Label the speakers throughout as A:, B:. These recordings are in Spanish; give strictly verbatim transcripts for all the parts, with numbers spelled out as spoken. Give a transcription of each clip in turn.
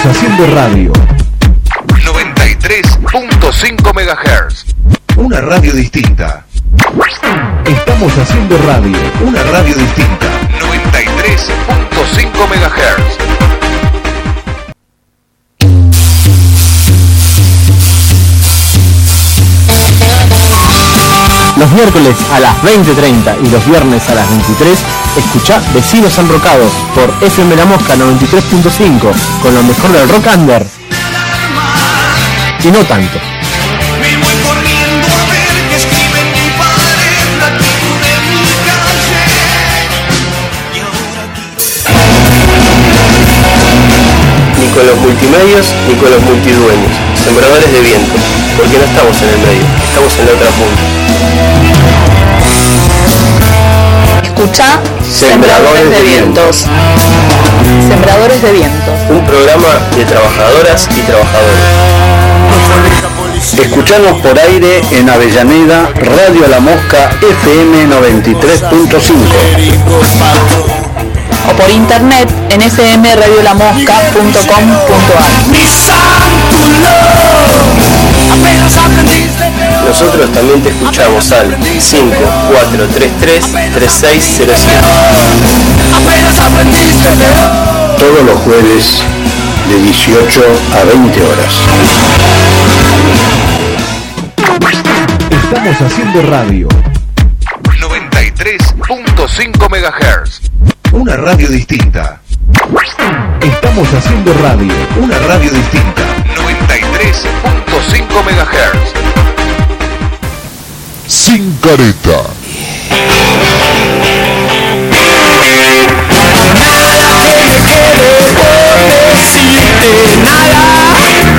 A: Estamos haciendo radio. noventa y tres punto cinco megahertz. Una radio distinta. Estamos haciendo radio. Una radio distinta. noventa y tres punto cinco megahertz.
B: Los miércoles a las veinte treinta y los viernes a las veintitrés, escuchá Vecinos Enrocados por F M La Mosca noventa y tres punto cinco, con lo mejor del rock under. Y no tanto.
C: Ni con los multimedios, ni con los multidueños. Sembradores de viento, porque no estamos en el medio, estamos en la otra punta.
D: Escuchá Sembradores de Vientos. Sembradores de Vientos.
C: Un programa de trabajadoras y trabajadores.
E: Escuchanos por aire en Avellaneda, Radio La Mosca F M noventa y tres punto cinco.
D: O por internet en f m radio la mosca punto com punto a r.
C: Nosotros también te escuchamos al cinco cuatro tres tres tres seis cero siete.
E: Todos los jueves de dieciocho a veinte horas.
A: Estamos haciendo radio. noventa y tres punto cinco megahertz. Una radio distinta. Estamos haciendo radio. Una radio distinta. noventa y tres punto cinco megahertz. Sin careta.
F: Nada que me quede por decirte, nada.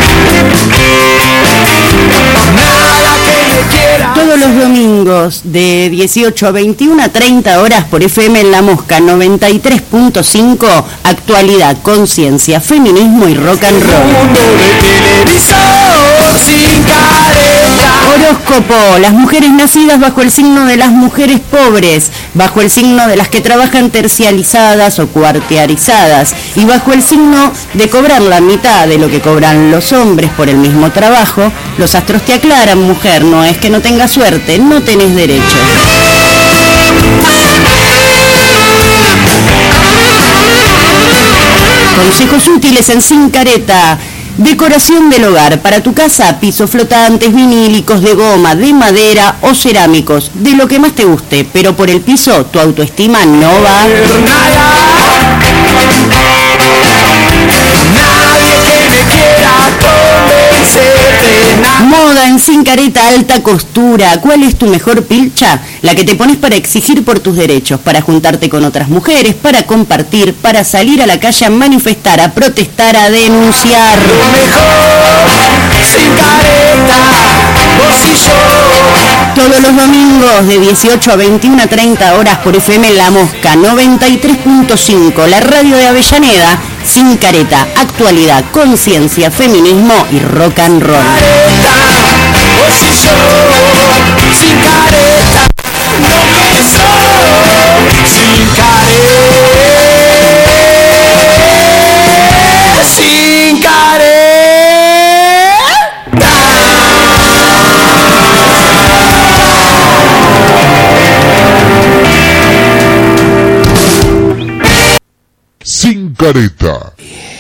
F: Nada que me quiera.
G: Todos los domingos de dieciocho a veintiuno a treinta horas por F M en La Mosca noventa y tres punto cinco, actualidad, conciencia, feminismo y rock and roll.
F: Mundo de televisor sin careta.
G: Horóscopo, las mujeres nacidas bajo el signo de las mujeres pobres, bajo el signo de las que trabajan tercializadas o cuartearizadas y bajo el signo de cobrar la mitad de lo que cobran los hombres por el mismo trabajo, los astros te aclaran, mujer, no es que no tengas suerte, no tenés derecho. Consejos útiles en Sin Careta. Decoración del hogar. Para tu casa, pisos flotantes, vinílicos, de goma, de madera o cerámicos. De lo que más te guste, pero por el piso tu autoestima no va.
F: Nadie que me quiera convencerte.
G: Moda en Sin Careta, alta costura. ¿Cuál es tu mejor pilcha? La que te pones para exigir por tus derechos, para juntarte con otras mujeres, para compartir, para salir a la calle a manifestar, a protestar, a denunciar.
F: Lo mejor, sin careta, vos y yo.
G: Todos los domingos de dieciocho a veintiuno a treinta horas por F M La Mosca noventa y tres punto cinco, la radio de Avellaneda. Sin Careta, actualidad, conciencia, feminismo y rock and roll.
F: Vos y yo, sin careta, no pienso, sin careta, sin careta.
A: Sin careta.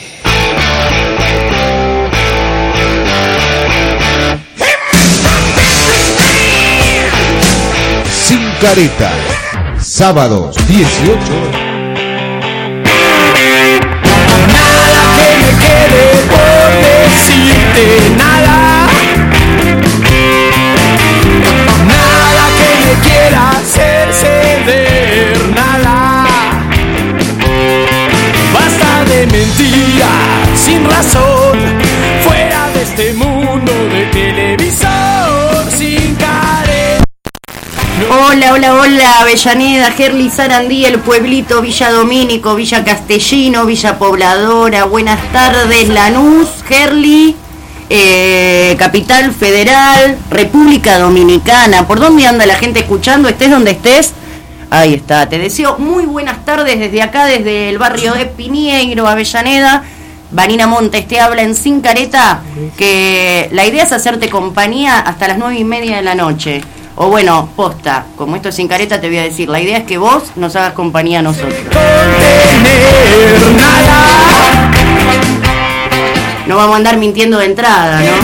A: Sin careta. Sábados dieciocho.
F: Nada que me quede por decirte, nada. Nada que me quiera hacer ceder, nada. Basta de mentiras sin razón, fuera de este mundo de televisor sin careta.
G: Hola, hola, hola, Avellaneda, Gerli, Sarandí, el pueblito, Villa Domínico, Villa Castellino, Villa Pobladora, buenas tardes, Lanús, Gerli, eh, Capital Federal, República Dominicana. ¿Por dónde anda la gente escuchando? Estés donde estés. Ahí está, te deseo muy buenas tardes desde acá, desde el barrio de Piñeiro, Avellaneda. Vanina Montes te habla en Sin Careta, que la idea es hacerte compañía hasta las nueve y media de la noche. O bueno, posta, como esto es Sin Careta te voy a decir, la idea es que vos nos hagas compañía a nosotros. No vamos a andar mintiendo de entrada, ¿no?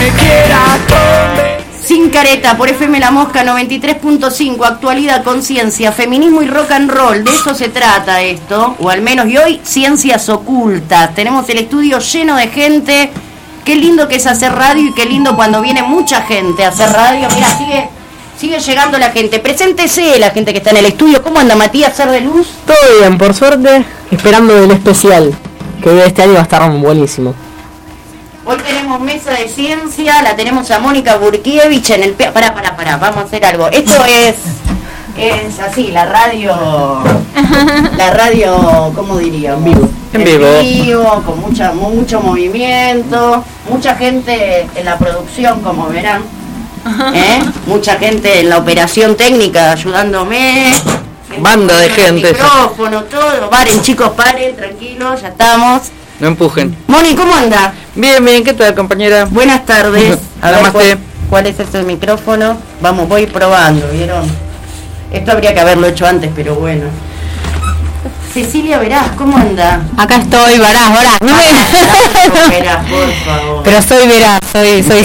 G: Sin Careta, por F M La Mosca noventa y tres punto cinco, actualidad, conciencia, feminismo y rock and roll. De eso se trata esto, o al menos, y hoy, ciencias ocultas. Tenemos el estudio lleno de gente. Qué lindo que es hacer radio y qué lindo cuando viene mucha gente a hacer radio. Mira, sigue, sigue llegando la gente. Preséntese la gente que está en el estudio. ¿Cómo anda Matías Ser de Luz?
B: Todo bien, por suerte, esperando el especial, que este año va a estar buenísimo.
G: Hoy tenemos mesa de ciencia, la tenemos a Mónica Burkievich en el... Pe- pará, pará, pará, vamos a hacer algo. Esto es... Es así, la radio... La radio, ¿cómo diríamos?
B: En vivo.
G: En
B: En vivo.
G: vivo, con mucha, mucho movimiento, mucha gente en la producción, como verán. ¿Eh? Mucha gente en la operación técnica ayudándome.
H: Banda de gente.
G: Micrófono, todo. Paren, chicos, paren, tranquilos, ya estamos.
H: No empujen.
G: Moni, ¿cómo anda?
H: Bien, bien, ¿qué tal, compañera?
G: Buenas tardes. A ver,
H: Namaste.
G: ¿cuál, ¿cuál es este micrófono? Vamos, voy probando, ¿vieron? Esto habría que haberlo hecho antes, pero bueno. Cecilia Verás, ¿cómo anda?
D: Acá estoy, Verás, Verás. No me...
G: Verás, por favor.
D: Pero soy Verás, soy, soy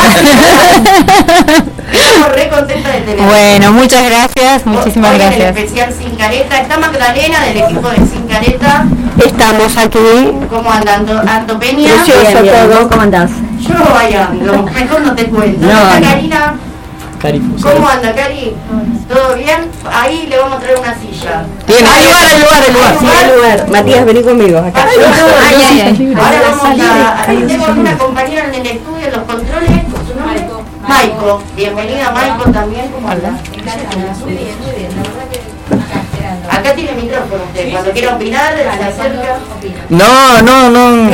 D: cierta.
G: Estamos re contenta de tener.
D: Bueno, muchas gracias, muchísimas
G: Hoy en el
D: gracias.
G: especial Sin Careta. Está Magdalena del equipo de Sin Careta.
D: Estamos aquí.
G: ¿Cómo andando? Ando Peña.
D: Bien, bien. ¿Vos cómo andás?
G: Yo ahí ando. Mejor no te cuento.
D: No,
G: ¿Está
D: no.
G: Karina?
B: Cari,
G: ¿Cómo anda, Cari? ¿Todo bien? Ahí le vamos a traer una silla.
H: Tiene
G: Hay lugar, hay lugar, hay lugar.
D: Sí, hay lugar. Matías, vení conmigo. Acá.
G: Ay, ay, ay, ay.
D: Ahora
G: Ahora vamos
D: salí.
G: a... Ahí tengo una compañera en el estudio, en los controles. ¿Su nombre? Maico. Bienvenida, Maico, también. ¿Cómo anda? Muy bien, muy bien. Acá tiene micrófono usted. Cuando quiera opinar, se acerca.
H: No, no, no. No,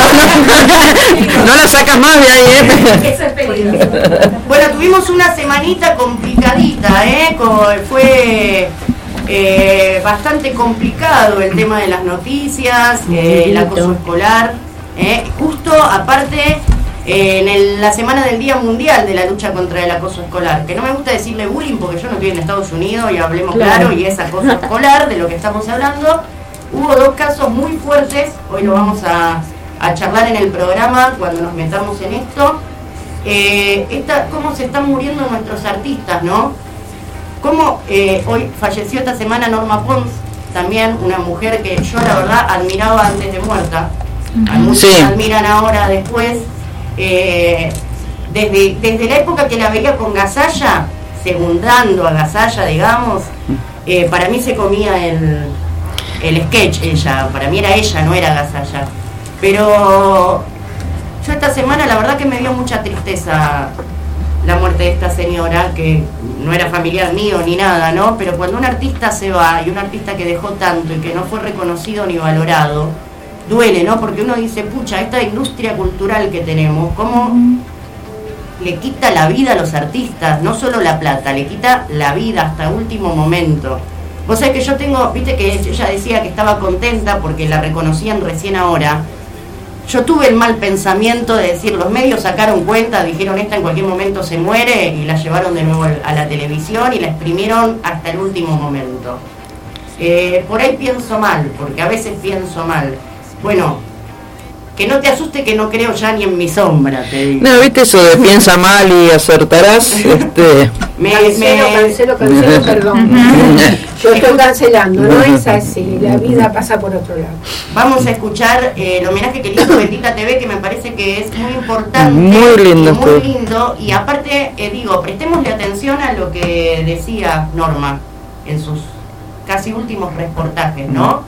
H: no. No la sacas más de ahí, ¿eh?
G: Eso es peligroso. Bueno, tuvimos una semanita complicadita, ¿eh? Co- Fue eh, bastante complicado el tema de las noticias, eh, el acoso escolar. ¿eh? Justo, aparte, eh, en el- la semana del Día Mundial de la Lucha contra el Acoso Escolar. Que no me gusta decirle bullying porque yo no estoy en Estados Unidos y hablemos claro, y es acoso escolar de lo que estamos hablando. Hubo dos casos muy fuertes, hoy lo vamos a, a charlar en el programa cuando nos metamos en esto. Eh, esta, cómo se están muriendo nuestros artistas, ¿no? Cómo eh, hoy falleció esta semana Norma Pons, también una mujer que yo la verdad admiraba antes de muerta. A muchos
H: Sí.
G: la admiran ahora después. Eh, desde, desde la época que la veía con Gasalla, segundando a Gasalla, digamos, eh, para mí se comía el, el sketch ella, para mí era ella, no era Gasalla. Pero yo esta semana la verdad que me dio mucha tristeza la muerte de esta señora, que no era familiar mío ni nada, ¿no? Pero cuando un artista se va, y un artista que dejó tanto y que no fue reconocido ni valorado, duele, ¿no? Porque uno dice, pucha, esta industria cultural que tenemos, ¿cómo le quita la vida a los artistas? No solo la plata, le quita la vida hasta último momento. Vos sabés que yo tengo, viste que ella decía que estaba contenta porque la reconocían recién ahora. Yo tuve el mal pensamiento de decir, los medios sacaron cuenta, dijeron esta en cualquier momento se muere, y la llevaron de nuevo a la televisión y la exprimieron hasta el último momento. Eh, por ahí pienso mal, porque a veces pienso mal. Bueno, que no te asuste que no creo ya ni en mi sombra, te digo.
H: No, ¿viste eso de piensa mal y acertarás? Este...
G: Me,
I: Cancelo,
G: me-
I: cancelo, cancelo, perdón. Yo estoy cancelando, no es así, la vida pasa por otro lado.
G: Vamos a escuchar eh, el homenaje que le hizo Bendita T V, que me parece que es muy importante.
H: Muy lindo
G: y muy
H: esto.
G: lindo. Y aparte, eh, digo, prestémosle atención a lo que decía Norma en sus casi últimos reportajes, ¿no?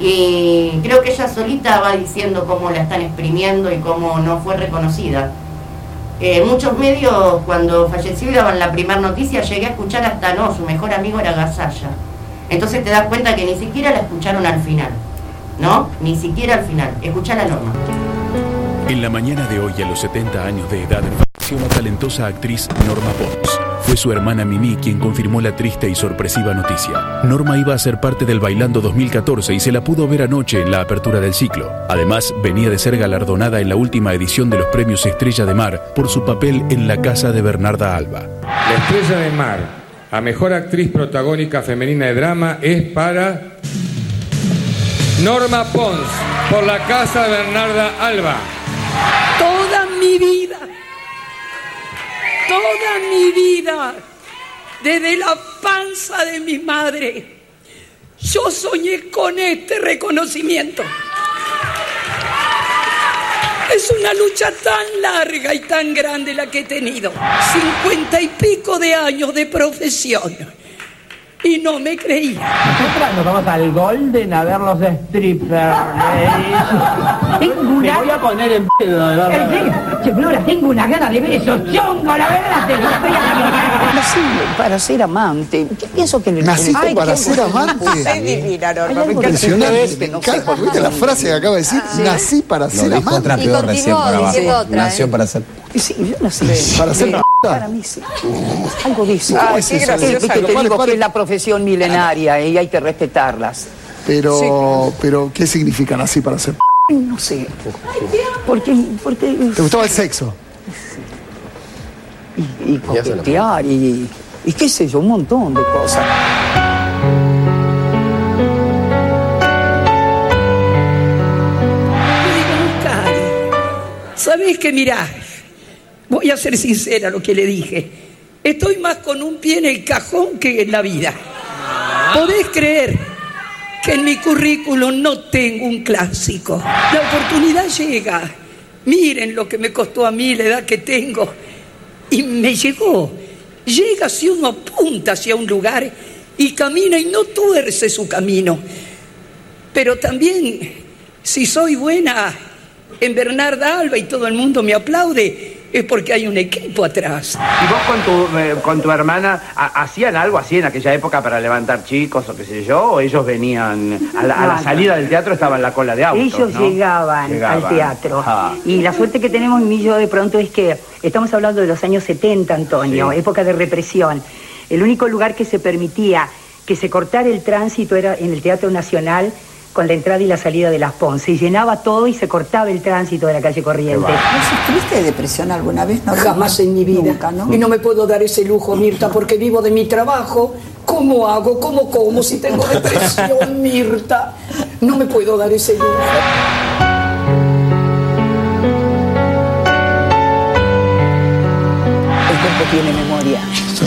G: Y creo que ella solita va diciendo cómo la están exprimiendo y cómo no fue reconocida. Eh, muchos medios, cuando falleció y daban la primera noticia, llegué a escuchar hasta, no, su mejor amigo era Gasalla. Entonces te das cuenta que ni siquiera la escucharon al final, ¿no? Ni siquiera al final. Escuchá la Norma.
J: En la mañana de hoy, a los setenta años de edad, falleció la talentosa actriz Norma Pons. Fue su hermana Mimi quien confirmó la triste y sorpresiva noticia. Norma iba a ser parte del Bailando dos mil catorce y se la pudo ver anoche en la apertura del ciclo. Además, venía de ser galardonada en la última edición de los premios Estrella de Mar por su papel en La casa de Bernarda Alba.
K: La Estrella de Mar a Mejor Actriz Protagónica Femenina de Drama es para Norma Pons, por La casa de Bernarda Alba.
L: Toda mi vida, toda mi vida, desde la panza de mi madre, yo soñé con este reconocimiento. Es una lucha tan larga y tan grande la que he tenido. Cincuenta y pico de años de profesión. Y no me creía.
M: Nosotras nos vamos al Golden a ver los strippers.
L: Tengo una...
M: Me voy a poner en pedo, de verdad.
L: Che, Flora, tengo una gana de ver esos chongos, la verdad. Te lo estoy
N: Nací para ser amante. ¿Qué pienso que...
O: ¿Naciste
N: Ay,
O: para
N: qué
O: ser amante?
N: Es divina, Norma.
O: Me impresionante. Me encanta. ¿Viste la frase que acaba de decir?
N: Sí.
O: Nací para ser amante.
P: Otra peor recién para abajo.
N: Otra,
P: Nació
N: ¿eh?
P: para ser...
N: Sí, yo nací.
O: Para ser una
N: Para mí sí. Algo dice.
O: ¿Cómo es eso?
N: Viste, te
O: Pero,
N: digo
O: pare,
N: que es la profesión milenaria y hay que respetarlas.
O: Pero,
N: Sí.
O: pero, ¿qué significa nací para ser?
N: No sé. Porque, porque...
O: ¿Te gustaba el sexo?
N: Y, y coquetear y, y qué sé yo, un montón de cosas.
L: ¿Sabés qué? Mirá, voy a ser sincera lo que le dije. Estoy más con un pie en el cajón que en la vida. ¿Podés creer que en mi currículum no tengo un clásico? La oportunidad llega. Miren lo que me costó a mí la edad que tengo. Y me llegó. Llega si uno apunta hacia un lugar y camina y no tuerce su camino. Pero también, si soy buena en Bernarda Alba y todo el mundo me aplaude, es porque hay un equipo atrás.
M: ¿Y vos con tu, eh, con tu hermana a- hacían algo así en aquella época para levantar chicos o qué sé yo? ¿O ellos venían a la, a la salida del teatro, estaba en la cola de autos?
Q: Ellos
M: ¿no?
Q: llegaban,
M: Llegaban.
Q: al teatro.
M: Ah.
Q: Y la suerte que tenemos mi y yo de pronto es que estamos hablando de los años setenta, Antonio,
M: Sí.
Q: época de represión. El único lugar que se permitía que se cortara el tránsito era en el Teatro Nacional, con la entrada y la salida de las Pons. Se llenaba todo y se cortaba el tránsito de la calle Corrientes.
N: ¿No sufriste de depresión alguna vez? No,
L: Jamás en mi vida.
N: Nunca, ¿no?
L: Y no me puedo dar ese lujo, Mirta, porque vivo de mi trabajo. ¿Cómo hago? ¿Cómo como si tengo depresión, Mirta? No me puedo dar ese lujo.
N: El cuerpo tiene memoria.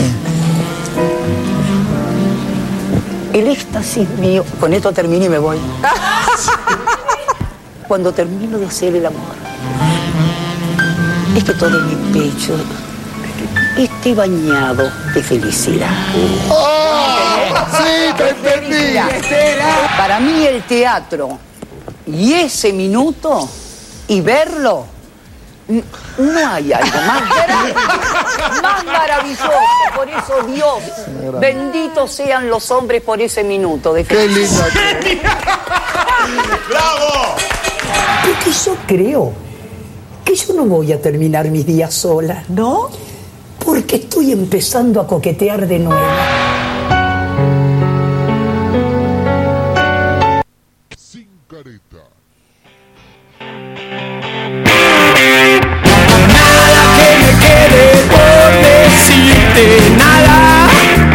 N: El éxtasis mío, con esto termino y me voy. Cuando termino de hacer el amor, es que todo mi pecho esté bañado de felicidad.
O: ¡Oh! ¡Sí, te entendí!
N: Para mí el teatro y ese minuto y verlo, n- no hay algo más grande, más maravilloso. Por eso Dios, benditos sean los hombres por ese minuto de felicidad.
O: ¡Qué linda!
L: ¡Bravo! Porque yo creo que yo no voy a terminar mis días sola. ¿No? Porque estoy empezando a coquetear de nuevo.
O: Sin careta.
F: Nada que me quede por decirte, nada.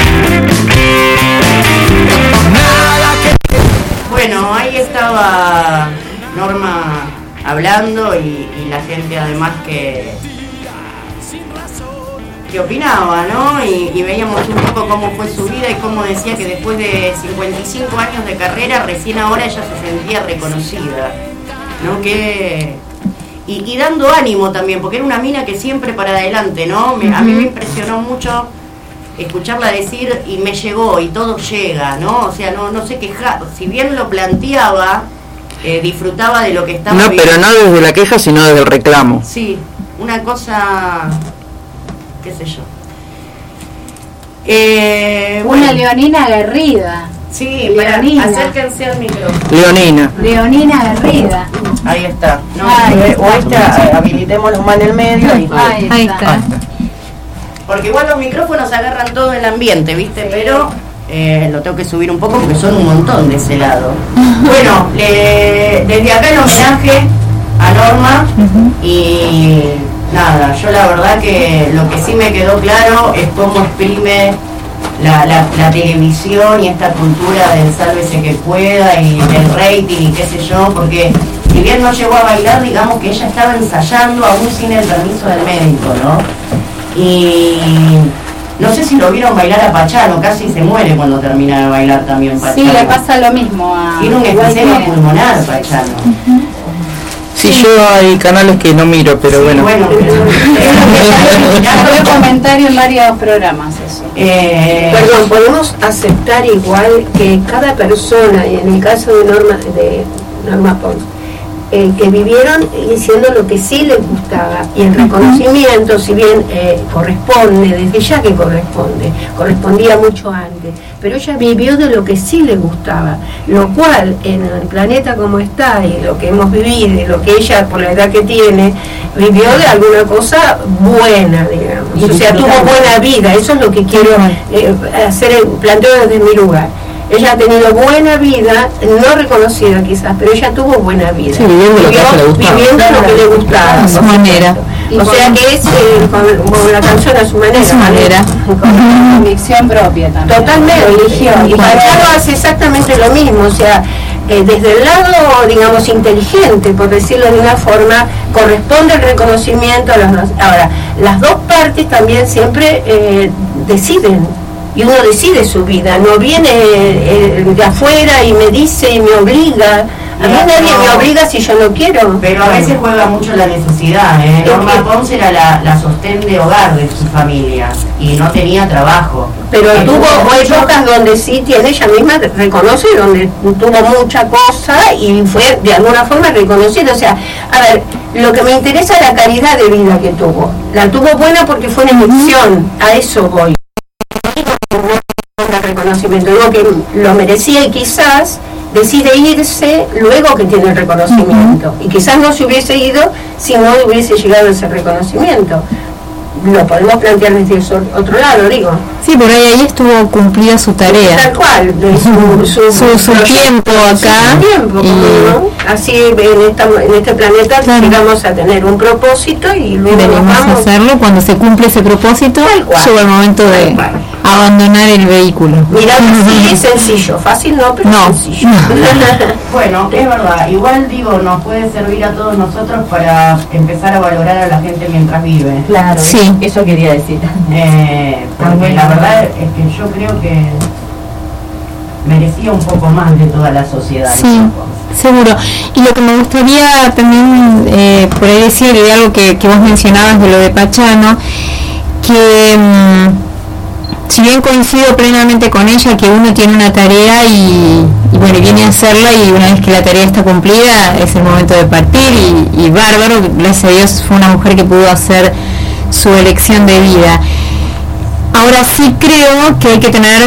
F: Nada que...
G: Bueno, ahí estaba Norma hablando y, y la gente además que, que opinaba, ¿no? Y, y veíamos un poco cómo fue su vida y cómo decía que después de cincuenta y cinco años de carrera, recién ahora ella se sentía reconocida, ¿no? Que... Y, y dando ánimo también, porque era una mina que siempre para adelante, ¿no? Me- a mí me impresionó mucho escucharla decir y me llegó y todo llega, ¿no? O sea, no, no se quejaba, si bien lo planteaba, eh, disfrutaba de lo que estaba
H: No, pero no desde la queja, sino desde el reclamo.
G: Sí, una cosa, qué sé yo. Eh,
R: Una
G: bueno.
R: leonina aguerrida.
G: Sí, para mí, acérquense al micrófono.
B: Leonina.
P: Leonina Garrida.
G: Ahí está. No,
P: Ahí
G: o esta, habilitémoslo más en el medio. Ahí,
P: Ahí, ahí está.
G: está. Porque igual los micrófonos agarran todo el ambiente, ¿viste? Sí. Pero eh, lo tengo que subir un poco porque son un montón de ese lado. Bueno, le, desde acá el homenaje a Norma. Uh-huh. Y nada, yo la verdad que lo que sí me quedó claro es cómo exprime la, la, la televisión y esta cultura del sálvese que pueda y del rating y qué sé yo, porque si bien no llegó a bailar, digamos que ella estaba ensayando aún sin el permiso del médico, ¿no? Y no sé si lo vieron bailar a Pachano, casi se muere cuando termina de bailar también Pachano.
P: Sí, le pasa lo mismo a...
G: Tiene un enfisema pulmonar Pachano.
B: Uh-huh. Sí, yo hay canales que no miro, pero sí, bueno.
P: Bueno, fue comentario en varios programas eso.
I: Eh, Perdón, podemos aceptar igual que cada persona, y en el caso de Norma, de Norma Pons, eh, que vivieron diciendo lo que sí les gustaba, y el reconocimiento, si bien eh, corresponde, desde ya que corresponde, correspondía mucho antes, pero ella vivió de lo que sí le gustaba, lo cual en el planeta como está y lo que hemos vivido y lo que ella por la edad que tiene vivió de alguna cosa buena, digamos, o sea, tuvo buena vida. Eso es lo que quiero eh, hacer, el planteo desde mi lugar. Ella ha tenido buena vida, no reconocida quizás, pero ella tuvo buena vida.
B: Sí, viviendo lo que le gustaba.
I: Viviendo lo que le gustaba.
B: A su manera.
I: O sea que es eh, con, con la canción a su manera.
B: A su manera.
P: Con convicción propia también.
I: Totalmente. Eligió. Y Pachano hace exactamente lo mismo, o sea, eh, desde el lado, digamos, inteligente, por decirlo de una forma, corresponde el reconocimiento a los dos. Ahora, las dos partes también siempre eh, deciden. Y uno decide su vida, no viene eh, de afuera y me dice y me obliga. A mí nadie me obliga si yo no quiero.
G: Pero a veces juega mucho la necesidad, ¿eh? Norma Pons era la, la sostén de hogar de su familia y no tenía trabajo.
I: Pero eh, tuvo épocas donde sí tiene, ella misma reconoce, donde tuvo mucha cosa y fue de alguna forma reconocida. O sea, a ver, lo que me interesa es la calidad de vida que tuvo. La tuvo buena porque fue una elección, a eso voy. El reconocimiento, luego que lo merecía y quizás decide irse luego que tiene el reconocimiento, uh-huh. Y quizás no se hubiese ido si no hubiese llegado ese reconocimiento. Lo podemos plantear desde otro lado, digo.
H: Sí, por ahí, ahí estuvo cumplida su tarea.
I: Tal cual, de su, su,
H: su, su, su tiempo acá.
I: Su tiempo, y... ¿no? Así en, esta, en este planeta claro. Llegamos a tener un propósito y luego
H: venimos vamos... a hacerlo. Cuando se cumple ese propósito, llega el momento de abandonar el vehículo.
I: Mirá, sí, es sencillo, fácil no, pero
H: no.
I: sencillo.
G: Bueno, es verdad, igual digo, nos puede servir a todos nosotros para empezar a valorar a la gente mientras vive.
P: Claro, sí. Eso quería decir.
G: Eh, porque la verdad es que yo creo que merecía un poco más de toda la sociedad.
H: Sí, seguro. Y lo que me gustaría también eh, por ahí decir de algo que, que vos mencionabas de lo de Pachano, que mmm, si bien coincido plenamente con ella que uno tiene una tarea y, y bueno, viene a hacerla y una vez que la tarea está cumplida es el momento de partir y, y bárbaro, gracias a Dios fue una mujer que pudo hacer su elección de vida. Ahora sí creo que hay que tener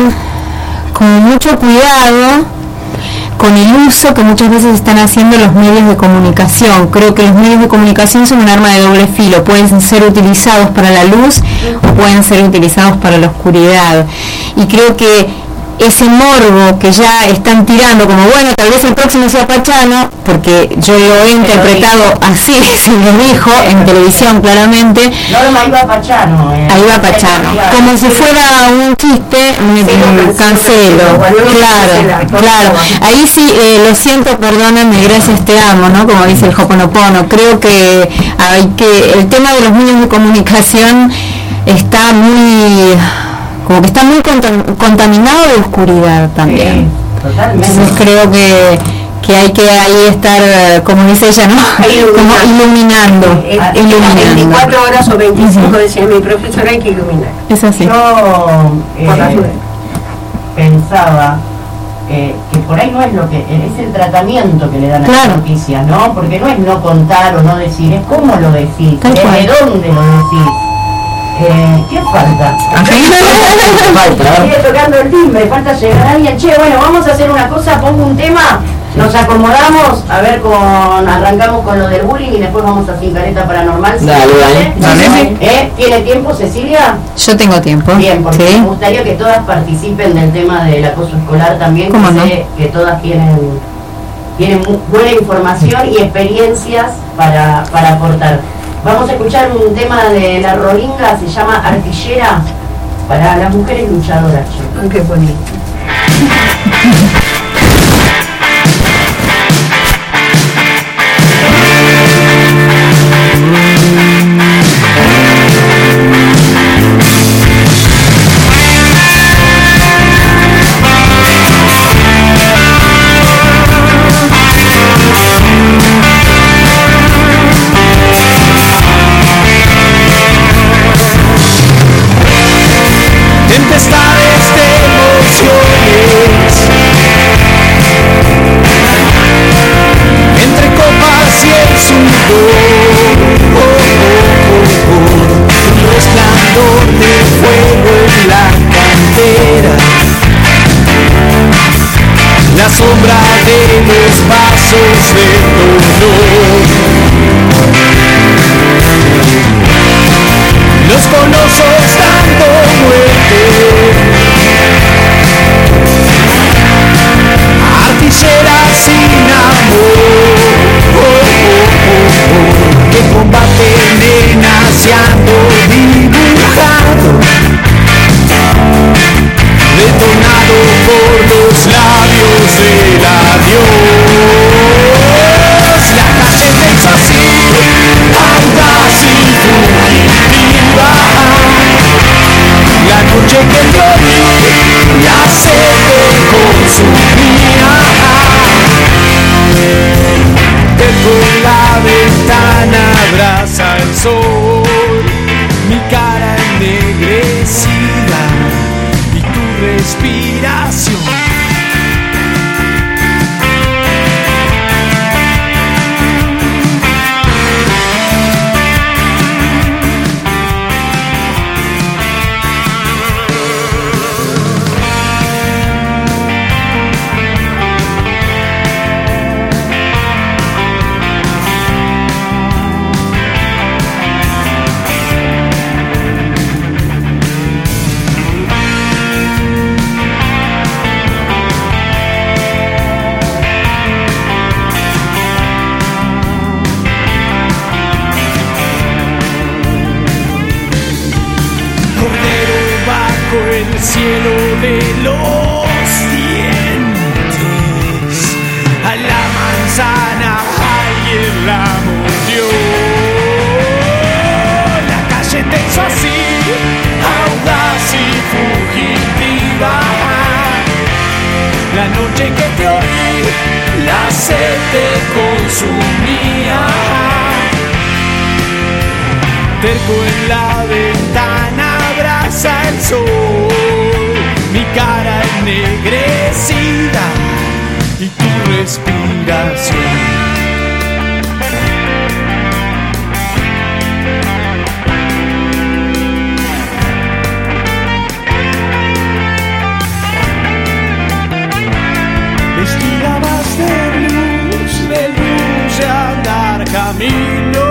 H: con mucho cuidado con el uso que muchas veces están haciendo los medios de comunicación. Creo que los medios de comunicación son un arma de doble filo, pueden ser utilizados para la luz o pueden ser utilizados para la oscuridad. Y creo que ese morbo que ya están tirando como bueno, tal vez el próximo sea Pachano, porque yo lo he interpretado así, se lo dijo en televisión claramente.
G: No, no, iba Pachano. Eh.
H: Ahí va Pachano. Como si fuera un chiste, me, me cancelo. Claro, claro. Ahí sí, eh, lo siento, perdóname, gracias, te amo, ¿no? Como dice el Hoponopono. Creo que hay que el tema de los medios de comunicación está muy... como que está muy contam- contaminado de oscuridad también.
G: Sí, totalmente.
H: Entonces creo que, que hay que ahí estar, como dice ella, ¿no? Como iluminando.
I: Eh, eh, iluminando. veinticuatro horas o veinticinco, uh-huh. Decía mi profesor, hay que iluminar.
H: Es así.
G: Yo eh, pensaba eh, que por ahí no es lo que es el tratamiento que le dan
H: claro.
G: a las noticias, ¿no? Porque no es no contar o no decir, es cómo lo decís, desde dónde lo decís. Eh, ¿Qué falta?
B: Falta.
G: Sigue tocando el timbre, falta llegar a alguien. Che, bueno, vamos a hacer una cosa, pongo un tema, nos acomodamos, a ver, con arrancamos con lo del bullying y después vamos a Cincareta Paranormal. ¿Sí?
B: Dale, dale.
G: ¿Dale? ¿Eh? ¿Tiene tiempo, Cecilia?
H: Yo tengo tiempo.
G: Bien, porque
H: ¿Sí?
G: me gustaría que todas participen del tema del acoso escolar también, que
H: ¿Cómo no?
G: sé que todas tienen, tienen mu- buena información y experiencias para, para aportar. Vamos a escuchar un tema de La Rolinga, se llama Artillera, para las mujeres luchadoras.
I: Ay, qué bonito.
F: Tempestades de emociones, entre copas y el sudor, oh, oh, oh, oh. Un resplandor de fuego en la cantera, la sombra de los pasos del dolor, los colosos dando muerte, artilleras sin amor, oh, oh, oh, oh, que combaten en asiando dibujado, detonado por los labios del adiós. La calle te hizo así, audaz y fugitiva, la noche que yo vi, la sed te consumía. Desde la ventana abraza el sol, mi cara ennegrecida y tu respiración. El cielo de los dientes, a la manzana alguien la mordió. La calle te hizo así, audaz y fugitiva, la noche que te oí, la sed te consumía. Terco en la ventana abraza el sol, mi cara ennegrecida y tu respiración. Vestida más de luz, de luz de andar camino,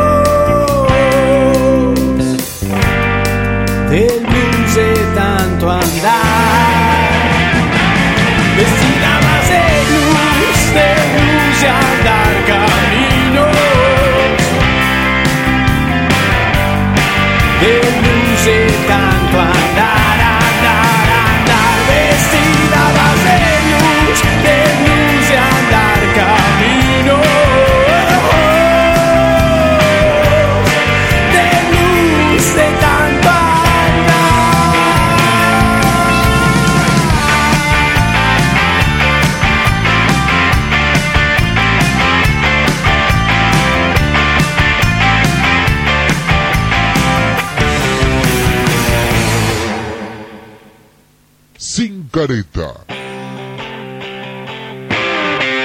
F: del blues de tanto andar, vestida más de luz, de luz de andar caminos, del blues de tanto andar, andar, andar, vestida más de luz, de luz de andar caminos, de luz de tanto andar.
O: Sin careta.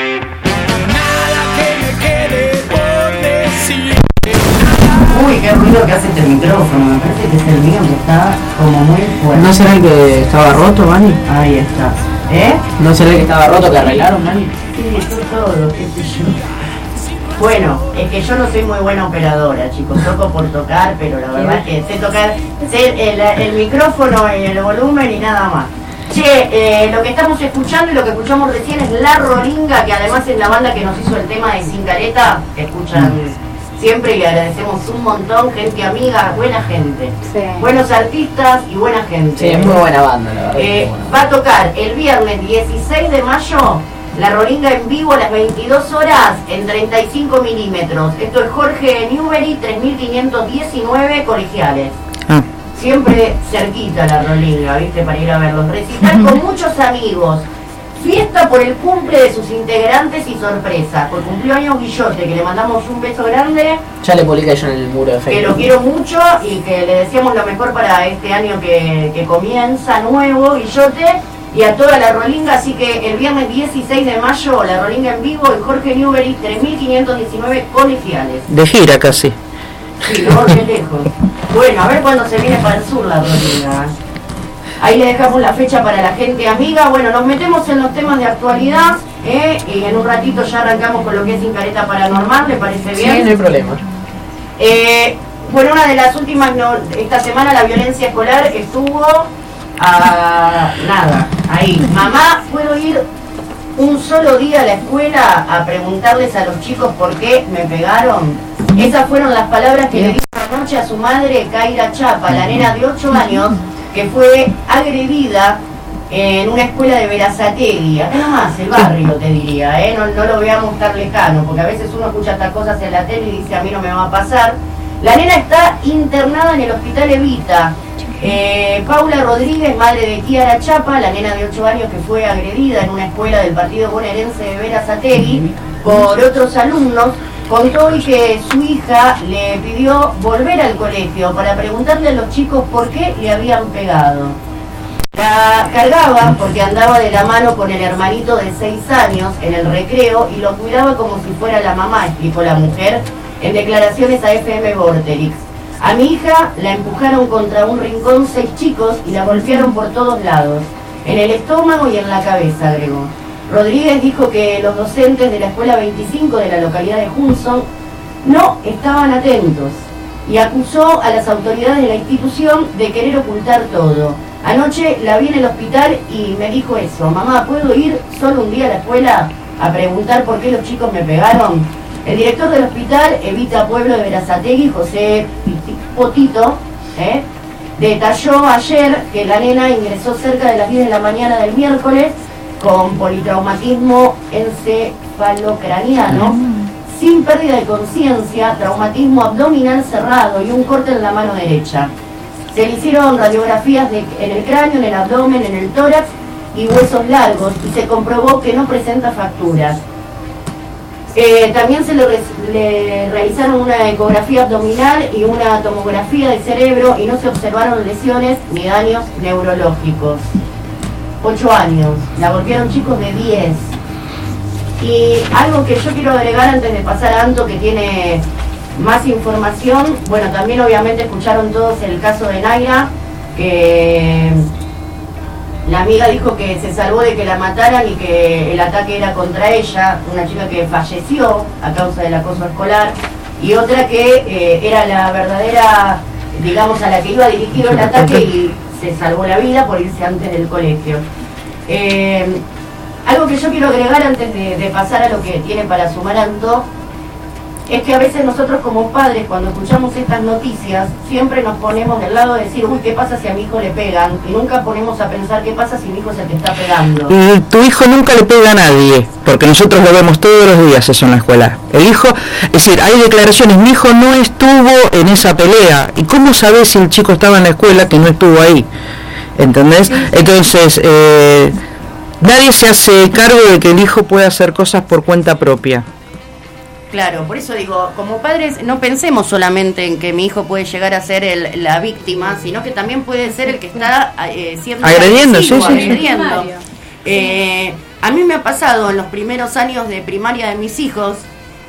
F: Nada que me quede por decir.
G: Uy, qué ruido ruido que hace este micrófono, me parece que es el mío que está como muy fuerte.
B: ¿No será el que estaba roto, Mani?
G: Ahí está. ¿Eh?
B: ¿No será el que estaba roto que arreglaron, Mani?
G: Sí, esto todo, qué sé yo. Bueno, es que yo no soy muy buena operadora, chicos, toco por tocar, pero la verdad es que sé tocar, sé el, el micrófono y el volumen y nada más. Che, eh, lo que estamos escuchando y lo que escuchamos recién es La Rolinga, que además es la banda que nos hizo el tema de Sin Careta, que escuchan siempre y le agradecemos un montón, gente amiga, buena gente,
P: Sí.
G: buenos artistas y buena gente.
B: Sí, es muy buena banda, la verdad.
G: Eh, va a tocar el viernes dieciséis de mayo La Rolinga en vivo a las veintidós horas en treinta y cinco milímetros. Esto es Jorge Newbery, tres mil quinientos diecinueve Colegiales.
B: Ah.
G: Siempre cerquita La Rolinga, ¿viste? Para ir a verlos. Recital con muchos amigos. Fiesta por el cumple de sus integrantes y sorpresa. Por cumplió años Guillote, que le mandamos un beso grande.
B: Ya le publiqué yo en el muro de
G: Que
B: Facebook.
G: lo quiero mucho y que le deseamos lo mejor para este año que, que comienza nuevo, Guillote, y a toda La Rolinga. Así que el viernes dieciséis de mayo, La Rolinga en vivo y Jorge Newbery, tres mil quinientos diecinueve Colegiales.
B: De gira casi.
G: Sí, no, qué lejos. Bueno, a ver cuándo se viene para el sur La Rolinga. Ahí le dejamos la fecha para la gente amiga. Bueno, nos metemos en los temas de actualidad, ¿eh? Y en un ratito ya arrancamos con lo que es Sin Careta Paranormal, ¿le parece bien?
B: Sí, no hay problema.
G: Eh, bueno, una de las últimas, no, esta semana la violencia escolar estuvo a nada, ahí. Mamá, ¿puedo ir un solo día a la escuela a preguntarles a los chicos por qué me pegaron? Esas fueron las palabras que le dijo anoche a su madre, Kaira Chapa, la nena de ocho años, que fue agredida en una escuela de Berazategui, acá nomás, el barrio te diría, ¿eh? no, no lo veamos tan lejano, porque a veces uno escucha estas cosas en la tele y dice a mí no me va a pasar. La nena está internada en el hospital Evita. Eh, Paula Rodríguez, madre de Kiara Chapa, la nena de ocho años que fue agredida en una escuela del partido bonaerense de Berazategui por otros alumnos, contó hoy que su hija le pidió volver al colegio para preguntarle a los chicos por qué le habían pegado. La cargaba porque andaba de la mano con el hermanito de seis años en el recreo y lo cuidaba como si fuera la mamá, explicó la mujer en declaraciones a F M Vorterix. A mi hija la empujaron contra un rincón seis chicos y la golpearon por todos lados, en el estómago y en la cabeza, agregó. Rodríguez dijo que los docentes de la escuela veinticinco de la localidad de Hudson no estaban atentos y acusó a las autoridades de la institución de querer ocultar todo. Anoche la vi en el hospital y me dijo eso: mamá, ¿puedo ir solo un día a la escuela a preguntar por qué los chicos me pegaron? El director del hospital Evita Pueblo de Berazategui, José Potito, ¿eh? detalló ayer que la nena ingresó cerca de las diez de la mañana del miércoles con politraumatismo encefalocraniano, sin pérdida de conciencia, traumatismo abdominal cerrado y un corte en la mano derecha. Se le hicieron radiografías de, en el cráneo, en el abdomen, en el tórax y huesos largos y se comprobó que no presenta fracturas. Eh, también se le, le realizaron una ecografía abdominal y una tomografía del cerebro y no se observaron lesiones ni daños neurológicos. ocho años, la golpearon chicos de diez. Y algo que yo quiero agregar antes de pasar a Anto, que tiene más información. Bueno, también obviamente escucharon todos el caso de Naira, que la amiga dijo que se salvó de que la mataran y que el ataque era contra ella, una chica que falleció a causa del acoso escolar, y otra que eh, era la verdadera, digamos, a la que iba dirigido el ataque y se salvó la vida por irse antes del colegio. Eh, algo que yo quiero agregar antes de, de pasar a lo que tiene para sumar Anto, es que a veces nosotros como padres, cuando escuchamos estas noticias, siempre nos ponemos del lado de decir, uy, ¿qué pasa si a mi hijo le pegan? Y nunca ponemos a pensar, ¿qué pasa si mi hijo se te está pegando?
R: Y tu hijo nunca le pega a nadie, porque nosotros lo vemos todos los días eso en la escuela. El hijo, es decir, hay declaraciones, mi hijo no estuvo en esa pelea. ¿Y cómo sabes si el chico estaba en la escuela que no estuvo ahí? ¿Entendés? Entonces, eh, nadie se hace cargo de que el hijo pueda hacer cosas por cuenta propia.
G: Claro, por eso digo, como padres no pensemos solamente en que mi hijo puede llegar a ser el, la víctima, sino que también puede ser el que está eh, siendo
R: agrediendo,
G: agresivo,
R: sí, sí,
G: agrediendo.
R: sí.
G: Eh, a mí me ha pasado en los primeros años de primaria de mis hijos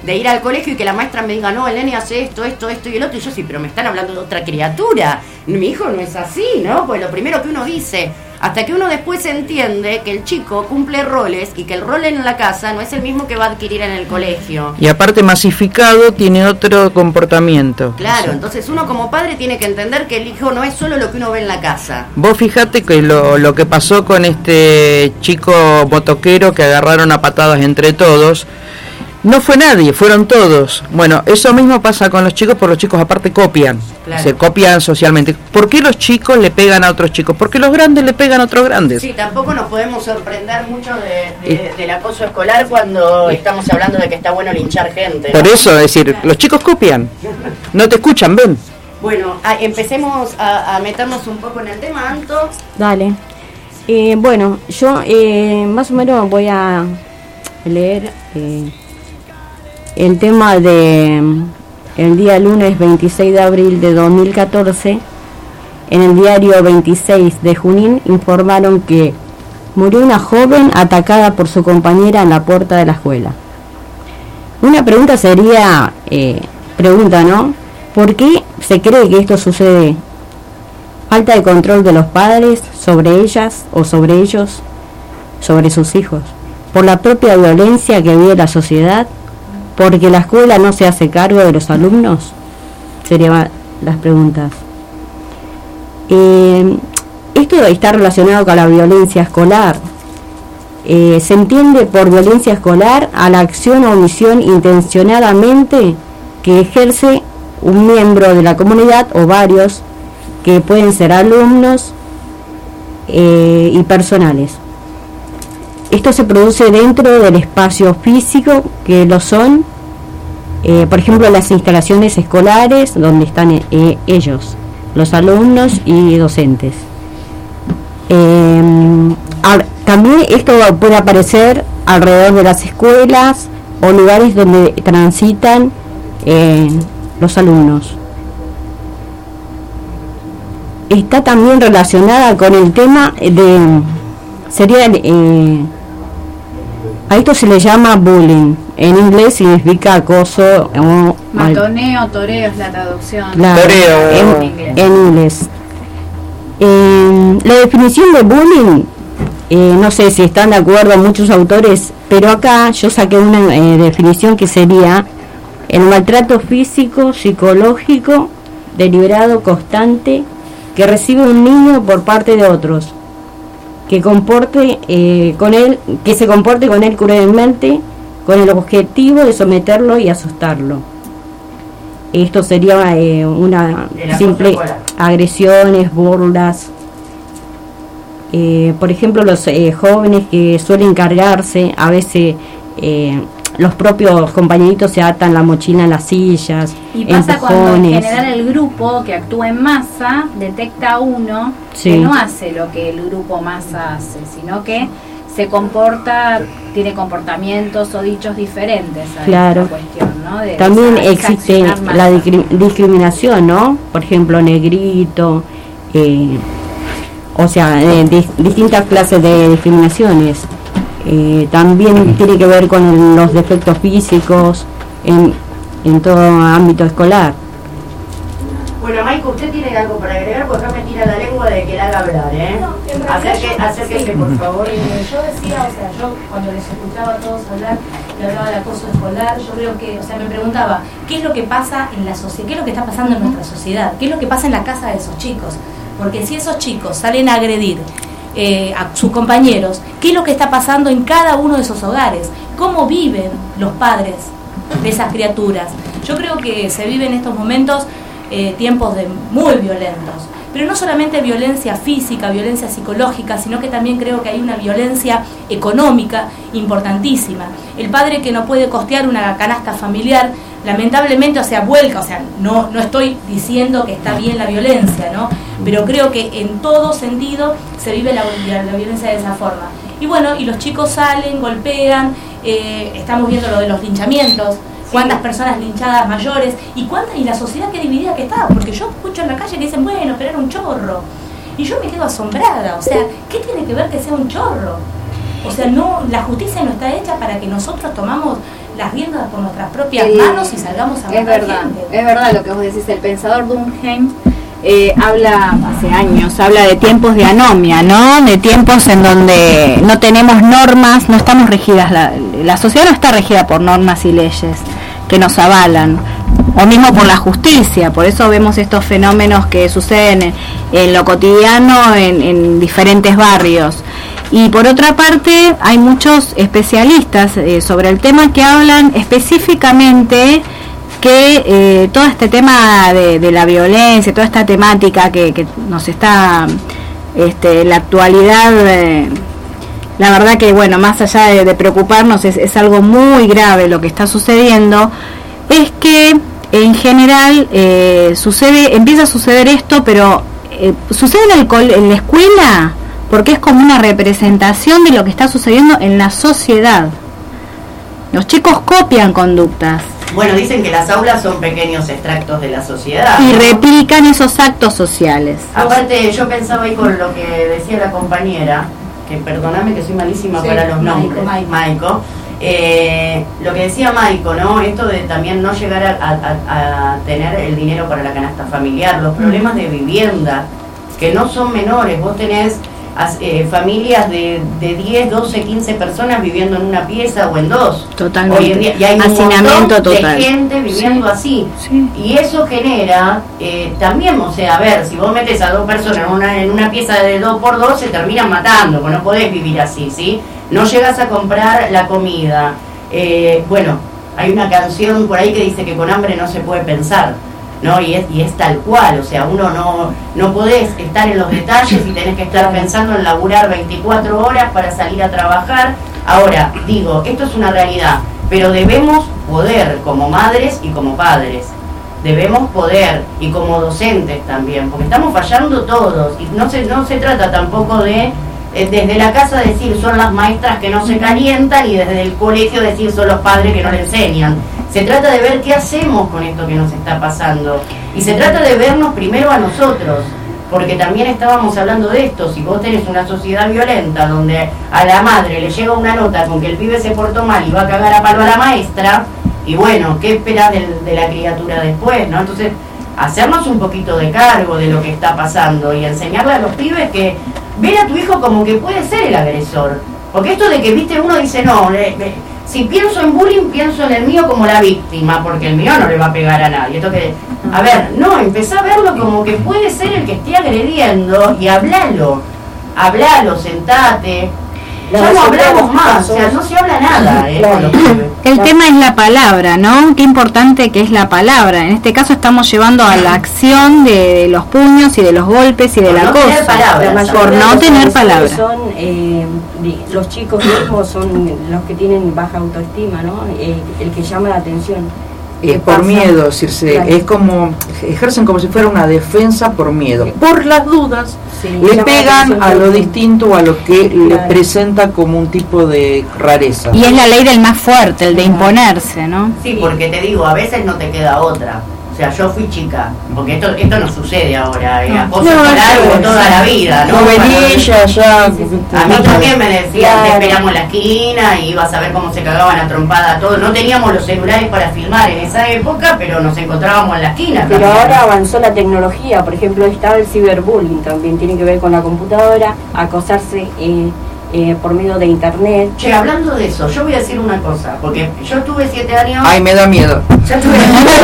G: de ir al colegio y que la maestra me diga, no, el nene hace esto, esto, esto y el otro, y yo sí, pero me están hablando de otra criatura, mi hijo no es así, ¿no? Pues lo primero que uno dice, hasta que uno después entiende que el chico cumple roles y que el rol en la casa no es el mismo que va a adquirir en el colegio.
R: Y aparte masificado tiene otro comportamiento.
G: Claro, entonces uno como padre tiene que entender que el hijo no es solo lo que uno ve en la casa.
R: Vos fijate que lo, lo que pasó con este chico motoquero que agarraron a patadas entre todos, no fue nadie, fueron todos. Bueno, eso mismo pasa con los chicos, porque los chicos aparte copian,
G: Claro.
R: se copian socialmente. ¿Por qué los chicos le pegan a otros chicos? Porque los grandes le pegan a otros grandes.
G: Sí, tampoco nos podemos sorprender mucho de, de, del acoso escolar cuando estamos hablando de que está bueno linchar gente, ¿no?
R: Por eso, es decir, los chicos copian, no te escuchan, ven.
G: Bueno, a, empecemos a, a meternos un poco en el tema, Anto.
S: Dale. Eh, bueno, yo eh, más o menos voy a leer eh, el tema de el día lunes veintiséis de abril de dos mil catorce. En el diario veintiséis de Junín informaron que murió una joven atacada por su compañera en la puerta de la escuela. Una pregunta sería, eh, pregunta, ¿no? ¿Por qué se cree que esto sucede? Falta de control de los padres sobre ellas o sobre ellos, sobre sus hijos. Por la propia violencia que vive la sociedad, porque la escuela no se hace cargo de los alumnos. Serían las preguntas. Eh, esto está relacionado con la violencia escolar. Eh, se entiende por violencia escolar a la acción o omisión intencionadamente que ejerce un miembro de la comunidad o varios, que pueden ser alumnos eh, y personales. Esto se produce dentro del espacio físico, que lo son, eh, por ejemplo, las instalaciones escolares donde están eh, ellos, los alumnos y docentes. Eh, a, también esto puede aparecer alrededor de las escuelas o lugares donde transitan eh, los alumnos. Está también relacionada con el tema de, sería, eh, a esto se le llama bullying, en inglés significa acoso o
P: Matoneo, toreo es la traducción.
S: Claro, en, en inglés. Eh, la definición de bullying, eh, no sé si están de acuerdo muchos autores, pero acá yo saqué una eh, definición que sería el maltrato físico, psicológico, deliberado, constante, que recibe un niño por parte de otros, que comporte eh, con él, que se comporte con él cruelmente, con el objetivo de someterlo y asustarlo. Esto sería eh, una simple agresiones, burlas. Eh, por ejemplo, los eh, jóvenes que suelen cargarse, a veces eh, los propios compañeritos se atan la mochila en las sillas,
P: Y pasa
S: empujones.
P: cuando en general el grupo que actúa en masa detecta a uno
S: Sí.
P: que no hace lo que el grupo masa hace, sino que se comporta, tiene comportamientos o dichos diferentes a
S: Claro.
P: esta cuestión, ¿no? De
S: También
P: esa- esa
S: existe
P: accionar masa.
S: la discri- discriminación, ¿no? Por ejemplo, negrito, eh, o sea, eh, dis- distintas clases de discriminaciones. Eh, también tiene que ver con el- los defectos físicos en, en todo ámbito escolar.
G: Bueno, Maiko, usted tiene algo para agregar, porque acá me tira la lengua de que la haga hablar, ¿eh? Acerque- acérquese, por favor.
T: Eh, yo decía, o sea, yo cuando les escuchaba a todos hablar y hablaba de acoso escolar, yo creo que, o sea, me preguntaba, ¿qué es lo que pasa en la sociedad? ¿Qué es lo que está pasando en nuestra sociedad? ¿Qué es lo que pasa en la casa de esos chicos? Porque si esos chicos salen a agredir eh, a sus compañeros, ¿qué es lo que está pasando en cada uno de esos hogares? ¿Cómo viven los padres de esas criaturas? Yo creo que se vive en estos momentos eh, tiempos de muy violentos, pero no solamente violencia física, violencia psicológica, sino que también creo que hay una violencia económica importantísima. El padre que no puede costear una canasta familiar, lamentablemente, o sea, vuelca, o sea, no, no estoy diciendo que está bien la violencia, ¿no? Pero creo que en todo sentido se vive la, la violencia de esa forma. Y bueno, y los chicos salen, golpean, eh, estamos viendo lo de los linchamientos, cuántas personas linchadas mayores y cuánta, y la sociedad que dividida que está, porque yo escucho en la calle que dicen, bueno, pero era un chorro, y yo me quedo asombrada, o sea, ¿qué tiene que ver que sea un chorro? O sea, no, la justicia no está hecha para que nosotros tomamos las riendas por nuestras propias
P: Sí,
T: manos y salgamos a
P: es
T: matar
P: verdad,
T: gente.
P: es verdad lo que vos decís. El pensador Durkheim eh, habla hace años, habla de tiempos de anomia, ¿no? De tiempos en donde no tenemos normas, no estamos regidas, la, la sociedad no está regida por normas y leyes que nos avalan, o mismo por la justicia. Por eso vemos estos fenómenos que suceden en, en lo cotidiano, en, en diferentes barrios. Y por otra parte, hay muchos especialistas eh, sobre el tema que hablan específicamente que eh, todo este tema de, de la violencia, toda esta temática que, que nos está este, en la actualidad, eh, la verdad que, bueno, más allá de, de preocuparnos, es, es algo muy grave lo que está sucediendo, es que en general eh, sucede, empieza a suceder esto, pero eh, sucede en, el col- en la escuela, porque es como una representación de lo que está sucediendo en la sociedad. Los chicos copian conductas.
G: Bueno, dicen que las aulas son pequeños extractos de la sociedad,
P: Y
G: ¿no?
P: replican esos actos sociales.
G: Aparte, yo pensaba ahí con lo que decía la compañera, que perdóname que soy malísima
T: Sí,
G: para los
T: Maico,
G: nombres,
T: Maico.
G: Maico, eh, lo que decía Maico, ¿no? Esto de también no llegar a, a- a tener el dinero para la canasta familiar, los problemas de vivienda, que no son menores. Vos tenés as- eh, familias de, de diez, doce, quince personas viviendo en una pieza o en dos.
P: Totalmente.
G: Hoy en día, y hay un
P: Hacinamiento
G: montón
P: total.
G: de gente viviendo así. Y eso genera eh, también, o sea, a ver, si vos metes a dos personas en una, en una pieza de dos por dos, se terminan matando, porque no podés vivir así, ¿sí? No llegas a comprar la comida. Eh, bueno, hay una canción por ahí que dice que con hambre no se puede pensar, ¿no? Y es, y es tal cual, o sea, uno no, no podés estar en los detalles y tenés que estar pensando en laburar veinticuatro horas para salir a trabajar. Ahora, digo, esto es una realidad, pero debemos poder, como madres y como padres, debemos poder, y como docentes también, porque estamos fallando todos, y no se, no se trata tampoco de, eh, desde la casa decir son las maestras que no se calientan, y desde el colegio decir son los padres que no le enseñan. Se trata de ver qué hacemos con esto que nos está pasando, y se trata de vernos primero a nosotros, porque también estábamos hablando de esto. Si vos tenés una sociedad violenta donde a la madre le llega una nota con que el pibe se portó mal y va a cagar a palo a la maestra, y bueno, ¿qué esperás de, de la criatura después, no? Entonces, hacernos un poquito de cargo de lo que está pasando y enseñarle a los pibes que ver a tu hijo como que puede ser el agresor. Porque esto de que, viste, uno dice, no, eh, eh, si pienso en bullying, pienso en el mío como la víctima, porque el mío no le va a pegar a nadie. Esto que, a ver, no, empezá a verlo como que puede ser el que esté agrediendo, y hablalo, hablalo, sentate. Ya no hablamos más, o sea, no se habla nada, eh, con los pibes.
P: El tema es la palabra, ¿no? Qué importante que es la palabra. En este caso estamos llevando a la acción de los puños y de los golpes y de
G: Por
P: la
G: no
P: cosa.
G: tener palabras.
Q: La mayoría
P: Por
Q: de
P: no
Q: los
P: tener
Q: agresores
P: palabra.
Q: Son, eh, di- los chicos mismos son los que tienen baja autoestima, ¿no? Eh, el que llama la atención.
R: Eh,
Q: ¿Qué
R: por
Q: pasa?
R: miedo, decirse,
Q: Claro.
R: es como, ejercen como si fuera una defensa por miedo. Por las dudas,
Q: Sí,
R: le
Q: llama la
R: pegan
Q: atención
R: a lo
Q: por-
R: distinto o a lo que les
Q: Claro.
R: presenta como un tipo de rareza.
P: Y es la ley del más fuerte, el de imponerse, ¿no?
G: Sí, porque te digo, a veces no te queda otra. O sea, yo fui chica, porque esto esto no sucede ahora, eh, acoso
R: No,
G: escolar
R: no,
G: de toda la vida, ¿no?
R: Juvenilla, ya.
G: A mí también me decían, te esperamos en la esquina y ibas a ver cómo se cagaban a trompada todo. No teníamos los celulares para filmar en esa época, pero nos encontrábamos en la esquina.
Q: Pero
G: también.
Q: ahora avanzó la tecnología, por ejemplo, está el ciberbullying también, tiene que ver con la computadora, acosarse eh, eh, por medio de internet.
G: Che, hablando de eso, yo voy a decir una cosa, porque yo tuve siete años...
R: Ay, me da miedo.
G: Yo estuve,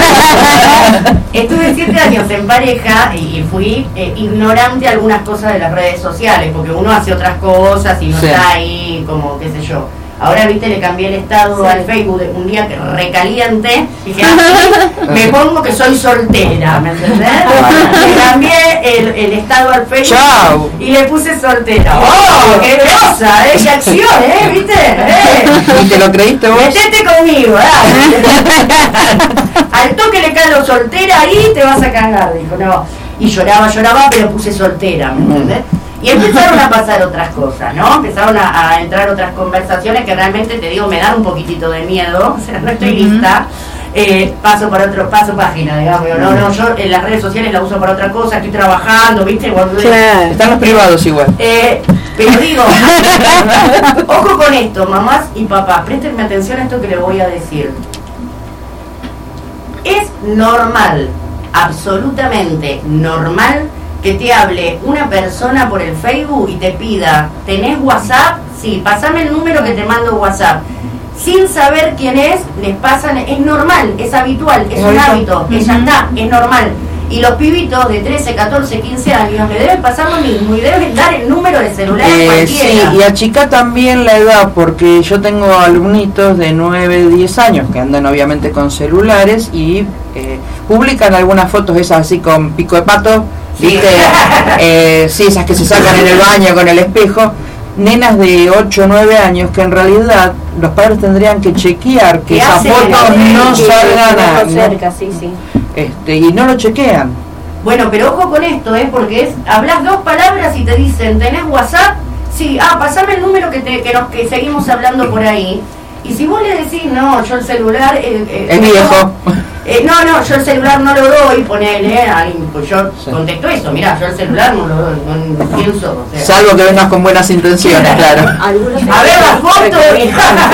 G: estuve siete años en pareja y, y fui eh, ignorante a algunas cosas de las redes sociales, porque uno hace otras cosas y no
R: Sí.
G: está ahí, como qué sé yo. Ahora, viste, le cambié el estado
Q: Sí.
G: al Facebook de un día que recaliente, dije, así me pongo que soy soltera, ¿me entendés? Le cambié el, el estado al Facebook
R: Chau.
G: y le puse soltera. ¡Oh, qué grosa! ¡Eh, qué acción, eh! ¿Viste? ¡Eh!
R: ¿Y te lo creíste vos?
G: Metete conmigo, dale. Al toque le cae soltera ahí te vas a cagar, dijo, no. Y lloraba, lloraba, pero puse soltera, ¿me entendés? Y empezaron a pasar otras cosas, ¿no? Empezaron a, a entrar otras conversaciones que realmente, te digo, me dan un poquitito de miedo, o sea, no estoy lista. eh, paso por otro, paso página, digamos. No, no, yo en las redes sociales la uso para otra cosa, estoy trabajando, ¿viste? Cuando,
R: Claro. Están los privados igual.
G: Eh, pero digo, ojo con esto, mamás y papás, préstenme atención a esto que les voy a decir. Es normal, absolutamente normal, que te hable una persona por el Facebook y te pida, ¿tenés WhatsApp? Sí, pasame el número que te mando WhatsApp. Sin saber quién es, les pasan, es normal, es habitual, es un hábito, que ya está, es normal. Y los pibitos de trece, catorce, quince años le deben pasar lo mismo y deben dar el número de celular a
R: Eh,
G: cualquiera.
R: sí, y achica también la edad, porque yo tengo alumnitos de nueve, diez años que andan obviamente con celulares y eh, publican algunas fotos esas así con pico de pato, ¿viste? eh, sí, esas que se sacan en el baño con el espejo. Nenas de ocho o nueve años que en realidad los padres tendrían que chequear que esas fotos no salgan a...
S: cerca, sí, sí.
R: Este, y no lo chequean.
G: Bueno, pero ojo con esto, ¿eh? Porque es, hablas dos palabras y te dicen, ¿tenés WhatsApp? Sí, ah, pasame el número que, te, que, nos, que seguimos hablando por ahí. Y si vos le decís, no, yo el celular... Eh, eh,
R: es viejo.
G: Eh, no, no, yo el celular no lo doy, ponele, eh, pues yo contesto eso, mirá, yo el celular no lo doy, no, no pienso. O sea.
R: Salvo que vengas con buenas intenciones, claro.
S: Algunos
G: A ver la foto.
S: que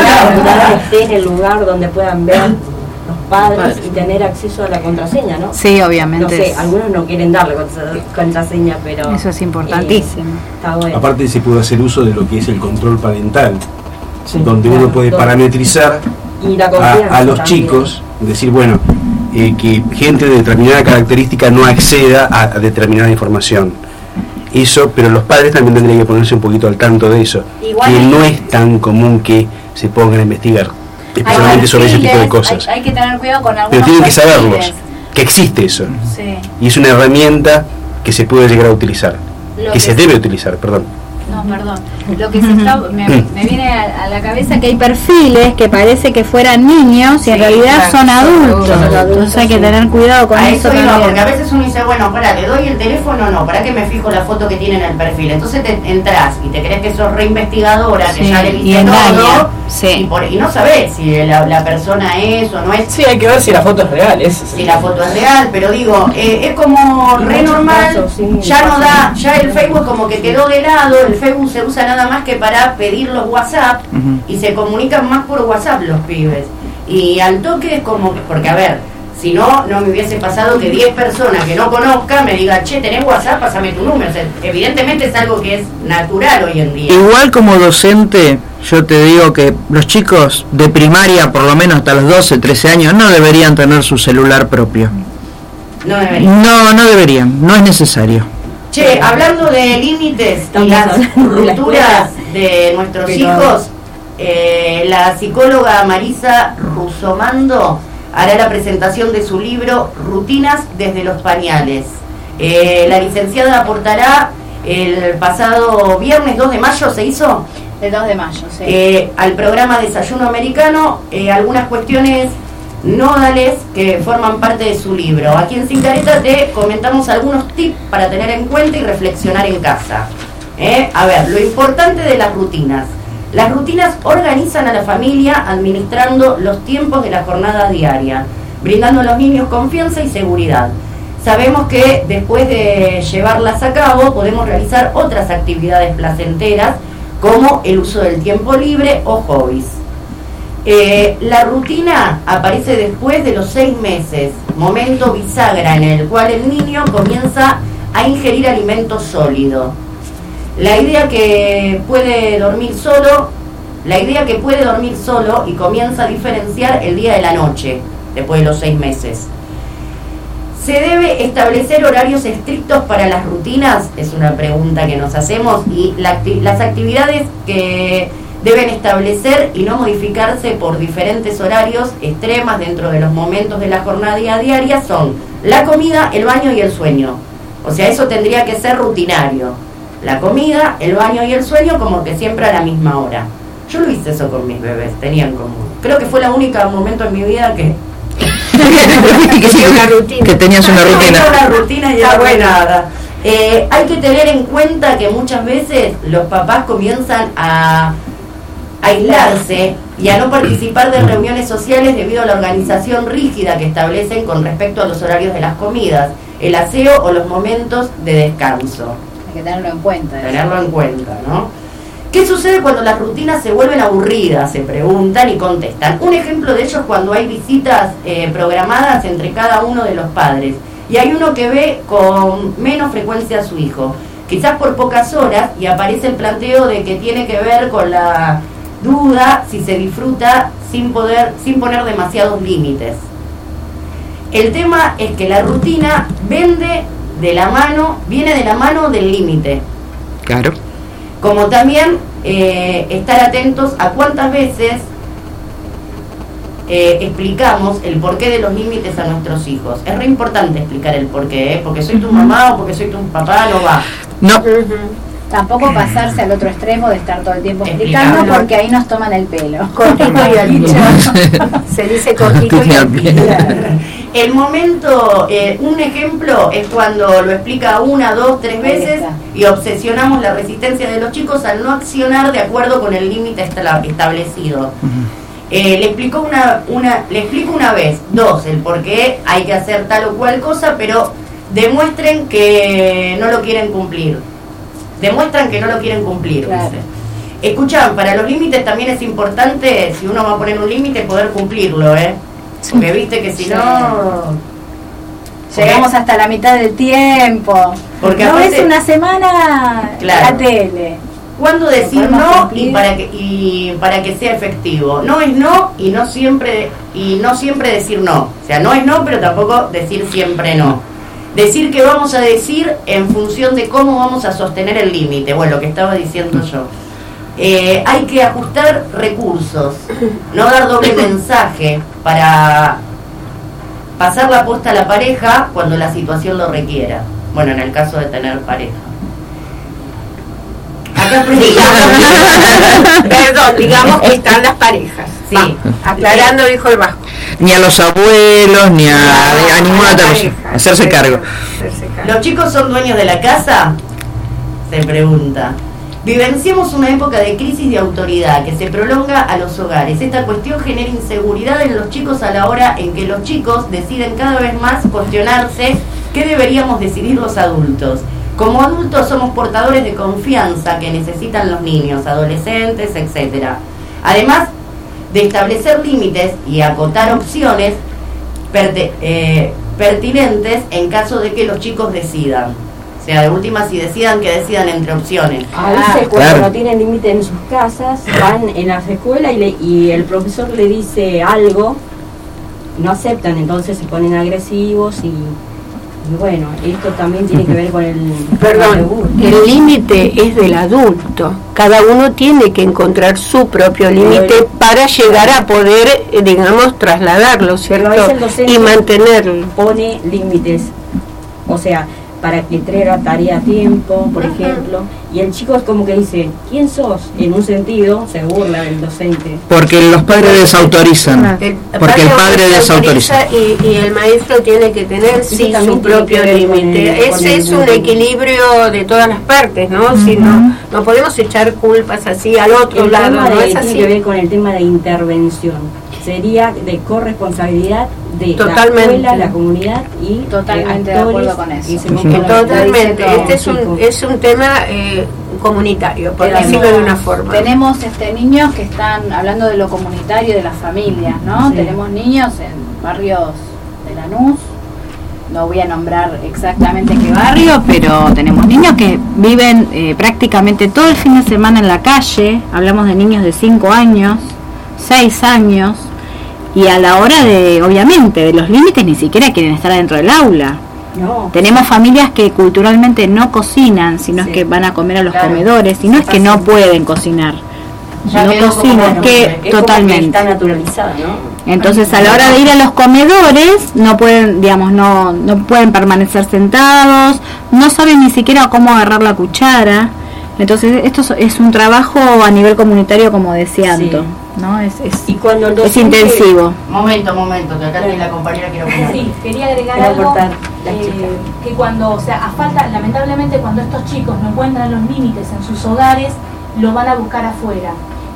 S: esté en el lugar donde puedan ver los padres y tener acceso a la contraseña, ¿no?
H: Sí, obviamente.
S: No sé, algunos no quieren darle contra- contraseña, pero...
H: Eso es importantísimo.
S: eh, está bueno.
U: Aparte se puede hacer uso de lo que es el control parental, donde uno puede parametrizar
S: Y la
U: a,
S: confianza
U: a los
S: también.
U: chicos, decir, bueno, eh, que gente de determinada característica no acceda a, a determinada información. Eso, pero los padres también tendrían que ponerse un poquito al tanto de eso,
T: Igual
U: que
T: hay-
U: no es tan común que se pongan a investigar, especialmente sobre ese tipo de
T: perfiles,
U: cosas.
T: Hay, hay que tener cuidado con algunos
U: Pero tienen que
T: perfiles.
U: saberlos, que existe eso.
T: Sí.
U: Y es una herramienta que se puede llegar a utilizar,
T: Lo
U: que
T: que
U: se
T: sí-
U: debe utilizar, perdón.
T: No, perdón. Lo que se está, me, me viene a, a la cabeza
H: Que hay perfiles que parece que fueran niños y en
G: Sí,
H: realidad
G: claro,
H: son adultos.
G: son adultos,
H: Entonces hay que
G: sí.
H: tener cuidado con
G: A
H: eso
G: eso iba, porque a
H: también.
G: veces uno dice, bueno, para, le doy el teléfono, no, ¿para qué me fijo la foto que tiene en el perfil? Entonces te entras y te crees que sos reinvestigadora, que
H: Sí,
G: ya le
H: y
G: viste
H: engaña,
G: todo,
H: sí.
G: y, por, y no sabés si la, la persona es o no es.
R: Sí, hay que ver si la foto es real. Es,
G: Si la foto es real, pero digo, eh, es como re normal, ya no da, ya el Facebook como que quedó de lado, el Facebook se usa nada más que para pedir los WhatsApp y se comunican más por WhatsApp los pibes. Y al toque es como que, porque a ver, si no, no me hubiese pasado que diez personas que no conozcan me digan, che, ¿tenés WhatsApp? Pásame tu número. O sea, evidentemente es algo que es natural hoy en día.
R: Igual como docente, yo te digo que los chicos de primaria, por lo menos hasta los doce, trece años, no deberían tener su celular propio.
G: No debería.
R: No, no deberían, no es necesario.
G: Che, hablando de límites y las rupturas de nuestros
S: Pero-
G: hijos, eh, la psicóloga Marisa Rusomando hará la presentación de su libro Rutinas desde los pañales. Eh, la licenciada aportará el pasado viernes dos de mayo, ¿se hizo?
T: el dos de mayo, sí.
G: Eh, al programa Desayuno Americano eh, algunas cuestiones nódales que forman parte de su libro. Aquí en Sin Careta te comentamos algunos tips para tener en cuenta y reflexionar en casa. Eh, A ver, lo importante de las rutinas. Las rutinas organizan a la familia administrando los tiempos de la jornada diaria, brindando a los niños confianza y seguridad. Sabemos que después de llevarlas a cabo podemos realizar otras actividades placenteras como el uso del tiempo libre o hobbies. Eh, la rutina aparece después de los seis meses, momento bisagra en el cual el niño comienza a ingerir alimento sólido. La idea que puede dormir solo, la idea que puede dormir solo y comienza a diferenciar el día de la noche, después de los seis meses. ¿Se debe establecer horarios estrictos para las rutinas? Es una pregunta que nos hacemos, y la acti- las actividades que deben establecer y no modificarse por diferentes horarios extremas dentro de los momentos de la jornada diaria son la comida, el baño y el sueño. O sea, eso tendría que ser rutinario. La comida, el baño y el sueño como que siempre a la misma hora. Yo lo hice eso con mis bebés, tenían como... Creo que fue el único momento en mi vida que...
R: Que tenías una rutina.
G: Una rutina y era nada. Eh, hay que tener en cuenta que muchas veces los papás comienzan a aislarse y a no participar de reuniones sociales debido a la organización rígida que establecen con respecto a los horarios de las comidas, el aseo o los momentos de descanso.
P: Hay que tenerlo en cuenta.
G: Tenerlo en cuenta, ¿no? ¿Qué sucede cuando las rutinas se vuelven aburridas? Se preguntan y contestan. Un ejemplo de ello es cuando hay visitas eh, programadas entre cada uno de los padres y hay uno que ve con menos frecuencia a su hijo, quizás por pocas horas, y aparece el planteo de que tiene que ver con la duda si se disfruta sin poder, sin poner demasiados límites. El tema es que la rutina vende de la mano, viene de la mano del límite.
R: Claro.
G: Como también eh, estar atentos a cuántas veces eh, explicamos el porqué de los límites a nuestros hijos. Es re importante explicar el porqué, ¿eh? Porque soy tu mamá o porque soy tu papá, no va.
R: No.
P: Tampoco pasarse al otro extremo de estar todo el tiempo explicando,
G: Explicando.
P: porque ahí nos toman el pelo.
I: Cortito y al pie. Se dice cortito y al pie.
G: El momento, eh, un ejemplo es cuando lo explica una, dos, tres veces y obsesionamos la resistencia de los chicos al no accionar de acuerdo con el límite esta- establecido. Eh, le explicó una, una, le explico una vez, dos, el por qué hay que hacer tal o cual cosa, pero demuestren que no lo quieren cumplir. Demuestran que no lo quieren cumplir,
P: Claro.
G: dice. Escuchan, para los límites también es importante, si uno va a poner un límite, poder cumplirlo, ¿eh? Porque viste que si
P: Sí.
G: no...
P: Llegamos hasta la mitad del tiempo.
G: Porque
P: no
G: aparte-
P: es una semana
G: Claro.
P: la tele.
G: ¿Cuándo decir
P: podemos
G: no y
P: cumplir.
G: para que y para que sea efectivo? No es no y no siempre y no siempre decir no. O sea, no es no, pero tampoco decir siempre no. Decir que vamos a decir en función de cómo vamos a sostener el límite. Bueno, lo que estaba diciendo yo. Eh, hay que ajustar recursos, no dar doble mensaje para pasar la posta a la pareja cuando la situación lo requiera. Bueno, en el caso de tener pareja. Acá
I: Perdón, digamos que están las parejas.
G: Sí.
I: Va, aclarando, dijo el Vasco.
R: Ni a los abuelos, ni a, a ninguna otra persona. Hacerse cargo.
G: ¿Los chicos son dueños de la casa? Se pregunta. Vivenciamos una época de crisis de autoridad que se prolonga a los hogares. Esta cuestión genera inseguridad en los chicos a la hora en que los chicos deciden cada vez más cuestionarse qué deberíamos decidir los adultos. Como adultos somos portadores de confianza que necesitan los niños, adolescentes, etcétera. Además de establecer límites y acotar opciones perte- eh, pertinentes en caso de que los chicos decidan. O sea, de última, si decidan, que decidan entre opciones.
S: A veces cuando no tienen límite en sus casas, van en las escuelas y, le- y el profesor le dice algo, no aceptan, entonces se ponen agresivos y, y bueno, esto también tiene que ver con el...
I: Perdón, el límite es del adulto. Cada uno tiene que encontrar su propio límite para llegar a poder, eh, digamos, trasladarlo, ¿cierto?
S: Pero a veces el docente
I: Y mantenerlo.
S: pone límites, o sea, para que entrega tarea a tiempo, por ejemplo, y el chico es como que dice, ¿quién sos? En un sentido, se burla del docente.
R: Porque los padres desautorizan. Porque el padre desautoriza.
I: Y, y el maestro tiene que tener,
S: Eso
I: sí,
S: también
I: su
S: tiene
I: propio
S: que ver con
I: límite.
S: el- con
I: Ese
S: el-
I: es un equilibrio de todas las partes, ¿no? Si no, no podemos echar culpas así al otro
S: El
I: lado,
S: tema
I: ¿no
S: de-
I: es
S: tiene
I: así?
S: que ver con el tema de intervención. Sería de corresponsabilidad de
I: Totalmente.
S: la escuela, la comunidad y
P: Totalmente
S: eh,
P: de
S: actores,
P: acuerdo con eso.
S: y se busca la-
I: Totalmente.
S: la-
I: Este es un, es un tema eh, comunitario, por decirlo de una forma.
P: Tenemos este niños que están hablando de lo comunitario, de las familias, ¿no?
I: Sí.
P: Tenemos niños en barrios de Lanús, no voy a nombrar exactamente qué barrio, pero tenemos niños que viven eh, prácticamente todo el fin de semana en la calle. Hablamos de niños de cinco años, seis años, y a la hora de, obviamente, de los límites ni siquiera quieren estar dentro del aula.
S: No.
P: Tenemos familias que culturalmente no cocinan, sino es que van a comer a los
S: Claro.
P: comedores, y no es que no pueden cocinar,
S: Ya
P: no
S: quedó como
P: cocinan,
S: bueno,
P: que
S: es como que
P: totalmente.
S: está naturalizado, ¿no?
P: Entonces a la hora de ir a los comedores no pueden, digamos, no, no pueden permanecer sentados, no saben ni siquiera cómo agarrar la cuchara. Entonces esto es- es un trabajo a nivel comunitario, como decía
S: Sí.
P: Anto, ¿no? Es, es,
S: Y cuando el
P: es
S: docente-
P: intensivo.
G: Momento, momento, que acá tiene la compañera quiero opinar.
T: Sí, quería agregar
S: Quiero
T: algo,
S: aportar la
T: eh,
S: chica.
T: que cuando, o sea, a falta, lamentablemente cuando estos chicos no encuentran los límites en sus hogares, lo van a buscar afuera.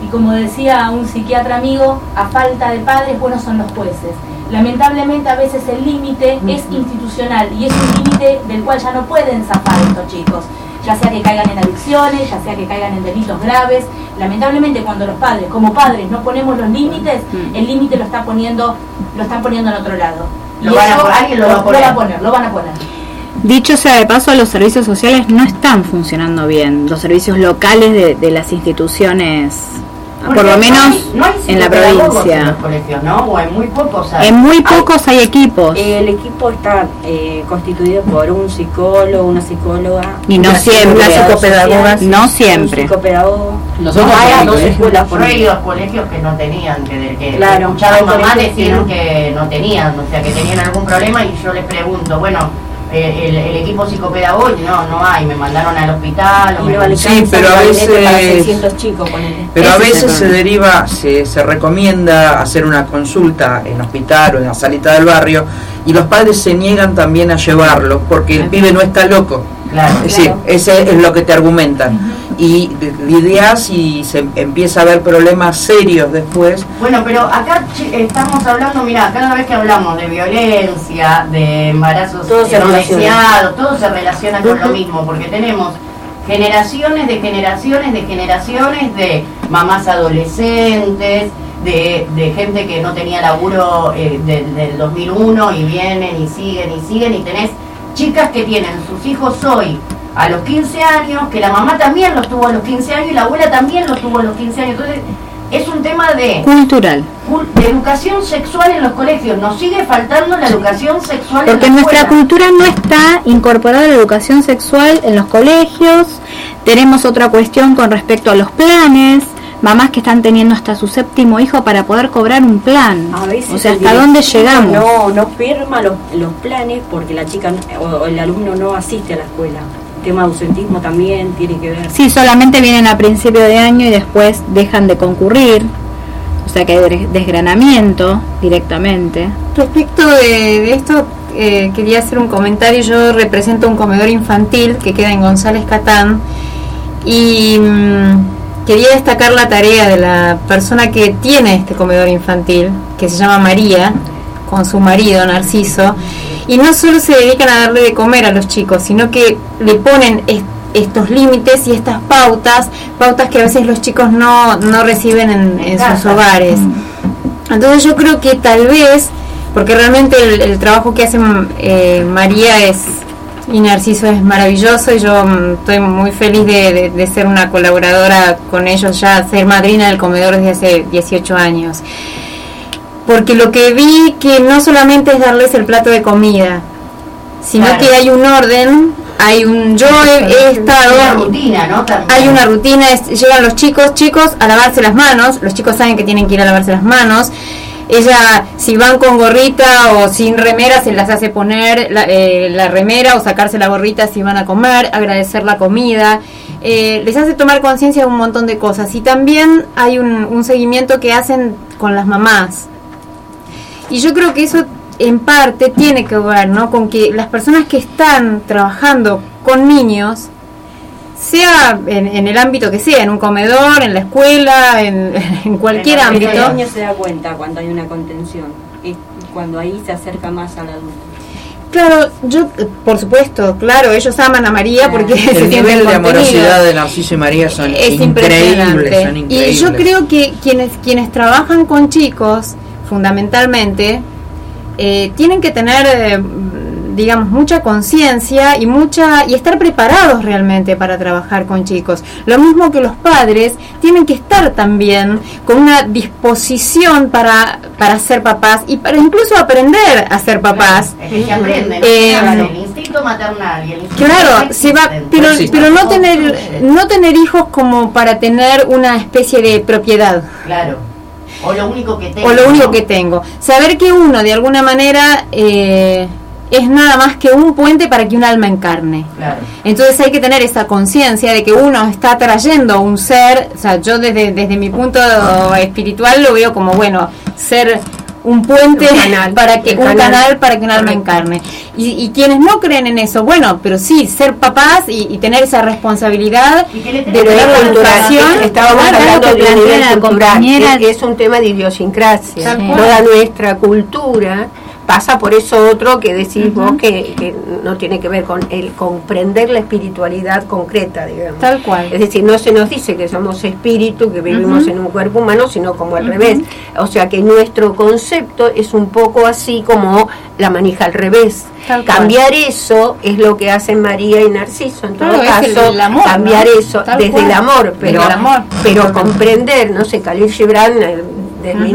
T: Y como decía un psiquiatra amigo, a falta de padres, buenos son los jueces. Lamentablemente a veces el límite es institucional y es un límite del cual ya no pueden zafar estos chicos, ya sea que caigan en adicciones, ya sea que caigan en delitos graves. Lamentablemente cuando los padres, como padres, no ponemos los límites, el límite lo está poniendo, lo están poniendo en otro lado.
G: Lo van a poner, alguien lo va a poner.
T: Lo va a poner, lo van a poner.
P: Dicho sea de paso, los servicios sociales no están funcionando bien, los servicios locales de, de las instituciones, porque por lo menos no hay, no hay en la provincia.
G: En los colegios, ¿no? O en muy pocos hay.
P: En muy pocos hay, hay equipos.
S: El equipo está eh, constituido por un psicólogo, una psicóloga.
P: Y no siempre.
S: Las psicopedagogas.
P: No siempre.
S: Un psicopedagogo.
G: Nosotros hay dos escuelas por ahí, dos colegios que no tenían, que, que
S: claro,
G: escucharon mamá decían que no tenían, o sea, que tenían algún problema y yo les pregunto, bueno, El, el equipo psicopedagógico no no hay, me mandaron al hospital o me
R: sí, pero a veces
S: para seiscientos chicos,
R: pero a veces se deriva, se, se recomienda hacer una consulta en hospital o en la salita del barrio y los padres se niegan también a llevarlo porque el pibe no está loco.
G: Claro,
R: es decir,
G: claro.
R: ese es lo que te argumentan. Uh-huh. Y lidias y se empieza a haber problemas serios después.
G: Bueno, pero acá estamos hablando, mira, cada vez que hablamos de violencia, de embarazos
S: todo se
G: no
S: relaciona.
G: deseados, todo se relaciona uh-huh. con lo mismo, porque tenemos generaciones de generaciones de generaciones de mamás adolescentes, de, de gente que no tenía laburo eh, del, del dos mil uno y vienen y siguen y siguen, y tenés chicas que tienen sus hijos hoy a los quince años, que la mamá también los tuvo a los quince años y la abuela también los tuvo a los quince años. Entonces es un tema de
P: cultural,
G: de educación sexual en los colegios. Nos sigue faltando la educación sexual
P: porque
G: en la
P: nuestra
G: escuela.
P: cultura no está incorporada la educación sexual en los colegios. Tenemos otra cuestión con respecto a los planes, mamás que están teniendo hasta su séptimo hijo para poder cobrar un plan.
S: A veces
P: o sea, ¿hasta dónde llegamos?
S: No, no firma los, los planes porque la chica o, o el alumno no asiste a la escuela. El tema de ausentismo también tiene que ver.
P: Sí, solamente vienen a principio de año y después dejan de concurrir. O sea que hay desgranamiento directamente.
H: Respecto de, de esto, eh, quería hacer un comentario. Yo represento un comedor infantil que queda en González Catán y mmm, quería destacar la tarea de la persona que tiene este comedor infantil, que se llama María, con su marido Narciso, y no solo se dedican a darle de comer a los chicos, sino que le ponen est- estos límites y estas pautas, pautas que a veces los chicos no, no reciben en, en sus hogares. Entonces yo creo que tal vez, porque realmente el, el trabajo que hace eh, María es y Narciso es maravilloso, y yo mm, estoy muy feliz de, de, de ser una colaboradora con ellos, ya ser madrina del comedor desde hace dieciocho años, porque lo que vi que no solamente es darles el plato de comida, sino claro. que hay un orden, hay un yo he, he estado
G: una rutina, ¿no? También.
H: Hay una rutina, es, llegan los chicos chicos a lavarse las manos, los chicos saben que tienen que ir a lavarse las manos. Ella, si van con gorrita o sin remera, se las hace poner la, eh, la remera o sacarse la gorrita si van a comer, agradecer la comida, eh, les hace tomar conciencia de un montón de cosas. Y también hay un, un seguimiento que hacen con las mamás. Y yo creo que eso en parte tiene que ver, ¿no?, con que las personas que están trabajando con niños, sea en, en el ámbito que sea, en un comedor, en la escuela, en, en cualquier
S: el
H: ámbito.
S: El niño se da cuenta cuando hay una contención, y cuando ahí se acerca más al adulto.
H: Claro, yo, por supuesto, claro, ellos aman a María porque
R: el
H: se sienten
R: nivel de
H: contenidos.
R: amorosidad de Narciso y María son
H: es
R: increíbles, son increíbles.
H: Y yo creo que quienes quienes trabajan con chicos, fundamentalmente, eh, tienen que tener, eh, digamos, mucha conciencia y mucha y estar preparados realmente para trabajar con chicos. Lo mismo que los padres tienen que estar también con una disposición para para ser papás y para incluso aprender a ser papás.
G: Claro, es que se aprende, ¿no?
H: Eh,
G: Claro, el instinto maternal y el instinto
H: Claro, se va, pero pero no tener no tener hijos como para tener una especie de propiedad.
G: Claro. O lo único que tengo.
H: O lo único que tengo. Saber que uno, de alguna manera, eh, es nada más que un puente para que un alma encarne.
G: Claro.
H: Entonces hay que tener esa conciencia de que uno está trayendo un ser, o sea, yo desde, desde mi punto espiritual lo veo como, bueno, ser un puente
I: Un canal,
H: para que
I: un
H: un
I: canal.
H: canal para que un alma
I: Correcto.
H: encarne. Y, y quienes no creen en eso, bueno, pero sí, ser papás y, y tener esa responsabilidad de
I: Pero
H: tener
I: es
H: la
I: cultural.
H: educación.
I: Estábamos
H: Claro,
I: hablando
H: lo que
I: de un
H: plantea
I: nivel
H: la
I: cultural.
H: compañera.
I: Es, es un tema de idiosincrasia.
H: Tal cual.
I: Toda nuestra cultura pasa por eso otro que decís vos que, que no tiene que ver con el comprender la espiritualidad concreta, digamos.
H: Tal cual.
I: Es decir, no se nos dice que somos espíritu, que vivimos
H: Ujú.
I: en un cuerpo humano, sino como al
H: Ujú.
I: revés. O sea que nuestro concepto es un poco así como la manija al revés.
H: Tal cual.
I: Cambiar eso es lo que hacen María y Narciso, en todo
H: Claro, es el-
I: caso,
H: el amor,
I: cambiar
H: ¿no?
I: eso
H: Tal
I: desde
H: cual.
I: el amor,
H: Desde
I: pero,
H: el amor.
I: pero comprender, no sé, Khalil Gibran eh, de
H: Ujú.
I: mil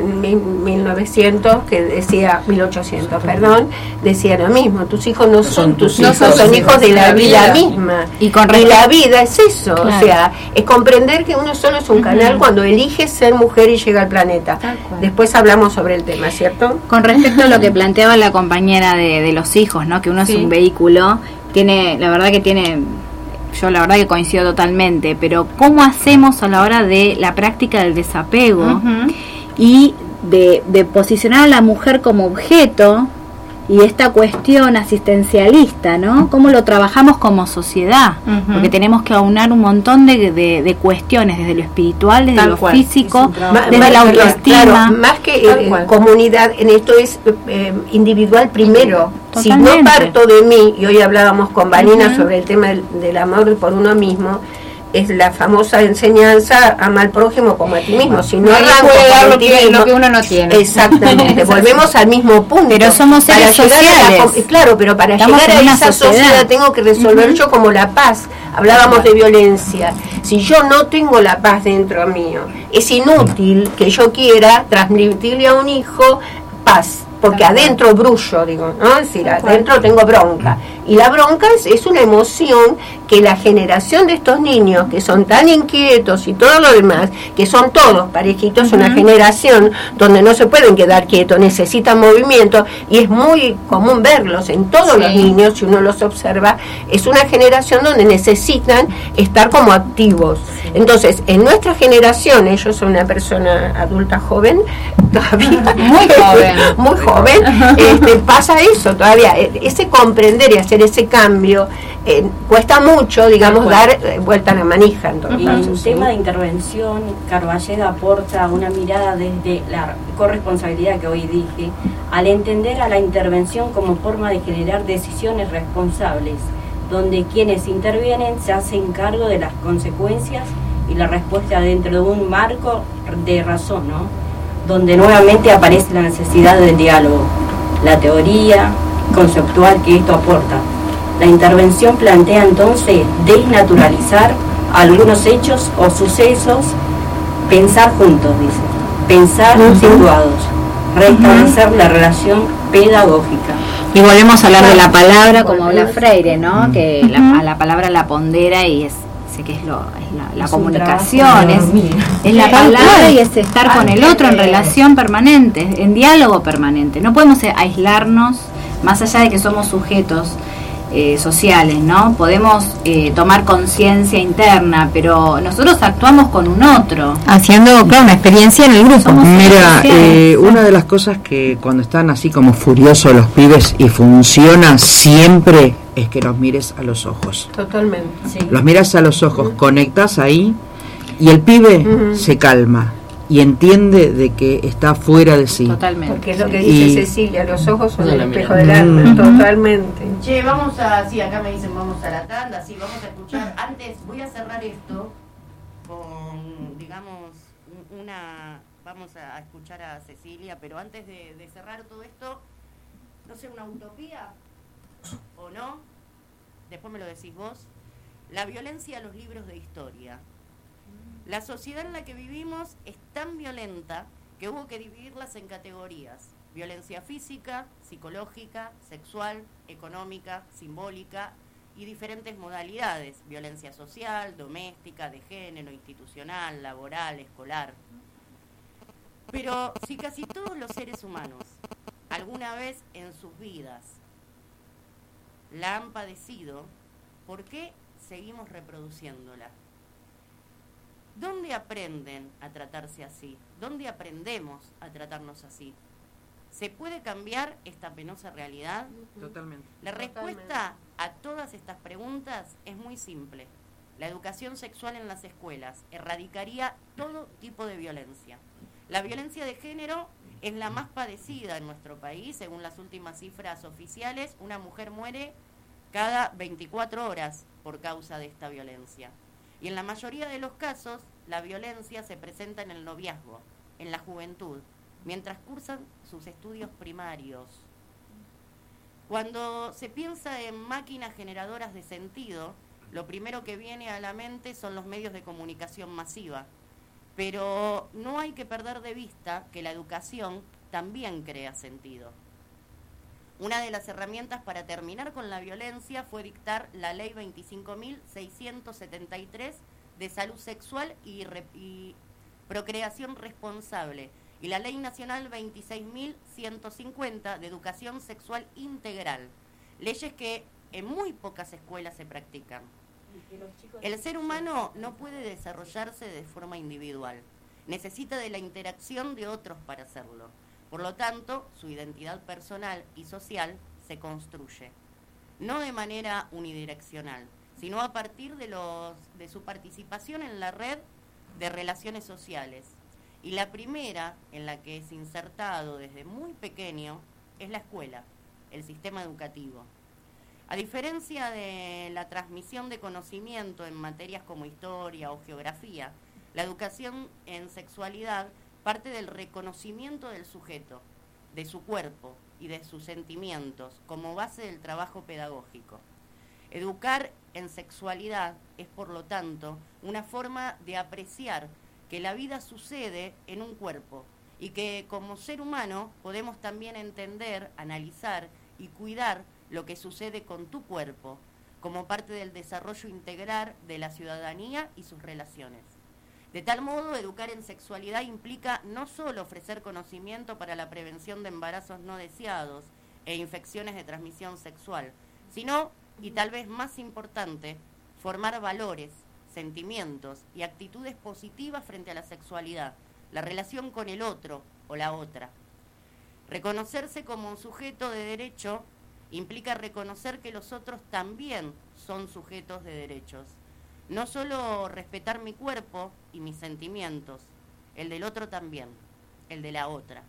I: novecientos, que decía, mil ochocientos, perdón, decía lo mismo, tus hijos no son tus
H: no
I: hijos,
H: son
I: son
H: tus
I: hijos de
H: hijos,
I: la
H: la
I: vida
H: vida.
I: misma.
H: Y con
I: la
H: respecto-
I: vida es eso, o
H: Claro.
I: sea, es comprender que uno solo es un canal cuando elige ser mujer y llega al planeta. Después hablamos sobre el tema, ¿cierto?
P: Con respecto a lo que planteaba la compañera de, de los hijos, ¿no? Que uno
I: Sí.
P: es un vehículo, tiene, la verdad que tiene, yo la verdad que coincido totalmente, pero ¿cómo hacemos a la hora de la práctica del desapego
H: Ujú.
P: y de, de posicionar a la mujer como objeto y esta cuestión asistencialista, ¿no? ¿Cómo lo trabajamos como sociedad?
H: Ujú.
P: Porque tenemos que aunar un montón de, de, de cuestiones, desde lo espiritual, desde
H: Tal
P: lo
H: cual.
P: físico,
I: Ma-
P: desde
I: ma-
P: la
I: perdón,
P: autoestima.
I: claro, más que
H: Tal
I: eh,
H: cual.
I: comunidad, en esto es eh, individual primero. Si no
P: Totalmente.
I: parto de mí, y hoy hablábamos con Vanina
P: Ujú.
I: sobre el tema del, del amor por uno mismo, es la famosa enseñanza, ama al prójimo como a ti mismo. Si no
H: Nadie
I: arranco
H: puede
I: por
H: dar
I: el
H: lo
I: ti
H: que-
I: mismo-
H: lo que uno no tiene.
I: Exactamente, volvemos al mismo punto.
P: Pero somos seres
I: Para llegar a la
P: sociales.
I: com- claro, pero para
P: Estamos
I: llegar
P: en
I: a
P: una
I: esa
P: sociedad.
I: sociedad tengo que resolver yo como la paz. Hablábamos de violencia. Si yo no tengo la paz dentro mío, es inútil que yo quiera transmitirle a un hijo paz. Porque adentro brullo, digo, ¿no? Es decir, adentro tengo bronca. Y la bronca es, es una emoción que la generación de estos niños, que son tan inquietos y todo lo demás, que son todos parejitos, una generación donde no se pueden quedar quietos, necesitan movimiento, y es muy común verlos en todos
H: Sí.
I: los niños, si uno los observa, es una generación donde necesitan estar como activos. Entonces, en nuestra generación, yo soy una persona adulta joven, todavía
H: Muy joven.
I: muy joven, este, pasa eso todavía, eh, ese comprender y hacer ese cambio, eh, cuesta mucho, digamos,
H: Tal
I: dar eh, vuelta a la manija. En todo
C: Y
I: caso,
C: en
I: ¿sí?
C: tema de intervención, Carballeda aporta una mirada desde la corresponsabilidad que hoy dije, al entender a la intervención como forma de generar decisiones responsables, donde quienes intervienen se hacen cargo de las consecuencias y la respuesta dentro de un marco de razón, ¿no? Donde nuevamente aparece la necesidad del diálogo, la teoría conceptual que esto aporta. La intervención plantea entonces desnaturalizar algunos hechos o sucesos, pensar juntos, dice, pensar situados, restablecer la relación pedagógica.
P: Y volvemos a hablar de la palabra, como habla Freire, ¿no? Que la, a la palabra la pondera y es, sé que es, lo, es la, la
C: Es un
P: comunicación,
C: trabajo
P: es,
C: enorme.
P: es la
C: Tal
P: palabra
C: cual.
P: y es estar con el otro en relación permanente, en diálogo permanente. No podemos eh, aislarnos, más allá de que somos sujetos eh, sociales, ¿no? Podemos eh, tomar conciencia interna, pero nosotros actuamos con un otro.
H: Haciendo, claro, una experiencia en el grupo.
P: Somos
R: Mira,
P: sociales.
R: eh, una de las cosas que cuando están así como furiosos los pibes y funciona siempre es que los mires a los ojos.
I: Totalmente.
R: Los miras a los ojos, conectas ahí y el pibe
I: Ujú.
R: se calma y entiende de que está fuera de sí.
P: Totalmente.
I: Porque es lo que
R: Y-
I: dice Cecilia, los ojos son
R: No
I: el
R: la
I: espejo
R: mira.
I: del alma,
R: Mm.
I: totalmente.
G: Che, vamos a, sí, acá me dicen vamos a la tanda, sí, vamos a escuchar. Antes voy a cerrar esto con, digamos, un- una, vamos a a escuchar a Cecilia, pero antes de, de cerrar todo esto, no sé, una utopía o no, después me lo decís vos, la violencia a los libros de historia. La sociedad en la que vivimos es tan violenta que hubo que dividirlas en categorías: violencia física, psicológica, sexual, económica, simbólica y diferentes modalidades: violencia social, doméstica, de género, institucional, laboral, escolar. Pero si casi todos los seres humanos alguna vez en sus vidas la han padecido, ¿por qué seguimos reproduciéndola? ¿Dónde aprenden a tratarse así? ¿Dónde aprendemos a tratarnos así? ¿Se puede cambiar esta penosa realidad?
R: Totalmente.
G: La respuesta a todas estas preguntas es muy simple. La educación sexual en las escuelas erradicaría todo tipo de violencia. La violencia de género es la más padecida en nuestro país. Según las últimas cifras oficiales, una mujer muere cada veinticuatro horas por causa de esta violencia. Y en la mayoría de los casos, la violencia se presenta en el noviazgo, en la juventud, mientras cursan sus estudios primarios. Cuando se piensa en máquinas generadoras de sentido, lo primero que viene a la mente son los medios de comunicación masiva. Pero no hay que perder de vista que la educación también crea sentido. Una de las herramientas para terminar con la violencia fue dictar la Ley veinticinco mil seiscientos setenta y tres de Salud Sexual y, re, y Procreación Responsable y la Ley Nacional veintiséis mil ciento cincuenta de Educación Sexual Integral, leyes que en muy pocas escuelas se practican. El ser humano no puede desarrollarse de forma individual, necesita de la interacción de otros para hacerlo. Por lo tanto, su identidad personal y social se construye, no de manera unidireccional, sino a partir de, los, de su participación en la red de relaciones sociales. Y la primera en la que es insertado desde muy pequeño es la escuela, el sistema educativo. A diferencia de la transmisión de conocimiento en materias como historia o geografía, la educación en sexualidad parte del reconocimiento del sujeto, de su cuerpo y de sus sentimientos como base del trabajo pedagógico. Educar en sexualidad es, por lo tanto, una forma de apreciar que la vida sucede en un cuerpo y que como ser humano podemos también entender, analizar y cuidar lo que sucede con tu cuerpo como parte del desarrollo integral de la ciudadanía y sus relaciones. De tal modo, educar en sexualidad implica no solo ofrecer conocimiento para la prevención de embarazos no deseados e infecciones de transmisión sexual, sino, y tal vez más importante, formar valores, sentimientos y actitudes positivas frente a la sexualidad, la relación con el otro o la otra. Reconocerse como un sujeto de derecho implica reconocer que los otros también son sujetos de derechos. No solo respetar mi cuerpo y mis sentimientos, el del otro también, el de la otra.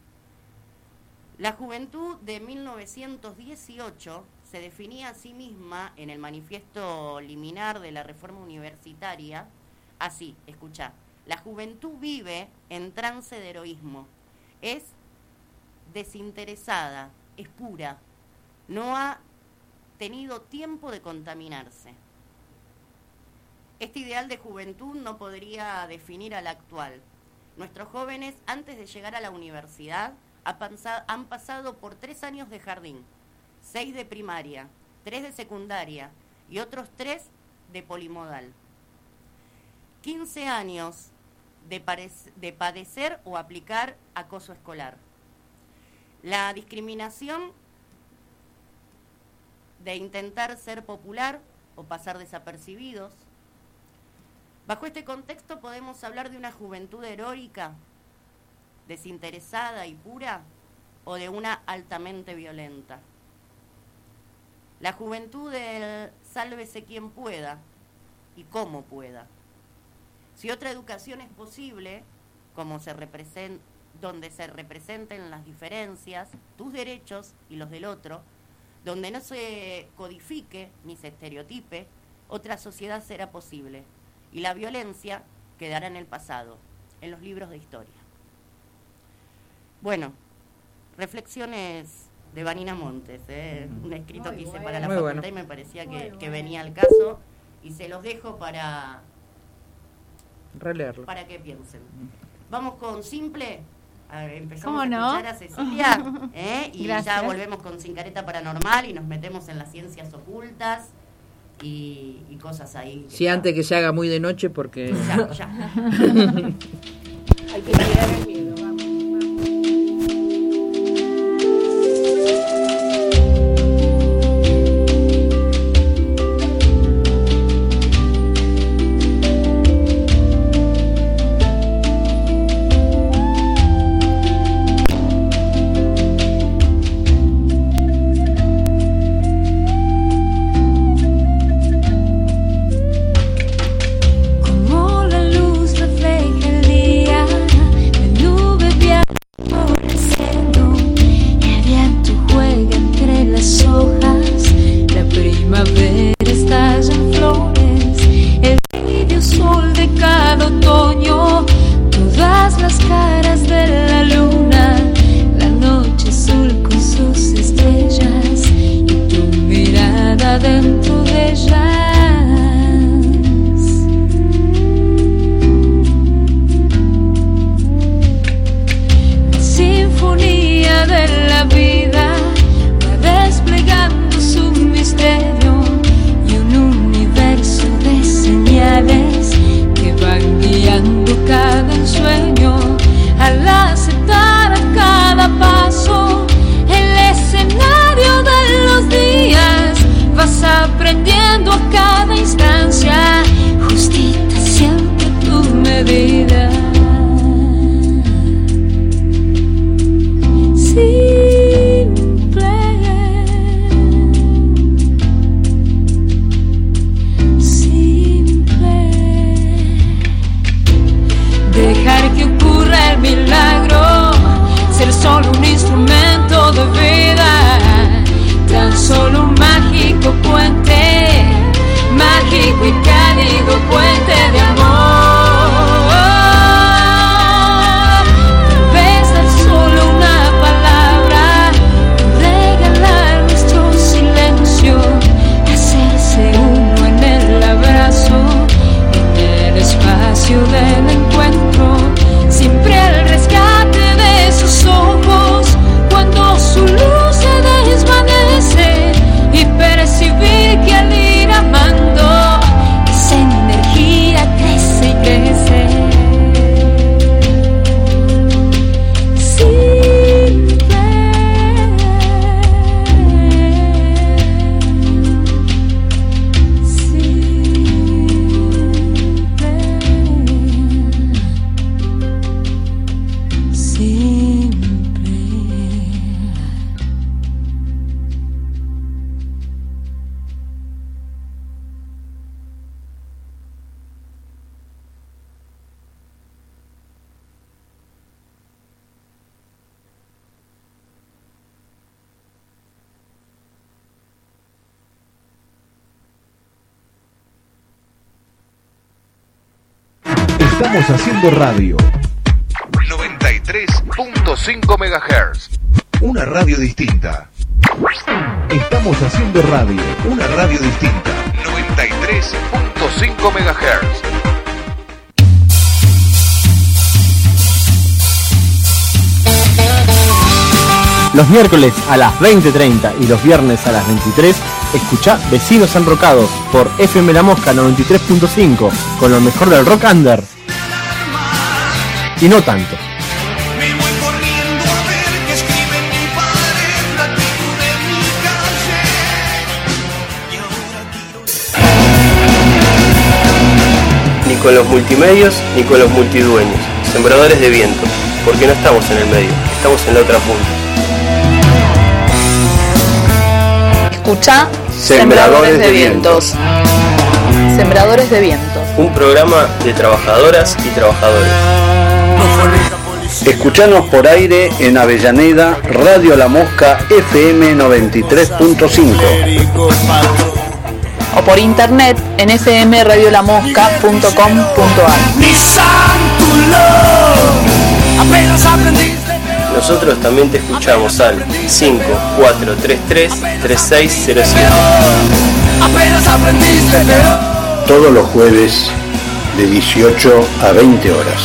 G: La juventud de mil novecientos dieciocho se definía a sí misma en el manifiesto liminar de la reforma universitaria así, escuchá, la juventud vive en trance de heroísmo, es desinteresada, es pura, no ha tenido tiempo de contaminarse. Este ideal de juventud no podría definir al actual. Nuestros jóvenes, antes de llegar a la universidad, han pasado por tres años de jardín, seis de primaria, tres de secundaria y otros tres de polimodal. quince años de, de padecer o aplicar acoso escolar. La discriminación de intentar ser popular o pasar desapercibidos. Bajo este contexto podemos hablar de una juventud heroica, desinteresada y pura, o de una altamente violenta. La juventud del sálvese quien pueda y cómo pueda. Si otra educación es posible, como se represent, donde se representen las diferencias, tus derechos y los del otro, donde no se codifique ni se estereotipe, otra sociedad será posible. Y la violencia quedará en el pasado, en los libros de historia. Bueno, reflexiones de Vanina Montes, ¿eh? Un escrito que hice para la facultad bueno. Y me parecía que, que venía al caso y se los dejo para
R: releerlo,
G: para que piensen. Vamos con Simple. A ver, empezamos
P: ¿Cómo
G: a
P: no?
G: escuchar a Cecilia ¿eh? Y
P: Gracias.
G: Ya volvemos con Sin Careta Paranormal y nos metemos en las ciencias ocultas y, y cosas ahí.
R: Sí, está. Antes que se haga muy de noche porque...
G: Ya, ya.
I: Hay que tirar el miedo, vamos.
F: solo un instrumento de vida, tan solo un mágico puente, mágico y cálido puente de amor. Tal vez solo una palabra, regalar nuestro silencio, hacerse uno en el abrazo, en el espacio del encuentro, siempre al rescate de sus ojos, cuando su luz se desvanece, y percibir que al ir amando esa energía crece y crece.
A: Estamos haciendo radio. noventa y tres punto cinco megahertz. Una radio distinta. Estamos haciendo radio. Una radio distinta. noventa y tres punto cinco megahertz.
B: Los miércoles a las veinte treinta y los viernes a las veintitrés, escuchá Vecinos Enrocados por F M La Mosca noventa y tres punto cinco, con lo mejor del rock under. Y no tanto.
E: Ni con los multimedios, ni con los multidueños. Sembradores de viento, porque no estamos en el medio, estamos en la otra punta.
D: Escuchá Sembradores de Vientos. Sembradores de Vientos.
E: Un programa de trabajadoras y trabajadores.
V: Escuchanos por aire en Avellaneda, Radio La Mosca F M noventa y tres punto cinco.
D: O por internet en f m radio la mosca punto com punto a r.
E: Nosotros también te escuchamos al cinco cuatro tres tres tres seis cero siete.
V: Todos los jueves de dieciocho a veinte horas.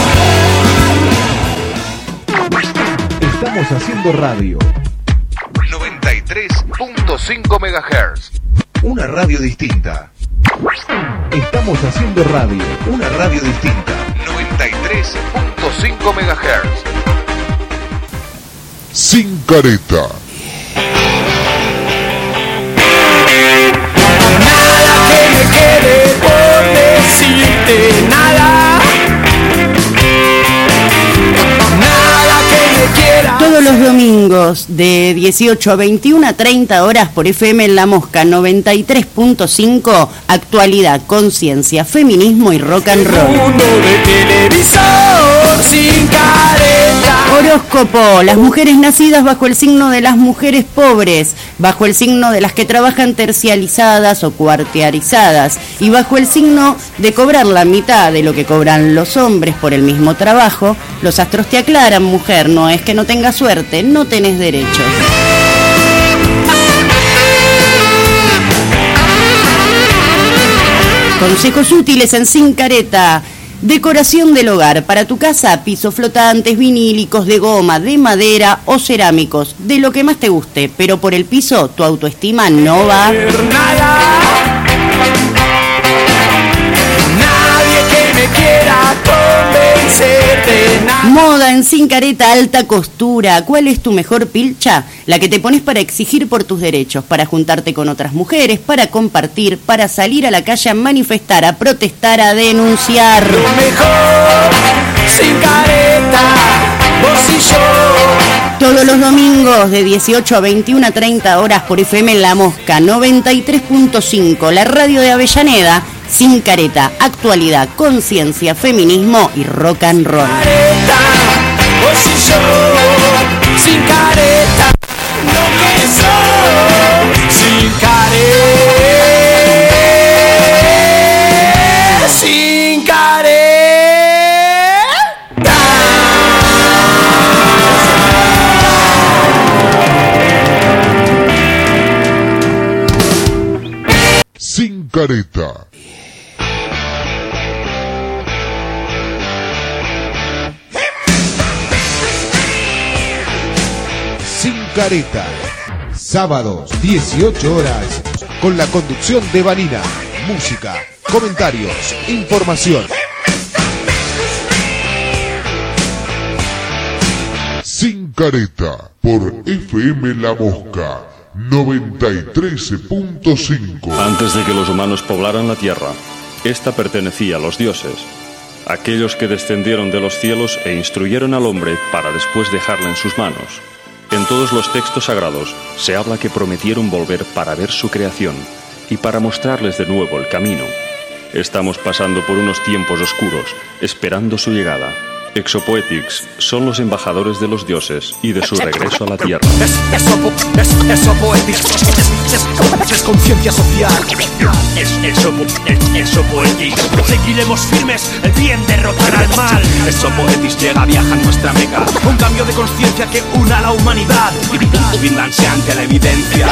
A: Estamos haciendo radio. noventa y tres punto cinco megahertz. Una radio distinta. Estamos haciendo radio. Una radio distinta. noventa y tres punto cinco megahertz.
O: Sin careta.
F: Nada que me quede por decirte, nada. Nada que me quiera.
G: Todos los domingos de dieciocho a veintiuno a treinta horas por F M en La Mosca noventa y tres punto cinco, actualidad, conciencia, feminismo y rock and roll.
F: Mundo de televisor sin careta.
G: Horóscopo, las mujeres nacidas bajo el signo de las mujeres pobres, bajo el signo de las que trabajan tercializadas o cuartiarizadas y bajo el signo de cobrar la mitad de lo que cobran los hombres por el mismo trabajo, los astros te aclaran, mujer, no es que no tengas suerte, no tenés derechos. Consejos útiles en Sin Careta. Decoración del hogar. Para tu casa, pisos flotantes, vinílicos, de goma, de madera o cerámicos. De lo que más te guste. Pero por el piso, tu autoestima no va.
F: Nadie que me quiera convencer de nada.
G: Moda en Sin Careta, alta costura. ¿Cuál es tu mejor pilcha? La que te pones para exigir por tus derechos, para juntarte con otras mujeres, para compartir, para salir a la calle a manifestar, a protestar, a denunciar.
F: Lo mejor, Sin Careta, vos y yo.
G: Todos los domingos de dieciocho a veintiuno a treinta horas por F M en La Mosca noventa y tres punto cinco, la radio de Avellaneda. Sin Careta, actualidad, conciencia, feminismo y rock and roll.
F: Careta, vos y yo.
O: Sin careta. Sin careta. Sábados, dieciocho horas, con la conducción de Vanina. Música, comentarios, información. Sin careta, por F M La Mosca, noventa y tres punto cinco.
J: Antes de que los humanos poblaran la tierra, esta pertenecía a los dioses, aquellos que descendieron de los cielos e instruyeron al hombre para después dejarla en sus manos. En todos los textos sagrados se habla que prometieron volver para ver su creación y para mostrarles de nuevo el camino. Estamos pasando por unos tiempos oscuros, esperando su llegada. Exopoetics son los embajadores de los dioses y de su regreso a la tierra.
F: Es Exopoetics, es, es conciencia social. Es Exopoetics, seguiremos firmes, el bien derrotará al mal. Exopoetics llega, viaja a nuestra meca, un cambio de conciencia que una a la humanidad. Ríndanse ante la evidencia.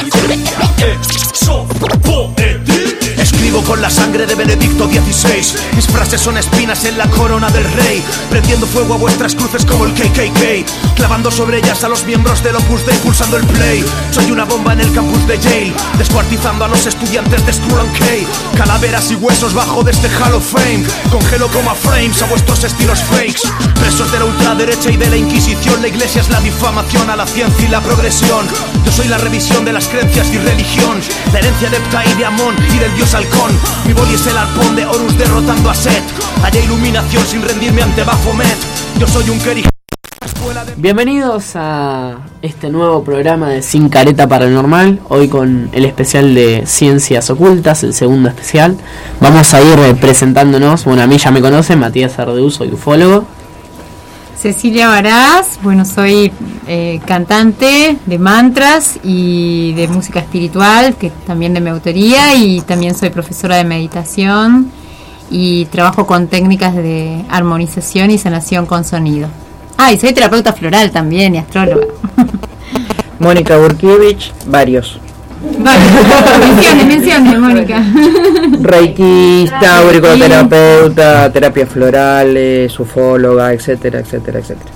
F: Exopoetics. Escribo con la sangre de Benedicto dieciséis. Mis frases son espinas en la corona del rey, prendiendo fuego a vuestras cruces como el K K K, clavando sobre ellas a los miembros del Opus Dei, pulsando el play. Soy una bomba en el campus de Yale, descuartizando a los estudiantes de Skull and K. Calaveras y huesos bajo de este Hall of Fame, congelo como a frames a vuestros estilos fakes. Presos de la ultraderecha y de la Inquisición, la iglesia es la difamación a la ciencia y la progresión. Yo soy la revisión de las creencias y religión, la herencia de Ptah y de Amón y del dios halcón. Mi boli es el arpón de Horus derrotando a Set. Haya iluminación sin rendirme ante Baphomet. Yo soy un Kerry.
K: Bienvenidos a este nuevo programa de Sin Careta Paranormal. Hoy con el especial de Ciencias Ocultas, el segundo especial. Vamos a ir presentándonos. Bueno, a mí ya me conocen, Matías Ardeú, soy ufólogo.
H: Cecilia Varaz, bueno, soy eh, cantante de mantras y de música espiritual, que también de mi autoría, y también soy profesora de meditación y trabajo con técnicas de armonización y sanación con sonido. Ah, y soy terapeuta floral también y astróloga.
R: Mónica Burkiewicz, varios.
H: Mencione, mencione, Mónica.
R: Reikista, auriculoterapeuta, terapias florales, ufóloga, etcétera, etcétera, etcétera.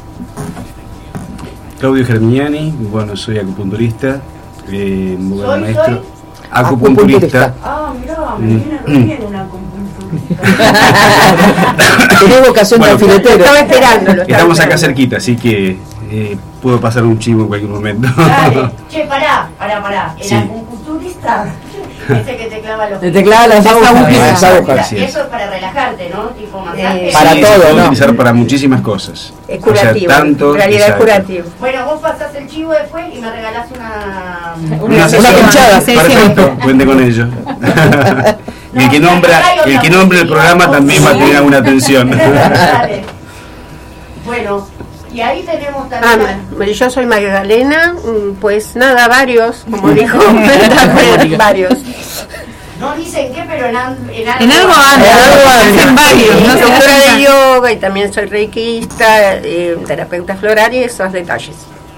U: Claudio Germiani, bueno, soy acupunturista, eh, buen
I: ¿Soy,
U: maestro.
I: soy?
U: Acupunturista.
I: Ah, mirá, me viene re bien una acupunturista.
R: Tenés vocación de alfiletero.
I: Estaba esperándolo.
U: Estamos acá cerquita, así que eh, puedo pasar un chivo en cualquier momento.
I: Dale. Che, pará, pará, pará. El
U: Sí.
I: acupunturista, ese que te clava los...
K: Te, te clava las agujas.
U: Las agujas, sí.
I: Eso es para relajarte, ¿no? Tipo masaje.
U: Para sí, todo, se puede ¿no? utilizar para muchísimas cosas.
I: Es curativo,
U: O sea, tanto,
I: en realidad
U: exacto.
I: es curativo. Bueno, vos pasás el chivo después y me regalás una...
U: Una, una pinchada. Perfecto, cuente con ello. Y el que nombra, el que nombre el programa también va a tener alguna atención.
I: Dale. Bueno, y ahí tenemos también...
W: Ah, yo soy Magdalena, pues nada, varios, como dijo, varios.
I: No dicen qué, pero en, an, en algo...
W: En algo andan,
I: en
W: varios.
I: ¿no?
W: Doctora de yoga y también soy reikista, eh, terapeuta floral y esos detalles.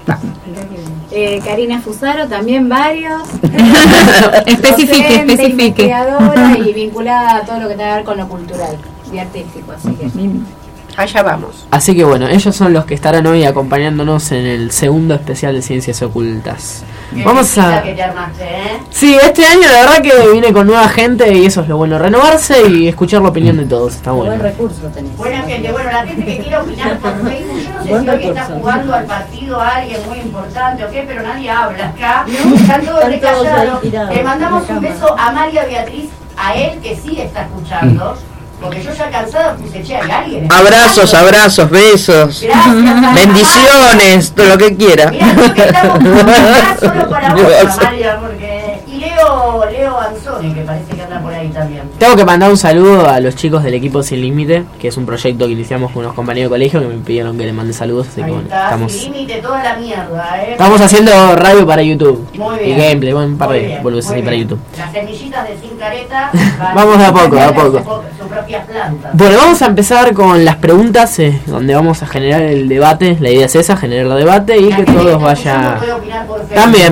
P: Eh, Karina Fusaro, también varios.
H: Especifique,
P: Docente,
H: especifique.
P: investigadora y vinculada a todo lo que tenga que ver con lo cultural y artístico, así que...
W: Allá vamos.
K: Así que bueno, ellos son los que estarán hoy acompañándonos en el segundo especial de Ciencias Ocultas.
I: Qué
K: Vamos a...
I: que te armaste, ¿eh?
K: Sí, este año la verdad que vine con nueva gente y eso es lo bueno, renovarse y escuchar la opinión de todos, está bueno.
P: Buen recurso tenés.
I: Buena gente, bueno, la gente que quiera opinar por Facebook, yo no sé si hoy está jugando al partido a alguien muy importante o qué, pero nadie habla acá. Están todos
P: Están todos
I: recallados.
P: ahí tirados.
I: Le mandamos
P: En la
I: un
P: cama.
I: beso a María Beatriz, a él que sí está escuchando. Porque yo ya cansada puse, che, hay alguien.
R: Abrazos, abrazos, besos.
I: Gracias.
R: Bendiciones, todo lo que quiera.
I: Mirá, creo que estamos acá solo para vos, Amalia, porque... Y Leo, Leo Anzoni, que parece que anda por ahí también.
K: Tengo que mandar un saludo a los chicos del equipo Sin Límite, que es un proyecto que iniciamos con unos compañeros de colegio que me pidieron que les mande saludos, así que
I: Ahí
K: bueno,
I: está,
K: estamos,
I: sin límite toda la mierda, ¿eh?
K: estamos haciendo radio para YouTube.
I: Muy
K: Y
I: bien.
K: gameplay, bueno, un par
I: Muy
K: de
I: bien,
K: boludeces
I: muy
K: ahí para
I: bien.
K: YouTube.
I: Las semillitas de Sin Careta van
K: Vamos de a poco, de a
I: tener
K: poco.
I: Su, su propia planta.
K: Bueno, vamos a empezar con las preguntas, eh, donde vamos a generar el debate. La idea es esa, generar debate y que todos vaya...
I: Puede opinar por Facebook.
K: También.
I: Tienen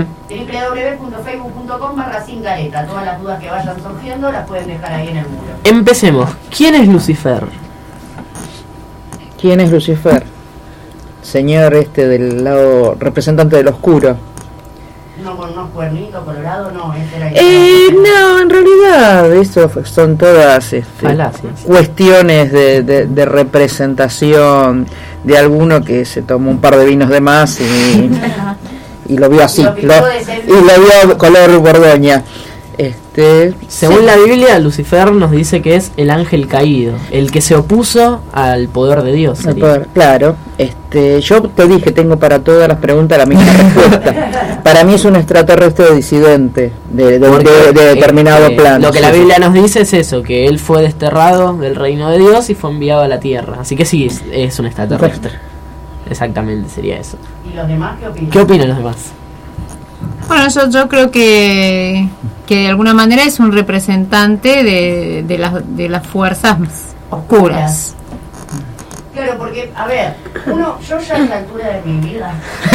G: w w w punto facebook punto com barra cincareta. Todas las dudas que vayan surgiendo las pueden dejar ahí en el muro.
K: Empecemos. ¿Quién es Lucifer?
R: ¿Quién es Lucifer? Señor este del lado representante del oscuro.
G: No con unos cuernitos colorados, no, este era el
R: Eh, no, en realidad eso fue- son todas este,
K: Falacias.
R: cuestiones de, de, de representación de alguno que se tomó un par de vinos de más y, y lo vio así,
K: Lo
R: lo-
K: pintó de ser-
R: y lo vio color Borgoña. Este,
K: Según
R: sí.
K: la Biblia, Lucifer nos dice que es el ángel caído, el que se opuso al poder de Dios.
R: El
K: sería.
R: poder, claro, este, yo te dije, tengo para todas las preguntas la misma respuesta. Para mí es un extraterrestre disidente de, de,
K: Porque,
R: de- de determinado
K: este,
R: plano.
K: Lo que la
R: Sí, sí.
K: Biblia nos dice es eso, que él fue desterrado del reino de Dios y fue enviado a la tierra. Así que sí, es, es un extraterrestre. Exactamente, sería eso.
G: ¿Y los demás qué opinan?
K: ¿Qué opinan los demás?
H: Bueno, yo, yo creo que, que de alguna manera es un representante de, de, las, de las fuerzas oscuras.
G: Claro, porque, a ver, uno, yo ya a la altura de mi vida.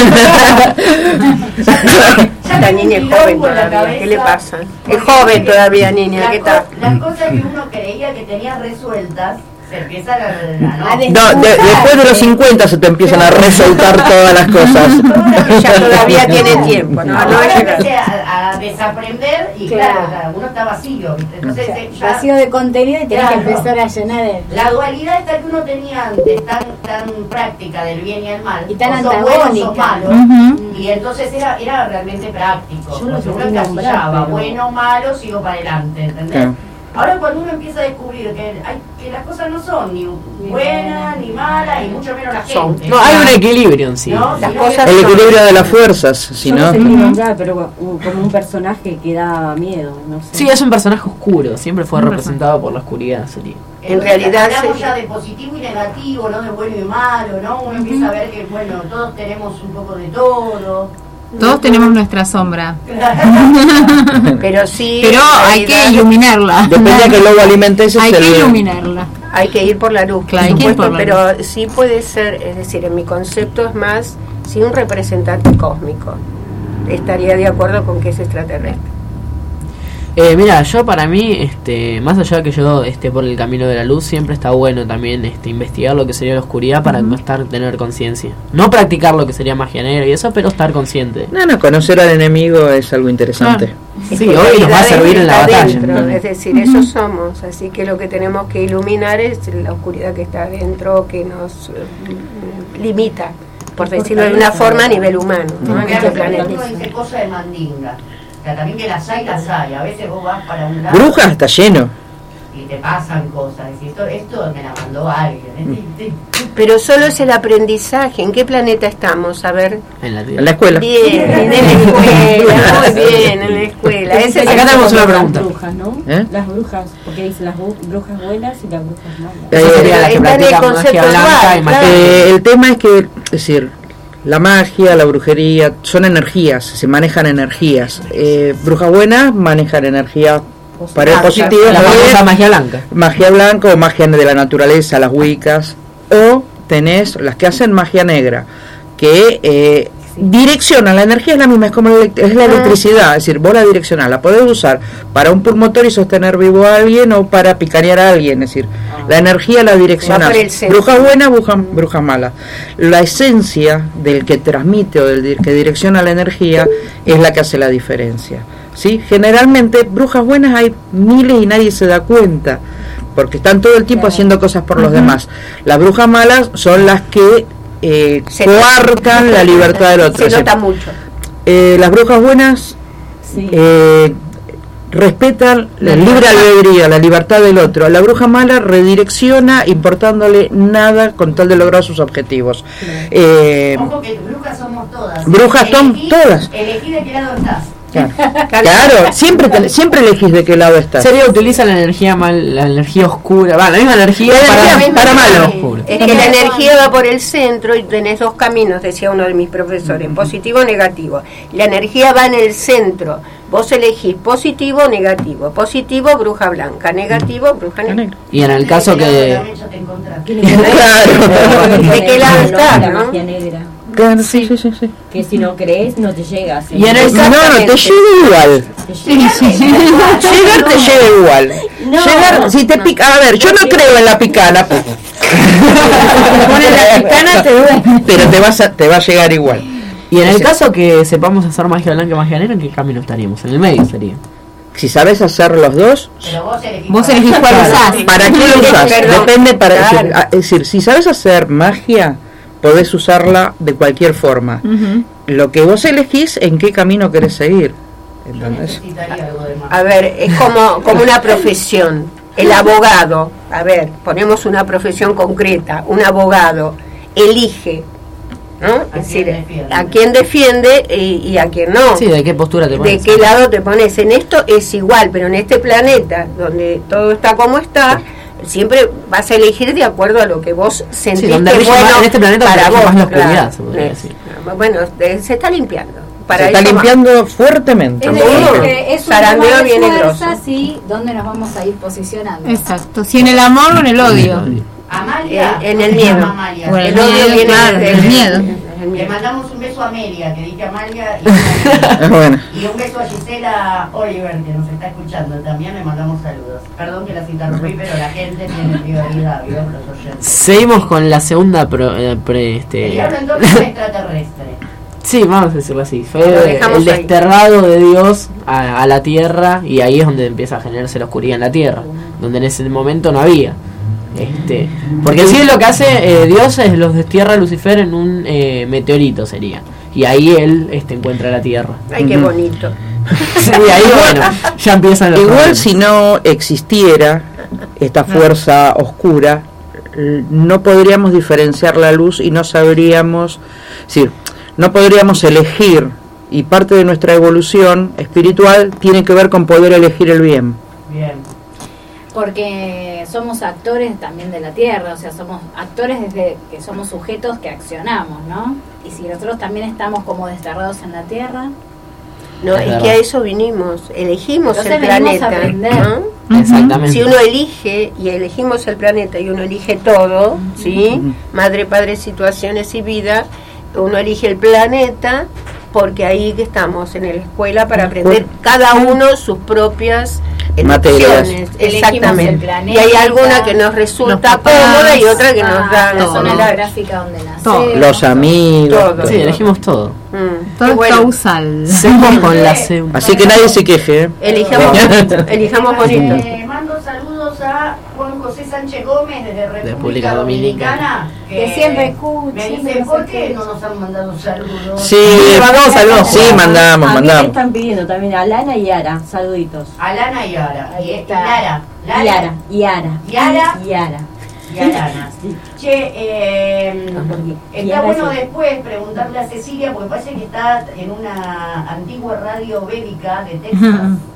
W: La niña es joven todavía, ¿qué le pasa? Es joven todavía, niña, ¿qué tal?
G: Las cosas que uno creía que tenía resueltas se empiezan a, a,
W: A
R: No, de- después de los cincuenta se te empiezan a resaltar todas las cosas.
W: Ella todavía tiene tiempo, ¿no? No
G: Ahora
W: llega.
G: empecé a, a desaprender y claro, o sea, uno está vacío, ¿viste? Entonces eh, ya,
L: Vacío de contenido y tenés
G: Claro.
L: que empezar a llenar el...
G: la dualidad esta que uno tenía antes, tan, tan práctica del bien y el mal,
L: Y tan
G: o sos bueno o sos
L: antagónica.
G: malo,
L: Ujú.
G: y entonces era, era realmente práctico.
L: Yo lo
G: Porque uno
L: quería nombrar,
G: encasillaba,
L: pero-
G: bueno o malo, sigo para adelante, ¿entendés?
R: Claro.
G: Ahora cuando uno empieza a descubrir que, hay, que las cosas no son ni buenas ni malas, y mucho menos la gente.
K: No, hay un equilibrio en sí.
G: ¿no?
W: Las
G: Sino
W: cosas
G: que-
R: El equilibrio de las fuerzas, si
C: Yo
R: no.
C: no sé qué nombrar, pero uh, como un personaje que da miedo, no sé.
K: Sí, es un personaje oscuro, siempre fue
C: Un
K: representado por la oscuridad, sería.
W: En realidad
G: hablamos
W: se-
G: ya de positivo y negativo, no de bueno y malo, ¿no? Uno empieza a ver que, bueno, todos tenemos un poco de todo.
H: Todos tenemos nuestra sombra.
W: Pero sí.
H: Pero
W: en
H: hay que
W: realidad,
H: iluminarla.
R: Depende de que el lobo alimente ese
H: Hay
R: es
H: que
R: el-
H: iluminarla.
W: hay que ir por la luz,
H: Claro,
W: por
H: hay que ir
W: supuesto,
H: por la
W: pero sí puede ser, es decir, en mi concepto es más, sí, un representante cósmico. Estaría de acuerdo con que es extraterrestre.
K: Eh, mira, yo para mí, este, más allá de que yo esté por el camino de la luz, siempre está bueno también este, investigar lo que sería la oscuridad para no estar, tener conciencia. No practicar lo que sería magia negra y eso, pero estar consciente.
R: No, no, conocer al enemigo es algo interesante.
W: Es
K: Sí,
W: que
K: hoy nos va a
W: realidad
K: servir en la
W: está
K: batalla.
W: dentro, es decir, eso somos, así que lo que tenemos que iluminar es la oscuridad que está adentro, que nos eh, limita, por decirlo de una forma, a nivel humano, ¿no? en este planeta.
G: Uno dice cosa de mandinga. O sea, también que las hay, las hay. A veces vos vas para un lado
R: Brujas está lleno.
G: y te pasan cosas. Decís, esto, esto me la mandó alguien. ¿eh?
W: Pero solo es el aprendizaje. ¿En qué planeta estamos? A ver.
K: En la,
R: En la escuela.
W: Bien, en la escuela, muy bien, en la escuela. Ese es
K: Acá
W: el-
K: tenemos una pregunta.
C: Las brujas, ¿no?
R: ¿Eh?
C: Las brujas, porque dice las bu- brujas buenas y las brujas malas.
K: Esa sería la que
W: Está en el
K: practica
W: concepto
K: magia blanca
W: dual,
K: y magia
W: claro.
K: negra.
R: Eh, el tema es que, es decir, la magia, la brujería, son energías, se manejan energías. Eh, brujas buenas manejan energía para el positivo,
K: La
R: muy
K: famosa
R: bien.
K: magia blanca.
R: Magia blanca o magia de la naturaleza, las wiccas, o tenés las que hacen magia negra, que eh, direccionan, la energía es la misma, es como la elect- es la electricidad, es decir, vos la direccionás, la podés usar para un pulmotor y sostener vivo a alguien o para picanear a alguien, es decir, la energía la direccionás.
W: Va por el centro.
R: Brujas buenas, brujas, brujas malas. La esencia del que transmite o del di- que direcciona la energía es la que hace la diferencia. ¿Sí? Generalmente brujas buenas hay miles y nadie se da cuenta, porque están todo el tiempo haciendo cosas por los demás. Las brujas malas son las que eh,
W: Se
R: coartan
W: nota.
R: la libertad del otro.
W: Se
R: Es decir,
W: nota mucho.
R: eh, las brujas buenas eh, respetan la libre albedrío, la libertad del otro. La bruja mala redirecciona importándole nada con tal de lograr sus objetivos. Eh,
G: Ojo que brujas somos todas.
R: Brujas son
G: Elegí-
R: todas.
G: Elegí de qué lado estás.
R: Claro, claro, siempre te- siempre elegís de qué lado estás.
K: Sería utiliza la energía mal, la energía oscura, va, la misma energía
W: La
K: para,
W: energía misma
K: para
W: que-
K: malo oscuro.
W: Es que la energía va por el centro y tenés dos caminos, decía uno de mis profesores, positivo o negativo. La energía va en el centro. Vos elegís positivo o negativo. Positivo, bruja blanca. Negativo, bruja negra.
K: Y en el caso que
W: Claro. ¿De qué lado está,
C: La
W: no?
C: magia negra.
R: Claro, sí, sí, sí, sí.
C: Que si no crees, no te llega. ¿sí?
R: Y en el no, no, te llega igual. Llegar te llega igual.
C: No,
R: Llegar, si te pica, a ver, yo no creo en la picana.
S: Pones la picana, te duele.
R: Pero te vas a, te va a llegar igual.
K: Y en el caso que sepamos hacer magia blanca y magia negra, ¿en qué camino estaríamos? En el medio sería.
R: Si sabes hacer los dos,
M: Pero vos elegís,
H: Vos elegís cuál usás.
R: ¿para qué lo usás?
W: Perdón.
R: Depende para
W: Claro.
R: decir, es decir, si sabes hacer magia, podés usarla de cualquier forma.
H: Ujú.
R: Lo que vos elegís, en qué camino querés seguir. ¿Entendés?
M: necesitaría algo de más.
W: A ver, es como, como una profesión. El abogado, a ver, ponemos una profesión concreta, un abogado elige, ¿no? Es decir, a quién defiende y, y a quién no.
K: Sí, ¿de qué postura te
W: ¿De
K: pones?
W: qué lado te pones? En esto es igual, pero en este planeta, donde todo está como está, siempre vas a elegir de acuerdo a lo que vos sentís
K: Sí, donde
W: que es
K: rige más-
W: bueno
K: en este planeta
W: para
K: donde rige
W: vos.
K: más la
W: claro.
K: oscuridad, se podría
W: Eh,
K: decir.
W: Bueno, eh, se está limpiando. Para
R: Se está
W: eso va.
R: limpiando fuertemente.
W: Es
P: Es
W: decir,
P: decir, que es un
W: zarandeo
P: tema de
W: viene
P: fuerzas
W: grosso.
P: y dónde nos vamos a ir posicionando.
H: Exacto. Si en el amor o en el odio.
M: Amalia,
W: En- en el
M: ¿cómo se
W: miedo.
M: llama Amalia?
H: Bueno,
W: El
H: el
W: odio
H: miedo,
W: viene
H: claro,
W: del-
H: el miedo.
M: Le mandamos un beso a Amelia, que dije Amalia,
R: Ah, bueno.
M: y, y un beso a Gisela Oliver, que nos está escuchando también, le mandamos saludos. Perdón que las interrumpí, pero la gente tiene prioridad, ¿vio? Los oyentes.
K: Seguimos con la segunda pro, eh, pre,
M: El
K: este,
M: diablo entonces es extraterrestre.
K: sí, vamos a decirlo así. Fue
W: Lo dejamos
K: el
W: ahí.
K: desterrado de Dios a, a la tierra, y ahí es donde empieza a generarse la oscuridad en la tierra, donde en ese momento no había. Este, porque sí, lo que hace eh, Dios es los destierra a Lucifer en un eh, meteorito sería, y ahí él este, encuentra la tierra.
W: Ay, qué
R: Ujú.
W: bonito.
K: Sí, ahí bueno, ya empiezan los
R: Igual
K: problemas.
R: si no existiera esta fuerza oscura, l- no podríamos diferenciar la luz y no sabríamos, es decir, no podríamos elegir, y parte de nuestra evolución espiritual tiene que ver con poder elegir el bien.
M: Bien.
P: Porque somos actores también de la tierra, o sea, somos actores desde que somos sujetos que accionamos, ¿no? Y si nosotros también estamos como desterrados en la tierra,
W: No,
K: Es
W: es
K: verdad.
W: que a eso vinimos, elegimos
P: Entonces
W: el
P: venimos a
W: planeta,
P: aprender.
W: ¿no?
K: Exactamente.
W: Si uno elige y elegimos el planeta y uno elige todo, ¿sí? Madre, padre, situaciones y vida, uno elige el planeta porque ahí que estamos en la escuela para aprender cada uno sus propias
R: Materias.
W: elecciones.
P: Elegimos el
W: Exactamente.
P: planeta,
W: Y hay alguna que nos resulta
H: papás,
W: cómoda y otra que nos
P: ah,
W: da
P: la zona
W: soledad.
P: geográfica donde
H: Todo.
P: nacemos.
R: Los amigos.
W: Todo.
K: Sí, elegimos todo.
W: Mm.
H: Todo
W: Qué
H: es
W: bueno.
H: causal.
K: Seguimos con la segunda.
R: Así que nadie se queje. ¿eh?
W: Elijamos, elijamos bonito.
M: Eh, mando saludos a Juan José Sánchez Gómez desde República,
K: República
M: Dominicana,
P: Que siempre escucha,
M: me dice,
P: siempre
M: ¿por
P: se
M: qué
P: queja.
M: no nos han mandado saludos?
R: Sí, mandamos saludos. Sí, mandamos,
C: A mí me
R: mandamos.
C: están pidiendo también a Lana y Ara, saluditos.
M: Alana y Ara.
P: Ahí
M: Y, y
P: está.
M: Lara. Lara.
C: Y Ara, y Ara.
M: Y Ara.
C: Y Ara.
M: Y Alana. Che, eh,
C: Y
M: está
C: Ara
M: bueno
C: sí.
M: después preguntarle a Cecilia, porque parece que está en una antigua radio bélica de Texas.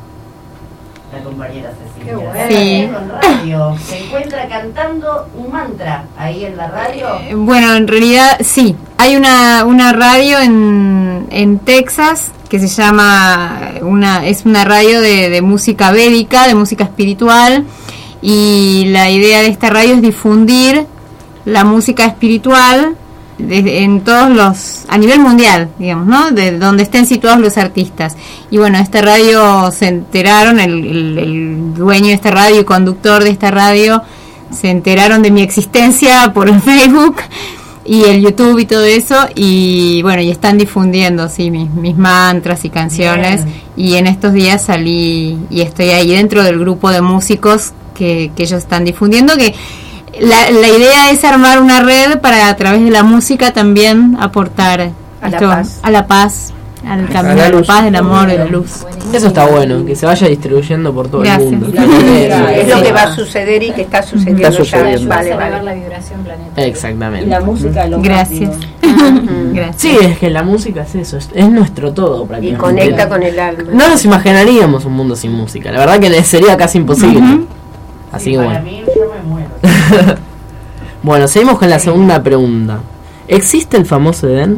M: La compañera Cecilia.
P: Qué bueno.
M: Está
H: Sí.
M: en radio. Se encuentra cantando un mantra ahí en la radio.
H: Eh, Bueno, en realidad sí. Hay una, una radio en, en Texas que se llama, una es una radio de, de música védica, de música espiritual, y la idea de esta radio es difundir la música espiritual desde- en todos los, a nivel mundial, digamos, ¿no? De donde estén situados los artistas. Y bueno, esta radio se enteraron, el, el, el dueño de esta radio y conductor de esta radio se enteraron de mi existencia por el Facebook y el YouTube y todo eso, y bueno, y están difundiendo sí mis, mis mantras y canciones.
M: Bien.
H: Y en estos días salí y estoy ahí dentro del grupo de músicos que, que ellos están difundiendo, que la, la idea es armar una red para a través de la música también aportar
W: A la
H: esto,
W: paz.
H: a la paz, al camino
R: la
H: de la
R: luz.
H: paz, del amor, de la luz.
K: Eso está bueno, que se vaya distribuyendo por todo
H: Gracias.
K: el mundo.
W: La música es lo
K: Sí.
W: que va a suceder y que está sucediendo,
R: Está sucediendo.
W: ya. Vale,
P: Vale,
W: vale.
P: la vibración planetaria.
C: Y
K: Exactamente.
C: la música lo más,
H: Gracias.
C: digo.
H: Gracias.
K: Sí, es que la música es eso, es, es nuestro todo
W: Y
K: prácticamente.
W: conecta con el alma.
K: No nos imaginaríamos un mundo sin música, la verdad que sería casi imposible.
H: Ujú.
K: Así
M: Sí,
K: que
M: para
K: bueno.
M: mí yo me muero.
K: Bueno, seguimos con la segunda pregunta. ¿Existe el famoso Edén?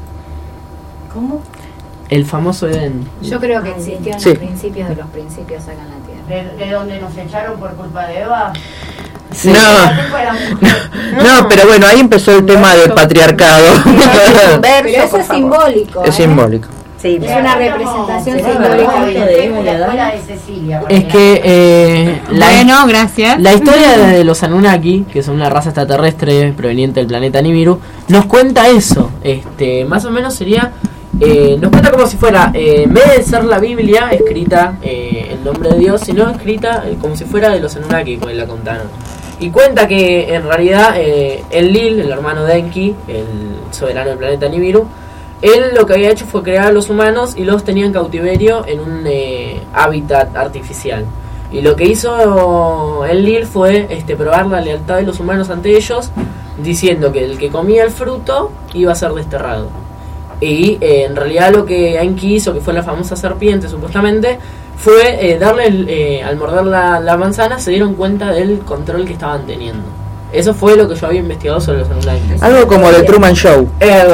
C: ¿Cómo?
K: El famoso Edén.
P: Yo creo que existió en
R: Sí.
P: los principios de los principios acá en la Tierra.
M: ¿De, de donde nos echaron por culpa de Eva?
R: Sí. No, no, no, pero bueno, ahí empezó el tema del patriarcado.
L: Pero eso es simbólico.
R: Es
L: ¿eh?
R: simbólico.
L: Sí, es una representación simbólica de
M: escuela de Cecilia.
K: Es que eh, la,
P: bueno, gracias.
K: La historia de los Anunnaki, que son una raza extraterrestre proveniente del planeta Nibiru, nos cuenta eso. Este, más o menos sería, eh, nos cuenta como si fuera, eh, en vez de ser la Biblia escrita eh, en nombre de Dios, sino escrita eh, como si fuera de los Anunnaki, como la contaron. Y cuenta que en realidad eh, Enlil, el hermano de Enki, el soberano del planeta Nibiru, él lo que había hecho fue crear a los humanos y los tenía en cautiverio en un eh, hábitat artificial. Y lo que hizo Enlil fue este, probar la lealtad de los humanos ante ellos, diciendo que el que comía el fruto iba a ser desterrado. Y eh, en realidad lo que Enki hizo, que fue la famosa serpiente supuestamente, fue eh, darle el, eh, al morder la, la manzana se dieron cuenta del control que estaban teniendo. Eso fue lo que yo había investigado sobre los Anunnaki.
R: Algo como el Truman Show.
K: Eh,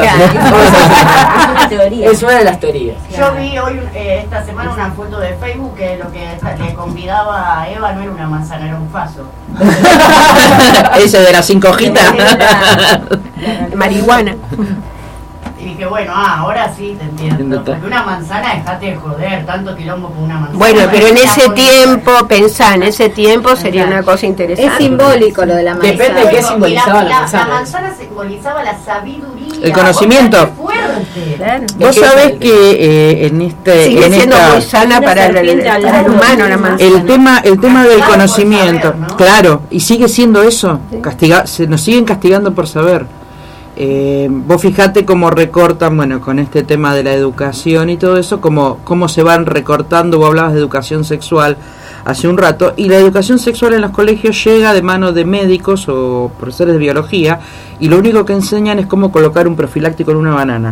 K: es una de las teorías.
M: Yo vi hoy eh, esta semana una foto de Facebook que lo que le convidaba a Eva no era una manzana, era un faso.
R: Ese de las cinco hojitas.
W: Marihuana.
M: Y dije, bueno, ah, ahora sí te entiendo. Porque una manzana, dejate de joder, tanto quilombo por una manzana.
W: Bueno, pero en ese tiempo, pensá, en ese tiempo sería una cosa interesante.
L: Es simbólico lo de la manzana.
K: Depende de qué simbolizaba la,
M: la
K: manzana.
M: La manzana simbolizaba la sabiduría.
R: El conocimiento.
M: Fuerte.
W: Claro.
R: Vos sabés que eh, en este
W: sigue
R: en
W: siendo
R: esta,
W: muy sana para el, el, para el humano la manzana.
R: el tema el tema del conocimiento, saber, ¿no? Claro, y sigue siendo eso. Castiga, se nos siguen castigando por saber. Eh, vos fijate cómo recortan, bueno, con este tema de la educación y todo eso, cómo, cómo se van recortando. Vos hablabas de educación sexual hace un rato, y la educación sexual en los colegios llega de mano de médicos o profesores de biología, y lo único que enseñan es cómo colocar un profiláctico en una banana.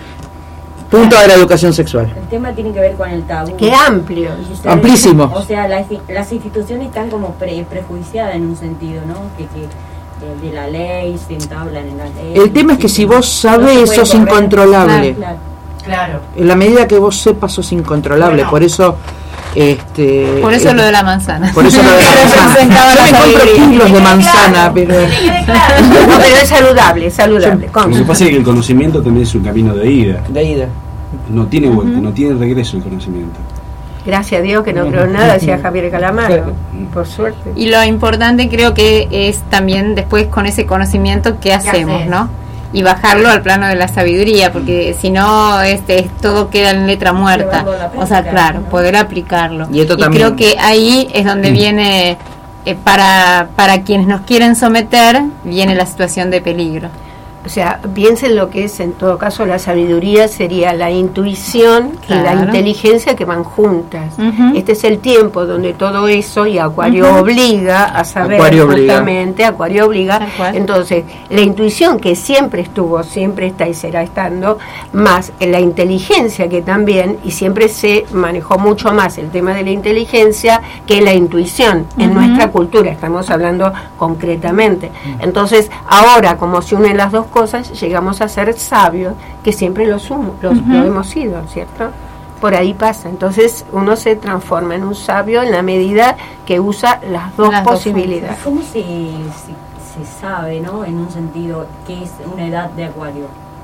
R: Punto de la educación sexual.
C: El tema tiene que ver con el tabú.
W: Qué amplio.
R: Amplísimo.
C: O sea, las, las instituciones están como pre, prejuiciadas en un sentido, ¿no? Que, que de la ley, se entablan en la ley.
R: El tema es que si vos sabés, no sos incontrolable.
C: Claro,
M: claro.
R: En la medida que vos sepas, sos incontrolable. Bueno. Por eso, este.
P: Por eso
R: eh,
P: lo de la manzana.
R: Por eso lo de la manzana. Yo me compro kilos de manzana, pero.
W: No, pero es saludable, es saludable.
U: Lo que pasa es que el conocimiento también es un camino de ida.
R: De ida.
U: No tiene vuelta, uh-huh. no tiene regreso el conocimiento.
W: Gracias a Dios que no creo nada, decía Javier Calamaro, por suerte.
P: Y lo importante creo que es también después con ese conocimiento qué hacemos,
W: haces?
P: ¿no? Y bajarlo al plano de la sabiduría, porque si no este todo queda en letra muerta. O sea, claro, poder aplicarlo.
R: Y, esto
P: y
R: también.
P: creo que ahí es donde viene, eh, para, para quienes nos quieren someter, viene la situación de peligro.
W: O sea, piensen lo que es en todo caso la sabiduría, sería la intuición
P: Claro.
W: y la inteligencia que van juntas.
P: Uh-huh.
W: Este es el tiempo donde todo eso, y Acuario
P: Uh-huh.
W: obliga a saber,
R: Acuario obliga.
W: justamente, Acuario obliga. Entonces, la intuición que siempre estuvo, siempre está y será estando, más la inteligencia que también, y siempre se manejó mucho más el tema de la inteligencia que la intuición en
P: Uh-huh.
W: nuestra cultura, estamos hablando concretamente. Entonces, ahora, como se unen las dos cosas, llegamos a ser sabios, que siempre lo, sumo, lo,
P: Uh-huh.
W: lo hemos sido, ¿cierto? Por ahí pasa. Entonces, uno se transforma en un sabio en la medida que usa las dos
P: Las dos
W: posibilidades.
C: ¿Cómo se, se, se sabe, ¿no? En un sentido, qué es una edad de Acuario?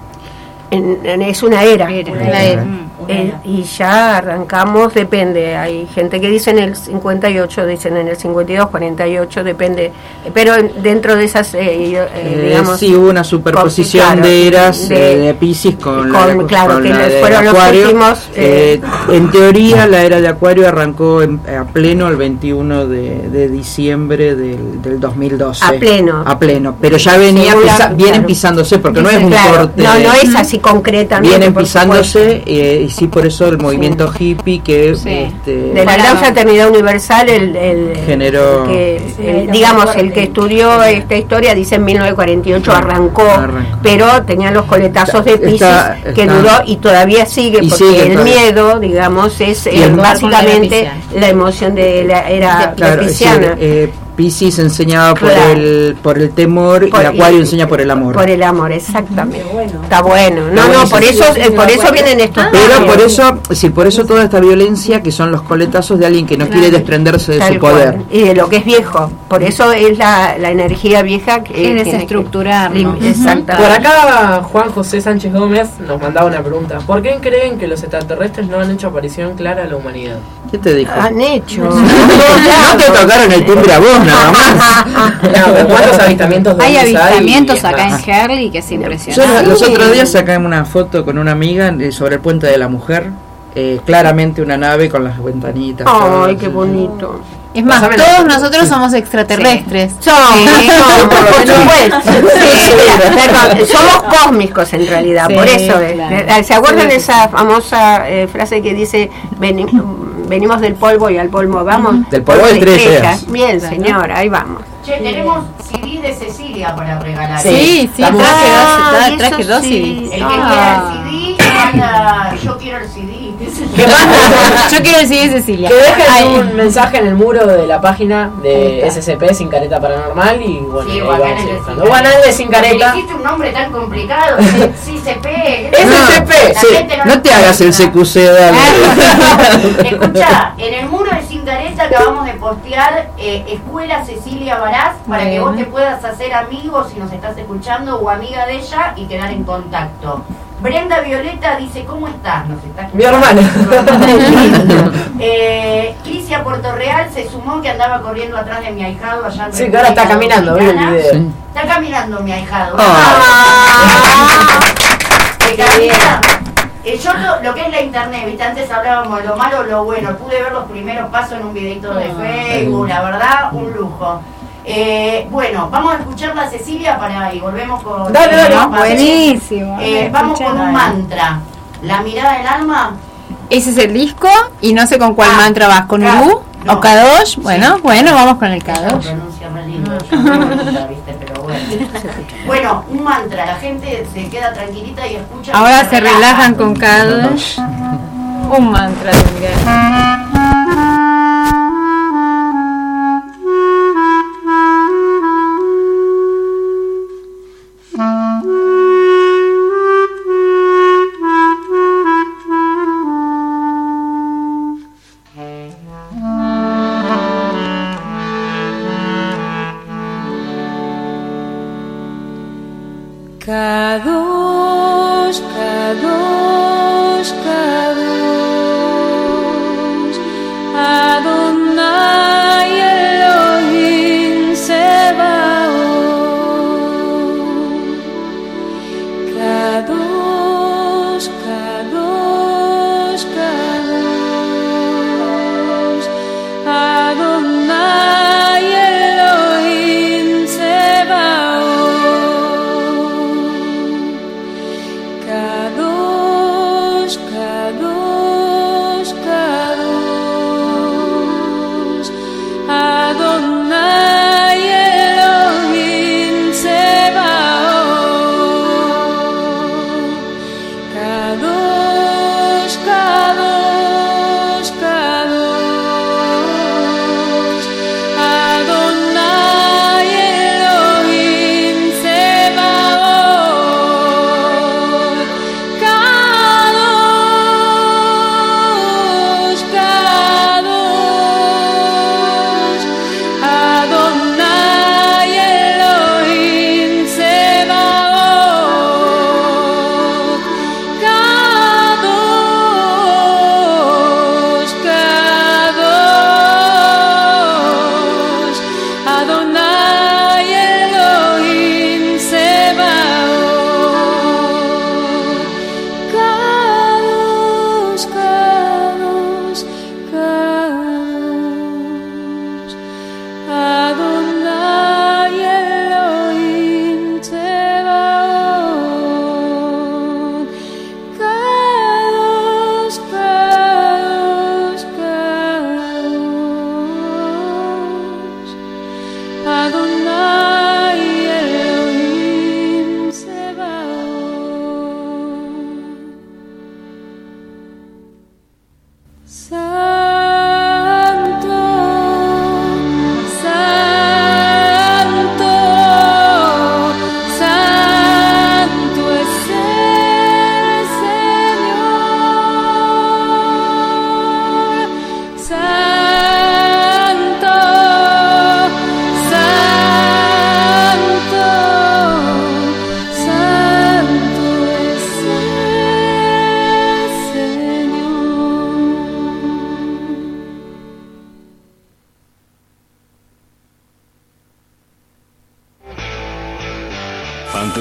W: En, en, es una era,
P: Era,
W: una
P: una
W: era.
P: era.
W: Eh, y ya arrancamos, depende, hay gente que dice en el cincuenta y ocho, dicen en el cincuenta y dos, cuarenta y ocho, depende, pero en- dentro de esas, eh, eh,
R: Eh,
W: digamos,
R: sí, hubo una superposición
W: claro,
R: de eras
W: de-
R: eh, de Piscis con,
W: con-
R: la de,
W: claro,
R: con
W: que
R: la
W: les
R: de
W: fueron los
R: Acuario.
W: últimos,
R: Eh,
W: eh,
R: en teoría, la era de Acuario arrancó en- a pleno el veintiuno de, de diciembre del, del dos mil doce.
W: A pleno.
R: A pleno, pero ya venía
W: Segura-
R: pisa- vienen
W: claro.
R: pisándose, porque no es un
W: Claro,
R: corte.
W: no, no es así concretamente.
R: Vienen
W: por
R: pisándose, eh, y sí, por eso el movimiento hippie que
W: Sí.
R: este,
W: de la gran fraternidad universal, el, el,
R: Generó-
W: el que,
C: Sí,
W: el-
C: era
W: digamos,
C: muy
W: el
C: fuerte.
W: que estudió esta historia dice en mil novecientos cuarenta y ocho arrancó,
R: Arrancó.
W: pero tenía los coletazos de
R: Está-
W: Piscis
R: está-
W: que
R: está-
W: duró y todavía sigue,
R: y
W: porque
R: sigue
W: el
R: todavía.
W: miedo, digamos, es
R: Y
W: eh,
R: el-
W: básicamente
P: Con la
W: la emoción de la era
R: Claro, es
W: pisciana.
R: decir, eh, Piscis enseñaba por
W: Claro.
R: el por el temor
W: Por-
R: y Acuario
W: y-
R: enseña por el amor.
W: Por el amor, exactamente.
C: Bueno.
W: Está bueno. No,
R: Está
W: no,
R: bueno,
W: por
R: sí,
W: eso,
R: sí,
W: eh, por eso vienen estos
R: Pero
W: cambios.
R: por eso, es decir, por eso toda esta violencia que son los coletazos de alguien que no quiere desprenderse de
W: Tal
R: su poder.
W: cual. Y de lo que es viejo. Por eso es la, la energía vieja que
P: Es
W: tiene que-
P: desestructurar, ¿no?
W: lim- Exactamente.
K: Por acá Juan José Sánchez Gómez nos mandaba una pregunta. ¿Por qué creen que los extraterrestres no han hecho aparición clara a la humanidad?
R: ¿Qué te dijo?
W: Han hecho.
R: No te tocaron el timbre a vos nada más.
K: No, pero ¿cuántos avistamientos de
P: Hay
K: ovnis
P: avistamientos
K: hay?
P: acá
K: Es más.
P: en Herley que es
R: Yo
P: impresionante.
R: los otros días saqué una foto con una amiga eh, sobre el puente de la mujer, eh, claramente una nave con las ventanitas. todo.
W: Ay, qué bonito.
P: Es más,
R: Pásamela.
P: todos nosotros somos extraterrestres.
W: Sí. Somos, por supuesto. Sí, perdón, somos cósmicos en realidad,
P: Sí,
W: por eso. es.
P: claro.
W: ¿Se acuerdan
P: Sí.
W: de esa famosa eh, frase que dice "Veni- venimos del polvo y al polvo vamos"?
R: Del polvo de estrellas.
W: Bien, señora, ahí vamos.
M: Che, tenemos C D de Cecilia para regalar.
P: Sí, sí, traje
W: Ah,
P: dos, tra-
W: y
P: traje
W: eso
P: dos
W: sí.
P: C
M: El
P: Ds.
M: que
P: Ah.
M: quiera el C D, manda, yo quiero el C D.
P: Yo quiero el C D de Cecilia.
K: Que dejen
P: Ay.
K: un mensaje en el muro de la página de S C P Sin Careta Paranormal y bueno,
M: Sí,
K: ahí
M: Guanán
K: vamos a ir
M: de
K: buscando.
M: Sin
K: Guanán de Sin Careta.
M: Dijiste un nombre tan complicado, C- sí, C P.
K: S C P,
M: La
R: Sí,
M: gente
R: no te hagas el C Q C, dale.
M: Escucha, en el muro de Sin Careta acabamos de postear eh, Escuela Cecilia Barás para que
P: Bueno.
M: vos te puedas hacer amigo si nos estás escuchando o amiga de ella y quedar en contacto. Brenda Violeta dice, ¿cómo estás? Nos está
K: Mi hermana.
M: eh, Crisia Portorreal se sumó que andaba corriendo atrás de mi ahijado allá en
K: Sí, que ahora está
M: República
K: caminando, vi el
M: Dominicana.
K: video.
R: Sí.
M: Está caminando mi ahijado.
W: Ah.
M: Que camina. Eh, yo lo, lo que es la internet, ¿viste? Antes hablábamos de lo malo o lo bueno. Pude ver los primeros pasos en un videito de Facebook, la verdad, un lujo. Eh, bueno, vamos a escucharla a Cecilia para y volvemos con.
K: Dale, dale.
M: con-
P: Buenísimo.
M: Eh, vamos con un mantra. La mirada del alma.
P: Ese es el disco y no sé con cuál
M: Ah,
P: mantra vas, ¿con
M: claro.
P: Uru
M: No.
P: o Kadosh? Bueno, bueno, vamos con el
M: Ella
P: Kadosh.
M: pronuncia re lindo, yo no pronuncia, ¿viste? Pero bueno. Bueno, un mantra. La gente se queda tranquilita y escucha. y
P: Ahora se
M: relaja.
P: relajan con Kadosh. Un mantra tendría.
N: Kadosh, Kadosh, Kadosh, Adonai Elohim Sebaot. Kadosh, Kadosh, Kadosh, Adonai Elohim Sebaot. Kadosh, Kadosh, Kadosh, Adonai Elohim Sebaot. Kadosh, Kadosh, Kadosh, Adonai Elohim Sebaot. Kadosh, Kadosh, Adonai Elohim Sebaot. Kadosh, Kadosh, Adonai Elohim Sebaot. Kadosh, Kadosh, Kadosh, Adonai Elohim Sebaot. Kadosh, Kadosh, Kadosh, Adonai Elohim Sebaot. Santo, Santo.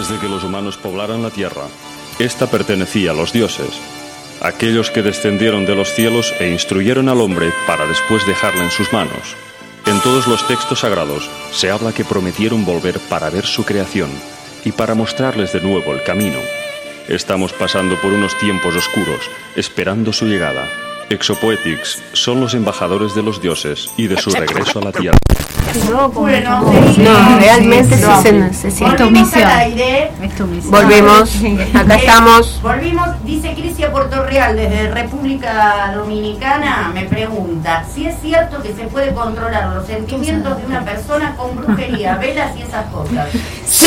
J: Antes de que los humanos poblaran la tierra, esta pertenecía a los dioses, aquellos que descendieron de los cielos e instruyeron al hombre para después dejarla en sus manos. En todos los textos sagrados se habla que prometieron volver para ver su creación y para mostrarles de nuevo el camino. Estamos pasando por unos tiempos oscuros, esperando su llegada. Exopoetics son los embajadores de los dioses y de su regreso a la tierra.
W: No, bueno,
I: no, realmente sí se necesita.
W: Es tu misión. Es tu misión.
I: Volvemos, acá estamos.
M: Volvimos, dice Crisia Portorreal desde República Dominicana, me pregunta si es cierto que se puede controlar los sentimientos de una persona con brujería, velas y esas cosas.
G: ¡Sí!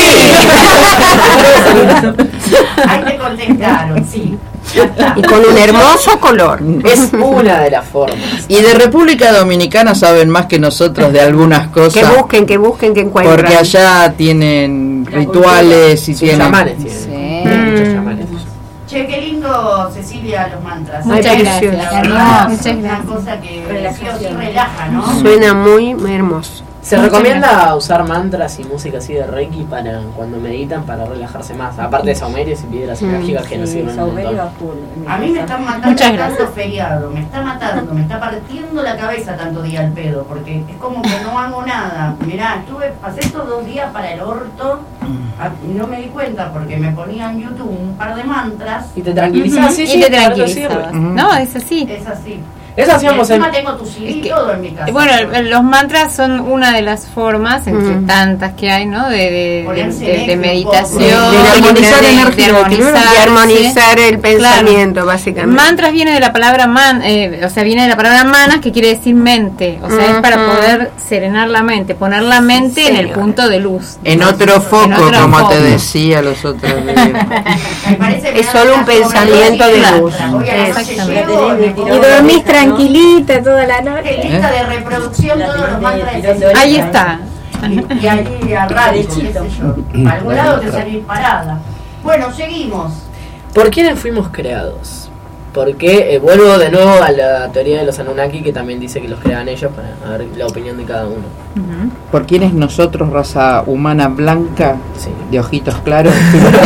M: Ahí te contestaron, sí.
I: Y con un hermoso color.
K: Es una de las formas.
R: Y de República Dominicana saben más que nosotros de algunas cosas.
I: Que busquen, que busquen, que encuentren.
R: Porque allá tienen rituales y tienen...
K: chamanes. Sí. Muchos chamanes.
M: Che, qué lindo, Cecilia, los mantras.
I: Muchas gracias.
M: Hermoso. Es una cosa que sí o sí relaja, ¿no?
I: Suena muy hermoso.
K: Se recomienda usar mantras y música así de Reiki para cuando meditan, para relajarse más. Aparte de saumerios y piedras
C: Mm,
K: mágicas que nos
C: sí,
K: sirven un
C: saumerio
K: montón.
C: a full.
M: A mí me están matando
K: Muchas
M: tanto
K: gracias.
M: feriado, me está matando, me está partiendo la cabeza tanto día al pedo, porque es como que no hago nada. Mirá, estuve, pasé estos dos días para el orto a- y no me di cuenta porque me ponía en YouTube un par de mantras.
K: Y te tranquilizás,
L: Ujú,
K: sí,
L: y
K: sí,
L: te
K: claro que
L: tranquilizabas.
K: sirve.
L: No, es así.
M: Es así.
K: Eso hacíamos
M: y encima
K: en-
M: tengo tu C D y todo en mi casa.
L: Bueno, el- los mantras son una de las formas, entre
I: Mm.
L: tantas que hay, ¿no? De, de, de,
M: Ponerse
L: de- de
M: electro un
L: meditación,
M: poco.
I: De armonizar
L: de- de
I: energía,
L: armonizarse.
I: de armonizar el pensamiento,
L: Claro.
I: básicamente.
L: Mantras viene de la palabra man, eh, o sea, viene de la palabra manas, que quiere decir mente. O sea, es para
I: Ujú.
L: poder serenar la mente, poner la mente en el punto de luz.
R: En otro foco,
L: En otro
R: como
L: foco.
R: te decía los otros días.
M: Me parece que
I: Es
M: nada
I: solo un
M: más
I: pensamiento de
M: sobre
I: luz.
M: Hoy a la noche
L: Exactamente.
M: llego, me
L: Y
M: pongo-
L: dormís tranquilita toda la noche.
M: En lista de reproducción todos los mantras de Cecilia.
L: Ahí está.
M: Y ahí a radio, qué sé yo. A algún lado te salís parada. Bueno, seguimos.
K: ¿Por quiénes fuimos creados? Porque eh, vuelvo de nuevo a la teoría de los Anunnaki, que también dice que los crean ellos, para ver la opinión de cada uno.
R: ¿Por quiénes nosotros, raza humana blanca, de ojitos claros?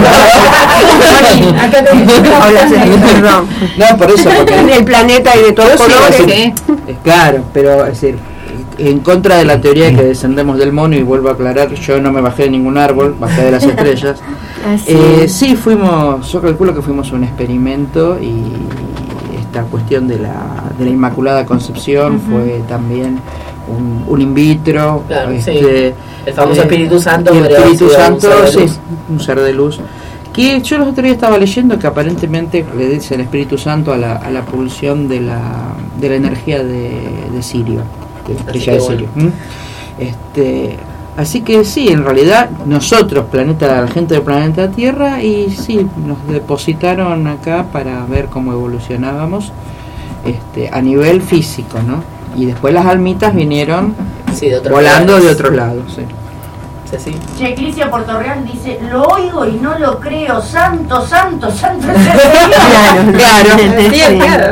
I: Acá te Hola, señor, perdón.
R: No, por eso, porque...
I: En el planeta hay de todos
R: Yo sí,
I: colores.
R: es decir, es claro, pero es decir, en contra de la teoría de que descendemos del mono, y vuelvo a aclarar, yo no me bajé de ningún árbol, bajé de las estrellas.
I: Así.
R: Eh, sí, fuimos, yo calculo que fuimos un experimento, y esta cuestión de la, de la Inmaculada Concepción
K: Ujú.
R: fue también un, un in vitro.
K: Claro, sí.
R: este,
K: El famoso Espíritu Santo
R: y el
K: podría haber
R: Espíritu
K: sido un
R: Santo,
K: ser de
R: sí,
K: luz.
R: un ser de luz. Que yo los otros días estaba leyendo que aparentemente le dice el Espíritu Santo a la, a la pulsión de la, de la energía de, de Sirio, de la estrella de
K: que
R: Sirio. ¿Mm? Este, así que sí, en realidad nosotros, planeta, la gente del planeta Tierra, y sí, nos depositaron acá para ver cómo evolucionábamos este, a nivel físico, ¿no? Y después las almitas vinieron
K: Sí, de otros
R: volando
K: lugares.
R: de otro lado, sí.
K: Sí, sí.
M: Che, Crisia Portorreal dice, lo oigo y no lo creo, santo, santo, santo.
R: Claro, claro.
L: Sí, claro.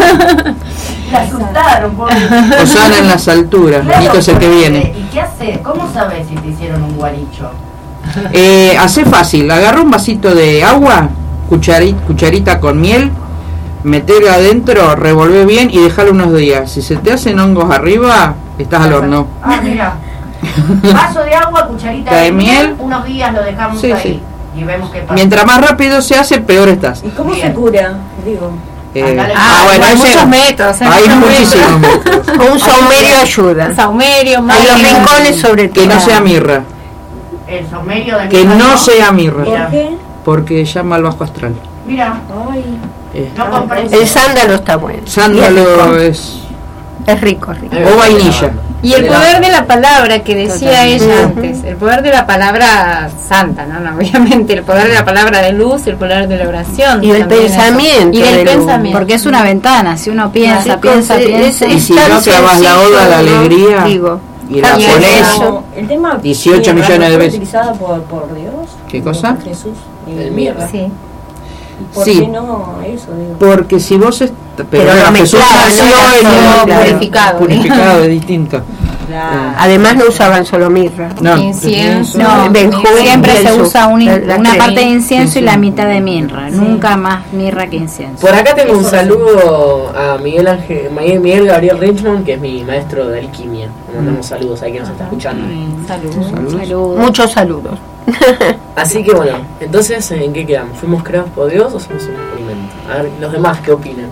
M: La asustaron, pobre.
R: Osana en las alturas,
M: Claro,
R: Benito es el que
M: porque-
R: viene.
M: ¿Y qué haces? ¿Cómo sabes si te hicieron un guaricho?
R: Eh, hace fácil, agarra un vasito de agua, cucharita, cucharita con miel, meterla adentro, revolver bien y dejarlo unos días. Si se te hacen hongos arriba, estás al horno.
M: Ah, mira. Vaso de agua, cucharita
R: De
M: de miel,
R: miel.
M: unos días lo dejamos
R: Sí,
M: ahí
R: sí.
M: y vemos qué pasa.
R: Mientras más rápido se hace, peor estás.
C: ¿Y cómo
M: Bien.
C: se cura? Digo.
R: Eh,
L: Ah, bueno, hay
R: ese-
L: muchos métodos. hay
R: hay
L: muchos
R: muchísimos
L: métodos.
R: métodos.
I: Un saumerio ayuda.
L: Saumerio,
I: En los
L: máquina.
I: rincones sobre todo.
R: Que no sea mirra,
M: El saumerio de
R: que
M: mi
R: no
M: mano.
R: sea mirra,
M: Mira,
R: porque llama al bajo astral.
M: mira,
C: Ay.
R: Eh,
M: no compré.
I: El sándalo está bueno.
R: sándalo es
I: Es rico, rico.
R: o vainilla.
L: Y el poder de la palabra que decía
I: Totalmente.
L: ella antes, el poder de la palabra santa, ¿no? No, obviamente, el poder de la palabra de luz, el poder de la oración.
I: Y del
L: también eso.
I: pensamiento
L: Y
I: de
L: del
I: luz.
L: pensamiento.
P: Porque es una ventana, si uno piensa,
I: Claro,
P: piensa,
I: es-
P: piensa.
I: es-
R: Y si no
I: tan
R: clavas la oda a la
I: sencillo, ¿no?
R: alegría
I: Digo.
R: y la
L: Y el
R: pones
L: eso.
C: El tema
R: dieciocho
C: sí,
R: millones de
C: fue
R: veces.
C: utilizada por, por Dios.
R: ¿Qué cosa?
C: Por Jesús. y
K: El mirra.
L: Sí.
C: ¿Por
R: Sí.
C: qué no eso? Digo.
R: Porque si vos est- pero,
I: Pero
R: bueno,
I: lo
R: Jesús
I: mezclado,
R: nació
I: no
R: en
I: era
R: un-
I: todo
L: purificado.
R: purificado es distinto.
W: Claro. Además no usaban solo mirra.
P: No, incienso. No, siempre se usa un, una parte de incienso y la mitad de mirra. Sí. Nunca más mirra que incienso.
K: Por acá tengo un saludo a Miguel Ángel, Miguel Gabriel Richmond, que es mi maestro de alquimia. Le mandamos saludos ahí que nos está escuchando.
W: Saludos. Saludos. Saludos. Muchos saludos.
K: Así que bueno, entonces ¿en qué quedamos? ¿Fuimos creados por Dios o somos un experimento? A ver, los demás, ¿qué opinan?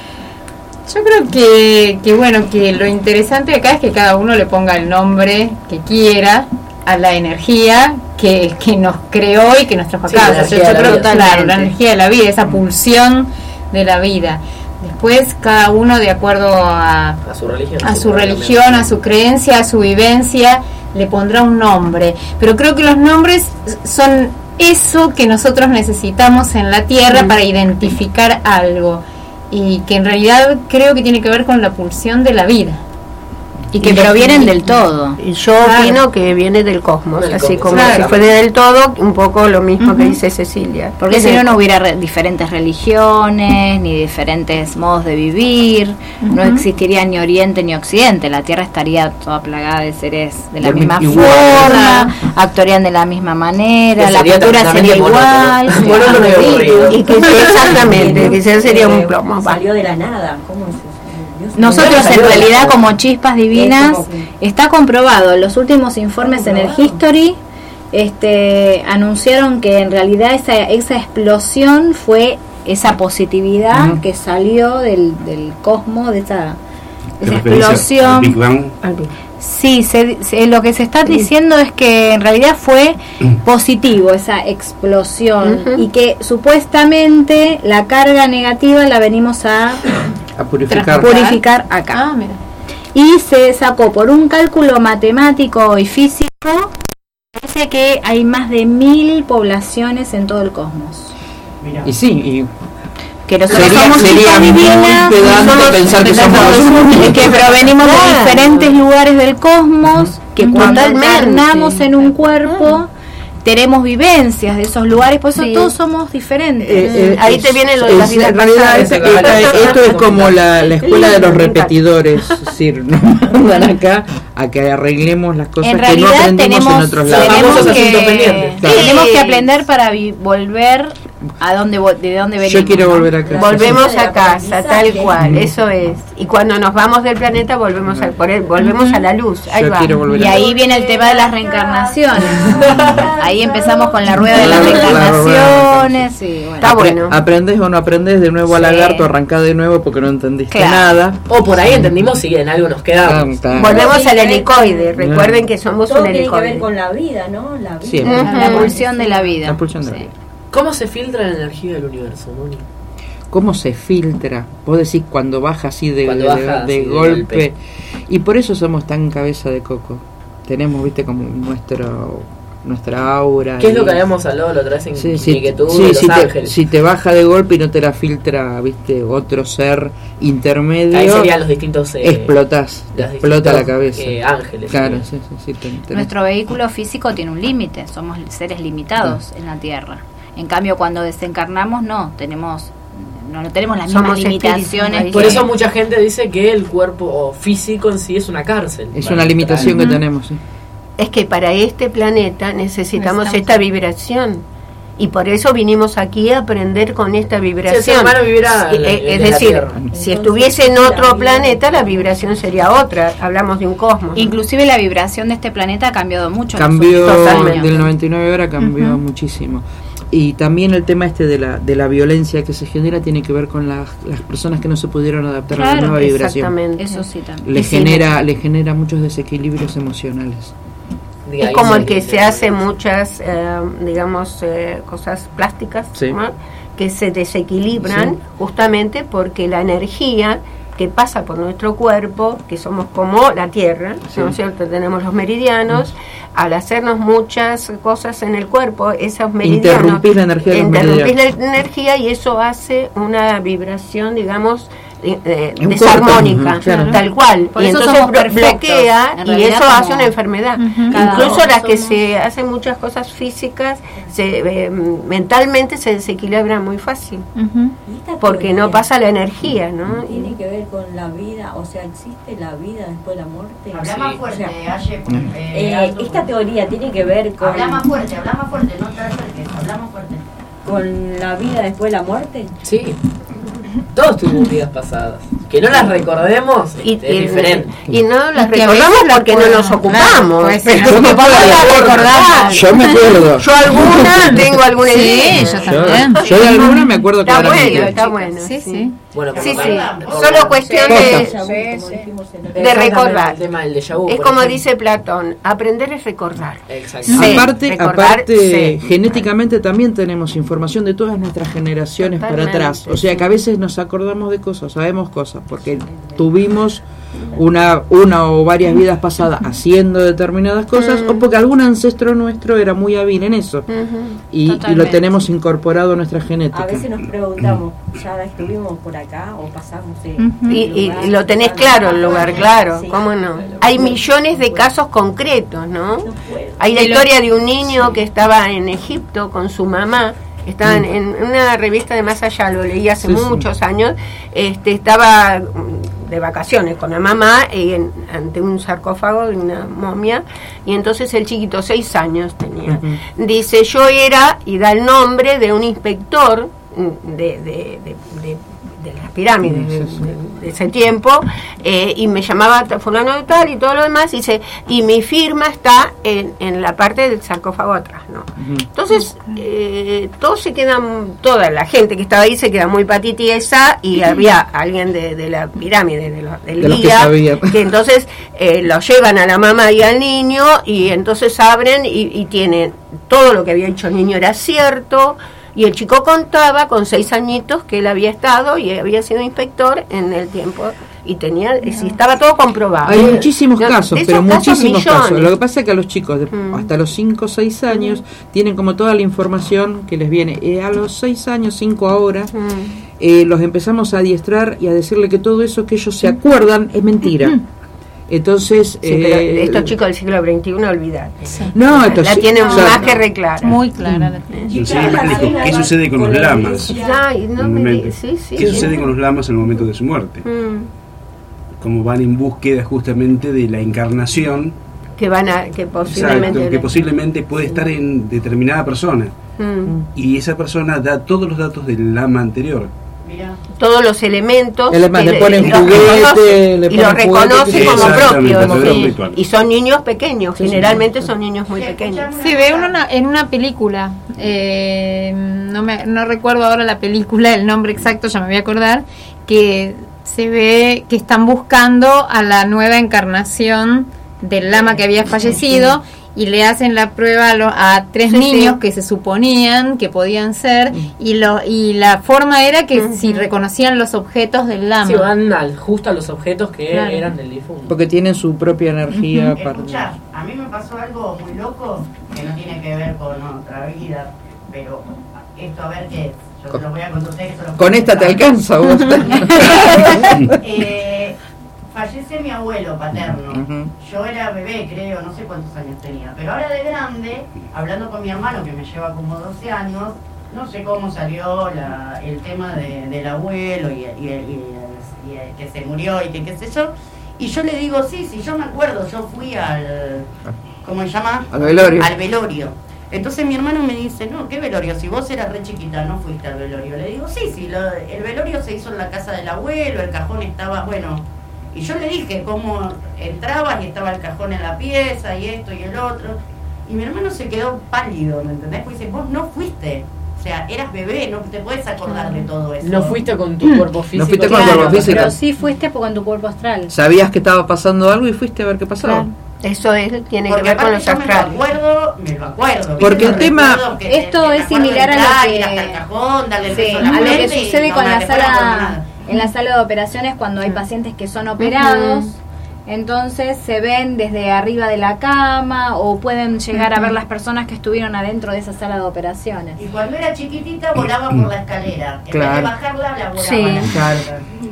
L: Yo creo que, que bueno, que lo interesante acá es que cada uno le ponga el nombre que quiera a la energía que, que nos creó y que nos trajo acá. Sí, o sea, yo creo que claro, la energía de la vida, esa pulsión de la vida. Después cada uno de acuerdo a,
K: a su religión,
L: a su, religión, a su creencia, a su vivencia, le pondrá un nombre. Pero creo que los nombres son eso que nosotros necesitamos en la Tierra mm. para identificar algo. Y que en realidad creo que tiene que ver con la pulsión de la vida.
P: Y que provienen del todo.
W: Y yo claro. opino que viene del cosmos, del así cosmos. Como claro. si fuera del todo, un poco lo mismo uh-huh. que dice Cecilia.
P: Porque si no, no hubiera re- diferentes religiones, ni diferentes modos de vivir, uh-huh. no existiría ni Oriente ni Occidente, la Tierra estaría toda plagada de seres de la de misma igual. forma, actuarían de la misma manera, la cultura sería igual.
W: Y que exactamente, que sería un plomo.
C: Salió de la nada, ¿cómo es eso?
P: Nosotros en realidad como chispas divinas está comprobado, los últimos informes en el History este, anunciaron que en realidad esa, esa explosión fue esa positividad uh-huh. que salió del, del cosmos, de esa, esa explosión. Big Bang. Sí, se, se, lo que se está diciendo es que en realidad fue positivo esa explosión uh-huh. y que supuestamente la carga negativa la venimos a
R: a purificar,
P: purificar acá. Ah, mira. Y se sacó por un cálculo matemático y físico, dice que hay más de mil poblaciones en todo el cosmos.
R: Mira. Y sí, y
P: que nosotros
R: sería,
P: somos
R: sería
P: divinas,
R: somos, pensar que somos
P: es que provenimos de diferentes lugares del cosmos, que cuando encarnamos en un cuerpo tenemos vivencias de esos lugares, por eso sí. todos somos diferentes.
W: Eh, eh, Ahí te viene lo de las vidas
R: pasadas. Esto es como la, la escuela de los repetidores, es decir, nos mandan acá a que arreglemos las cosas
P: en
R: que no aprendimos
P: tenemos,
R: en otros lados.
P: Tenemos que, claro. tenemos que aprender para vi- volver a donde de dónde venimos.
R: Yo quiero volver a casa.
W: Volvemos a casa, tal cual, eso es. Y cuando nos vamos del planeta volvemos a por él, volvemos a la luz. Ahí
R: Yo
W: va.
R: quiero volver
P: y
R: a
P: ahí
R: casa.
P: viene el tema de las reencarnaciones. Ahí empezamos con la rueda de las reencarnaciones. Sí, bueno.
W: Está bueno.
R: Aprendés o no aprendés de nuevo al sí. lagarto, arrancás de nuevo porque no entendiste
P: claro.
R: nada.
K: O por ahí entendimos y en algo nos quedamos.
W: Claro. Volvemos al helicoide. Recuerden que somos
C: todo
W: un
C: tiene
W: helicoide.
C: que ver con la vida, ¿no? La vida.
R: Sí.
P: Uh-huh. La pulsión de la vida.
R: La pulsión de la
P: sí.
R: vida.
K: ¿Cómo se filtra la energía del universo, Moni?
R: ¿Cómo se filtra? Vos decís cuando baja así de,
K: cuando
R: de,
K: baja
R: de, de
K: así
R: golpe.
K: de golpe.
R: Y por eso somos tan cabeza de coco. Tenemos, viste, como nuestro nuestra aura.
K: ¿Qué
R: y...
K: es lo que habíamos hablado la otra vez en
R: sí, sí,
K: Inquietud
R: sí,
K: de Los
R: si
K: Ángeles?
R: Te, si te baja de golpe y no te la filtra, viste, otro ser intermedio.
K: Ahí serían los distintos... Eh,
R: explotás, explota la cabeza.
K: Eh, ángeles.
R: Claro, sí, sí, sí, ten, ten.
P: Nuestro vehículo físico tiene un límite, somos seres limitados sí. en la Tierra. En cambio, cuando desencarnamos, no, tenemos... No, no tenemos las mismas
W: Somos
P: limitaciones.
K: Por eso mucha gente dice que el cuerpo físico en sí es una cárcel.
R: Es una limitación que tenemos, sí.
W: Es que para este planeta necesitamos Estamos esta vibración. Y por eso vinimos aquí a aprender con esta vibración.
K: Sí, el ser humano vivirá
W: es,
K: en, en
W: es decir,
K: Tierra.
W: Si estuviese en otro planeta, la vibración sería otra. Hablamos de un cosmos.
P: Inclusive la vibración de este planeta ha cambiado mucho.
R: Cambió del noventa y nueve horas, cambió uh-huh. muchísimo. Y también el tema este de la de la violencia que se genera tiene que ver con las, las personas que no se pudieron adaptar
P: claro,
R: a la nueva vibración.
W: Exactamente.
P: Eso sí también.
R: Le genera le genera muchos desequilibrios emocionales.
W: Es como el que se hace muchas, eh, digamos, eh, cosas plásticas,
R: sí.
W: ¿no? Que se desequilibran sí. justamente porque la energía que pasa por nuestro cuerpo, que somos como la Tierra, sí. ¿no es cierto? Tenemos los meridianos, sí. al hacernos muchas cosas en el cuerpo, esos meridianos...
R: Interrumpir la energía de los
W: interrumpir la energía y eso hace una vibración, digamos, eh,
R: Un
W: desarmónica,
R: corto, claro.
W: tal cual.
P: Por
W: y
P: eso
W: entonces
P: somos
W: blo-
P: perfectos.
W: bloquea
P: En
W: y
P: realidad
W: eso
P: como-
W: hace una enfermedad.
P: Cada
W: Incluso
P: uno
W: las que
P: somos-
W: se hacen muchas cosas físicas, se, eh, mentalmente se desequilibran muy fácil. Porque no pasa la energía, ¿no?
C: Tiene que ver con la vida, o sea, ¿existe la vida después de la muerte?
M: Habla
C: Sí.
M: más fuerte,
C: O sea,
M: Aye,
C: eh,
M: eh, alto.
C: esta teoría tiene que ver con,
M: Habla más fuerte, habla más fuerte, no te acerques, habla más fuerte.
C: con la vida después de la muerte.
K: Sí. Todos tuvimos vidas pasadas. Que no las recordemos
W: Y,
K: es
W: y-
K: diferente.
W: y no las
L: Es que a
W: recordamos
L: veces la
W: porque no
L: puedo-
W: nos
L: claro,
W: ocupamos.
L: pues,
W: Pero
L: yo me
W: ocupamos
L: acuerdo.
W: las recordamos.
R: Yo me acuerdo.
W: Yo alguna tengo alguna
L: Sí,
W: idea.
L: yo también.
R: Yo de alguna me acuerdo
W: Está
R: claramente.
W: bueno, está bueno.
L: Sí, sí.
K: Bueno,
W: Sí,
K: como
W: sí.
K: para-
W: Solo cuestión de, de
K: Exactamente,
W: recordar.
K: el tema del déjà vu,
W: Es
K: por
W: como
K: ejemplo.
W: dice Platón, aprender es recordar.
K: Exacto.
W: Sí,
R: aparte,
W: recordar,
R: aparte
W: sí.
R: genéticamente también tenemos información de todas nuestras generaciones para
W: Totalmente,
R: atrás. O sea que a veces nos acordamos de cosas, sabemos cosas, porque tuvimos una, una o varias vidas pasadas haciendo determinadas cosas, o porque algún ancestro nuestro era muy hábil en eso. Y, y lo
C: Totalmente.
R: tenemos incorporado a nuestra genética.
C: A veces nos preguntamos, ¿ya estuvimos por acá o pasamos? eh,
W: Y, y-
C: lugar?
W: y lo tenés claro, el lugar, claro,
C: Sí.
W: ¿cómo no? Hay millones de casos concretos, ¿no? Hay la
L: De lo-
W: historia de un niño que estaba en Egipto con su mamá, estaba en, en una revista de Más Allá, lo leí hace
R: Sí, sí.
W: muchos años, este, estaba mm, de vacaciones con la mamá y en- ante un sarcófago de una momia, y entonces el chiquito, seis años tenía, dice, yo era, y da el nombre de un inspector mm, de, de, de, de- de las pirámides de, de- de ese tiempo, eh, y me llamaba ta- fulano de tal y todo lo demás, y dice, y mi firma está en, en la parte del sarcófago atrás, ¿no? Entonces, eh, todos se quedan, toda la gente que estaba ahí se queda muy patitiesa, y había alguien de, de la pirámide, de lo- del
R: De los que
W: guía,
R: sabían.
W: que entonces eh, lo llevan a la mamá y al niño, y entonces abren y, y tienen todo lo que había hecho el niño era cierto, y el chico contaba con seis añitos que él había estado y había sido inspector en el tiempo, y tenía, si estaba todo comprobado.
R: Hay muchísimos
W: No,
R: casos,
W: de esos
R: pero
W: casos,
R: muchísimos casos.
W: millones.
R: Lo que pasa es que a los chicos, de- hasta los cinco o seis años, tienen como toda la información que les viene. Eh, a los seis años, cinco ahora, eh, los empezamos a adiestrar y a decirle que todo eso que ellos se acuerdan es mentira. Entonces,
W: Sí, pero
R: eh,
W: estos chicos del siglo veintiuno, olvidate.
R: No, estos
W: la
R: sí,
W: tienen
R: o sea,
W: más que reclara.
L: Muy clara la tienen.
U: Sí, me explico. ¿Qué sucede con los lamas?
W: Ay, no me
U: Mente.
W: digas, sí, sí.
U: ¿Qué sucede con los lamas en el momento de su muerte?
W: Mm,
U: Como van en búsqueda justamente de la encarnación,
W: que van a, que posiblemente.
U: exacto, que posiblemente puede estar en determinada persona,
W: Mm,
U: y esa persona da todos los datos del lama anterior.
W: todos los elementos
R: Además,
W: que
R: le ponen
W: los
R: juguete,
W: reconoce,
R: le
W: y los
R: ponen
W: reconoce
R: juguete.
W: como
U: Exactamente,
W: propios,
U: a través de un
W: sí.
U: ritual.
W: Y son niños pequeños, generalmente son niños muy pequeños.
L: Se ve en una, en una película, eh, no, me, no recuerdo ahora la película, el nombre exacto, ya me voy a acordar, que se ve que están buscando a la nueva encarnación del lama que había fallecido, y le hacen la prueba a, lo- a tres
W: Sí,
L: niños
W: sí.
L: que se suponían que podían ser, y lo y la forma era que si reconocían los objetos del lama.
K: Sí, van al- justo a los objetos que
L: Claro.
K: eran del difunto.
R: porque tienen su propia energía. para-
M: Escuchá, a mí me pasó algo muy loco que no tiene que ver con otra vida, pero esto a ver qué es. Yo
R: Con-
M: te lo voy a contar a ustedes. se los
R: Con esta te
M: cuento.
R: alcanza vos.
M: Eh, fallece mi abuelo paterno.
R: Ujú.
M: Yo era bebé, creo, no sé cuántos años tenía. Pero ahora de grande, hablando con mi hermano que me lleva como doce años, no sé cómo salió la- el tema de- del abuelo y, y- y- y- y que se murió y que qué sé yo. Y yo le digo, sí, sí, yo me acuerdo, yo fui al... ¿Cómo se llama?
R: Al velorio.
M: Al velorio. Entonces mi hermano me dice, no, ¿qué velorio? Si vos eras re chiquita, no fuiste al velorio. Le digo, sí, sí, lo- el velorio se hizo en la casa del abuelo, el cajón estaba, bueno... Y yo le dije cómo entrabas y estaba el cajón en la pieza y esto y el otro. Y mi hermano se quedó pálido, ¿me entendés? Porque dice, vos no fuiste. O sea, eras bebé, no te puedes acordar de todo eso.
K: No fuiste con tu cuerpo físico.
R: No fuiste con tu
P: Claro,
R: cuerpo físico.
P: pero sí fuiste con tu cuerpo astral.
R: Sabías que estaba pasando algo y fuiste a ver qué pasaba.
W: Eso es, tiene
M: Porque
W: que ver con
M: aparte
W: los
M: yo me lo
W: astrales.
M: acuerdo, me lo acuerdo. ¿viste?
R: Porque el
M: Los
R: tema-
M: recuerdos que-
P: Esto
M: que me
P: es
M: acuerdo
P: similar a lo
M: entrar,
P: que-
M: ir hasta el cajón, darle el
P: Sí,
M: beso
P: a lo que
M: frente y
P: sucede
M: no
P: con
M: me-
P: la
M: después no acuerdo
P: sala,
M: nada.
P: en la sala de operaciones cuando hay pacientes que son operados. Entonces se ven desde arriba de la cama o pueden llegar a ver las personas que estuvieron adentro de esa sala de operaciones.
M: Y cuando era chiquitita volaba por la escalera. En
R: Claro.
M: vez de bajarla, la volaba.
P: Sí.
M: la
R: Claro.
M: escalera.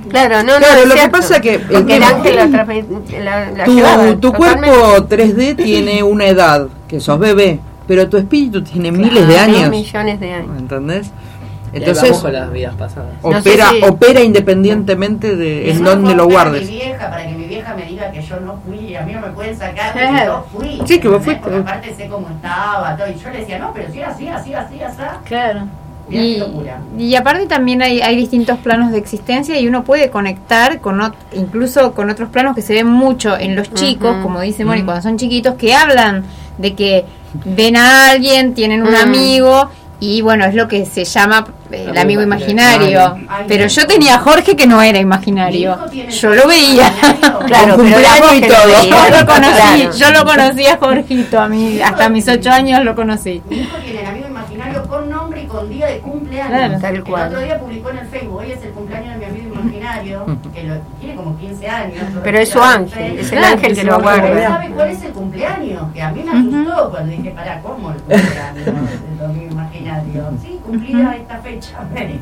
W: Claro, no, no,
R: Claro,
W: es
R: lo que
W: cierto.
R: pasa que el
W: Porque el
R: tema-
W: ángel la, transmi- la, la
R: tu,
W: llevaba
R: tu
W: totalmente.
R: cuerpo tres D tiene una edad, que sos bebé, pero tu espíritu tiene
W: Claro,
R: miles de años.
W: millones de años.
R: ¿Entendés?
K: Y ahí
R: Entonces
K: vamos con las vidas pasadas.
R: opera,
W: No sé si-
R: opera independientemente de en
M: No
R: dónde
M: puedo
R: lo
M: buscar a
R: guardes.
M: Mi vieja, para que mi vieja me diga que yo no fui, y a mí no me pueden sacar que
W: Claro.
M: yo fui.
R: Sí, que vos
M: ¿entendés?
R: fuiste.
M: Porque aparte sé cómo estaba, todo, y yo le decía, no, pero si era así, así, así, así.
P: Claro.
M: Mirá qué
L: Y,
M: locura.
L: y aparte también hay, hay distintos planos de existencia y uno puede conectar con ot- incluso con otros planos que se ven mucho en los chicos,
W: Ujú.
L: como dice Moni, cuando son chiquitos, que hablan de que ven a alguien, tienen un
W: Mm.
L: amigo y bueno, es lo que se llama eh, el amigo imaginario.
M: Ay,
L: Pero
M: no.
L: yo tenía a Jorge que no era imaginario.
M: Mi hijo tiene
L: Yo lo veía.
W: Claro,
R: Con
W: pero la
R: cumpleaños
W: voz
R: y
W: que
R: todo.
W: lo veía.
L: Yo lo conocí,
W: Claro.
L: yo lo conocí a Jorgito, a mí, hasta mis ocho años lo conocí.
M: Mi hijo tiene el amigo imaginario con nombre y con día de cumpleaños.
L: Claro.
W: Tal
M: El
W: cual.
M: otro día publicó en el Facebook, hoy es el cumpleaños de mi amigo imaginario, que lo, tiene como quince años.
W: Pero es su ángel, es el
L: Claro,
W: ángel que
L: es
W: lo
L: su ángel.
W: guarda.
M: ¿Sabe cuál es el cumpleaños? Que a mí me asustó cuando dije, pará, ¿cómo el cumpleaños del amigo imaginario? Sí, cumplida esta fecha, me dice.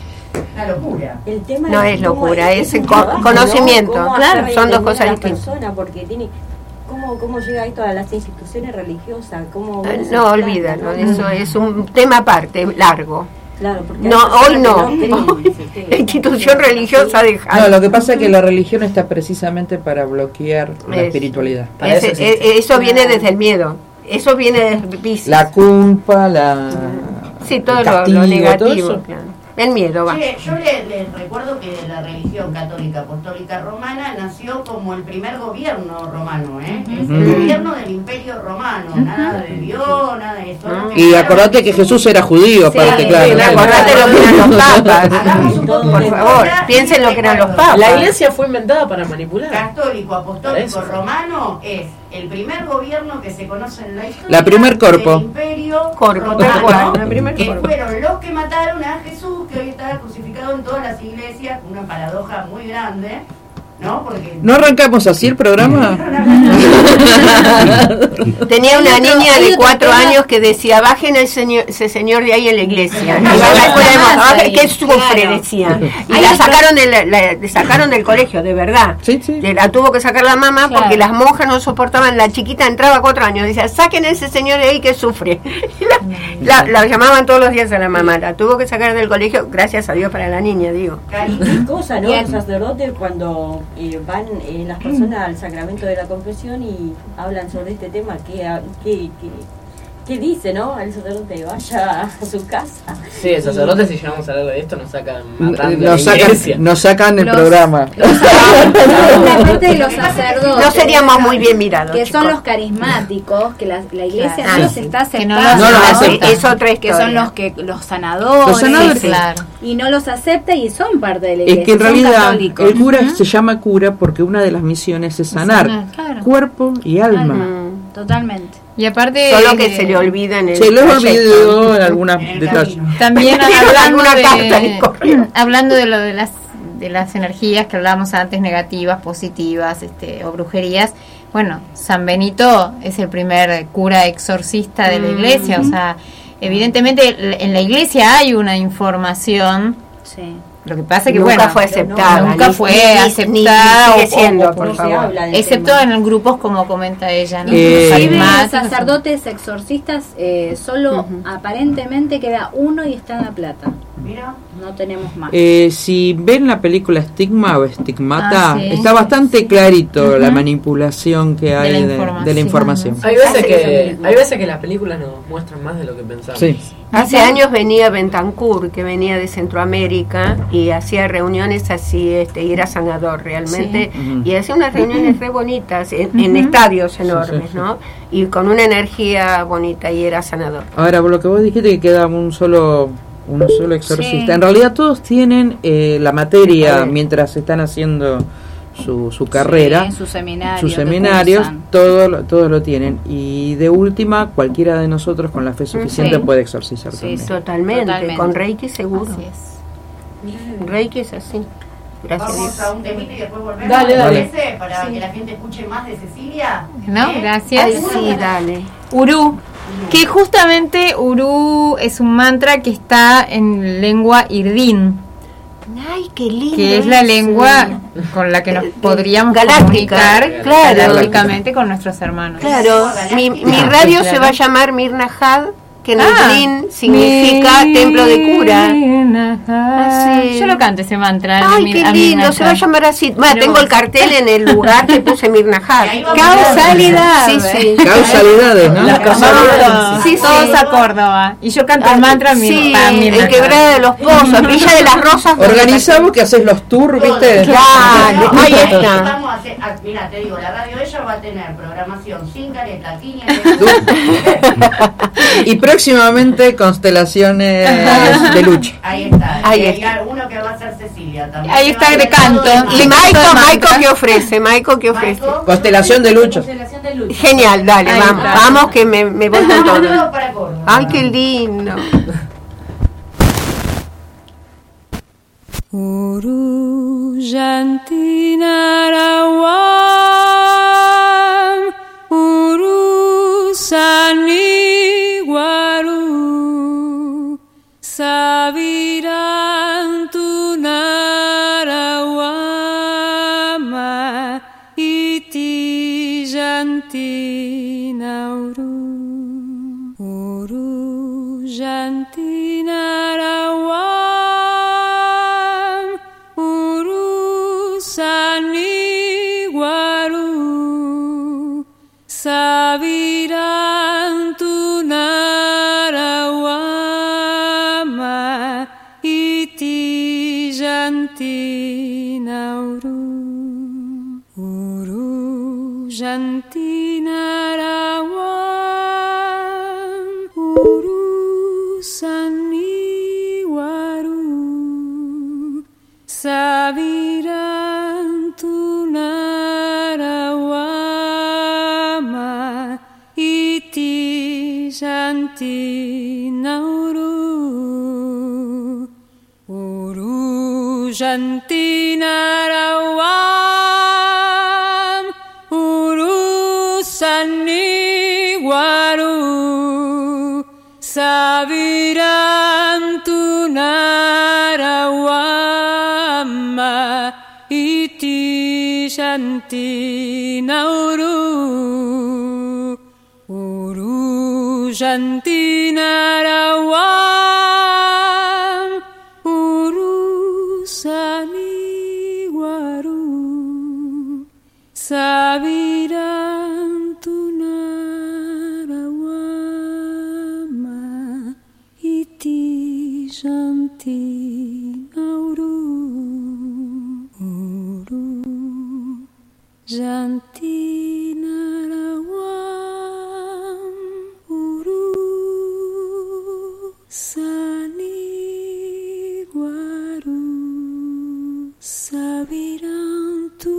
M: Una locura.
C: El tema
W: No es
C: cómo
W: locura, es
C: un
W: co-
C: trabajo,
W: conocimiento.
C: ¿no? Cómo
W: Claro,
C: hacer
W: son dos
C: entender
W: cosas
C: a la
W: distintas.
C: persona, porque tiene cómo cómo llega esto a las instituciones religiosas, cómo
W: Ah,
C: uno se
W: No,
C: planta,
W: olvídalo,
C: ¿no?
W: eso es un tema aparte, largo.
C: Claro, porque
W: No,
C: hay personas
W: hoy no.
C: que creen,
W: Hoy la institución religiosa deja.
R: No, lo que pasa es que la religión está precisamente para bloquear la
W: Es-
R: espiritualidad.
K: Para
W: Ese-
K: eso existe.
W: e- eso viene desde el miedo. Eso viene desde Piscis.
R: La culpa, la
W: Sí, todo
R: el
W: lo-
R: castigo,
W: lo,
R: todo
W: negativo.
R: eso.
W: Claro. El miedo va.
M: Che, yo le, le recuerdo que la religión católica apostólica romana nació como el primer gobierno romano, ¿eh? Es el
R: Ujú.
M: gobierno del imperio romano, nada de Dios, nada de eso.
R: Y acordate que Jesús era judío, aparte,
W: Sí,
R: claro.
W: sí, acordate lo que eran los papas. Por favor, piensen lo que eran los papas.
K: La iglesia fue inventada para manipular.
M: Católico
K: Para
M: apostólico
K: eso.
M: romano es el primer gobierno que se conoce en la historia.
R: La primer corpo.
M: del imperio
W: Corpo,
M: romano,
W: corpo, la primer
M: que
W: corpo.
M: fueron los que mataron a Jesús, que hoy está crucificado en todas las iglesias, una paradoja muy grande, ¿no? Porque
R: ¿No arrancamos así el programa?
W: Tenía una
P: Hay otro-
W: niña
P: hay
W: de
P: otro
W: cuatro
P: tema.
W: años que decía, bajen el señor, ese señor de ahí en la iglesia. Iba a la escuela de monjas, "Bajen, ¿qué sufre?",
P: Claro.
W: decía. Y
P: Hay
W: la
P: otro-
W: sacaron, de la, la- la sacaron del colegio, de verdad.
R: Sí, sí.
W: Le- La tuvo que sacar la mamá
P: Claro.
W: porque las monjas no soportaban. La chiquita entraba a cuatro años. Decía, saquen a ese señor de ahí que sufre. Y la, la- la llamaban todos los días a la mamá. La tuvo que sacar del colegio, gracias a Dios para la niña, digo.
C: Qué cosa, ¿no?
P: Bien.
C: Los sacerdotes cuando eh, van eh, las personas al sacramento de la confesión y hablan sobre este tema, ¿qué, qué, qué, qué dice, no? El sacerdote vaya a su casa.
K: Sí, el sacerdote, si llegamos a hablar de esto, nos sacan matando
R: Nos
K: la iglesia.
R: sacan, nos sacan el
P: Los-
R: programa.
P: Justamente de los sacerdotes.
W: No seríamos muy bien mirados.
P: Que son
W: chicos.
P: los carismáticos, que la, la iglesia
W: Claro.
P: no los
W: Sí,
P: está
L: Que no
P: aceptando.
L: los
R: No los
W: Ah,
R: acepta.
W: es otra
P: que
W: historia.
P: son los que los sanadores,
R: Los sanadores.
P: sí,
L: Claro.
P: y no los acepta y son parte de la iglesia.
R: Es que en
P: son
R: realidad
P: católicos.
R: el cura se llama cura porque una de las misiones es sanar
L: sanar, claro.
R: cuerpo y alma.
W: Mm.
P: Totalmente.
L: Y aparte
W: Solo que
L: eh,
W: se le olvida en el
R: Se les
W: trayecto.
R: olvidó en algunos detalles.
L: también
W: Alguna
L: hablando
W: carta en el
L: de,
W: correo.
L: hablando de lo de las de las energías que hablábamos antes, negativas, positivas, este, o brujerías. Bueno, San Benito es el primer cura exorcista de la iglesia, o sea, evidentemente en la iglesia hay una información.
P: Sí.
L: Lo que pasa es que
W: Nunca
L: bueno,
W: fue aceptada,
L: nunca
W: ni-
L: fue
W: ni- ni-
L: aceptada
W: ni sigue
L: o-
W: siendo,
L: o-
W: por
L: o-
W: favor.
L: excepto en grupos como comenta ella, ¿no?
R: Eh,
P: Inclusive
L: Carismáticos.
P: sacerdotes exorcistas, eh, solo aparentemente queda uno y está en La Plata.
M: Mira,
P: No tenemos más.
R: Eh, si ven la película Estigma o Estigmata,
P: Ah, sí.
R: está bastante clarito la manipulación que hay
L: la
R: de, de la
L: información.
R: información.
K: Hay veces que hay veces que las películas nos muestran más de lo que pensamos.
R: Sí.
W: Hace años venía Bentancur, que venía de Centroamérica y hacía reuniones así, este, y era sanador realmente,
R: Sí. Ujú.
W: y hacía unas reuniones re bonitas en, en
R: Ujú.
W: estadios
R: Sí,
W: enormes,
R: sí, sí.
W: ¿no? Y con una energía bonita y era sanador.
R: Ahora, por lo que vos dijiste que queda un solo un solo exorcista.
W: Sí.
R: En realidad todos tienen eh, la materia
W: Sí.
R: mientras están haciendo su, su carrera,
P: en su seminario
R: sus
P: que
R: seminarios,
P: cursan.
R: todo lo, todo lo tienen. Y de última, cualquiera de nosotros con la fe suficiente
W: Sí.
R: puede exorcizar
W: Sí,
R: también.
W: totalmente.
P: Totalmente.
W: Con Reiki seguro.
P: Así es.
W: Reiki es así. Gracias a
M: vamos
W: Dios.
M: a un temita y después volvemos.
K: Dale,
M: ¿te
K: dale.
M: parece? Para
P: Sí.
M: que la gente escuche más de Cecilia.
L: ¿No?
M: ¿Eh?
L: Gracias.
W: Ay, sí, dale.
L: Urú, que justamente Urú es un mantra que está en lengua irdín.
W: Ay, qué lindo.
L: Que es la lengua con la que nos podríamos
W: galáctica,
L: comunicar
W: claro.
L: galácticamente con nuestros hermanos.
W: Claro, mi, mi radio se va a llamar Mirna Had, que en
L: Ah,
W: Udlín significa templo de cura.
L: Ah, sí. Yo lo canto ese mantra.
W: Ay, qué lindo, se va a llamar así. Va, tengo el cartel en el lugar que puse Mirna Had.
L: Causalidad.
W: Sí, sí.
R: Causalidades, ¿no?
L: Las causalidades.
W: Sí, sí.
L: Todos a Córdoba. Y yo canto el mantra
W: Sí,
L: para mi
W: en Quebrada de los Pozos, Villa de las Rosas.
R: Organizamos que haces los tours, ¿viste?
W: Claro, ahí está.
M: Vamos a hacer, ah, mira, te digo, la radio ella va a tener programación sin careta, tiña,
R: Y próximamente constelaciones de lucha.
M: ahí está.
W: Ahí
M: y hay
W: está.
M: alguno que va a ser Cecilia también.
L: Ahí está de canto.
W: Y Maico, Maico, ¿qué ofrece? Maico, ¿qué ofrece?
R: Constelación de lucha.
W: Genial, dale,
L: Ahí
W: vamos,
L: está.
W: vamos que me, me voy con todo.
M: Saludos para Córdoba.
W: Ay, qué lindo.
N: Uruyantinarawan Urusani Guaru Sabirantunarawama Iti Yantinauru Uruyantinarawan Urusani Guaru Sabirantunarawama Iti Yantinauru Uruyantinarawan Urusani Guaru Sabirantunarawama Iti Yantinauru Uruyantinarawan Urusani Guaru Sabirantunarawama Iti Yantinauru Uruyantinarawan Urusani Guaru Sabirantunarawama Iti Yantinauru Uru Yantinarawan Uru Sani Guaru Sabirantu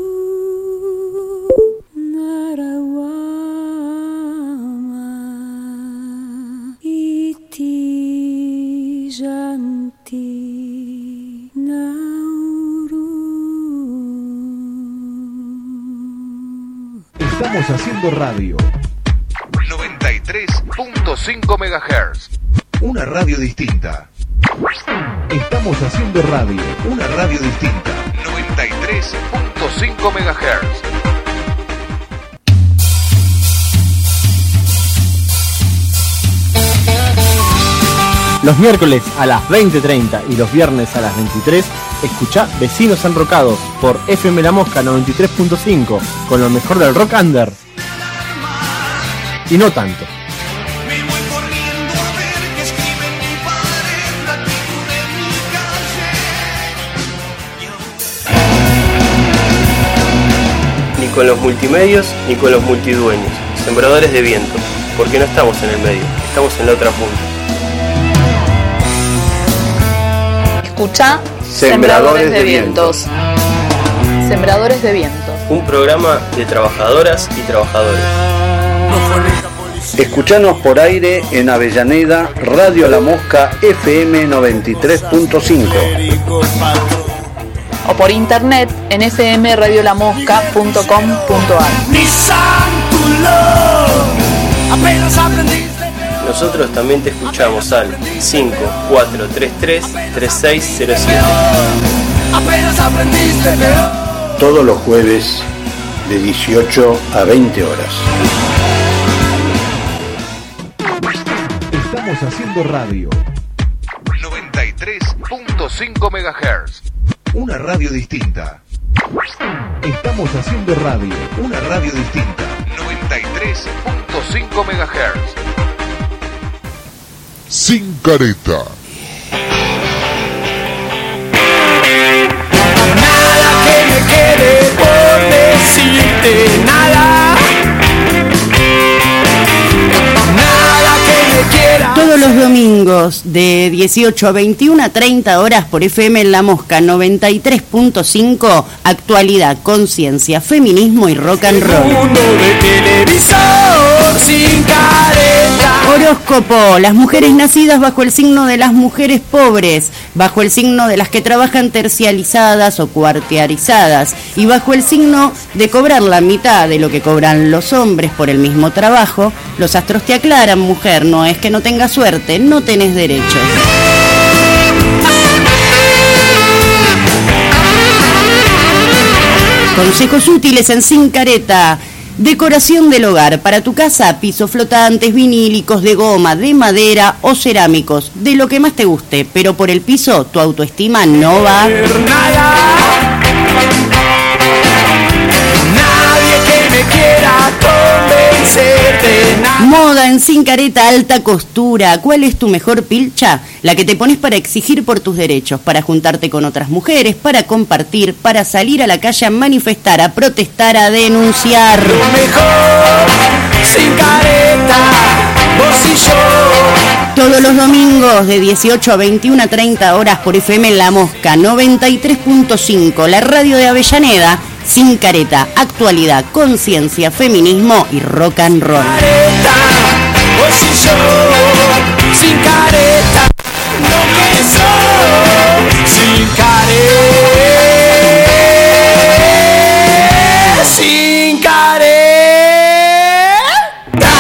N: Narawama Iti Yantinauru.
A: Estamos haciendo radio. noventa y tres punto cinco megahertz. Una radio distinta. Estamos haciendo radio. Una radio distinta. noventa y tres punto cinco megahertz.
B: Los miércoles a las veinte treinta y los viernes a las veintitrés, escuchá Vecinos Enrocados por F M La Mosca noventa y tres punto cinco, con lo mejor del rock under. Y no tanto.
E: Ni con los multimedios, ni con los multidueños. Sembradores de viento, porque no estamos en el medio, estamos en la otra punta.
D: Escucha
V: Sembradores de Vientos.
D: Sembradores de Vientos.
E: Un programa de trabajadoras y trabajadores.
V: Escuchanos por aire en Avellaneda, Radio La Mosca F M noventa y tres punto cinco.
D: O por internet en f m radio la mosca punto com punto a r.
F: Nissan to love. Apenas aprendiste.
E: Nosotros también te escuchamos al cinco cuatro tres tres, tres seis cero siete.
V: Todos los jueves de dieciocho a veinte horas.
A: Estamos haciendo radio. noventa y tres punto cinco megahertz. Una radio distinta. Estamos haciendo radio. Una radio distinta. noventa y tres punto cinco megahertz.
O: Sin careta.
F: Nada que me quede por decirte, nada. Nada que me quiera.
G: Todos los domingos de dieciocho a veintiuno a treinta horas por F M en La Mosca noventa y tres punto cinco, actualidad, conciencia, feminismo y rock and roll.
F: Mundo de televisor sin careta.
G: Horóscopo, las mujeres nacidas bajo el signo de las mujeres pobres, bajo el signo de las que trabajan tercializadas o cuartiarizadas y bajo el signo de cobrar la mitad de lo que cobran los hombres por el mismo trabajo, los astros te aclaran, mujer, no es que no tengas suerte, no tenés derechos. Consejos útiles en Sin Careta. Decoración del hogar. Para tu casa, pisos flotantes, vinílicos, de goma, de madera o cerámicos. De lo que más te guste. Pero por el piso, tu autoestima no va.
F: Nadie que me quiera convencer de nada.
G: Moda en Sin Careta, alta costura. ¿Cuál es tu mejor pilcha? La que te pones para exigir por tus derechos, para juntarte con otras mujeres, para compartir, para salir a la calle a manifestar, a protestar, a denunciar.
F: Lo mejor, sin careta, vos y yo.
G: Todos los domingos de dieciocho a veintiuno a treinta horas por F M en La Mosca noventa y tres punto cinco, la radio de Avellaneda. Sin Careta, actualidad, conciencia, feminismo y rock and roll.
F: Careta, vos y yo, sin careta, lo que soy, sin careta, sin careta.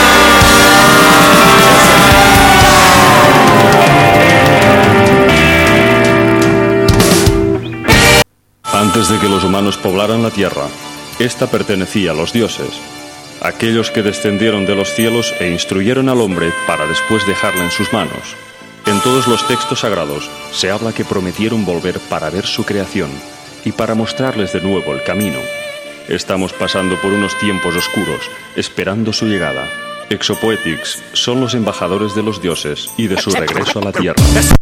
J: Antes de que los humanos poblaran la tierra, esta pertenecía a los dioses, aquellos que descendieron de los cielos e instruyeron al hombre para después dejarla en sus manos. En todos los textos sagrados se habla que prometieron volver para ver su creación y para mostrarles de nuevo el camino. Estamos pasando por unos tiempos oscuros, esperando su llegada. Exopoetics son los embajadores de los dioses y de su regreso a la tierra.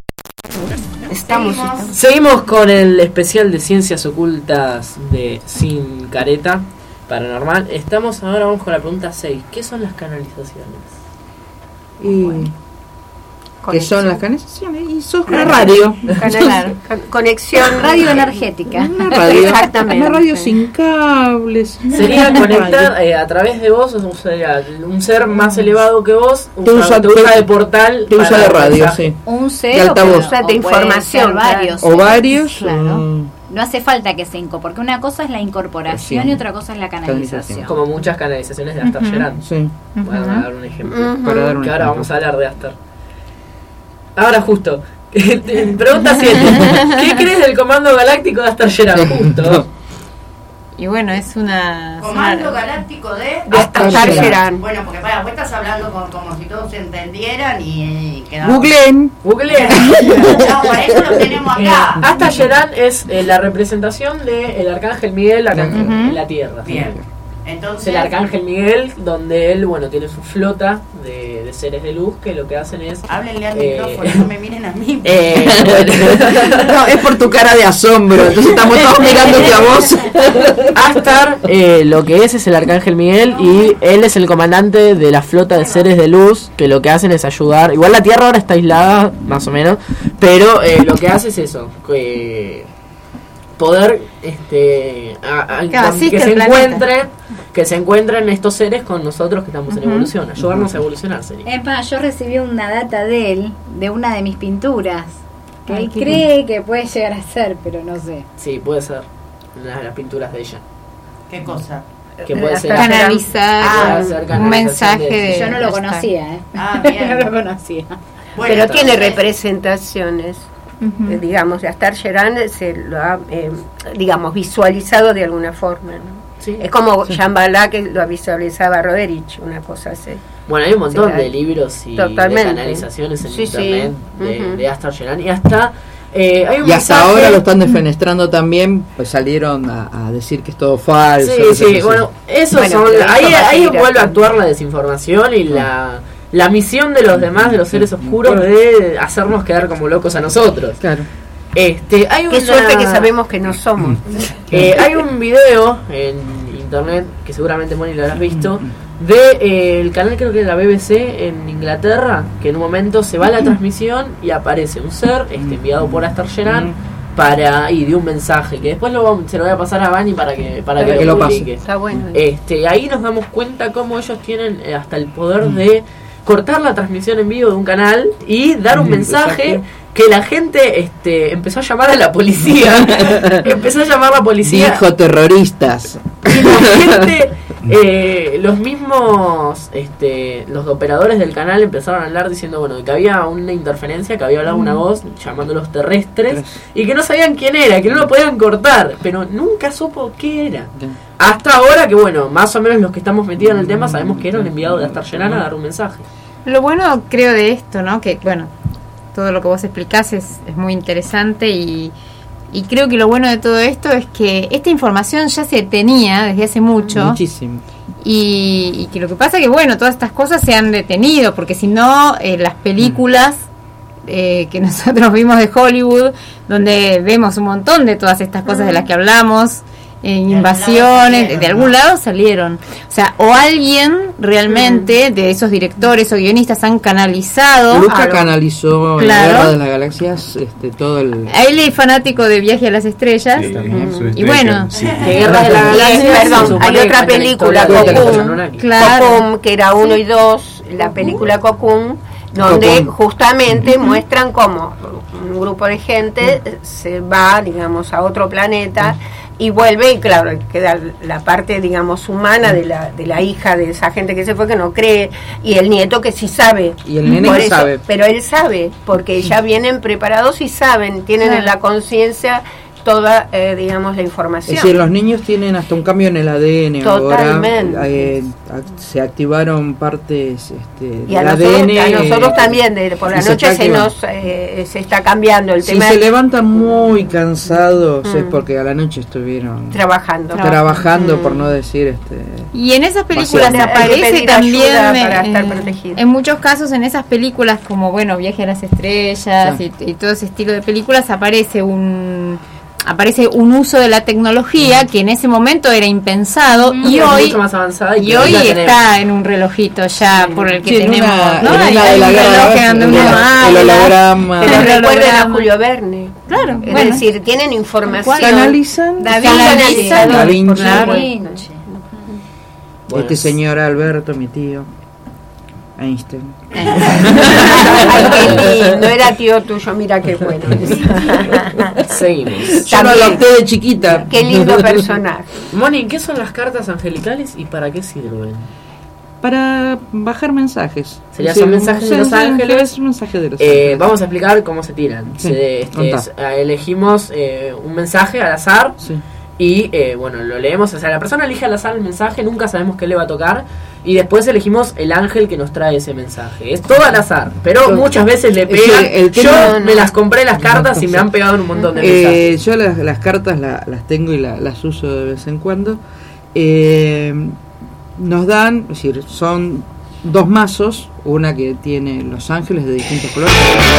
K: Estamos, Seguimos con el especial de ciencias ocultas de Sin Careta Paranormal. Estamos ahora, vamos con la pregunta seis. ¿Qué son las canalizaciones?
Q: Y ¿qué son las canalizaciones? Y sos una
W: radio.
Q: radio.
W: Conexión
P: radio energética.
Q: Una radio,
W: exactamente.
Q: Una radio sin cables.
K: Sería
Q: Una
K: conectar
Q: radio.
K: eh, a través de vos, o sea, un ser más elevado que vos,
Q: Te
K: usa,
Q: usa-
K: te usa de portal.
Q: te usa
K: para
Q: de radio,
K: mensaje.
Q: sí.
P: Un
Q: De
P: ser
Q: altavoz.
P: o,
W: O sea, de
P: o puede
W: información,
P: ser varios.
Q: O varios.
P: Claro.
Q: mm,
P: No hace falta que cinco, porque una cosa es la incorporación
Q: Sí.
P: y otra cosa es la canalización.
K: Como muchas canalizaciones de Astar
P: Ujú.
K: Gerard.
Q: Sí.
K: Voy a
P: Ujú.
K: dar un ejemplo.
Q: Ujú. Para dar un
K: que ahora
Q: ejemplo.
K: vamos a hablar de Astar. Ahora justo. Pregunta siete. ¿Qué crees del comando galáctico de Astar Gerard? Justo.
L: Y bueno, es una...
M: Comando galáctico de
L: Astar Gerard.
M: Bueno, porque para, vos estás hablando con- como si todos se entendieran y, y quedamos.
Q: Googleen.
K: Googleen.
M: No, para eso lo tenemos acá.
K: Astar Gerard es eh, la representación del Arcángel Miguel acá en-
M: Ujú.
K: en la Tierra.
M: Bien.
K: Es
M: Entonces,
K: el Arcángel Miguel, donde él, bueno, tiene su flota de, de seres de luz que lo que hacen es...
M: háblenle al
K: eh,
M: micrófono, no me miren a mí.
K: Eh, bueno.
Q: No, es por tu cara de asombro. Entonces estamos todos mirándote a vos.
K: Astar, eh, lo que es es el Arcángel Miguel y él es el comandante de la flota de seres de luz que lo que hacen es ayudar. Igual la Tierra ahora está aislada, más o menos, pero eh, lo que hace es eso, que poder este a- a-
L: Claro, asiste
K: que
L: el
K: se
L: planeta.
K: encuentren que se encuentren estos seres con nosotros que estamos en
P: Ujú.
K: evolución, ayudarnos a evolucionar sería.
P: Es más, yo recibí una data de él, de una de mis pinturas, que
L: Ay,
P: él
L: qué
P: cree que puede llegar a ser, pero no sé.
K: Sí, puede ser una de las pinturas de ella.
M: ¿Qué cosa?
K: que puede ser
L: canalizar
K: ah,
L: un mensaje de...
P: Yo no lo conocía, ¿eh?
W: Ah, bien.
P: No lo conocía.
W: Bueno, pero tiene representaciones.
L: Uh-huh.
W: eh, digamos, de Astar Gerán se lo ha, eh, digamos, visualizado de alguna forma, ¿no?
K: Sí.
W: Es como
K: Sí.
W: Shambhala, que lo visualizaba Roderich, una cosa así.
K: Bueno, hay un montón
W: O sea,
K: de libros y
W: totalmente.
K: de canalizaciones en
W: Sí,
K: internet
W: sí.
K: de,
W: Ujú.
K: de Astar Gerán y hasta eh, hay un
Q: Y hasta
K: mensaje-
Q: ahora lo están defenestrando también, pues salieron a, a decir que es todo falso.
K: Sí,
Q: cosas
K: sí,
Q: así.
K: bueno, eso
W: Bueno,
K: son,
W: pero
K: ahí,
W: eso va a
K: ahí
W: seguir
K: vuelve a
W: acá.
K: actuar la desinformación y la, la misión de los demás, de los seres oscuros, de hacernos quedar como locos a nosotros.
Q: Claro.
K: Este, hay
W: Qué
K: una-
W: suerte que sabemos que no somos.
K: Eh, hay un video en internet, que seguramente Moni lo habrás visto, de eh, el canal, creo que de la B B C en Inglaterra, que en un momento se va la transmisión y aparece un ser este, enviado por Astar Gerán para y de un mensaje que después lo vamos- se lo voy a pasar a Bani para que para
W: Para
K: que,
W: que
K: lo
W: lo pase.
K: publique.
W: Está bueno.
K: Este, ahí nos damos cuenta cómo ellos tienen eh, hasta el poder de cortar la transmisión en vivo de un canal y dar un mensaje que la gente este, empezó a llamar a la policía. empezó a llamar a la policía.
Q: Dijo terroristas.
K: Y la gente, eh, los mismos, este, los operadores del canal empezaron a hablar diciendo, bueno, que había una interferencia, que había hablado una voz llamándolos terrestres y que no sabían quién era, que no lo podían cortar, pero nunca supo qué era. Hasta ahora que, bueno, más o menos los que estamos metidos en el tema sabemos que era un enviado de Astar Gerán a dar un mensaje.
L: Lo bueno, creo, de esto, ¿no? Que, bueno, todo lo que vos explicás es, es muy interesante y, y creo que lo bueno de todo esto es que esta información ya se tenía desde hace mucho.
Q: Muchísimo.
L: Y, y que lo que pasa que, bueno, todas estas cosas se han detenido, porque si no, eh, las películas eh, que nosotros vimos de Hollywood, donde vemos un montón de todas estas cosas de las que hablamos, eh, invasiones, de, de algún lado salieron. O sea, o alguien realmente de esos directores o guionistas han canalizado.
Q: Luca
L: a lo-
Q: canalizó en
L: Claro.
Q: la Guerra de las Galaxias este, todo el...
L: A él es fanático de Viaje a las Estrellas.
Q: Sí,
L: Ujú.
Q: sí,
L: Y bueno,
Q: sí.
L: de Guerra de las
W: Y,
L: Galaxias.
W: perdón,
L: se
W: hay
L: supone
W: otra
L: que
W: película,
L: cuenta la historia de
W: Cocoon,
L: Anunnaki. Claro.
W: Cocoon, que era uno y dos, la película Cocoon, donde
L: Cocoon.
W: justamente muestran cómo un grupo de gente se va, digamos, a otro planeta y vuelve, y claro, queda la parte, digamos, humana de la, de la hija de esa gente que se fue, que no cree, y el nieto que sí sabe.
Q: Y el nene
W: Por
Q: no
W: eso-
Q: sabe.
W: Pero él sabe, porque ya vienen preparados y saben, tienen
Q: Claro.
W: en la conciencia toda, eh, digamos, la
Q: Es
W: información.
Q: decir, los niños tienen hasta un cambio en el A D N.
W: Totalmente.
Q: Ahora eh, ac- se activaron partes este,
W: Y a
Q: del
W: nosotros,
Q: A D N.
W: a nosotros
Q: eh,
W: también, de, por la
Q: y se
W: noche
Q: está
W: se
Q: activando.
W: nos eh, se está cambiando el
Q: Si
W: tema.
Q: se levantan muy cansados es
W: Mm.
Q: porque a la noche estuvieron
W: Trabajando.
Q: trabajando,
W: Mm.
Q: por no decir este.
L: Y en esas películas
Q: Hay que
L: aparece
W: pedir
L: también,
W: ayuda para
L: eh,
W: estar protegido.
L: en muchos casos en esas películas como, bueno, Viaje a las Estrellas y, y todo ese estilo de películas, aparece un aparece un uso de la tecnología que en ese momento era impensado y
K: Es
L: hoy
K: mucho más avanzada y
L: y
K: que
L: hoy
K: la
L: está
K: tenemos.
L: en un relojito ya por el que
Q: Sí, en
L: tenemos,
Q: una-
L: ¿no?
Q: en
L: Hay,
Q: una
L: hay
Q: de la
L: un
Q: guerra,
L: reloj
Q: el
L: donde
Q: holo-
L: uno
Q: el
L: habla,
Q: holograma.
W: Pero
L: el
W: recuerden a
L: holograma.
W: Julio Verne.
L: Claro,
W: Es
L: bueno.
W: decir, tienen información.
Q: Canalizan.
W: Da Vinci,
L: Canalizan.
W: canalizador.
Q: Da Vinci.
W: Claro.
Q: Este señor Alberto, mi tío. Einstein.
W: Ay, qué lindo, era tío tuyo, mira qué bueno.
K: Seguimos.
Q: Yo lo
W: También.
Q: adopté de chiquita.
W: Qué lindo personaje.
K: Moni, ¿qué son las cartas angelicales y para qué sirven?
Q: Para bajar mensajes.
K: Sería
Q: Sí,
K: son mensajes de
Q: sí,
K: los
Q: sí,
K: ángeles.
Q: es un mensaje de los
K: Eh,
Q: ángeles.
K: vamos a explicar cómo se tiran.
Q: Sí,
K: Se, este,
Q: contá.
K: es- eh, elegimos eh, un mensaje al azar y eh, bueno, lo leemos. O sea, la persona elige al azar el mensaje, nunca sabemos qué le va a tocar. Y después elegimos el ángel que nos trae ese mensaje. Es todo al azar, pero
Q: Yo-
K: muchas veces le
Q: es que
K: pegan.
Q: el
K: Yo
Q: tema-
K: me las compré las cartas y me han pegado en un montón de mensajes.
Q: Eh, yo las, las cartas la- las tengo y la- las uso de vez en cuando. Eh, nos dan, es decir, son dos mazos, una que tiene los ángeles de distintos colores.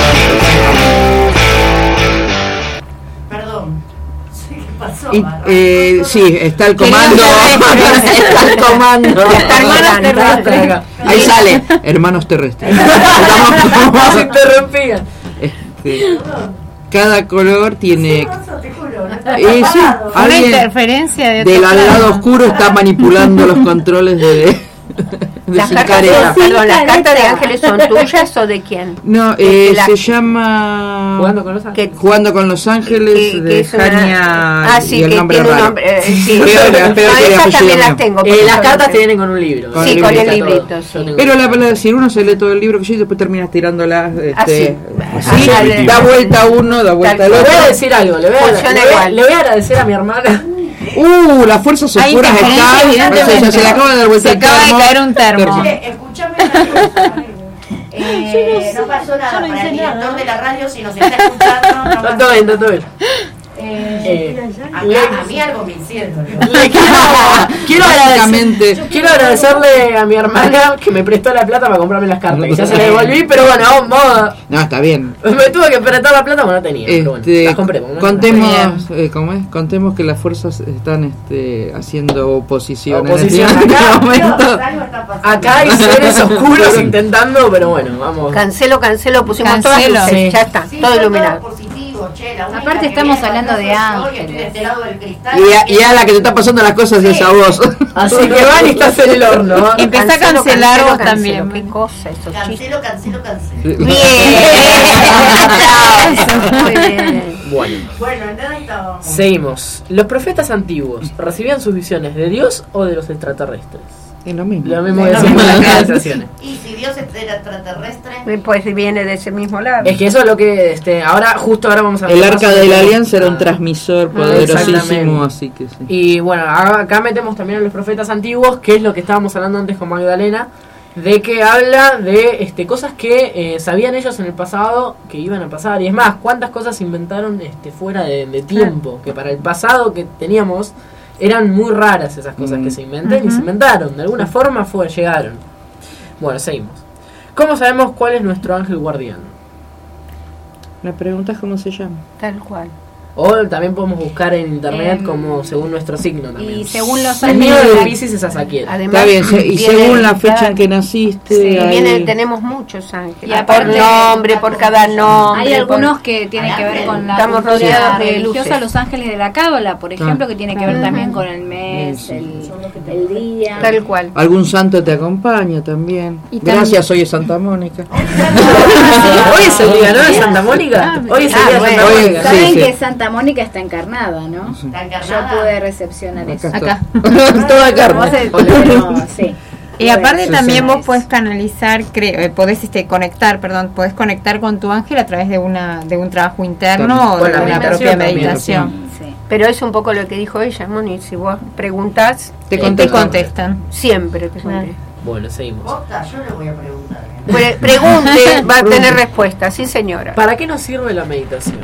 M: Perdón. ¿Qué pasó?
Q: Y, eh, sí, está el comando.
M: Queridos
Q: Está el comando.
M: Hermanos terrestres.
Q: Ahí sale, hermanos terrestres.
K: Se interrumpían.
Q: Este, cada color tiene.
M: Te juro, no
Q: Eh, sí,
L: Una
Q: alguien
L: interferencia de
Q: del
L: otro
Q: al lado
L: lado.
Q: oscuro está manipulando los controles de.
W: Las cartas,
Q: Careta.
W: son, perdón, ¿las cartas de ángeles son tuyas o de quién?
Q: No,
W: De-
Q: eh,
W: de la-
Q: se llama
K: Jugando con los ángeles.
W: que-
Q: Jugando con los Ángeles
W: que- que
Q: de
W: es una-
Q: Jania
W: Ah, sí,
Q: y el
W: que
Q: nombre
W: tiene un
Q: raro.
W: nombre, eh, sí.
Q: Peor- peor
W: No,
Q: que el
W: esas
Q: apellido
W: también las
Q: mío.
W: tengo.
K: Eh,
W: porque
K: las
W: son-
K: cartas te vienen con un libro.
Q: Con
W: Sí,
Q: el
W: con el
Q: librito.
W: librito, sí.
K: Yo tengo-
Q: Pero la, la- si uno se lee todo el libro que yo y después terminas tirándolas, este,
W: Así.
Q: sí,
W: Así.
Q: da vuelta uno, da vuelta
W: Tal
Q: el
K: Le
Q: otro.
K: voy a decir algo, le voy a,
W: Funciona
K: le voy a-
W: igual.
K: le voy a agradecer a mi hermana.
Q: Uh, las fuerzas
L: Hay
Q: oscuras
L: interferencia,
Q: están.
L: evidentemente.
Q: O sea, se le acaba de dar vuelta
L: Se
Q: el
L: acaba de
Q: termo.
L: caer un termo.
M: Che, escuchame una cosa. Eh, no pasó nada
C: yo no
M: para
C: hice
M: el director
C: nada.
M: de la radio, si nos está escuchando. No
K: Está
M: pasó
K: todo bien, está todo bien.
M: Eh,
K: Eh,
M: acá, a mí algo me hicieron.
K: Le quiero, quiero,
Q: Básicamente.
K: agradecer, quiero agradecerle a mi hermana que me prestó la plata para comprarme las cartas. Que ya se la devolví, pero bueno, vamos.
Q: No, está bien.
K: Me tuve que prestar la plata, bueno, no tenía. Pero bueno,
Q: Este,
K: las compré. porque no-
Q: contemos, eh, ¿cómo es? Contemos que las fuerzas están este, haciendo oposición,
K: Oposición
Q: en este
K: acá.
Q: momento.
K: Acá hay seres oscuros intentando, pero bueno, vamos.
W: Cancelo, cancelo, pusimos
L: Cancelo.
W: todas luces,
K: Sí.
W: ya está,
M: Sí,
W: todo
M: son
W: iluminado.
M: todos positivos, che, la única
P: Aparte
M: que
P: estamos
M: viene
P: hablando
M: para
P: de
M: acá soy yo,
P: ángeles.
M: estoy de este lado del cristal.
Q: Y a, y a la que te está pasando las cosas es a vos.
K: Así que van y estás en el horno. ¿eh?
L: Empezá a
W: Cancelo,
L: cancelar
W: cancelo,
L: vos
W: cancelo.
L: también.
W: Qué cosa eso, chicos.
M: Cancelo, cancelo, cancelo.
W: Bien. Muy bien.
K: Bueno,
M: Bueno, ¿en dónde estábamos?
K: seguimos. Los profetas antiguos recibían sus visiones de Dios o de los extraterrestres.
Q: Es lo mismo.
K: Lo mismo
W: Es lo
K: decimos en
W: mismo.
K: las canalizaciones.
M: Y si Dios era extraterrestre,
W: Pues viene de ese mismo lado.
K: Es que eso es lo que este, ahora, justo ahora vamos a
Q: El
K: ver
Q: arca
K: más
Q: de la
K: sobre-
Q: alianza era un
K: Ah.
Q: transmisor
K: Exactamente.
Q: poderosísimo, así que sí.
K: Y bueno, a- acá metemos también a los profetas antiguos, que es lo que estábamos hablando antes con Magdalena, de que habla de este, cosas que eh, sabían ellos en el pasado que iban a pasar. Y es más, cuántas cosas inventaron este, fuera de, de tiempo, que para el pasado que teníamos eran muy raras esas cosas que se inventan y se inventaron. De alguna forma fue, llegaron. Bueno, seguimos. ¿Cómo sabemos cuál es nuestro ángel guardián?
Q: La pregunta es cómo se llama.
W: Tal cual.
K: O también podemos buscar en internet
P: Em,
K: como según nuestro signo también.
P: Y según los
K: El mío
P: ángeles,
K: de Pisces es Azaquiel.
W: Además,
Q: Está bien, se- y
W: viene-
Q: según la fecha en que naciste,
W: Sí,
Q: ahí-
W: viene- tenemos muchos ángeles.
P: Y aparte-
W: por nombre, por cada nombre.
P: hay
W: por-
P: algunos que tienen que ver con la
W: Estamos
P: cultura
W: rodeados de
P: religiosa,
W: luces.
P: los ángeles de la cábala, por ejemplo,
Q: Ah.
P: que tiene que ver
W: Ujú.
P: también con el mes, el, el día.
W: Tal cual.
Q: algún santo te acompaña también.
P: Y tam-
Q: Gracias, hoy es Santa Mónica.
K: Hoy es el día, ¿no? De Santa Mónica. Hoy es el
W: Ah,
K: día de
W: bueno.
K: Santa
Q: Hoy-
K: Mónica.
P: Saben
Q: sí, sí.
P: que Santa Mónica está encarnada, ¿no?
M: ¿está
P: Yo
M: encarnada?
P: pude recepcionar eso.
Q: Acá
L: Acá.
Q: está. Toda
P: Vos,
Q: carne.
P: eh, bueno, sí.
L: Y aparte
Q: Sí,
L: también
Q: sí.
L: vos podés canalizar, creo, eh, podés este, conectar, perdón, podés conectar con tu ángel a través de una de un trabajo interno o
K: Con
L: de
K: la
L: una
K: meditación
L: propia
K: también.
L: meditación.
P: Sí.
W: Pero es un poco lo que dijo ella, Moni. Si vos preguntás,
Q: Te
L: Y te
Q: contestan.
L: contestan.
W: siempre te contestan.
K: Bueno, seguimos.
M: Posta, yo le voy a preguntar.
W: Pre- Pregunte, va a tener respuesta, sí señora.
K: ¿Para qué nos sirve la meditación?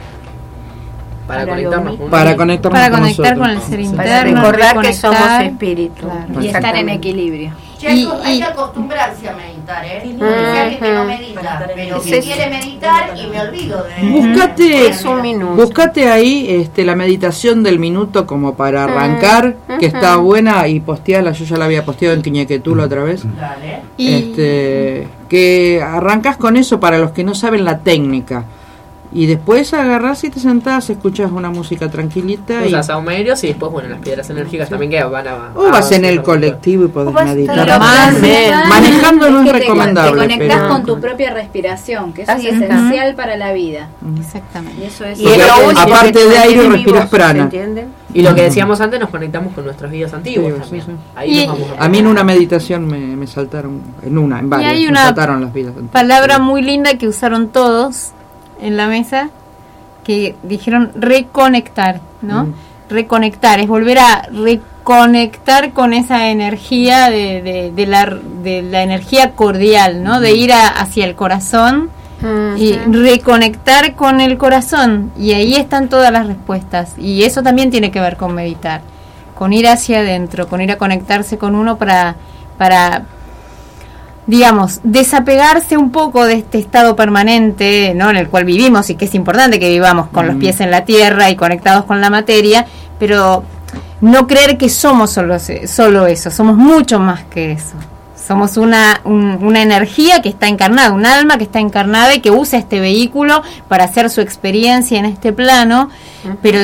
K: Para,
W: Para
K: conectarnos
W: dormir.
K: con
Q: Para conectarnos
L: Para
Q: con
L: conectar con
Q: nosotros.
L: el ser
W: Para
L: interno,
W: recordar que somos
L: reconectar.
W: espíritu.
L: Claro.
P: Y estar en
W: Exactamente.
P: equilibrio.
M: Che, hay,
L: Y-
M: hay
L: y-
M: que acostumbrarse a meditar, ¿eh?
W: Ujú.
M: Porque hay alguien que no medita, pero que
W: Sí.
M: quiere meditar y me olvido de...
Q: Buscate,
W: Es un minuto.
Q: buscate ahí este, la meditación del minuto como para arrancar, que está buena, y posteala. Yo ya la había posteado en Quiñequetulo otra vez.
M: Dale.
L: Y-
Q: Este, que arrancas con eso para los que no saben la técnica. Y después agarrás y te sentás, escuchas una música tranquilita y
K: usas aumerios y después, bueno, las piedras enérgicas también que van a...
Q: o vas en el
K: a-
Q: colectivo y podés
W: O vas
Q: meditar.
W: a-
Q: Más,
K: Bien.
Q: manejando no
P: Es
Q: es
P: que te-
Q: recomendable,
P: Te conectás
Q: pero-
P: con tu propia respiración, que eso
W: Ahí
P: es
W: está.
P: esencial para la vida.
L: Exactamente.
P: Y eso es
W: Y es lo
Q: Porque
W: único
Q: aparte
W: que te
Q: de aire,
W: mantiene
Q: respiras
W: vivos,
Q: prana.
W: ¿se entiende?
K: Y lo que decíamos antes, nos conectamos con nuestras vidas antiguas
Q: Sí,
K: también.
Q: sí, sí.
K: Ahí
L: Y-
K: nos vamos a...
Q: A mí en una meditación me, me saltaron, en una, en varias,
L: hay
Q: me
L: una
Q: saltaron las vidas.
L: Palabra muy linda que usaron todos en la mesa, que dijeron reconectar, ¿no?
Q: Mm.
L: Reconectar, es volver a reconectar con esa energía de, de, de la, de la energía cordial, ¿no? De ir a- hacia el corazón y reconectar con el corazón, y ahí están todas las respuestas, y eso también tiene que ver con meditar, con ir hacia adentro, con ir a conectarse con uno para para digamos, desapegarse un poco de este estado permanente, ¿no?, en el cual vivimos, y que es importante que vivamos con los pies en la tierra y conectados con la materia, pero no creer que somos solo, solo eso, somos mucho más que eso. Somos una, un- una energía que está encarnada, un alma que está encarnada y que usa este vehículo para hacer su experiencia en este plano, pero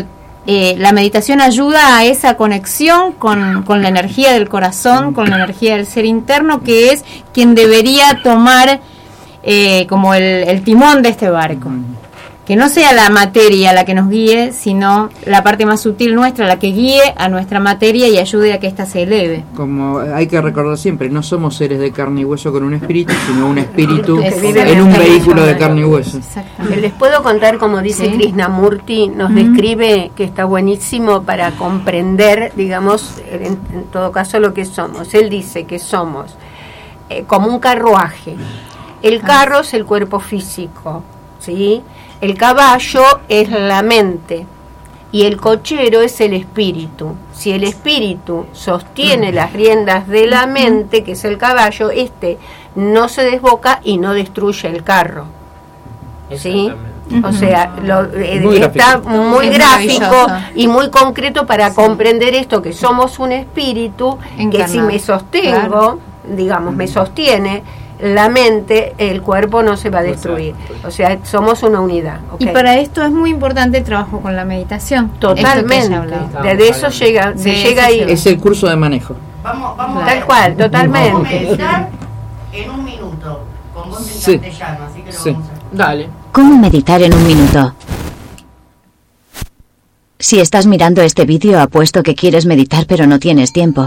H: eh, la meditación ayuda a esa conexión con, con la energía del corazón, con la energía del ser interno, que es quien debería tomar eh, como el, el timón de este barco. Que no sea la materia la que nos guíe, sino la parte más sutil nuestra, la que guíe a nuestra materia y ayude a que ésta se eleve.
Q: Como hay que recordar siempre, no somos seres de carne y hueso con un espíritu, sino un espíritu
W: vive
Q: en un
W: en
Q: vehículo
W: el
Q: de carne y hueso.
W: Les puedo contar, como dice
H: Sí.
W: Krishnamurti, nos
H: Mm.
W: describe que está buenísimo para comprender, digamos, en, en todo caso lo que somos. Él dice que somos eh, como un carruaje. El carro es el cuerpo físico, ¿sí? El caballo es la mente y el cochero es el espíritu. Si el espíritu sostiene las riendas de la mente, que es el caballo, este no se desboca y no destruye el carro. ¿Sí? O sea, lo, eh,
H: Muy
W: está
H: gráfico.
W: muy
H: Es
W: gráfico
H: maravilloso.
W: y muy concreto para comprender esto, que somos un espíritu, que si
H: Encarnado.
W: me sostengo,
H: Claro.
W: digamos, me sostiene la mente, el cuerpo no se va a destruir. O sea, somos una unidad. ¿ok?
H: Y para esto es muy importante el trabajo con la meditación.
W: Totalmente.
H: Esto que ella hablaba.
W: De, de eso llega, se
H: De
W: llega
H: eso
W: ahí.
H: se-
Q: Es el curso de manejo.
M: Vamos, vamos
W: Tal
M: a,
W: cual,
M: Vamos a
W: totalmente.
M: meditar en un minuto, con voz en
Q: Sí.
M: castellano, así que lo
Q: Sí.
M: vamos a hacer.
K: Dale.
O: ¿Cómo meditar en un minuto? Si estás mirando este vídeo, apuesto que quieres meditar pero no tienes tiempo.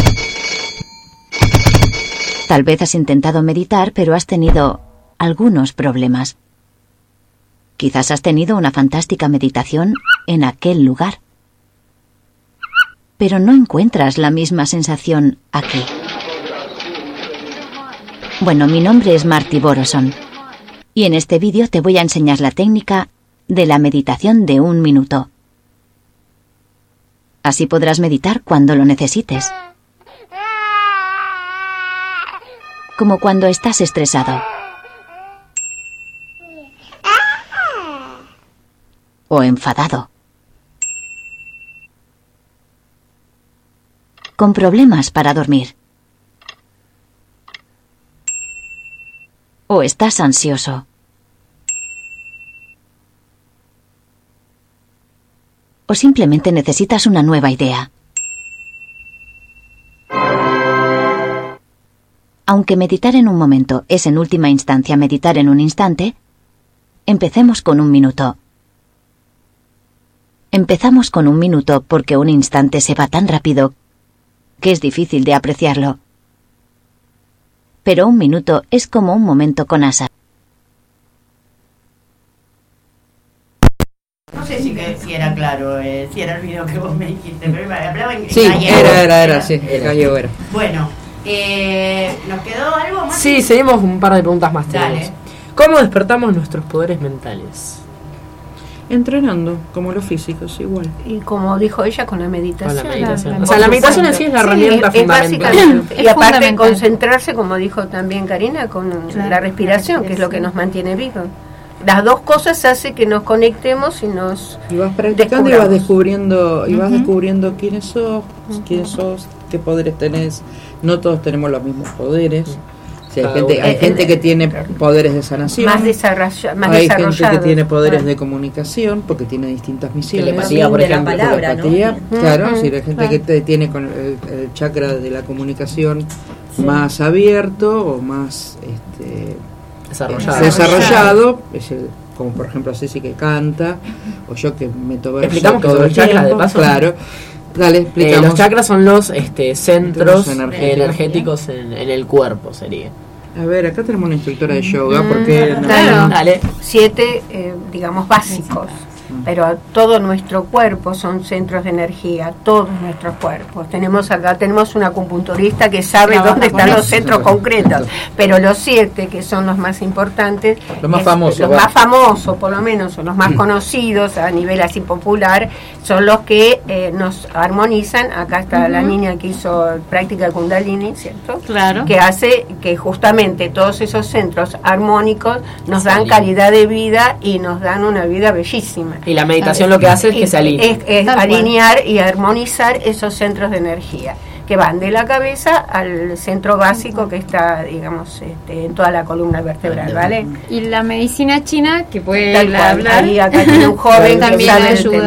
O: Tal vez has intentado meditar pero has tenido algunos problemas. Quizás has tenido una fantástica meditación en aquel lugar, pero no encuentras la misma sensación aquí. Bueno, mi nombre es Marty Boroson y en este vídeo te voy a enseñar la técnica de la meditación de un minuto. Así podrás meditar cuando lo necesites. Como cuando estás estresado. O enfadado. Con problemas para dormir. O estás ansioso. O simplemente necesitas una nueva idea. Aunque meditar en un momento es en última instancia meditar en un instante, empecemos con un minuto. Empezamos con un minuto porque un instante se va tan rápido que es difícil de apreciarlo. Pero un minuto es como un momento con asas.
M: No sé si, que, si era claro, eh, si era el video que vos me dijiste, pero hablaba en
Q: Sí,
M: gallego.
Q: era, era, era, sí, gallego era.
M: Bueno, eh, ¿nos quedó algo más?
K: Sí, seguimos un par de preguntas más.
M: Dale.
K: tenemos. ¿Cómo despertamos nuestros poderes mentales?
Q: Entrenando, como los físicos, igual.
W: Y como dijo ella, con la meditación.
K: Con la meditación.
W: Por
K: O sea, la meditación
W: supuesto.
K: en sí es la
W: Sí,
K: herramienta
W: es
K: fundamental.
W: básicamente.
H: Es
W: Y aparte
H: fundamental.
W: concentrarse, como dijo también Karina, con
H: Claro,
W: la respiración, que es lo que nos mantiene vivos. Las dos cosas hacen que nos conectemos y nos
Q: Y vas practicando y
W: descubramos.
Q: vas descubriendo, y vas
W: Ujú.
Q: descubriendo quiénes sos, quiénes sos, qué poderes tenés. No todos tenemos los mismos poderes. Sí, hay
K: Cada
Q: gente,
K: uno.
Q: hay gente que tiene poderes de sanación.
W: más, desarrolla- más
Q: Hay gente
W: desarrollados.
Q: que tiene poderes
W: Ah.
Q: de comunicación porque tiene distintas misiones.
K: Telepatía, por
W: De la
K: ejemplo.
W: palabra, ¿no?
Q: Telepatía, claro,
W: Ujú,
Q: si la gente
W: claro.
Q: que te tiene con el, el chakra de la comunicación
W: Sí.
Q: más abierto o más este,
K: Desarrollado.
Q: desarrollado, es el- como por ejemplo Ceci que canta, o yo que meto verso
K: Explicamos que
Q: todo
K: son
Q: el
K: los chakras,
Q: tiempo,
K: de paso.
Q: claro. Dale,
K: Eh,
Q: explicamos.
K: los chakras son los este, centros
Q: Centros energéticos.
K: energéticos en, en el cuerpo, sería.
Q: A ver, acá tenemos una instructora de yoga,
W: Mm,
Q: porque no-
W: claro.
K: Dale.
W: Siete, eh, digamos, básicos. Pero todo nuestro cuerpo son centros de energía, todos nuestros cuerpos. Tenemos acá tenemos una acupunturista que sabe
H: Trabaja
W: dónde
H: con
W: están
H: eso.
W: los centros concretos, pero los siete que son los más importantes,
Q: Los más
W: es-
Q: famosos,
W: los
Q: bueno.
W: más famosos por lo menos, o los más conocidos a nivel así popular, son los que eh, nos armonizan. Acá está la
H: Ujú.
W: niña que hizo práctica de Kundalini, ¿cierto?
H: Claro.
W: Que hace que justamente todos esos centros armónicos nos dan
K: Salen.
W: calidad de vida y nos dan una vida bellísima.
K: Y la meditación lo que hace es que se alinee.
W: Es, es
H: Tal cual.
W: alinear y armonizar esos centros de energía que van de la cabeza al centro básico que está, digamos, este, en toda la columna vertebral, ¿vale?
H: Y la medicina china, que puede
W: Tal cual.
H: hablar,
W: Ahí acá tiene un joven que
H: también
W: sabe el
H: ayuda.
W: tema.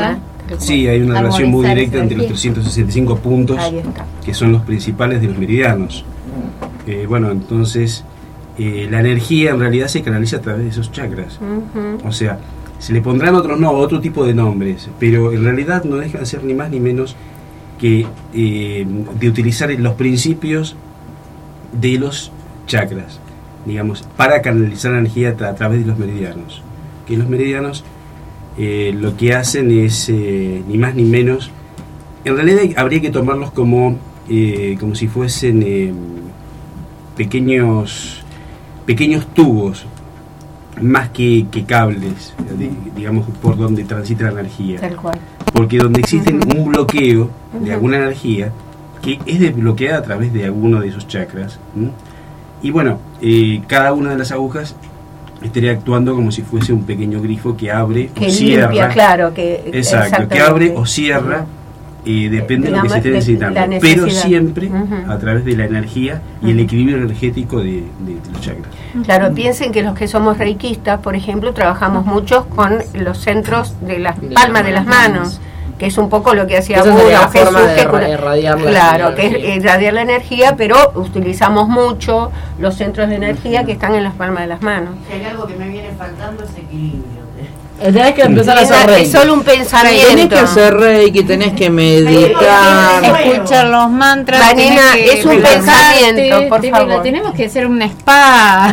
U: Sí, hay una relación muy
W: Armonizar
U: directa
W: esa
U: entre los
W: energía.
U: trescientos sesenta y cinco puntos,
W: Ahí está.
U: que son los principales de los meridianos. Eh, bueno, entonces, eh, la energía en realidad se canaliza a través de esos chakras.
W: Ujú.
U: O sea, se le pondrán otros no, otro tipo de nombres, pero en realidad no dejan de ser ni más ni menos que eh, de utilizar los principios de los chakras, digamos, para canalizar la energía a, tra- a través de los meridianos. Que los meridianos eh, lo que hacen es eh, ni más ni menos, en realidad habría que tomarlos como, eh, como si fuesen eh, pequeños, pequeños tubos, más que, que cables, de- digamos, por donde transita la energía.
W: Tal cual.
U: Porque donde existe
W: Ujú.
U: un bloqueo de
W: Ujú.
U: alguna energía, que es desbloqueada a través de alguno de esos chakras. ¿M? Y bueno, eh, cada una de las agujas estaría actuando como si fuese un pequeño grifo que abre
W: Que
U: o cierra.
W: limpia, claro, que
U: Exacto, que
W: exactamente.
U: abre o cierra, eh, depende de lo que se esté
W: Digamos, de
U: necesitando.
W: la
U: Pero
W: necesidad.
U: siempre
W: Ujú.
U: a través de la energía y el equilibrio energético de, de- de los chakras.
W: Claro, piensen que los que somos reikistas, por ejemplo, trabajamos mucho con los centros de las palmas de las manos, que es un poco lo que hacía
K: Esa sería
W: Buda
K: la
W: o Jesús,
K: forma de
W: que
K: ra-
W: cura-
K: irradiar la-
W: claro,
K: la
W: que es
K: energía.
W: irradiar la energía, pero utilizamos mucho los centros de energía que están en las palmas de las manos.
M: Si hay algo que me viene faltando es equilibrio.
K: Tenés que empezar a
W: Es-
K: hacer
W: es
K: reiki.
W: solo un pensamiento.
Q: Tenés que hacer reiki, tenés que meditar.
L: Escuchar los mantras.
W: Vanina,
L: tenés que
W: es un
L: relajarte,
W: pensamiento, por
L: te-
W: favor.
L: Tenemos que hacer un spa.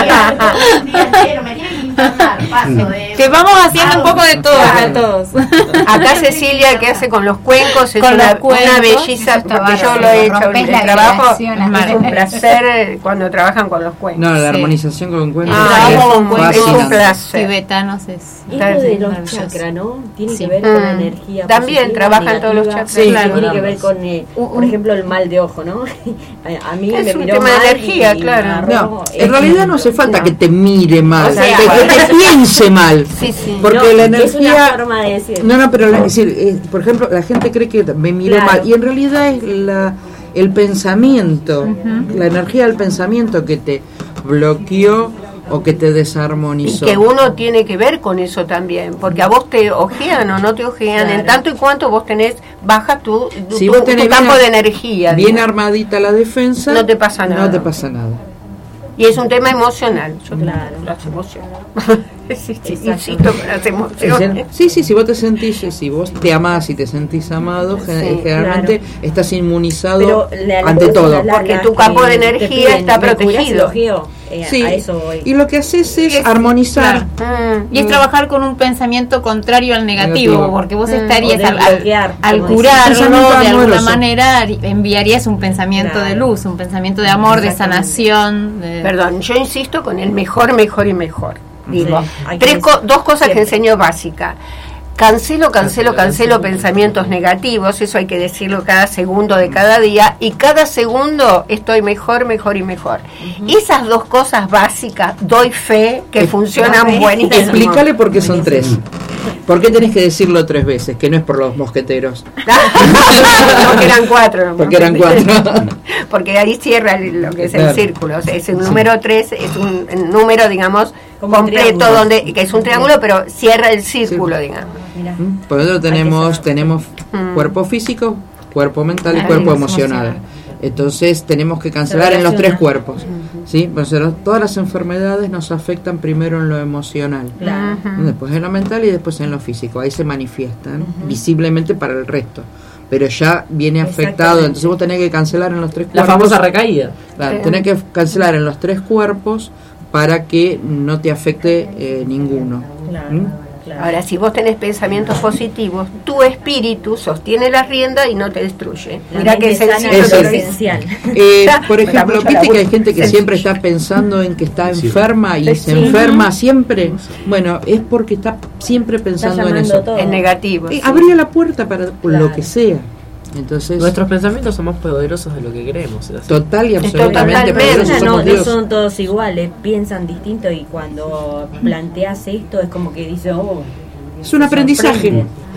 L: Que vamos haciendo un poco de todo acá todos.
W: Acá Cecilia, que hace con los cuencos, es
L: Con
W: una,
L: los cuencos,
W: una belliza,
L: eso está
W: porque yo
L: bárbaro,
W: lo he hecho
L: rompes
W: en
L: la
W: el trabajo,
L: vibración,
W: es un
L: así.
W: placer eh, cuando trabajan con los cuencos.
Q: No, la
W: Sí.
Q: armonización con cuentos
W: Ah,
Q: es
W: es un- es un
Q: fascinante.
W: placer.
L: Tibetanos es.
C: Esto de los
L: maravilloso.
C: chakras, ¿no? Tiene
L: Sí.
C: que ver con la
W: Mm.
C: energía.
W: También
C: positiva,
W: trabajan todos los
C: negativa.
W: chakras.
C: Sí,
W: Claro.
C: tiene que ver con, eh, por ejemplo, el mal de ojo, ¿no? A a mí
W: Es
C: me
W: un
C: miró
W: tema de
C: mal
W: energía,
C: y- y
W: claro.
C: me agarró,
Q: No,
C: eh,
Q: en realidad no hace falta que te mire mal,
C: O sea,
Q: que, que te piense mal.
W: Sí, sí.
Q: Porque
C: No,
Q: la
C: es una
Q: energía.
C: forma de decir.
Q: No, no, pero la- es decir, eh, por ejemplo, la gente cree que me miró
C: Claro.
Q: mal y en realidad es la, el pensamiento, la energía del pensamiento que te bloqueó o que te
W: Y
Q: desarmonizó.
W: que uno tiene que ver con eso también, porque a vos te ojean o no te ojean,
Q: Claro.
W: en tanto y cuanto vos tenés baja tu, tu,
Q: Si
W: tu-
Q: vos
W: tu
Q: tenés
W: campo
Q: bien-
W: de energía.
Q: bien
W: digamos.
Q: armadita la defensa,
W: No te pasa nada.
Q: No te pasa nada.
W: Y es un tema emocional. Yo
C: Claro.
W: las emociones. Sí, sí, insisto con las emociones.
Q: Sí, sí, si vos te sentís, si vos te amás y te sentís amado, gen-
W: Sí,
Q: generalmente
W: claro.
Q: estás inmunizado
C: Pero la-
Q: ante
C: la-
Q: todo.
C: la-
W: Porque
C: la-
W: tu campo de
C: eh, te
W: energía
C: piden,
W: está
C: ¿me curás el
W: protegido.
C: ojeo? Eh,
Q: Sí,
C: a eso voy.
Q: y lo que haces es armonizar.
L: Claro. Y es trabajar con un pensamiento contrario al negativo,
Q: Negativo.
L: porque vos
W: Mm.
L: estarías
C: O
L: al, al,
C: desbloquear,
L: al
C: como
L: curarlo
Q: decís. Pensamiento
L: de alguna
Q: amoroso.
L: manera, enviarías un pensamiento
C: Claro.
L: de luz, un pensamiento de amor, de
W: Exactamente.
L: sanación. De...
W: Perdón, yo insisto con el mejor, mejor y mejor. Digo,
C: Sí, hay que
W: tres co-
C: decir-
W: dos cosas que
C: siempre.
W: enseño básicas. Cancelo, cancelo, cancelo pensamientos negativos, eso hay que decirlo cada segundo de cada día, y cada segundo estoy mejor, mejor y mejor. Esas dos cosas básicas, doy fe que funcionan
C: fe.
W: buenísimo.
Q: Explícale por qué son tres. ¿Por qué tenés que decirlo tres veces? Que no es por los mosqueteros.
W: Porque eran cuatro. ¿no?
Q: Porque eran cuatro.
W: Porque ahí cierra el- lo que es
Q: Claro.
W: el círculo. O sea, es el número tres, es un, un número, digamos,
C: Como un
W: completo,
C: triángulo.
W: donde que es un triángulo, pero cierra el círculo, digamos.
C: Mirá.
Q: Por eso tenemos, tenemos
W: Mm.
Q: cuerpo físico, cuerpo mental y
W: Ay,
Q: cuerpo
W: es
Q: emocional. Entonces tenemos que cancelar en los tres cuerpos. ¿Sí? Pues, pero todas las enfermedades nos afectan primero en lo emocional,
C: Claro.
Q: después en lo mental y después en lo físico. Ahí se manifiestan visiblemente para el resto. Pero ya viene afectado,
C: Exactamente.
Q: entonces vos tenés que cancelar en los tres
K: La
Q: cuerpos.
K: famosa recaída.
Q: Claro,
W: Sí.
Q: tenés que cancelar en los tres cuerpos para que no te afecte eh, ninguno.
C: Claro,
Q: ¿Mm?
C: claro.
W: Ahora, si vos tenés pensamientos positivos, tu espíritu sostiene la rienda y no te destruye.
C: La
W: Mira que
C: mente sana
W: sencillo
Q: es
W: lo
Q: lo
W: dice.
C: esencial.
Q: Eh, por
W: Me da
Q: ejemplo,
W: mucho
Q: viste que hay
W: laburo.
Q: gente que
W: Sí.
Q: siempre está pensando en que está
U: Sí.
Q: enferma y
W: Sí.
Q: se enferma siempre. Bueno, es porque está siempre pensando en
C: llamando
Q: eso.
C: todo.
W: Es negativo.
Q: Eh,
W: sí.
Q: abría la puerta para lo
C: Claro.
Q: que sea. Entonces,
K: Nuestros pensamientos son más poderosos de lo que creemos. ¿es así?
Q: total y
W: Es
Q: absolutamente
W: totalmente.
Q: poderosos
C: No,
Q: somos
C: no
Q: Dios.
C: son todos iguales, piensan distinto y cuando planteas esto es como que dice, oh,
Q: Es un aprendizaje.
C: sorprende.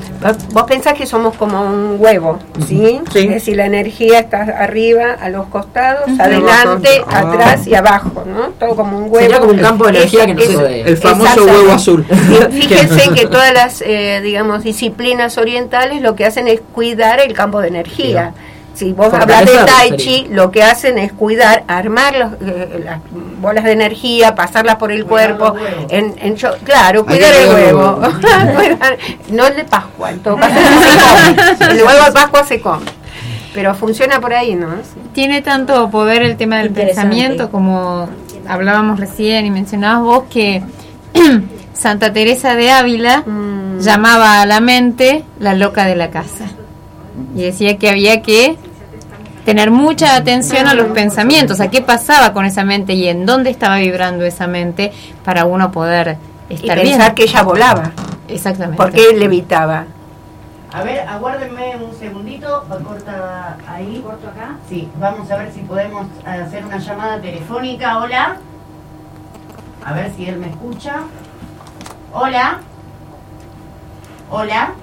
W: Vos pensás que somos como un huevo, ¿sí?
Q: Sí.
W: Es decir, la energía está arriba, a los costados,
Q: Ujú.
W: adelante,
Q: Ah.
W: atrás y abajo, ¿no? Todo como un huevo.
K: Sería como un campo de energía
W: Es-
K: que no
W: es-
K: se ve.
Q: El famoso
W: exactamente.
Q: huevo azul.
W: Y fíjense que todas las, eh, digamos, disciplinas orientales lo que hacen es cuidar el campo de energía. Si vos hablas de
K: Fortalecerlo,
W: Tai
K: sería.
W: Chi, lo que hacen es cuidar, armar los, eh, las bolas de energía, pasarlas por el cuerpo. En, en yo- claro,
K: Hay
W: cuidar
K: que
W: el
K: cuidar el
W: huevo.
K: huevo.
W: Cuidar- no el de Pascua, en todo caso. se come. El huevo de Pascua se come. Pero funciona por ahí, ¿no?
L: Tiene tanto poder el tema del
W: Interesante.
L: pensamiento, como hablábamos recién y mencionabas vos, que Santa Teresa de Ávila
W: Mm.
L: llamaba a la mente la loca de la casa. Y decía que había que tener mucha atención a los pensamientos, a qué pasaba con esa mente y en dónde estaba vibrando esa mente para uno poder
W: Y
L: estar
W: pensar
L: bien.
W: que ella volaba.
L: Exactamente.
W: Porque levitaba.
M: A ver, aguárdenme un segundito, corta ahí. ¿Corto acá? Sí, vamos a ver si podemos hacer una llamada telefónica. Hola. A ver si él me escucha. Hola. Hola.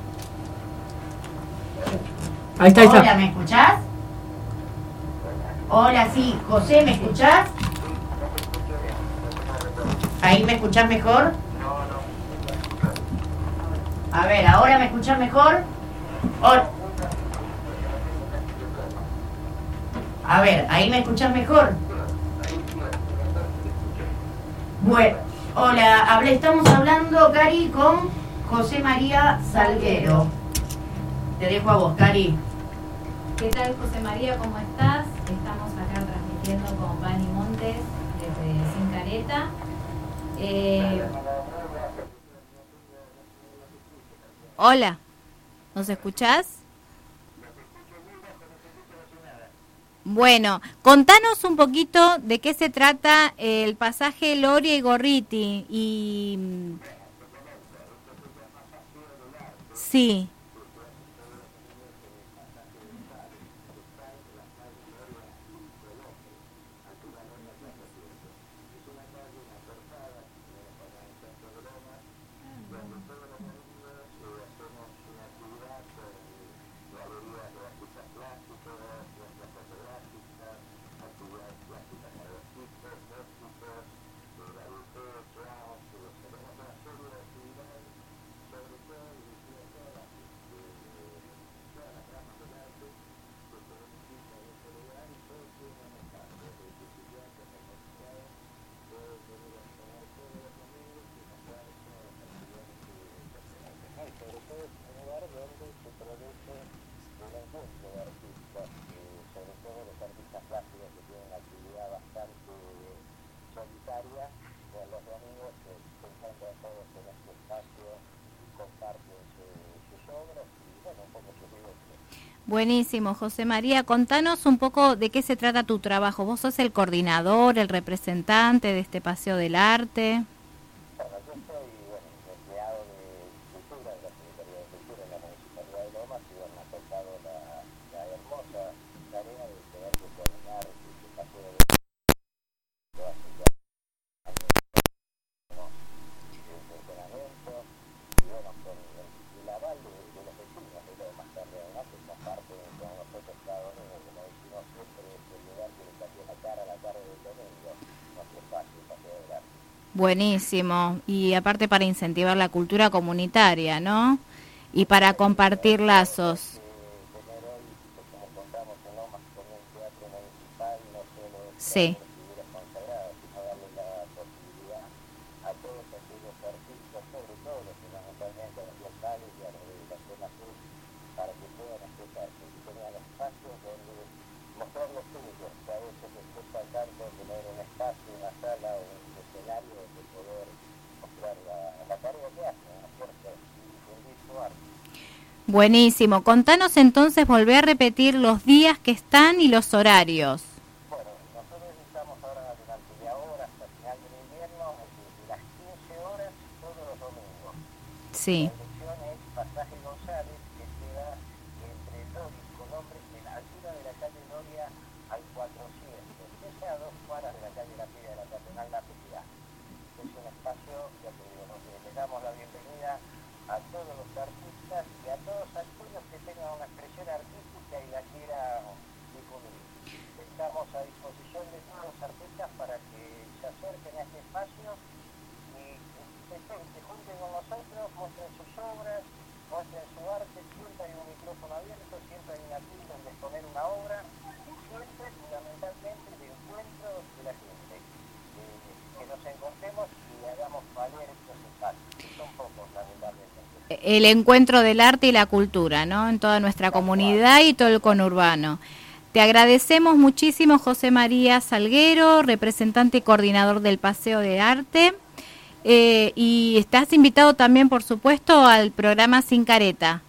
K: Ahí está, ahí está.
M: Hola, ¿me escuchás? Hola, sí. José, ¿me escuchás? ¿Ahí me escuchás mejor? A ver, ¿ahora me escuchás mejor? Hol- A ver, ¿ahí me escuchás mejor? Bueno, hola, hablé, estamos hablando, Cari, con José María Salguero. Te dejo a vos, Cari.
I: ¿Qué tal, José María? ¿Cómo estás? Estamos acá transmitiendo con Vani Montes desde Cincareta. Eh,
S: Hola, ¿nos escuchás? Bueno, contanos un poquito de qué se trata el pasaje Loria y Gorriti y sí. Buenísimo, José María, contanos un poco de qué se trata tu trabajo. Vos sos el coordinador, el representante de este Paseo del Arte. Buenísimo. Y aparte para incentivar la cultura comunitaria, ¿no? Y para compartir lazos. Sí. Buenísimo. Contanos entonces, volvé a repetir los días que están y los horarios. Sí.
T: Es un espacio, ya te digo, donde le damos la bienvenida a todos los artistas y a
S: el encuentro del arte y la cultura, ¿no? En toda nuestra comunidad y todo el conurbano. Te agradecemos muchísimo, José María Salguero, representante y coordinador del Paseo de Arte. Eh, y estás invitado también, por supuesto, al programa Sin Careta.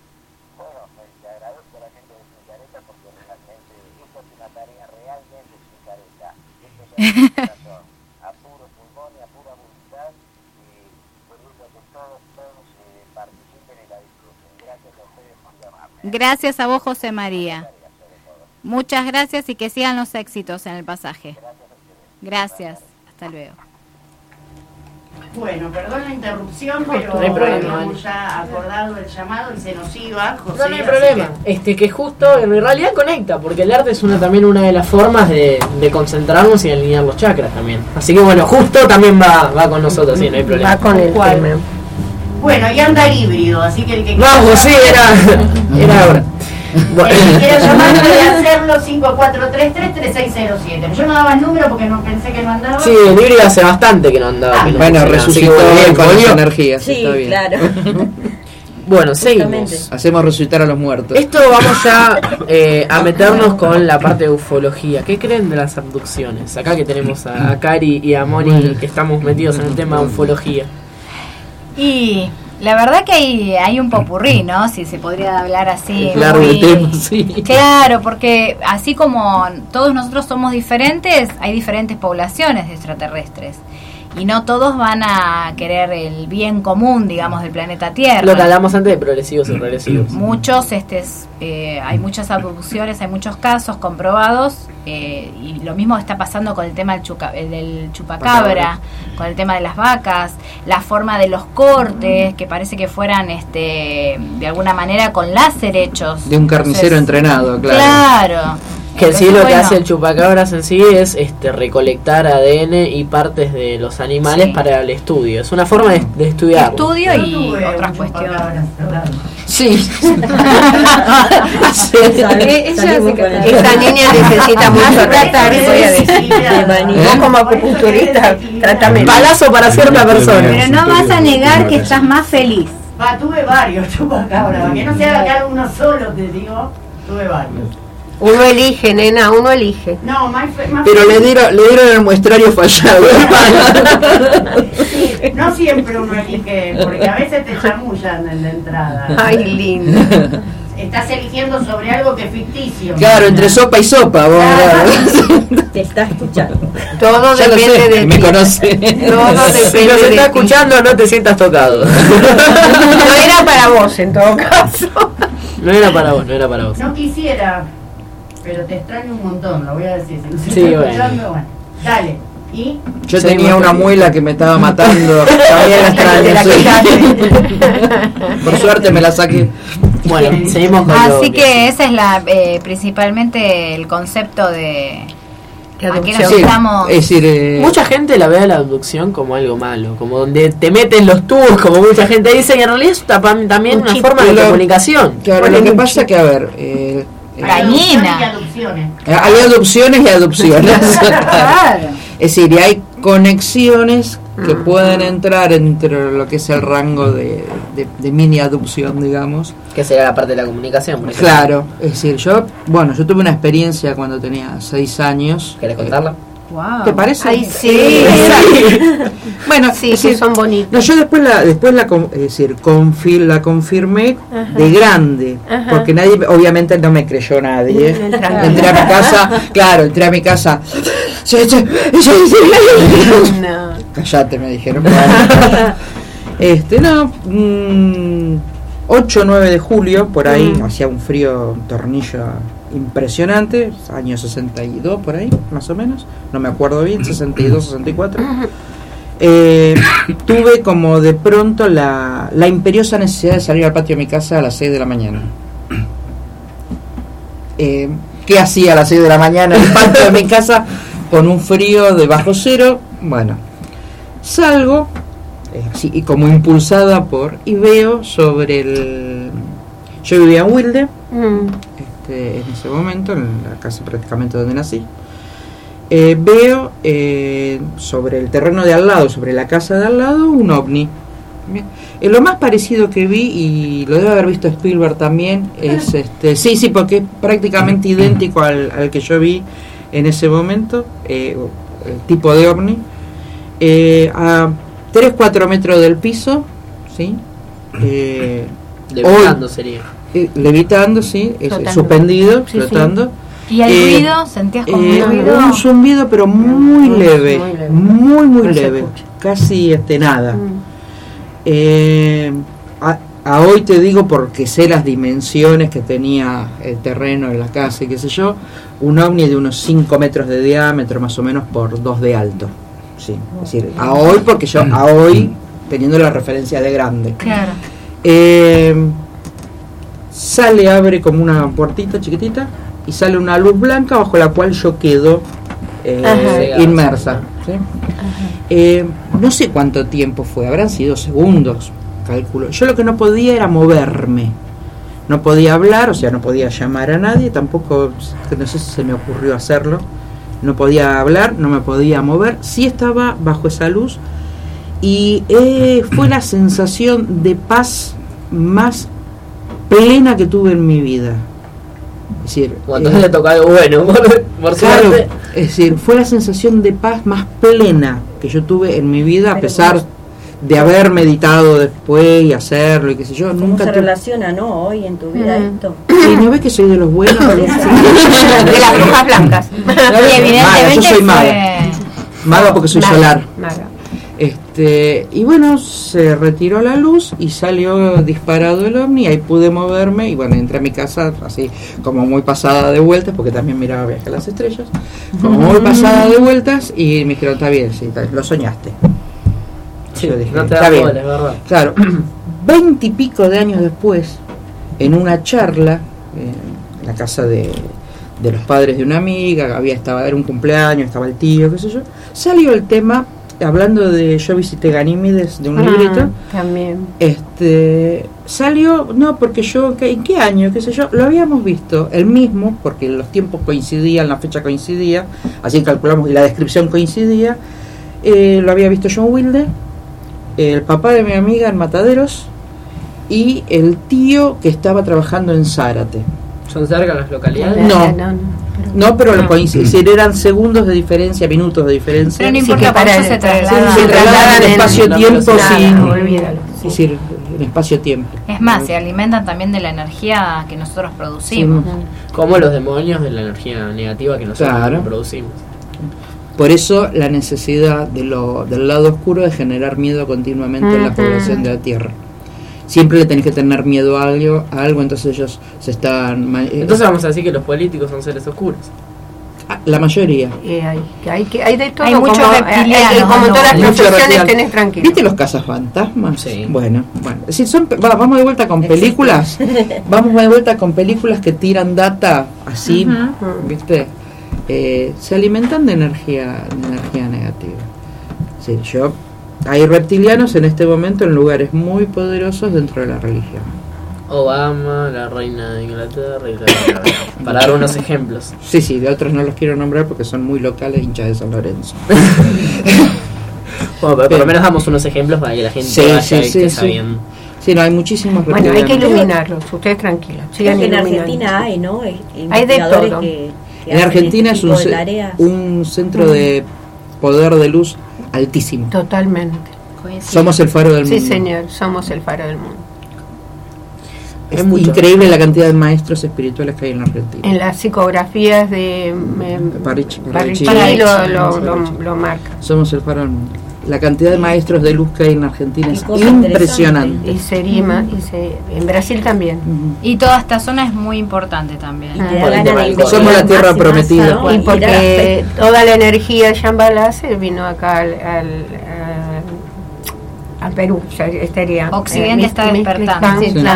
S: Gracias a vos, José María. Muchas gracias y que sigan los éxitos en el pasaje. Gracias. Hasta luego.
M: Bueno, perdón la interrupción,
K: No,
M: pero
K: no hay problema,
M: habíamos ya acordado el llamado y se nos iba, José.
K: No, no hay
M: así
K: problema. Este que justo en realidad conecta, porque el arte es una también una de las formas de, de concentrarnos y alinear los chakras también. Así que bueno, justo también va, va con nosotros, sí, no hay problema.
W: Va con el tema.
M: Bueno, y anda híbrido, así que el que
K: Vamos, sí, era, era ahora.
M: Bueno. El que quiera llamar puede hacerlo cinco cuatro tres tres, tres seis cero siete. Yo no daba el número porque no pensé que no andaba.
K: Sí, el híbrido hace bastante que no andaba.
M: Ah,
K: que no
Q: bueno,
K: funcionaba.
Q: resucitó
K: Así que
Q: bien con
K: volvió.
Q: las energías.
W: Sí,
Q: está bien.
W: claro.
K: Bueno, seguimos.
Q: Hacemos resucitar a los muertos.
K: Esto vamos ya eh, a meternos con la parte de ufología. ¿Qué creen de las abducciones? Acá que tenemos a, a Cari y a Moni que estamos metidos en el tema de ufología.
P: Y la verdad que hay, hay un popurrí, ¿no? Si se podría hablar así.
Q: Claro,
P: muy-
Q: el tema, sí.
P: Claro, porque así como todos nosotros somos diferentes, hay diferentes poblaciones de extraterrestres. Y no todos van a querer el bien común, digamos, del planeta Tierra.
K: Lo que hablamos antes de progresivos y regresivos.
P: Muchos, este, es, eh, hay muchas abducciones, hay muchos casos comprobados, eh, y lo mismo está pasando con el tema del, chuca- el del chupacabra, con el tema de las vacas, la forma de los cortes, que parece que fueran, este, de alguna manera con láser hechos.
Q: De un carnicero
P: Entonces,
Q: entrenado, claro.
P: Claro.
K: Que en sí
P: Entonces,
K: lo que
P: bueno,
K: hace el chupacabras en sí es este recolectar A D N y partes de los animales
P: Sí.
K: para el estudio. Es una forma de, de estudiarlo.
P: estudio
M: Yo
P: y
M: tuve
P: otras
M: un
P: cuestiones.
M: chupacabras, ¿verdad?
Q: Sí.
W: Esa niña necesita mucho tratar, voy a decir. Vos como acupunturista, tratame.
K: Palazo para cierta persona.
P: Pero no vas a negar que estás más feliz.
M: Va, tuve varios chupacabras, que no se haga cada uno solo, te digo, tuve varios.
W: Uno elige, nena, uno elige.
M: No, más, fe- más
Q: Pero le dieron, le dieron el muestrario fallado.
M: Sí, no siempre uno elige, porque a veces te chamullan en la entrada.
W: Ay, lindo.
M: Estás eligiendo sobre algo que es ficticio.
Q: Claro, entre sopa y sopa. Vos,
W: Te está escuchando. Todo
Q: ya lo
W: depende
Q: sé,
W: de
Q: me
W: ti.
Q: conoce.
W: Todo
K: Si
W: depende
K: nos
W: de
K: está
W: ti.
K: escuchando, no te sientas tocado.
W: No era para vos, en todo caso.
K: No era para vos, no era para vos.
M: No quisiera, pero te extraño un montón, lo voy a decir. Si no se
K: Sí,
M: está
K: bueno.
M: escuchando, bueno. Dale. ¿Y?
Q: Yo
K: Sí,
Q: tenía
K: más
Q: una
K: feliz.
Q: muela que me estaba matando. También la
W: Te la
Q: extraño, sí.
W: quitaste.
Q: Por suerte me la saqué.
K: Bueno, seguimos con lo
P: Así que ese es la eh, principalmente el concepto de
W: ¿Qué
P: a qué
W: adopción?
P: nos
Q: Sí,
P: estamos.
Q: es decir, eh,
K: Mucha gente la ve a la abducción como algo malo, como donde te meten los tubos, como mucha gente dice, y en realidad es tapa- también
W: Un
K: una
W: chip.
K: forma de
Q: Lo-
K: comunicación.
Q: claro,
W: Bueno,
Q: lo que
W: un
Q: pasa que, a ver, eh, eh,
P: Dañina.
M: Y adopciones.
Q: hay adopciones y adopciones.
P: Claro.
Q: Es decir, y hay conexiones que pueden entrar entre lo que es el rango de, de, de mini adopción, digamos.
K: Que sería la parte de la comunicación, por ejemplo.
Q: Claro, es decir, yo, bueno, yo tuve una experiencia cuando tenía seis años.
K: ¿Querés contarla?
P: Wow.
Q: ¿Te parece?
W: Ay, sí.
Q: Bueno,
W: Sí,
Q: es
W: que
Q: decir,
W: son bonitos.
Q: no, yo después la, después la, con- es decir, confir, la confirmé
W: Ajá.
Q: de grande,
W: Ajá.
Q: porque nadie, obviamente no me creyó nadie.
W: Mm, tranquilo.
Q: Entré a mi casa, claro, entré a mi casa. Sí, sí, sí, sí.
W: No.
Q: Callate, me dijeron. Este, no, mm, ocho o nueve de julio, por ahí,
W: Mm.
Q: hacía un frío, un tornillo impresionante, año sesenta y dos por ahí, más o menos, no me acuerdo bien, sesenta y dos, sesenta y cuatro. Eh, tuve como de pronto la, la imperiosa necesidad de salir al patio de mi casa a las seis de la mañana. Eh, ¿Qué hacía a las seis de la mañana en el patio de mi casa con un frío de bajo cero? Bueno, salgo eh, así, y como impulsada por y veo sobre el... Yo vivía en Wilde,
W: Mm.
Q: este, en ese momento, en la casa prácticamente donde nací. Eh, veo eh, sobre el terreno de al lado, sobre la casa de al lado, un ovni. Bien. Eh, lo más parecido que vi, y lo debe haber visto Spielberg también, es este, sí, sí, porque es prácticamente idéntico al, al que yo vi en ese momento, eh, el tipo de ovni, eh, a tres cuatro metros del piso, ¿sí? Eh,
K: Levitando
Q: hoy,
K: sería.
Q: Eh, levitando, sí, es,
S: Flotando.
Q: suspendido,
S: Sí,
Q: flotando.
S: sí. ¿Y el
Q: Eh,
S: ruido? ¿Sentías como
Q: eh,
S: un ruido?
Q: un zumbido, pero muy
S: Muy,
Q: leve,
S: muy leve.
Q: muy, muy
S: No se
Q: leve,
S: escucha.
Q: casi este, nada. Eh, a, a hoy te digo, porque sé las dimensiones que tenía el terreno en la casa y qué sé yo, un ovni de unos cinco metros de diámetro más o menos por dos de alto. Sí, es decir, a hoy, porque yo a hoy, teniendo la referencia de grande.
S: Claro.
Q: Eh, sale, abre como una puertita chiquitita y sale una luz blanca bajo la cual yo quedo eh,
S: Ajá.
Q: inmersa. ¿Sí? Eh, no sé cuánto tiempo fue, habrán sido segundos, calculo. Yo lo que no podía era moverme, no podía hablar, o sea, no podía llamar a nadie, tampoco, no sé si se me ocurrió hacerlo, no podía hablar, no me podía mover, sí estaba bajo esa luz y eh, fue la sensación de paz más plena que tuve en mi vida. Es decir,
K: Cuando
Q: eh,
K: le toca algo bueno, por, por
Q: claro,
K: suerte.
Q: es decir, fue la sensación de paz más plena que yo tuve en mi vida, a pesar de haber meditado después y hacerlo y qué sé yo,
C: ¿Cómo
Q: nunca
C: se
Q: tuve.
C: relaciona, no, hoy en tu vida
Q: Mm.
C: esto?
Q: Sí, ¿no ves que soy de los buenos?
C: De
W: las brujas blancas.
Q: Y evidentemente yo soy maga. Maga porque soy
W: Maga,
Q: solar.
W: maga.
Q: Este, y bueno, se retiró la luz y salió disparado el ovni, ahí pude moverme y bueno, entré a mi casa así como muy pasada de vueltas, porque también miraba Viaje a las Estrellas, como muy pasada de vueltas y me dijeron, está bien, sí, está- lo soñaste.
K: Sí,
Q: Yo dije,
K: no te
Q: está
K: da
Q: bien.
K: bola, es verdad.
Q: Claro, veinte y pico de años después, en una charla en la casa de, de los padres de una amiga, había estaba, era un cumpleaños, estaba el tío, qué sé yo, salió el tema, hablando de Yo visité Ganímedes, de un
W: Ah,
Q: librito,
W: también.
Q: este salió, no, porque yo, ¿qué- ¿en qué año? ¿Qué sé yo? Lo habíamos visto, el mismo, porque los tiempos coincidían, la fecha coincidía, así calculamos, y la descripción coincidía, eh, lo había visto John Wilde, el papá de mi amiga en Mataderos, y el tío que estaba trabajando en Zárate.
K: ¿Son cerca las localidades?
Q: No, no, pero lo coincide, es decir, eran segundos de diferencia, minutos de diferencia.
S: Pero no
Q: Sí,
S: importa,
Q: que
S: por eso
Q: para-
S: se
Q: para-
S: trasladan.
Q: se trasladan en espacio-tiempo
S: Nada,
Q: sin...
S: olvídalo.
Q: Es decir, en espacio-tiempo.
S: Es más, se alimentan también de la energía que nosotros producimos.
K: Como los demonios de la energía negativa que nosotros
Q: Claro.
K: producimos.
Q: Por eso la necesidad de lo, del lado oscuro de generar miedo continuamente en la
K: Ujú.
Q: población de la Tierra. Siempre le tenés que tener miedo a algo, a algo entonces ellos se están... ma- eh,
K: Entonces vamos a decir que los políticos son seres oscuros.
Q: la mayoría.
W: Eh, hay, que hay, que hay de todo.
S: Hay muchos
W: como,
S: reptilianos,
W: hay- hay- como
S: ¿no?
W: todas las
Q: Mucho
W: profesiones
Q: reptiliano.
W: tenés tranquilo.
Q: ¿Viste los cazafantasmas? Sí. Bueno, bueno. Es decir, son, va, vamos de vuelta con películas. Vamos de vuelta con películas que tiran data así,
W: Ujú.
Q: ¿viste? Eh, se alimentan de energía, de energía negativa. Sí, yo, hay reptilianos en este momento en lugares muy poderosos dentro de la religión.
K: Obama, la reina de Inglaterra, y la- para dar unos ejemplos.
Q: Sí, sí, de otros no los quiero nombrar porque son muy locales, hinchas de San Lorenzo.
K: Bueno, pero por lo menos damos unos ejemplos para que la gente
Q: Sí,
K: vaya
Q: sí,
K: y
Q: sí,
K: esté
Q: sí.
K: sabiendo.
Q: Sí, no, hay muchísimos
W: Bueno, hay que
Q: reptilianos.
W: iluminarlos, ustedes tranquilos. Sigan
C: Creo que en
W: iluminando.
C: Argentina hay, ¿no?
W: Hay de
C: Investigadores
W: todo.
C: que- que
Q: En
C: hacen
Q: Argentina
C: este
Q: es un,
C: tipo de
Q: ce-
C: tareas.
Q: un centro de poder de luz altísimo.
W: Totalmente.
Q: Somos el faro del
W: Sí,
Q: mundo.
W: señor, somos el faro del mundo.
Q: Es
K: mucho.
Q: increíble la cantidad de maestros espirituales que hay en la Argentina.
W: En las psicografías de eh,
Q: Parrichi-
W: Parrichi
Q: Parrichi.
W: lo, lo, lo, lo marca.
Q: Somos el faro del mundo. La cantidad de maestros de luz que hay en la Argentina es
W: cosa
Q: impresionante.
W: Y Serima, y se, en Brasil también.
S: Y toda esta zona es muy importante también.
Q: Somos la tierra prometida.
W: Y porque toda la energía de Shambhala se vino acá al, al, a, a Perú, ya estaría.
S: Occidente
W: eh,
S: está
W: Mis-
S: despertando.
W: Mixtlán,
S: Sí.
W: Mixtlán.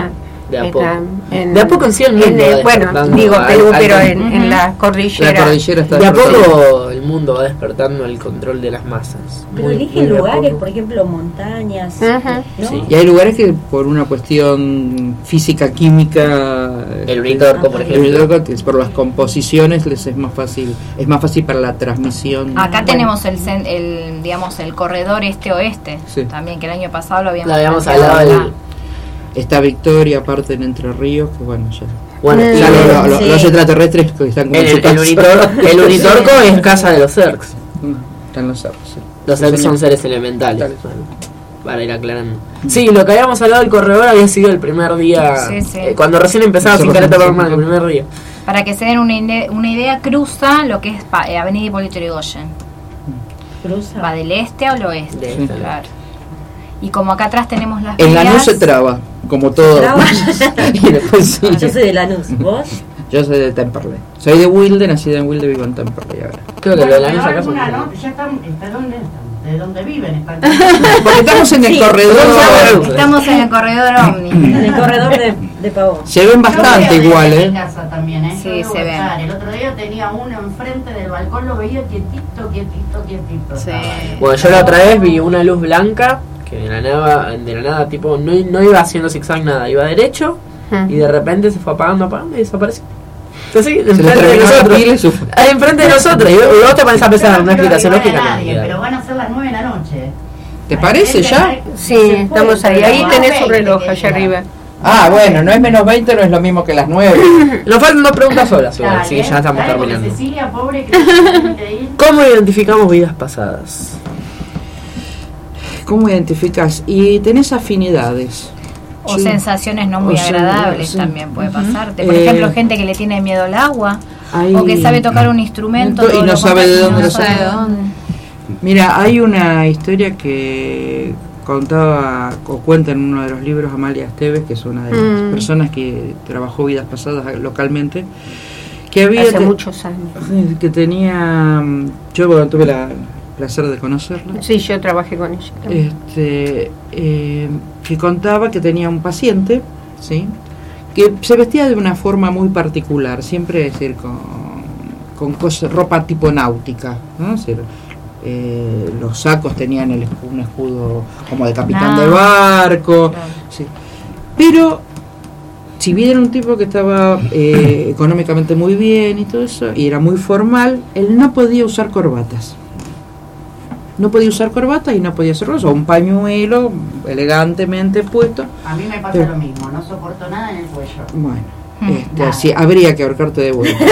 K: De a
W: Está
K: poco.
W: en-
K: de a poco en sí el mundo
W: en
K: va
W: el- bueno,
K: despertando
W: digo
K: al-
W: Perú,
K: al-
W: pero
K: al-
W: en, en la cordillera.
Q: La cordillera está
K: De a
Q: despertando.
K: poco el mundo va despertando el control de las masas.
C: Pero
K: Muy-
C: eligen
K: muy de a
C: lugares,
K: poco.
C: por ejemplo, montañas. ¿no?
K: Sí.
Q: Y hay lugares que por una cuestión física, química,
K: El Uritorco, por ejemplo.
Q: el Uritorco, que es por las composiciones les es más fácil, es más fácil para la transmisión.
S: Acá tenemos el, cen- el digamos el corredor este-oeste,
Q: Sí.
S: también que el año pasado lo habíamos,
K: Lo habíamos
S: planteado
K: hablado
S: acá.
Q: Está Victoria, aparte en Entre Ríos, que bueno, ya.
K: Bueno,
Q: ya
K: y-
Q: lo- lo- lo-
K: sí.
Q: los extraterrestres que están como
K: El,
Q: en su
K: el,
Q: casa.
K: Unitor- el Unitorco es casa de los Zergs.
Q: Están los Zergs, sí.
K: Los Zergs son
Q: Señor.
K: seres elementales. Bueno, para ir aclarando. Sí, lo que habíamos hablado del corredor había sido el primer día.
S: Sí, sí.
K: eh, cuando recién empezaba Sin Careta Paranormal, el primer día.
S: Para que se den una, ide- una idea, cruza lo que es pa- eh, Avenida Hipólito Yrigoyen.
C: Cruza.
S: Va del este al oeste,
K: De este.
S: claro. Y como acá atrás tenemos las
Q: En
S: vías,
Q: Lanús se traba, como todo.
C: ¿Traba?
Q: Y después sí.
C: Yo soy de Lanús, ¿vos?
Q: Yo soy de Temperley. Soy de Wilde, nacido en Wilde, vivo en Temperley ahora.
K: Creo que
M: Bueno,
K: lo de la
M: pero
K: acá
M: alguna,
K: fue-
M: ¿no? Ya están, está dónde están, de dónde viven, están.
Q: Porque estamos en el
M: Sí,
Q: corredor.
M: estamos-
S: estamos en el corredor Omni.
C: En el corredor de, de Pavón.
Q: Se ven bastante
M: Yo veo
Q: igual,
M: desde mi
Q: ¿eh?
M: casa también, ¿eh?
S: Sí,
M: Yo debo
S: se ven.
M: estar. El otro día tenía uno enfrente del balcón, lo veía quietito, quietito, quietito.
S: Sí.
M: estaba ahí.
K: Bueno, yo la otra vez vi una luz blanca que de la nada, de la nada tipo, no, no iba haciendo zigzag nada, iba derecho y de repente se fue apagando, apagando y desapareció. Entonces, sí,
Q: Se le
K: enfrente de
Q: terminó la
K: nosotros.
Q: pila y su-
K: Ahí enfrente de nosotros. Y luego te pones a pensar en una
M: No quiero
K: explicación
M: arribar
K: lógica.
M: a
K: no,
M: nadie,
K: ni
M: pero van a ser las nueve de la noche.
Q: ¿Te parece ya?
W: Sí, estamos ahí. Ahí tenés un reloj allá arriba.
Q: Ah, bueno, no es menos veinte, no es lo mismo que las nueve.
K: Nos faltan dos preguntas solas, igual,
M: Dale,
K: así que ya estamos
M: dale, porque
K: terminando.
M: Cecilia, pobre, que tiene que ir.
K: ¿Cómo identificamos vidas pasadas?
Q: ¿Cómo identificas? Y tenés afinidades.
S: O
Q: Sí.
S: sensaciones no muy
Q: O sea,
S: agradables
Q: sí.
S: también puede
Q: Ujú.
S: pasarte. Por
Q: Eh,
S: ejemplo, gente que le tiene miedo al agua
Q: Hay-
S: o que sabe tocar un instrumento
Q: Y
S: todo
Q: no
S: lo
Q: sabe de
S: contrario,
Q: dónde
S: no
Q: lo
S: sabe
Q: saca.
S: de dónde.
Q: Mira, hay una historia que contaba o cuenta en uno de los libros Amalia Esteves, que es una de las
W: Mm.
Q: personas que trabajó vidas pasadas localmente, que había
W: Hace
Q: te-
W: muchos años.
Q: que tenía, yo bueno, tuve la placer de conocerla.
W: Sí, yo trabajé con ella también.
Q: Este, eh, que contaba que tenía un paciente, ¿sí? Que se vestía de una forma muy particular, siempre es decir, con, con cosas, ropa tipo náutica, ¿no? Es decir, eh, los sacos tenían el, escu- un escudo como de capitán
S: Ah,
Q: de barco,
S: claro.
Q: sí. Pero si bien era un tipo que estaba eh, económicamente muy bien y todo eso, y era muy formal, él no podía usar corbatas. No podía usar corbata y no podía hacer eso, un pañuelo elegantemente puesto.
M: A mí me pasa
Q: Pero-
M: lo mismo, no soporto nada en el cuello.
Q: Bueno,
S: Hmm.
Q: este, así, habría que ahorcarte de vuelta.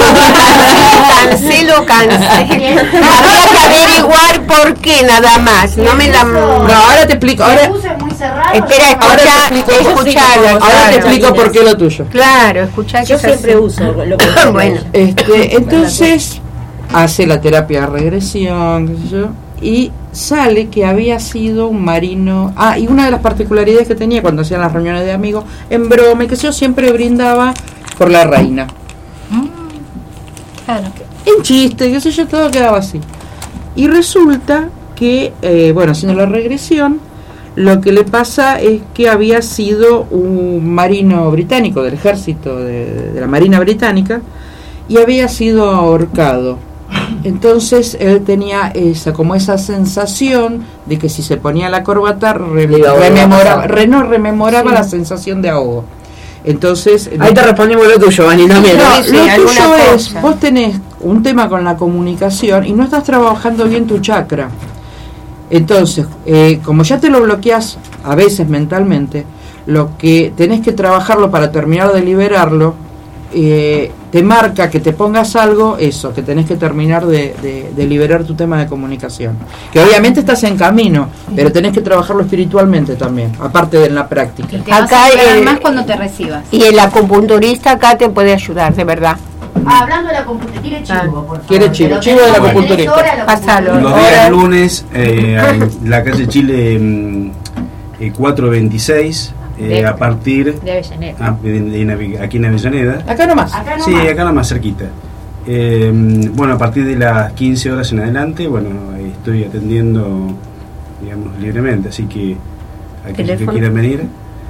W: Cancelo, cancelo. Habría que averiguar por qué nada más. No me la.
Q: No, ahora te explico. Ahora,
M: Me puse muy cerrado.
W: Espera,
Q: ahora te
W: escucha,
Q: explico,
W: escuchalo.
Q: ahora te
W: claro.
Q: explico por qué lo tuyo.
W: Claro, escuchá que
C: Yo
W: es
C: siempre
W: así.
C: uso lo que
W: Bueno.
Q: Este, entonces hace la terapia de regresión, qué sé yo, y sale que había sido un marino. Ah, y una de las particularidades que tenía cuando hacían las reuniones de amigos, en broma, y que yo siempre brindaba por la reina.
S: Claro.
Q: En chiste, qué sé yo, todo quedaba así. Y resulta que, eh, bueno, haciendo la regresión, lo que le pasa es que había sido un marino británico del ejército, de, de la Marina Británica, y había sido ahorcado. Entonces él tenía esa como esa sensación de que si se ponía la corbata re-
K: Le iba a volver a
Q: rememoraba,
K: pasar.
Q: re- no, rememoraba
W: Sí.
Q: la sensación de ahogo. Entonces
K: Ahí te respondimos lo tuyo, Vani, también.
Q: no,
W: Sí, sí,
Q: lo
W: alguna
Q: tuyo es,
W: cosa.
Q: vos tenés un tema con la comunicación y no estás trabajando bien tu chakra. Entonces, eh, como ya te lo bloqueas a veces mentalmente, lo que tenés que trabajarlo para terminar de liberarlo, eh, te marca que te pongas algo, eso, que tenés que terminar de, de- de liberar tu tema de comunicación. Que obviamente estás en camino, pero tenés que trabajarlo espiritualmente también, aparte de en la práctica.
S: Te vas
W: Acá
S: a aclarar
W: el-
S: más cuando te recibas.
W: Y el acupunturista acá te puede ayudar, de verdad.
M: Ah, hablando de la computadora, quiere chivo, por favor.
Q: Quiere chivo,
M: Pero
Q: chivo de la
M: tenemos
Q: acupunturista.
M: tres horas la
W: Pásalo.
U: Los
W: Ahora-
U: días lunes, eh, en la calle Chile mm, eh, cuatrocientos veintiséis, eh,
L: De-
U: a partir
L: De Avellaneda.
U: ah, de- de Navi- aquí en Avellaneda.
Q: Acá nomás.
M: Acá
U: Sí,
M: nomás.
U: acá la más cerquita. Eh, bueno, a partir de las quince horas en adelante, bueno, eh, estoy atendiendo, digamos, libremente, así que aquellos que
W: Teléfono.
U: quieran venir.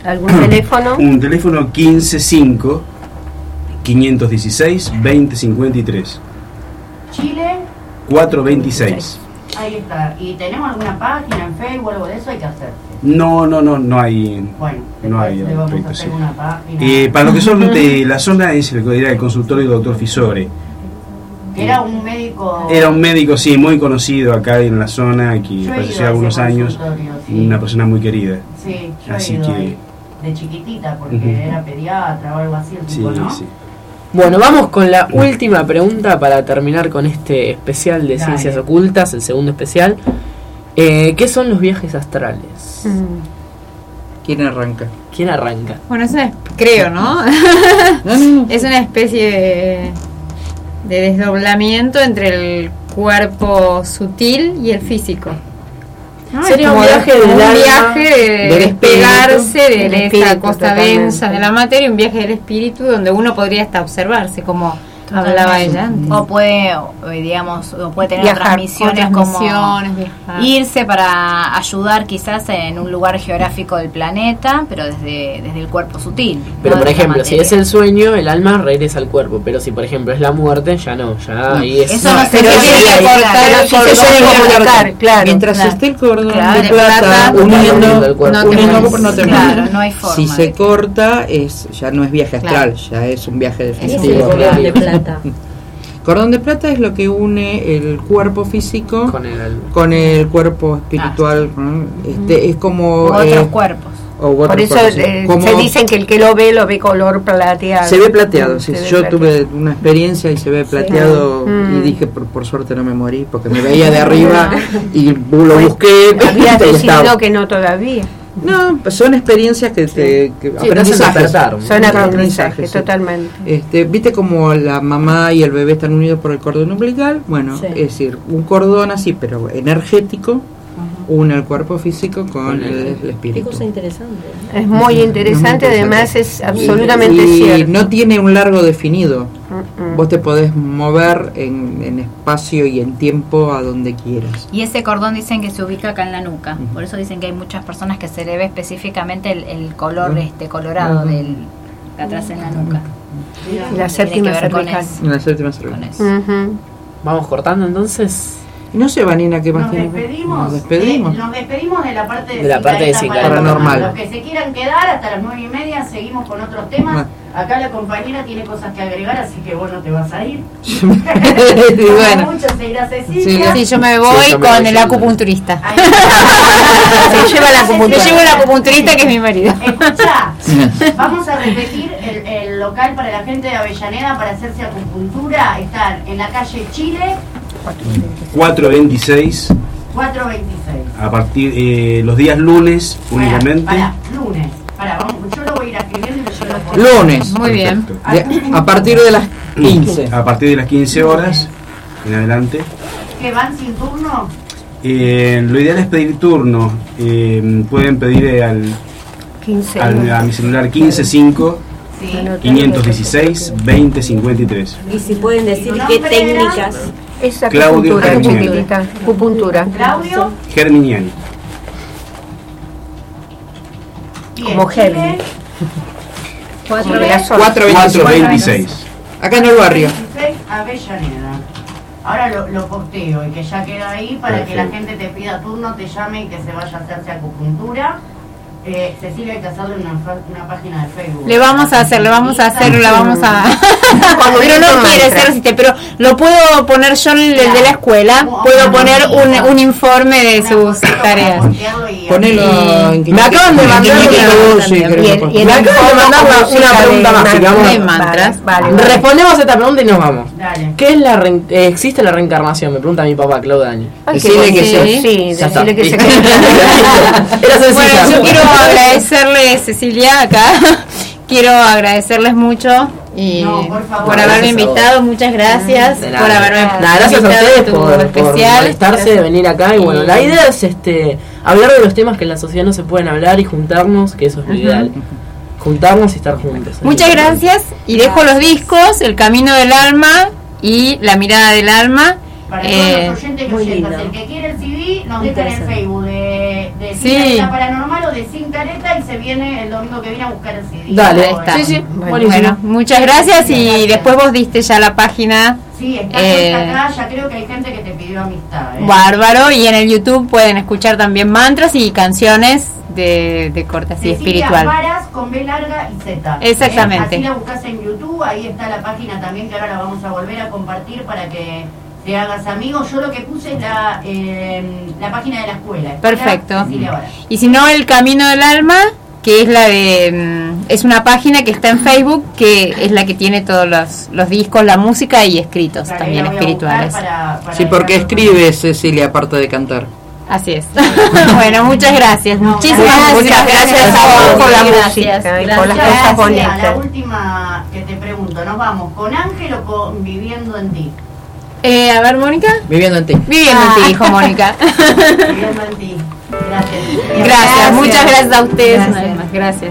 W: ¿Algún teléfono?
U: Un teléfono quince cinco, quinientos dieciséis, veinte cincuenta y tres.
M: Chile.
U: cuatrocientos veintiséis.
M: Ahí está. ¿Y tenemos alguna página en Facebook o algo de eso? Hay que hacer.
U: No, no, no, no hay.
M: Bueno,
U: no hay
M: le vamos
U: respecto,
M: a hacer
U: sí.
M: una página.
U: Eh, para lo que son de la zona es el, era el consultorio del doctor Fisore.
M: Era un médico.
U: Era un médico, sí, muy conocido acá en la zona, que
M: Yo he ido
U: falleció
M: a ese
U: algunos años.
M: consultorio, sí.
U: Una persona muy querida.
M: Sí, yo
U: Así
M: he ido
U: que.
M: ahí, de chiquitita, porque
U: Ujú.
M: era pediatra o algo así, el
U: Sí,
M: tipo, ¿no?
U: sí.
K: Bueno, vamos con la última pregunta para terminar con este especial de
M: Dale.
K: Ciencias Ocultas, el segundo especial. Eh, ¿Qué son los viajes astrales?
Q: ¿Quién arranca?
K: ¿Quién arranca?
L: Bueno, es una, creo, ¿no? Es una especie de, de desdoblamiento entre el cuerpo sutil y el físico. ¿No?
K: Sería
L: Es
K: un
L: como
K: viaje
L: un
K: del alma,
L: viaje de
K: del
L: despegarse
K: espíritu.
L: de
K: Del
L: esa
K: espíritu,
L: cosa
K: totalmente.
L: densa de la materia, un viaje del espíritu donde uno podría hasta observarse, como hablaba ella antes.
S: O puede, o, digamos, o puede tener
L: Viajar,
S: otras misiones,
L: otras
S: como
L: misiones, viajar.
S: irse para ayudar quizás en un lugar geográfico del planeta, pero desde, desde el cuerpo sutil.
K: Pero
S: no
K: por
S: desde la
K: ejemplo, si
S: materia.
K: es el sueño, el alma regresa al cuerpo. Pero si por ejemplo es la muerte, ya no, ya ahí es.
S: Eso no se
Q: pero
S: puede
Q: sí, ahí-
S: cortar
Q: pero
S: el
Q: sí
S: cordón
Q: se puede
S: de
Q: comunicar,
S: plata.
Q: claro. Mientras
S: Claro.
Q: esté el cordón
S: Claro,
Q: de plata,
S: plata,
Q: uniendo,
K: no te
Q: uniendo
K: mueres.
Q: no te
S: Claro,
Q: mueres.
S: no hay forma
Q: Si
S: de
Q: se corta, es ya no es viaje astral, ya es un viaje definitivo.
W: cordón de plata.
Q: Cordón de plata es lo que une el cuerpo físico
K: con el,
Q: con el cuerpo espiritual. ¿no? Este, es como
S: U otros
Q: eh,
S: cuerpos.
Q: o otros
W: Por eso
Q: cuerpos, sí.
W: eh,
Q: Como-
W: se dicen que el que lo ve, lo ve color plateado.
Q: se ve plateado, sí.
W: Se ve
Q: Yo
W: plateado.
Q: tuve una experiencia y se ve plateado
W: Mm.
Q: y dije, por, por suerte no me morí, porque me veía de arriba y lo busqué.
W: Habías
Q: y
W: decidido
Q: estaba.
W: que no todavía.
Q: No, pues son experiencias que te que
W: Sí,
Q: aprendizajes.
W: te hacen despertar. Son
Q: Son
W: aprendizajes,
Q: sí.
W: totalmente.
Q: Este, viste como la mamá y el bebé están unidos por el cordón umbilical. Bueno,
W: Sí.
Q: es decir, un cordón así, pero energético, une el cuerpo físico con el, el espíritu.
W: interesante. Es muy interesante,
Q: Es muy
W: además es
Q: interesante.
W: absolutamente
Q: y,
W: cierto.
Q: Y no tiene un largo definido.
W: Mm-mm.
Q: Vos te podés mover en, en espacio y en tiempo a donde quieras.
S: Y ese cordón dicen que se ubica acá en la nuca. Por eso dicen que hay muchas personas que se le ve específicamente el, el color este colorado
Q: Ujú.
S: del de atrás en la nuca.
W: Y la séptima
S: Tiene que ver con
W: cervical.
S: eso.
Q: En la séptima cervical.
W: Ujú.
K: Vamos cortando entonces.
Q: No sé, Vanina, ¿qué más
M: Nos
Q: tiene?
M: despedimos,
Q: Nos despedimos.
M: eh, nos despedimos de la parte de,
K: De la parte de
M: Cincareta
Q: Paranormal.
M: Los que se quieran quedar hasta las nueve y media, seguimos con otros temas. Acá la compañera tiene cosas que agregar, así que vos no te vas a ir.
Q: Y bueno.
M: Mucho se irá Cecilia.
L: Sí, yo me voy
K: Sí, yo me
L: con
K: voy
L: el
K: yendo.
L: acupunturista.
W: Se lleva la
L: Me
W: computadora.
L: llevo el acupunturista que es mi marido.
M: Escuchá, vamos a repetir el, el local para la gente de Avellaneda para hacerse acupuntura. Están en la calle Chile
U: cuatrocientos veintiséis,
M: cuatrocientos veintiséis.
U: a partir eh, los días lunes únicamente.
M: Para, lunes. Para, vamos, yo lo voy a ir escribiendo y yo lo pongo.
Q: Lunes.
L: Muy bien.
Q: De- a partir de las quince.
U: A partir de las quince horas en adelante.
M: ¿Que van sin turno?
U: Eh, lo ideal es pedir turno. Eh, pueden pedir eh, al,
W: quince
U: al- a mi celular quince cinco, quinientos dieciséis, veinte cincuenta y tres.
C: Y si pueden decir qué técnicas.
W: Es
U: Claudio
W: acupuntura,
U: Germiniani.
W: acupuntura, acupuntura.
M: Claudio,
U: Germiniani.
W: Como Germi.
M: cuatro
W: de la zona.
U: cuatrocientos veintiséis.
Q: Acá en el barrio.
M: veintiséis, Avellaneda. Ahora lo, lo posteo y que ya queda ahí para que la
U: Perfecto.
M: gente te pida turno, te llame y que se vaya a hacerse acupuntura. Eh, Cecilia, hay que hacerle una, fa- una página de Facebook.
L: Le vamos a hacer, le vamos a hacer, la vamos a...
W: Cuando
L: pero no
W: viene
L: quiere
W: mantra.
L: ser asistente, pero lo puedo poner yo en el de la escuela, puedo poner un, un informe de sus tareas.
Q: Ponelo en
K: Me acaban de mandar una-
Q: sí,
K: Bien,
Q: queremos
K: y me acaban de mandar una, una pregunta más, así que vamos
L: de
K: a-
L: mantras.
W: Vale, vale.
K: Respondemos a esta pregunta y nos vamos.
M: Dale.
K: ¿Qué es la re- eh, existe la reencarnación? Me pregunta mi papá, Claudio Dani.
W: Ay, qué
Q: Decile que
W: bonito.
Q: sí.
W: Sí,
K: Ya está.
W: decirle que se
K: Era sencilla.
L: Bueno, yo quiero agradecerles, Cecilia, acá. Quiero agradecerles mucho y
M: No, por favor.
L: por haberme
K: Gracias a vos.
L: invitado. Muchas gracias
K: De
L: por
K: nada.
L: haberme
K: Nada, gracias a
L: invitado
K: ustedes
L: a tu
K: por, por
L: especial.
K: molestarse de venir acá y bueno,
L: Y-
K: la idea es este hablar de los temas que en la sociedad no se pueden hablar y juntarnos, que eso es lo ideal. Juntarnos y estar juntos.
L: Muchas gracias y dejo los discos, El Camino del Alma y La Mirada del Alma.
M: Para
L: Eh,
M: todos los oyentes y
W: muy
M: oyentas,
W: lindo.
M: el que quiere el C D nos deja en el Facebook de, de de
L: Sí.
M: Sin Careta Paranormal o de Sin Careta, y se viene el domingo que viene a buscar el C D.
L: Dale,
M: Ahora.
L: está. Sí, sí. Bueno, bueno, muchas gracias y
M: Gracias.
L: después vos diste ya la página.
M: Sí, está
L: eh,
M: puesta acá, ya creo que hay gente que te pidió amistad. ¿eh?
L: Bárbaro, y en el YouTube pueden escuchar también mantras y canciones de, de corte así
M: Cecilia
L: espiritual.
M: Varas con B larga y Z.
L: Exactamente.
M: ¿eh? Así la buscas en YouTube, ahí está la página también, que ahora la vamos a volver a compartir para que te hagas amigo. Yo lo que puse es la, eh, la página de la escuela. Escuela
L: Perfecto.
M: Cecilia Varas.
L: Y si no, El Camino del Alma, que es la de mm, es una página que está en Facebook, que es la que tiene todos los, los discos, la música y escritos
M: Claro,
L: también
M: la voy a
L: espirituales.
M: buscar para- para
Q: Sí, porque
M: dejarlo
Q: escribe Cecilia aparte de cantar.
L: Así es. Bueno, muchas gracias. Muchísimas
Q: gracias.
L: muchas gracias,
Q: Gracias
L: a vos por la
Q: Gracias.
L: música
W: y
L: Gracias.
W: por las cosas
M: Cecilia,
W: bonitas.
M: la última que te pregunto, ¿nos vamos con Ángel o con Viviendo en ti?
L: Eh, a ver, Mónica.
Q: Viviendo en ti.
L: Viviendo en ti, dijo Mónica.
M: Viviendo en ti. Gracias.
L: Gracias, muchas gracias a ustedes.
M: Gracias.
L: Una vez más. Gracias.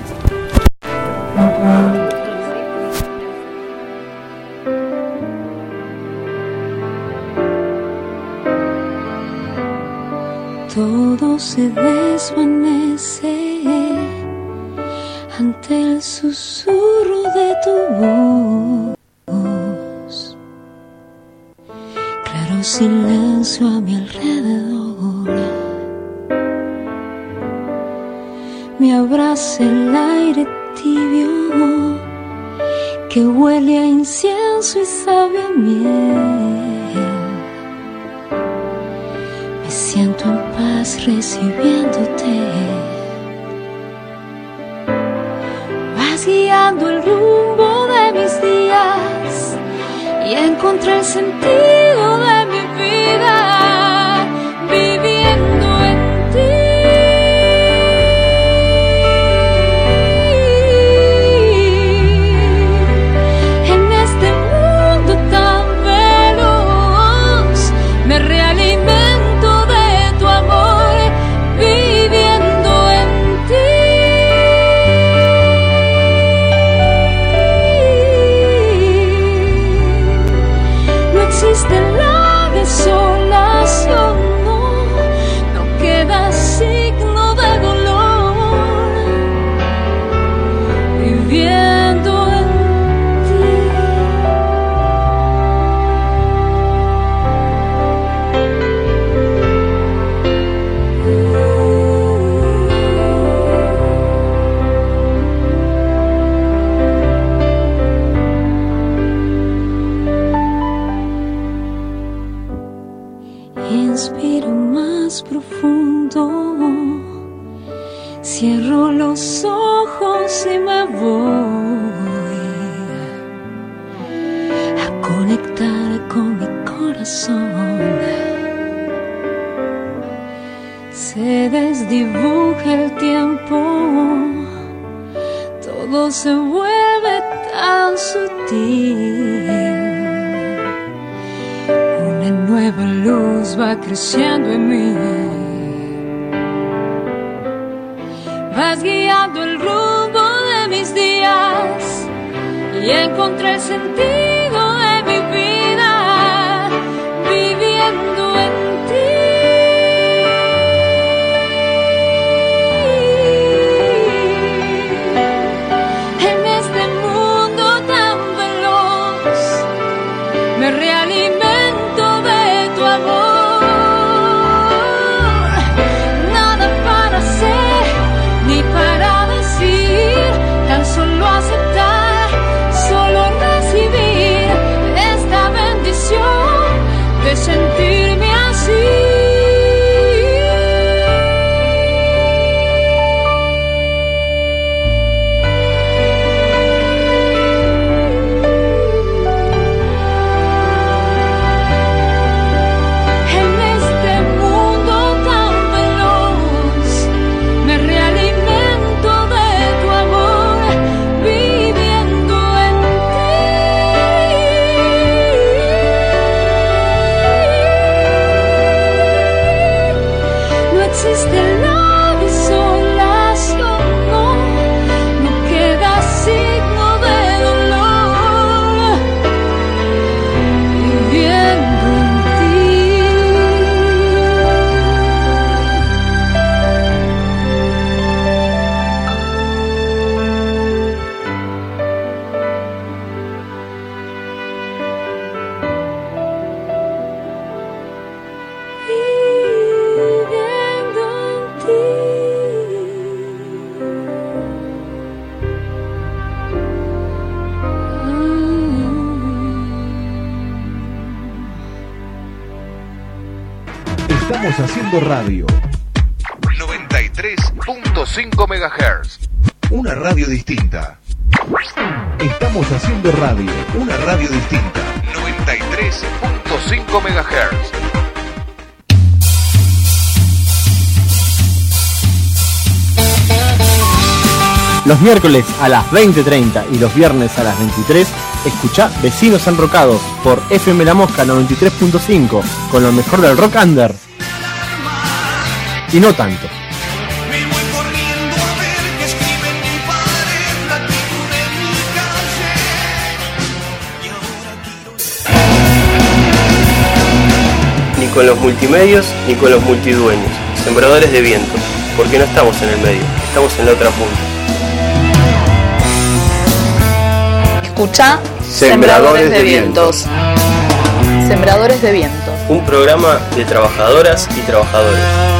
N: Todo se desvanece ante el susurro de tu voz. Claro silencio a mi alrededor. Me abraza el aire tibio que huele a incienso y sabe a miel. Me siento en paz recibiéndote. Vas guiando el rumbo de mis días y encontré el sentido de mi vida viviendo en ti. En este mundo tan veloz me realimento de tu amor viviendo en ti. No existe la desolación, no, no queda signo de dolor viviendo en inspiro más profundo, cierro los ojos y me voy a conectar con mi corazón. Se desdibuja el tiempo, todo se vuelve tan sutil. Una nueva luz va creciendo en mí. Vas guiando el rumbo de mis días y encontré el sentido de mi vida viviendo en ti. En este mundo tan veloz me realimento de tu amor. Nada para hacer ni para decir, tan solo aceptar, solo recibir esta bendición de sentirme así. En este mundo tan veloz me realimento de tu amor viviendo en ti. No existe la desolación, no, no queda signo de dolor viviendo en ti.
A: Estamos haciendo radio. noventa y tres punto cinco megahertz. Una radio distinta. Estamos haciendo radio. Una radio distinta. noventa y tres punto cinco megahertz.
B: Los miércoles a las veinte treinta y los viernes a las veintitrés, escuchá Vecinos Enrocados por F M La Mosca noventa y tres punto cinco, con lo mejor del rock under. Y no tanto.
E: Ni con los multimedios, ni con los multidueños, sembradores de viento, porque no estamos en el medio, estamos en la otra punta.
D: Escucha Sembradores de Vientos. Sembradores de Vientos.
E: Un programa de trabajadoras y trabajadores.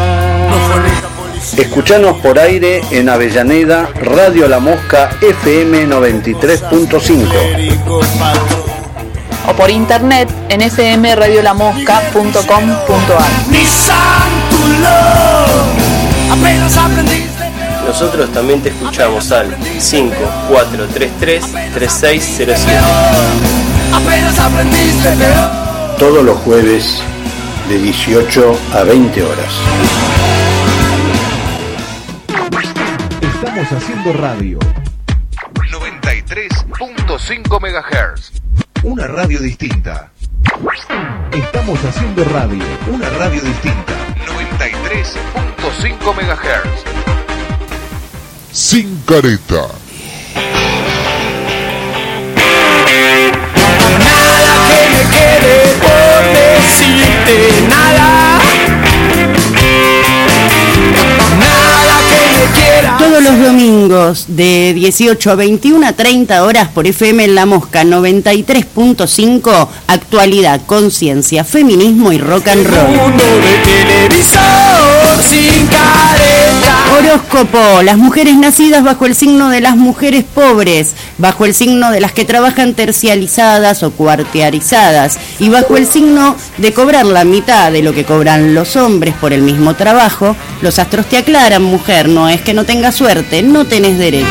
V: Escuchanos por aire en Avellaneda, Radio La Mosca F M noventa y tres punto cinco.
D: O por internet en f m radio la mosca punto com punto a r.
E: Nosotros también te escuchamos al cinco cuatro tres tres tres seis cero siete.
V: Todos los jueves de dieciocho a veinte horas.
A: Estamos haciendo radio. noventa y tres punto cinco megahertz. Una radio distinta. Estamos haciendo radio. Una radio distinta. noventa y tres punto cinco megahertz. Sin careta.
F: Nada que me quede por decirte, nada. Nada que me quiera.
G: Todos los domingos de dieciocho a veintiuno a treinta horas por F M en La Mosca noventa y tres punto cinco, actualidad, conciencia, feminismo y rock and roll.
F: Mundo de televisor sin careta.
G: Horóscopo, las mujeres nacidas bajo el signo de las mujeres pobres, bajo el signo de las que trabajan tercializadas o cuartiarizadas y bajo el signo de cobrar la mitad de lo que cobran los hombres por el mismo trabajo, los astros te aclaran, mujer, no es que no tengas suerte, no tenés derechos.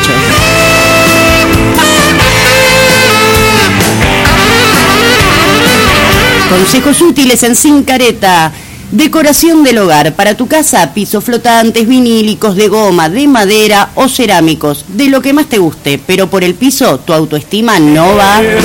G: Consejos útiles en Sin Careta. Decoración del hogar. Para tu casa, pisos flotantes, vinílicos, de goma, de madera o cerámicos. De lo que más te guste, pero por el piso tu autoestima no va.
F: Nadie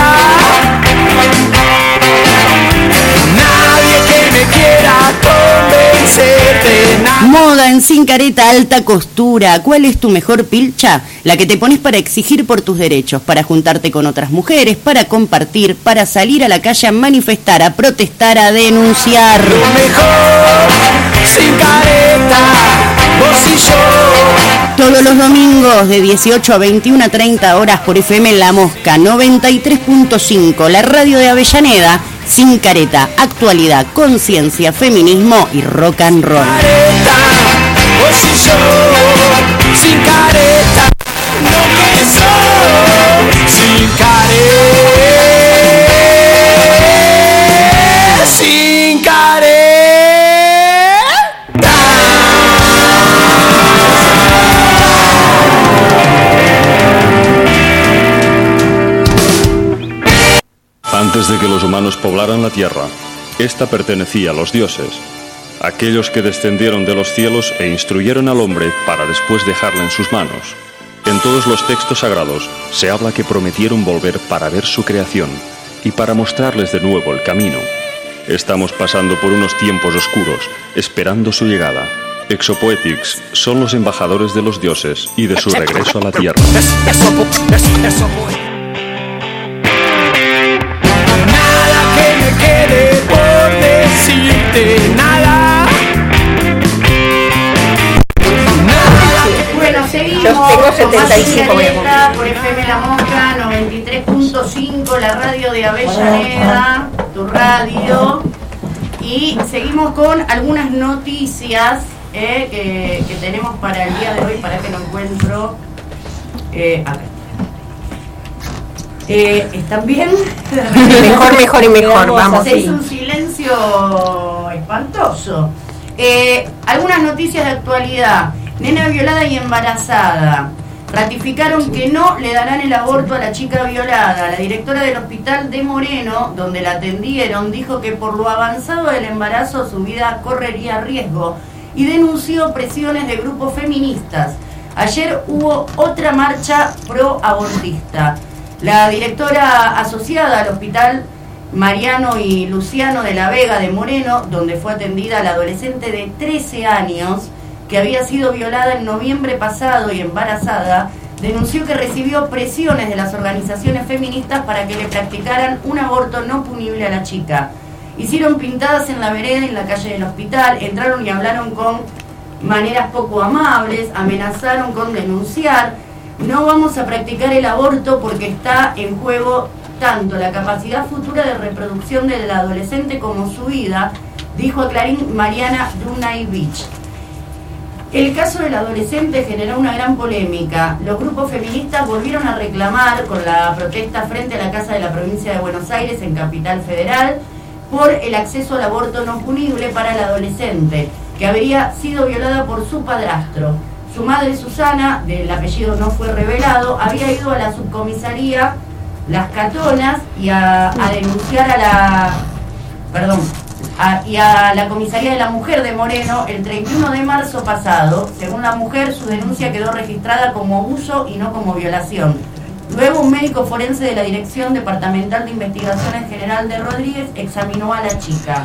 F: que me quiera convencer de nada.
G: Moda en Sin Careta, alta costura. ¿Cuál es tu mejor pilcha? La que te pones para exigir por tus derechos, para juntarte con otras mujeres, para compartir, para salir a la calle a manifestar, a protestar, a denunciar.
F: Lo mejor, sin careta, vos y yo.
G: Todos los domingos de dieciocho a veintiuno a treinta horas por F M La Mosca noventa y tres punto cinco, la radio de Avellaneda. Sin Careta, actualidad, conciencia, feminismo y rock and roll.
F: Careta, vos y yo, sin careta, no que soy, sin careta, sin careta.
J: Antes de que los humanos poblaran la tierra, esta pertenecía a los dioses, aquellos que descendieron de los cielos e instruyeron al hombre para después dejarla en sus manos. En todos los textos sagrados se habla que prometieron volver para ver su creación y para mostrarles de nuevo el camino. Estamos pasando por unos tiempos oscuros, esperando su llegada. Exopoetics son los embajadores de los dioses y de su regreso a la tierra.
F: Quede por decirte nada. Nada.
W: Bueno, seguimos. Yo tengo setenta y cinco por F M La Mosca noventa y tres punto cinco, la radio de Avellaneda, tu radio. Y seguimos con algunas noticias eh, que, que tenemos para el día de hoy, para que lo encuentro. Eh, acá. Eh, ¿Están bien? Mejor, mejor y mejor, vamos. Se hizo un silencio
M: pero espantoso. Eh, algunas noticias de actualidad. Nena violada y embarazada. Ratificaron que no le darán el aborto a la chica violada. La directora del hospital de Moreno, donde la atendieron, dijo que por lo avanzado del embarazo su vida correría riesgo y denunció presiones de grupos feministas. Ayer hubo otra marcha pro-abortista. La directora asociada al hospital Mariano y Luciano de la Vega de Moreno, donde fue atendida la adolescente de trece años, que había sido violada en noviembre pasado y embarazada, denunció que recibió presiones de las organizaciones feministas para que le practicaran un aborto no punible a la chica. Hicieron pintadas en la vereda en la calle del hospital, entraron y hablaron con maneras poco amables, amenazaron con denunciar. No vamos a practicar el aborto porque está en juego tanto la capacidad futura de reproducción del adolescente como su vida, dijo a Clarín Mariana Dunaivich. El caso del adolescente generó una gran polémica. Los grupos feministas volvieron a reclamar con la protesta frente a la Casa de la Provincia de Buenos Aires en Capital Federal por el acceso al aborto no punible para el adolescente, que habría sido violada por su padrastro. Su madre Susana, del apellido no fue revelado, había ido a la subcomisaría Las Catonas y a, a denunciar a la... perdón... A, y a la comisaría de la mujer de Moreno el treinta y uno de marzo pasado. Según la mujer, su denuncia quedó registrada como abuso y no como violación. Luego, un médico forense de la Dirección Departamental de Investigaciones General de Rodríguez examinó a la chica.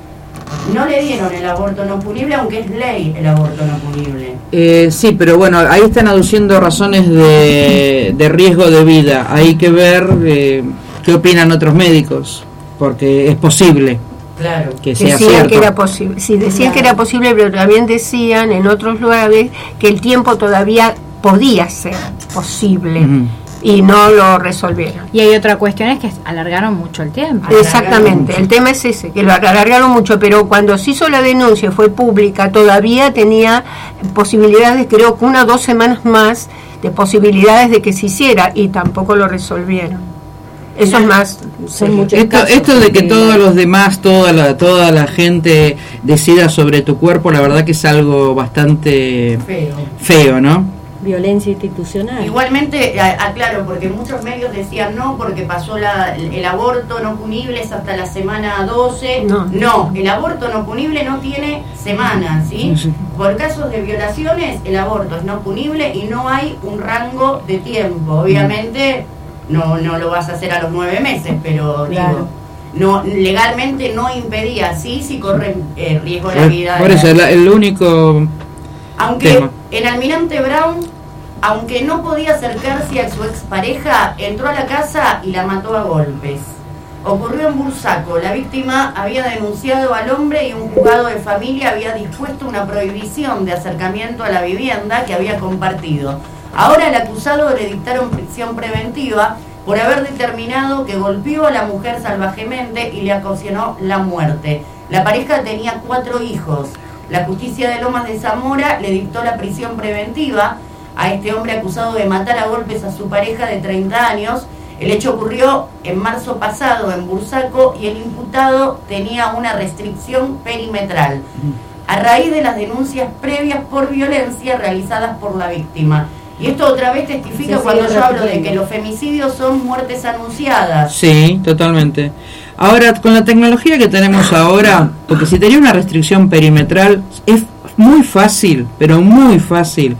M: No le dieron el aborto no punible, aunque es ley el aborto no punible.
Q: Eh, sí, pero bueno, ahí están aduciendo razones de, de riesgo de vida. Hay que ver eh, qué opinan otros médicos, porque es posible.
M: Claro,
Q: que sea
W: decían
Q: cierto.
W: que era posible, sí, decían claro. que era posible, pero también decían en otros lugares que el tiempo todavía podía ser posible. Uh-huh. Y no lo resolvieron.
P: Y hay otra cuestión, es que alargaron mucho el tiempo.
W: Exactamente, mucho. El tema es ese, que lo alargaron mucho, pero cuando se hizo la denuncia, fue pública, todavía tenía posibilidades, creo que una o dos semanas más de posibilidades de que se hiciera, y tampoco lo resolvieron. Eso es más, son muchos
Q: esto,
W: casos.
Q: Esto de que todos los demás, toda la, toda la gente decida sobre tu cuerpo, la verdad que es algo bastante
M: feo,
Q: feo, ¿no?
C: Violencia institucional.
M: Igualmente, aclaro, porque muchos medios decían no, porque pasó la, el aborto no punible es hasta la semana doce. No. no, el aborto no punible no tiene semanas, ¿sí? Sí. Por casos de violaciones, el aborto es no punible y no hay un rango de tiempo. Obviamente... No, no lo vas a hacer a los nueve meses, pero claro. digo, no, legalmente no impedía, sí, si corre eh, riesgo la vida.
Q: Por eso, la, el único
M: Aunque
Q: tema.
M: En Almirante Brown, aunque no podía acercarse a su expareja, entró a la casa y la mató a golpes. Ocurrió en Bursaco. La víctima había denunciado al hombre y un juzgado de familia había dispuesto una prohibición de acercamiento a la vivienda que había compartido. Ahora al acusado le dictaron prisión preventiva por haber determinado que golpeó a la mujer salvajemente y le ocasionó la muerte. La pareja tenía cuatro hijos. La justicia de Lomas de Zamora le dictó la prisión preventiva a este hombre acusado de matar a golpes a su pareja de treinta años. El hecho ocurrió en marzo pasado en Bursaco y el imputado tenía una restricción perimetral a raíz de las denuncias previas por violencia realizadas por la víctima. Y esto otra vez testifica sí, cuando yo hablo de que los femicidios son muertes anunciadas.
Q: Sí, totalmente. Ahora, con la tecnología que tenemos ahora, porque si tenía una restricción perimetral, es muy fácil, pero muy fácil.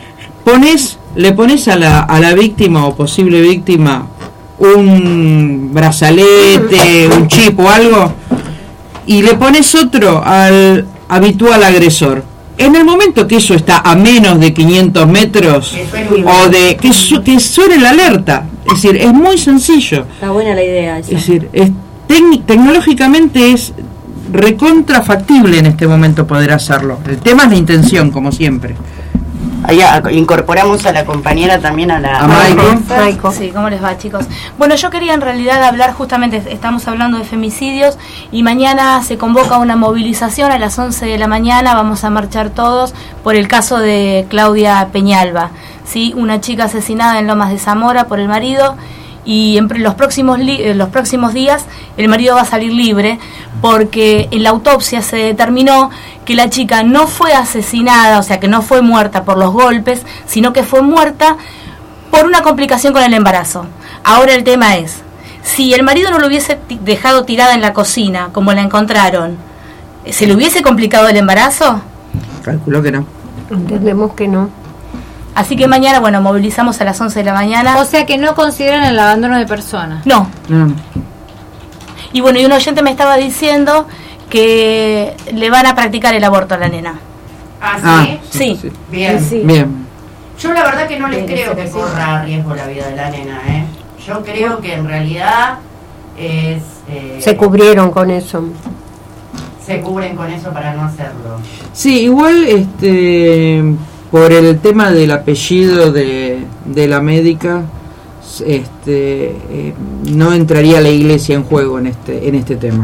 Q: Pones, le pones a la, a la víctima o posible víctima un brazalete, un chip o algo, y le pones otro al habitual agresor. En el momento que eso está a menos de quinientos metros o de que, su, que suene la alerta, es decir, es muy sencillo.
C: Está buena la idea esa.
Q: Es decir, es tec- tecnológicamente es recontrafactible en este momento poder hacerlo. El tema es la intención, como siempre.
G: Ahí a, incorporamos a la compañera también a la...
Q: A Maiko.
P: Maiko. Sí, ¿cómo les va, chicos? Bueno, yo quería en realidad hablar, justamente estamos hablando de femicidios y mañana se convoca una movilización a las once de la mañana, vamos a marchar todos por el caso de Claudia Peñalba, ¿sí? Una chica asesinada en Lomas de Zamora por el marido
O: y en los próximos, li- en los próximos días el marido va a salir libre, porque en la autopsia se determinó que la chica no fue asesinada, o sea que no fue muerta por los golpes, sino que fue muerta por una complicación con el embarazo. Ahora el tema es, si el marido no lo hubiese t- dejado tirada en la cocina, como la encontraron, ¿se le hubiese complicado el embarazo?
Q: Calculo que no.
W: Entendemos que no.
O: Así que mañana, bueno, movilizamos a las once de la mañana.
L: O sea que no consideran el abandono de personas.
O: No.
Q: No.
O: Y bueno, y un oyente me estaba diciendo que le van a practicar el aborto a la nena.
M: ¿Ah, sí?
O: Ah, sí.
Q: sí.
M: Bien.
O: Sí.
Q: Bien.
M: Yo la verdad que no les
W: Bien,
M: creo que
W: sí.
M: corra riesgo la vida de la nena, ¿eh? Yo creo que en realidad es... eh,
W: Se cubrieron con eso.
M: se cubren con eso para no hacerlo.
Q: Sí, igual este por el tema del apellido de, de la médica, este eh, no entraría la iglesia en juego en este en este tema.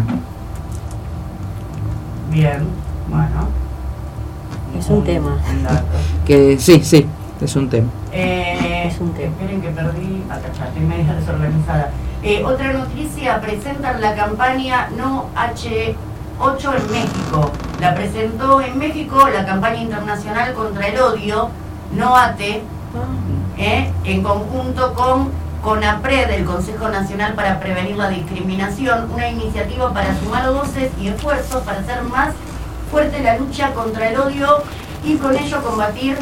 M: Bien, bueno.
C: Es un tema.
Q: Que sí, sí, es un tema.
M: Eh,
C: Es un tema.
M: Esperen que perdí, acá ya estoy media desorganizada. Eh, otra noticia, presentan la campaña No H ocho en México. La presentó en México la campaña internacional contra el odio, No A T E, eh, en conjunto con CONAPRED, el Consejo Nacional para Prevenir la Discriminación, una iniciativa para sumar voces y esfuerzos para hacer más fuerte la lucha contra el odio y con ello combatir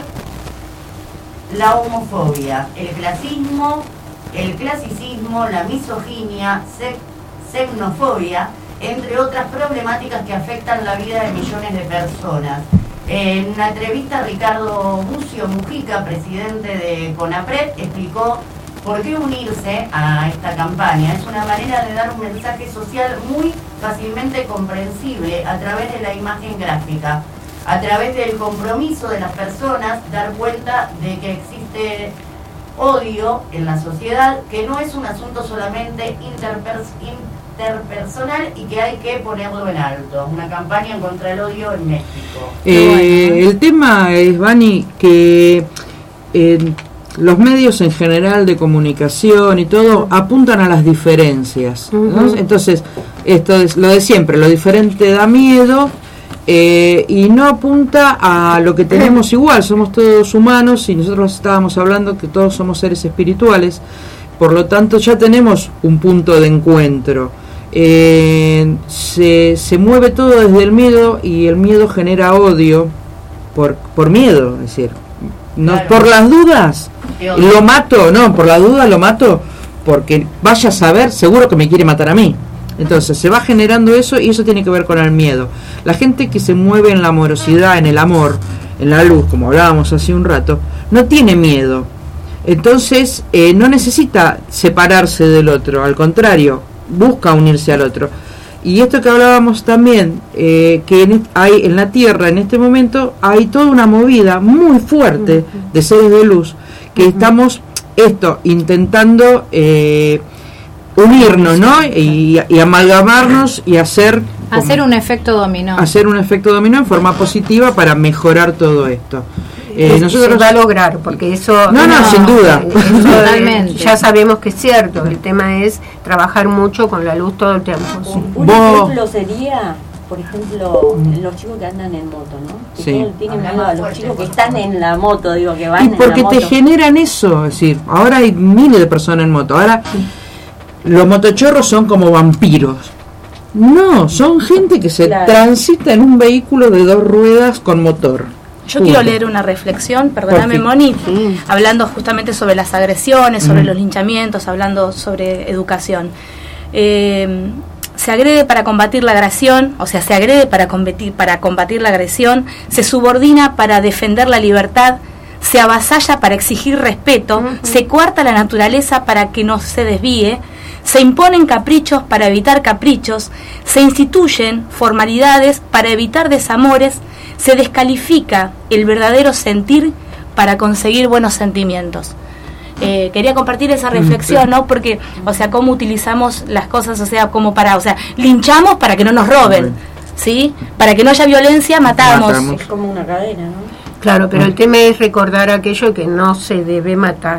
M: la homofobia, el clasismo, el clasicismo, la misoginia, xe- xenofobia, entre otras problemáticas que afectan la vida de millones de personas. En una entrevista, Ricardo Bucio Mujica, presidente de CONAPRED, explicó por qué unirse a esta campaña. Es una manera de dar un mensaje social muy fácilmente comprensible a través de la imagen gráfica, a través del compromiso de las personas, dar cuenta de que existe odio en la sociedad, que no es un asunto solamente interpers- interpersonal y que hay que ponerlo en alto. Una campaña contra el odio en México.
Q: Eh, el tema es, Vani, que eh, los medios en general de comunicación y todo apuntan a las diferencias, ¿no?
W: Ujú.
Q: Entonces, esto es lo de siempre, lo diferente da miedo. Eh, y no apunta a lo que tenemos igual, somos todos humanos y nosotros estábamos hablando que todos somos seres espirituales, por lo tanto ya tenemos un punto de encuentro. Eh, se, se mueve todo desde el miedo y el miedo genera odio por, por miedo, es decir, no,
M: Claro.
Q: por las dudas
M: Te odio.
Q: lo mato, no, por las dudas lo mato porque vaya a saber, seguro que me quiere matar a mí. Entonces se va generando eso y eso tiene que ver con el miedo. La gente que se mueve en la amorosidad, en el amor, en la luz, como hablábamos hace un rato, no tiene miedo. Entonces eh, no necesita separarse del otro, al contrario, busca unirse al otro. Y esto que hablábamos también, eh, que en, est- hay en la Tierra en este momento hay toda una movida muy fuerte de seres de luz que estamos esto intentando eh, unirnos, ¿no? Y, y amalgamarnos y hacer como-
L: Hacer un efecto dominó.
Q: hacer un efecto dominó en forma positiva para mejorar todo esto. Eh,
W: Y
Q: nosotros
W: se va a lograr, porque eso...
Q: No, no, sin duda.
W: eso,
L: Totalmente.
W: eh, ya sabemos que es cierto. El tema es trabajar mucho con la luz todo el tiempo. sí.
C: Un
Q: Vos-
C: ejemplo sería, por ejemplo, los chicos que andan en moto, ¿no? Que
Q: Sí.
C: todos tienen
M: Habla
C: miedo a
M: más
C: los
M: fuerte,
C: chicos que
M: por
C: están
M: favor.
C: en la moto, digo, que
Q: Y
C: van en
Q: porque
C: la
Q: te
C: moto.
Q: generan eso, es decir, ahora hay miles de personas en moto. Ahora los motochorros son como vampiros. No, son gente que se
C: Claro.
Q: transita en un vehículo de dos ruedas con motor.
O: Yo
Q: Punto.
O: quiero leer una reflexión, perdóname,
Q: Por
O: Moni,
W: Sí.
O: hablando justamente sobre las agresiones, sobre
Q: Mm.
O: los linchamientos, hablando sobre educación. Eh, se agrede para combatir la agresión, o sea, se agrede para combatir, para combatir la agresión, se subordina para defender la libertad, se avasalla para exigir respeto, se coarta la naturaleza para que no se desvíe, se imponen caprichos para evitar caprichos, se instituyen formalidades para evitar desamores, se descalifica el verdadero sentir para conseguir buenos sentimientos. Eh, quería compartir esa reflexión, ¿no? Porque, o sea, cómo utilizamos las cosas, o sea, como para, o sea, linchamos para que no nos roben, ¿sí? Para que no haya violencia, matamos.
Q: Matamos.
C: Es como una cadena, ¿no?
W: Claro, pero el tema es recordar aquello que no se debe matar.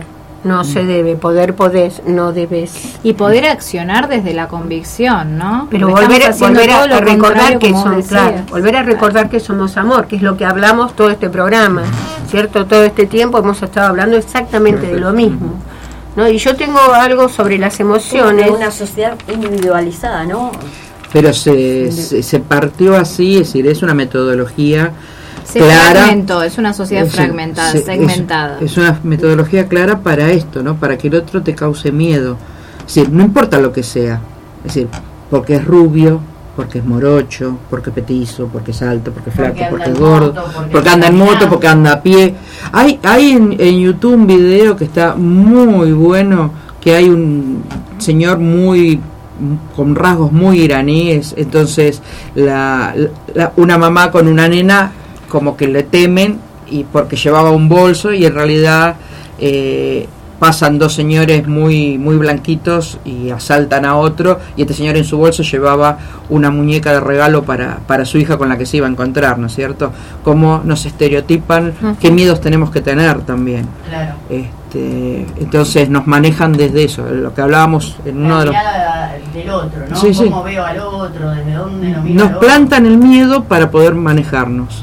W: no se debe, poder podés, no debes.
I: Y poder accionar desde la convicción, ¿no?
W: Pero
I: Porque
W: volver, a-
I: estamos haciendo
W: volver a,
I: todo lo
W: a recordar
I: contrario,
W: que
I: como
W: son,
I: decías.
W: claro, volver a recordar que somos amor, que es lo que hablamos todo este programa, ¿cierto? Todo este tiempo hemos estado hablando exactamente de lo mismo, ¿no? Y yo tengo algo sobre las emociones.
C: Una sociedad individualizada, ¿no?
Q: Pero se, se, se partió así, es decir, es una metodología
I: Se
Q: clara.
I: fragmentó, es una sociedad
Q: Es-
I: fragmentada,
Q: se-
I: segmentada.
Q: Es, es una metodología clara para esto, ¿no? Para que el otro te cause miedo. Es decir, no importa lo que sea. Es decir, porque es rubio, porque es morocho, porque es petizo, porque es alto, porque es flaco,
M: Porque
Q: porque,
M: anda
Q: es
M: en
Q: gordo,
M: moto, porque
Q: porque anda en
M: camina.
Q: moto, porque anda a pie. Hay, hay en, en YouTube un video que está muy bueno, que hay un señor muy con rasgos muy iraníes, entonces la, la- una mamá con una nena como que le temen y porque llevaba un bolso y en realidad eh, pasan dos señores muy muy blanquitos y asaltan a otro y este señor en su bolso llevaba una muñeca de regalo para, para su hija con la que se iba a encontrar, ¿no es cierto? Cómo nos estereotipan, qué miedos tenemos que tener también.
M: Claro.
Q: Este, entonces nos manejan desde eso, lo que hablábamos en uno
M: La
Q: de los...
M: mirada del otro, ¿no?
Q: Sí, sí.
M: Cómo veo al otro, desde dónde lo miro
Q: Nos
M: al otro.
Q: plantan el miedo para poder manejarnos.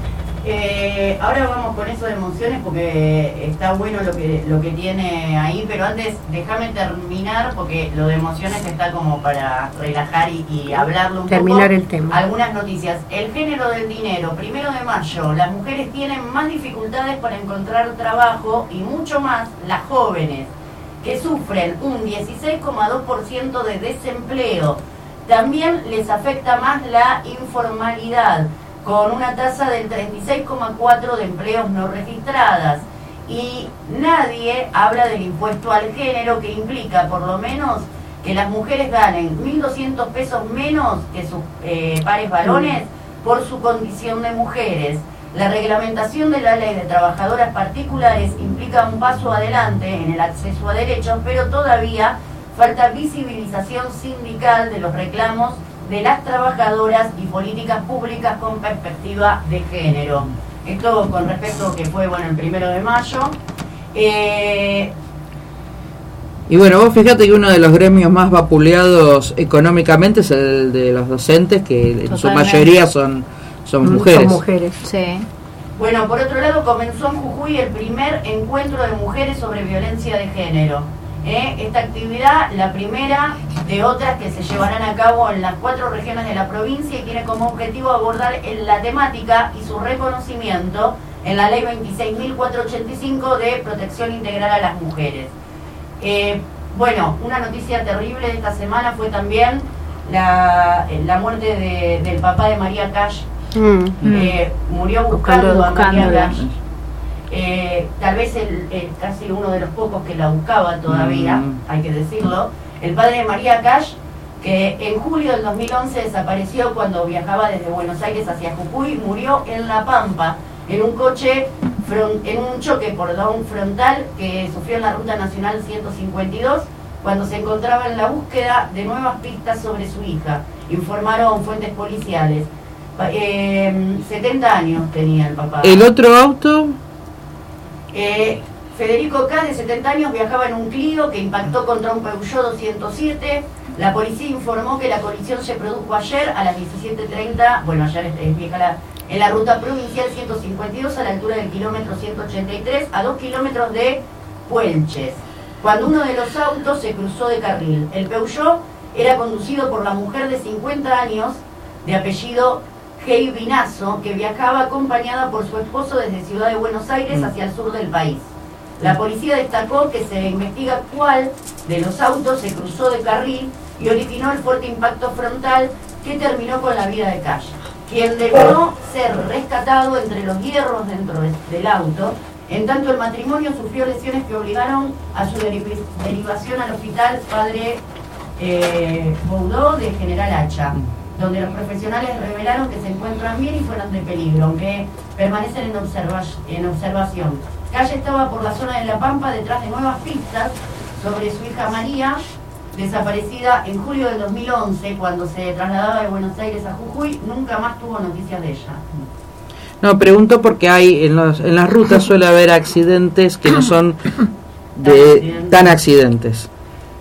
M: Eh, ahora vamos con eso de emociones porque está bueno lo que lo que tiene ahí, pero antes déjame terminar porque lo de emociones está como para relajar y, y hablarlo un
W: Terminar
M: poco.
W: el tema.
M: Algunas noticias. El género del dinero, primero de mayo, las mujeres tienen más dificultades para encontrar trabajo y mucho más las jóvenes, que sufren un dieciséis coma dos por ciento de desempleo. También les afecta más la informalidad, con una tasa del treinta y seis coma cuatro por ciento de empleos no registradas. Y nadie habla del impuesto al género, que implica por lo menos que las mujeres ganen mil doscientos pesos menos que sus eh, pares varones por su condición de mujeres. La reglamentación de la ley de trabajadoras particulares implica un paso adelante en el acceso a derechos, pero todavía falta visibilización sindical de los reclamos de las trabajadoras y políticas públicas con perspectiva de género. Esto con respecto a que fue bueno el primero de mayo. Eh,
Q: Y bueno, vos fíjate que uno de los gremios más vapuleados económicamente es el de los docentes, que en su
M: Totalmente.
Q: mayoría son, son mujeres.
W: Son mujeres.
I: Sí.
M: Bueno, por otro lado comenzó en Jujuy el primer encuentro de mujeres sobre violencia de género. ¿eh? Esta actividad, la primera de otras que se llevarán a cabo en las cuatro regiones de la provincia, y tiene como objetivo abordar el- la temática y su reconocimiento en la ley veintiséis mil cuatrocientos ochenta y cinco de protección integral a las mujeres. Eh, bueno, una noticia terrible de esta semana fue también la, la muerte de- del papá de María Cash.
W: Mm.
M: Eh, murió buscando,
W: Buscando-
M: a María
W: buscándola.
M: Cash. Eh, tal vez el, el- casi uno de los pocos que la buscaba todavía,
Q: Mm.
M: hay que decirlo. El padre de María Cash, que en julio del dos mil once desapareció cuando viajaba desde Buenos Aires hacia Jujuy, murió en La Pampa, en un coche, fron- en un choque por un frontal que sufrió en la Ruta Nacional ciento cincuenta y dos, cuando se encontraba en la búsqueda de nuevas pistas sobre su hija, informaron fuentes policiales. Pa- eh, setenta años tenía el papá.
Q: El otro auto,
M: Eh, Federico K., de setenta años, viajaba en un Clio que impactó contra un Peugeot doscientos siete. La policía informó que la colisión se produjo ayer a las diecisiete treinta, bueno, ayer es, es vieja la, en la ruta provincial ciento cincuenta y dos, a la altura del kilómetro ciento ochenta y tres, a dos kilómetros de Puelches, cuando uno de los autos se cruzó de carril. El Peugeot era conducido por la mujer de cincuenta años, de apellido Hey Vinazo, que viajaba acompañada por su esposo desde Ciudad de Buenos Aires hacia el sur del país. La policía destacó que se investiga cuál de los autos se cruzó de carril y originó el fuerte impacto frontal que terminó con la vida de Cash, quien debió ser rescatado entre los hierros dentro de- del auto. En tanto, el matrimonio sufrió lesiones que obligaron a su deriv- derivación al hospital Padre eh, Boudó de General Hacha, donde los profesionales revelaron que se encuentran bien y fueron de peligro, aunque permanecen en, observa- en observación. Calle estaba por la zona de La Pampa detrás de nuevas pistas sobre su hija María, desaparecida en julio del dos mil once, cuando se trasladaba de Buenos Aires a Jujuy. Nunca más tuvo noticias de ella.
Q: no, pregunto porque hay en, los, en las rutas suele haber accidentes que no son de tan accidentes.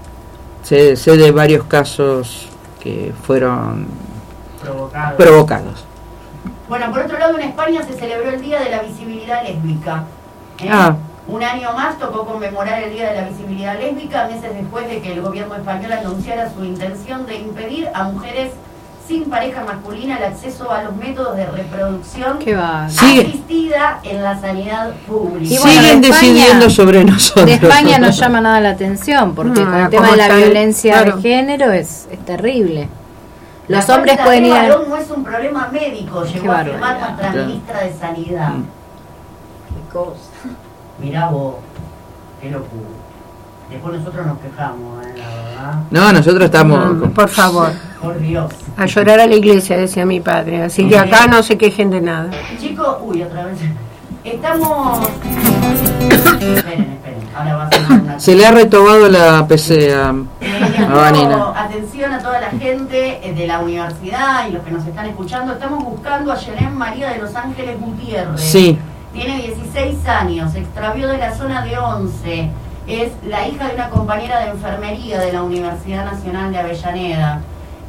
Q: Sé, sé de varios casos que fueron
M: provocados.
Q: provocados.
M: Bueno, por otro lado, en España se celebró el Día de la Visibilidad Lésbica. ¿eh?
Q: Ah.
M: Un año más tocó conmemorar el Día de la Visibilidad Lésbica, meses después de que el gobierno español anunciara su intención de impedir a mujeres sin pareja masculina el acceso a los métodos de reproducción asistida en la sanidad pública.
Q: Y bueno, siguen de España, decidiendo sobre nosotros.
P: De España no llama nada la atención, porque no, con el tema de la violencia claro. de género es, es terrible. Los
M: la
P: hombres pueden ir...
M: El varón no es un problema médico, llegó a afirmar nuestra claro. ministra de Sanidad. Mm. Qué cosa. Mirá vos, qué locura. Después nosotros nos quejamos, ¿eh? La verdad.
Q: No, nosotros estamos...
W: No, por favor.
M: Por Dios.
W: A llorar a la iglesia, decía mi padre. Así que acá no se quejen de nada.
M: Chicos, uy, otra vez. Estamos... esperen, esperen. Ahora va a ser una...
Q: Se le ha retobado la P C a,
M: eh,
Q: a Vanina.
M: Atención a toda la gente de la universidad y los que nos están escuchando. Estamos buscando a Yelén María de Los Ángeles Gutiérrez.
Q: Sí.
M: Tiene dieciséis años, se extravió de la zona de once. Es la hija de una compañera de enfermería de la Universidad Nacional de Avellaneda.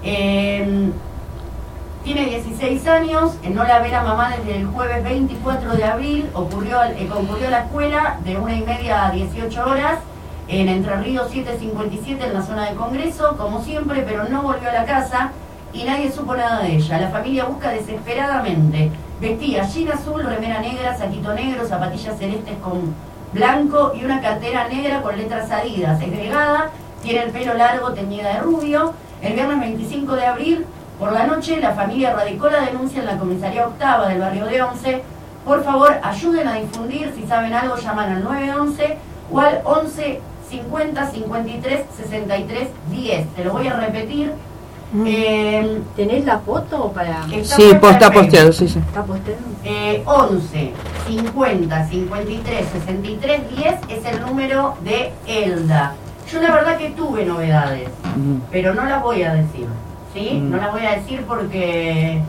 M: Eh, tiene dieciséis años, eh, no la ve la mamá desde el jueves veinticuatro de abril, ocurrió, eh, concurrió a la escuela de una y media a dieciocho horas, en Entre Ríos setecientos cincuenta y siete en la zona de Congreso, como siempre, pero no volvió a la casa y nadie supo nada de ella. La familia busca desesperadamente. Vestía jean azul, remera negra, saquito negro, zapatillas celestes con blanco y una cartera negra con letras Adidas. Es delgada, tiene el pelo largo, teñida de rubio. El viernes veinticinco de abril, por la noche, la familia radicó la denuncia en la comisaría octava del barrio de Once. Por favor, ayuden a difundir. Si saben algo, llaman al nueve once o al once cincuenta cincuenta y tres sesenta y tres diez. Te lo voy a repetir.
W: Mm.
M: Eh,
W: ¿Tenés la foto para...?
Q: Sí, está posteado, sí, sí.
W: ¿Está posteado?
M: Eh, once cincuenta cincuenta y tres sesenta y tres diez es el número de Elda. Yo la verdad que tuve novedades, uh-huh. pero no las voy a decir, ¿sí? Uh-huh. No las voy a decir porque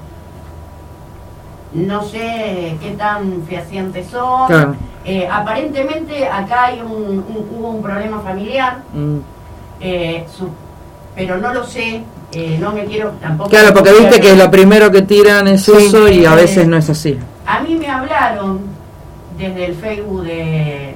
M: no sé qué tan fehacientes son. Claro. Eh, aparentemente acá hay un, un, hubo un problema familiar, uh-huh. eh, su, pero no lo sé. Eh, no me quiero tampoco...
Q: Claro, porque viste que lo primero que tiran es sí, eso y a veces no es así.
M: A mí me hablaron desde el Facebook de,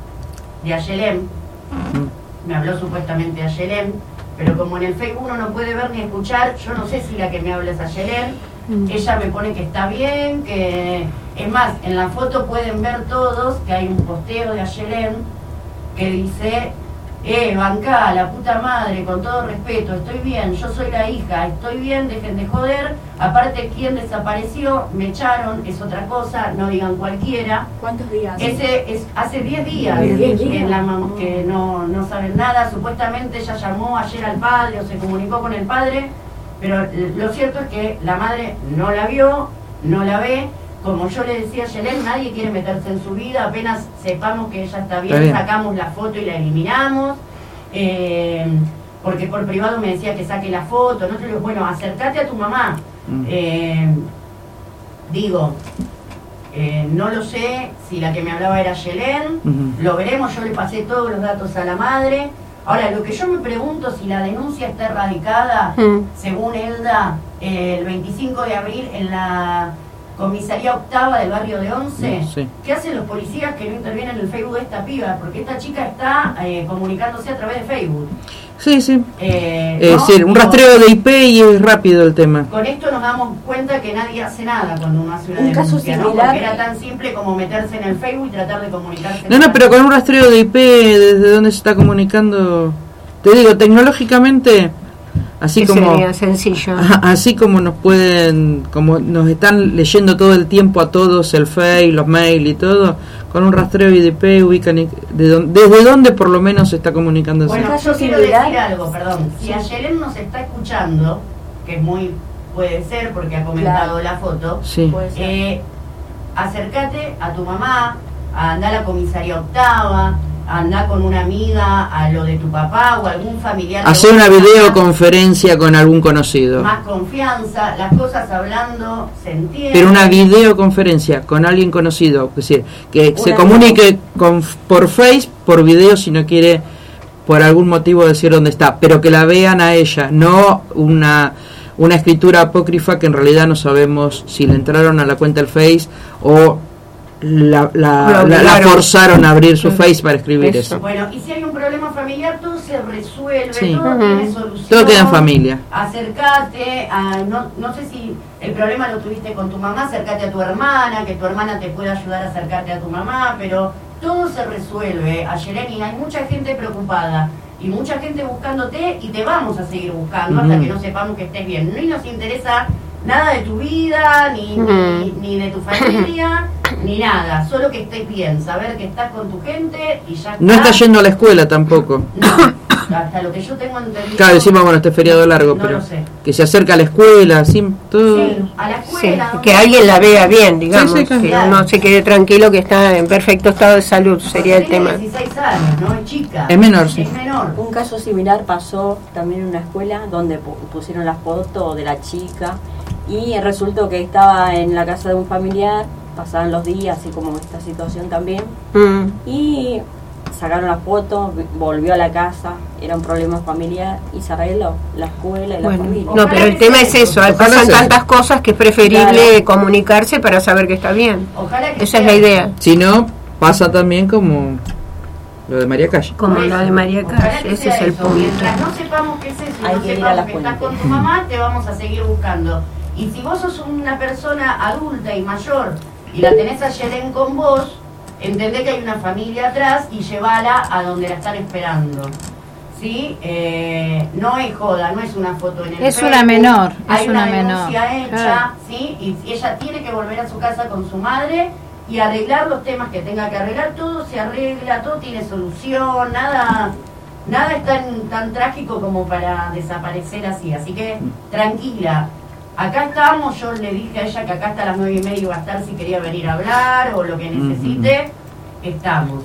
M: de Ayelén, uh-huh. me habló supuestamente Ayelén, pero como en el Facebook uno no puede ver ni escuchar, yo no sé si la que me habla es Ayelén. Uh-huh. Ella me pone que está bien, que... Es más, en la foto pueden ver todos que hay un posteo de Ayelén que dice... Eh, bancá, la puta madre, con todo respeto, estoy bien, yo soy la hija, estoy bien, dejen de joder, aparte quien desapareció, me echaron, es otra cosa, no digan cualquiera.
W: ¿Cuántos días?
M: Ese es hace diez días,
W: diez días.
M: Que, la, que no, no saben nada, supuestamente ella llamó ayer al padre o se comunicó con el padre, pero lo cierto es que la madre no la vio, no la ve. Como yo le decía a Yelén, nadie quiere meterse en su vida, apenas sepamos que ella está bien, está bien. Sacamos la foto y la eliminamos, eh, porque por privado me decía que saque la foto, no te digo, bueno, acércate a tu mamá. Mm. Eh, digo, eh, no lo sé si la que me hablaba era Yelén, uh-huh. lo veremos, yo le pasé todos los datos a la madre. Ahora, lo que yo me pregunto, si la denuncia está erradicada, uh-huh. según Elda, eh, el veinticinco de abril en la... Comisaría octava del barrio de Once, sí. ¿Qué hacen los policías que no intervienen en el Facebook de esta piba? Porque esta chica está eh, comunicándose a través de Facebook.
Q: Sí, sí.
M: Eh,
Q: es
M: ¿no?
Q: decir, un rastreo de I P y es rápido el tema.
M: Con esto nos damos cuenta que nadie hace nada cuando uno hace una un denuncia, caso similar, ¿no? Porque era tan simple como meterse en el Facebook y tratar de comunicarse.
Q: No, no, pero con un rastreo de I P, desde donde se está comunicando, te digo, tecnológicamente... Así como,
W: sería sencillo.
Q: Así como nos pueden, como nos están leyendo todo el tiempo a todos el Face, los mail y todo, con un rastreo I D P ubican de don, desde dónde por lo menos se está comunicando.
M: Bueno, yo quiero decir algo, perdón. Si Ayelén nos está escuchando, que es muy puede ser porque ha comentado claro. la foto,
Q: sí.
M: eh, acércate a tu mamá, a andar a la comisaría octava, anda con una amiga a lo de tu papá o algún familiar.
Q: Hacer una videoconferencia con algún conocido.
M: Más confianza, las cosas hablando se entienden.
Q: Pero una videoconferencia con alguien conocido, es decir, que una se comunique con, por Face, por video si no quiere por algún motivo decir dónde está, pero que la vean a ella, no una una escritura apócrifa que en realidad no sabemos si le entraron a la cuenta del Face o La, la, la, la forzaron a abrir su Face para escribir eso. eso.
M: Bueno, y si hay un problema familiar, todo se resuelve,
Q: sí.
M: todo uh-huh. tiene solución.
Q: Todo queda en familia.
M: Acércate, a, no, no sé si el problema lo tuviste con tu mamá, acércate a tu hermana, que tu hermana te pueda ayudar a acercarte a tu mamá, pero todo se resuelve. A Yeleni, hay mucha gente preocupada y mucha gente buscándote y te vamos a seguir buscando uh-huh. hasta que no sepamos que estés bien. Ni nos interesa nada de tu vida, ni, uh-huh. ni, ni de tu familia, ni nada, solo que estés bien, saber que estás con tu gente y ya está.
Q: No está yendo a la escuela tampoco.
M: No, hasta lo que yo tengo entendido.
Q: Claro, decimos, bueno, este feriado largo,
M: no
Q: pero
M: lo sé.
Q: Que se acerca a la escuela, sin todo.
M: Sí, a la escuela.
W: Sí, que alguien la vea bien, digamos,
Q: sí, sí, claro.
W: que no se quede tranquilo que está en perfecto estado de salud, sería el tema.
M: dieciséis años, ¿no? Es chica.
Q: Es menor, sí.
M: Es menor.
C: Un caso similar pasó también en una escuela donde pusieron las fotos de la chica y resultó que estaba en la casa de un familiar, pasaban los días, así como esta situación también, mm. y sacaron la foto, volvió a la casa, era un problema familiar y se arregló la escuela y
W: bueno,
C: la familia.
W: No, pero el tema es eso, pasan tantas cosas que es preferible claro. comunicarse para saber que está bien.
M: Ojalá que
W: esa es la idea.
Q: Si no, pasa también como lo de María Calle.
W: Como lo de María Calle, ese es el punto.
M: Mientras no sepamos qué es eso,
C: Hay
M: no
C: que
M: sepamos
C: ir a
M: que
C: la
M: estás con tu mamá, te vamos a seguir buscando. Y si vos sos una persona adulta y mayor y la tenés a Yelén con vos, entendé que hay una familia atrás y llevala a donde la están esperando. ¿Sí? Eh, no es joda, no es una foto en el
S: Es
M: Facebook,
S: una menor,
M: hay
S: es
M: una,
S: una
M: denuncia
S: menor.
M: hecha,
S: Ah.
M: ¿sí? Y ella tiene que volver a su casa con su madre y arreglar los temas que tenga que arreglar. Todo se arregla, todo tiene solución, nada... Nada es tan, tan trágico como para desaparecer así, así que tranquila. Acá estamos, yo le dije a ella que acá hasta las nueve y media iba a estar si quería venir a hablar o lo que necesite, estamos.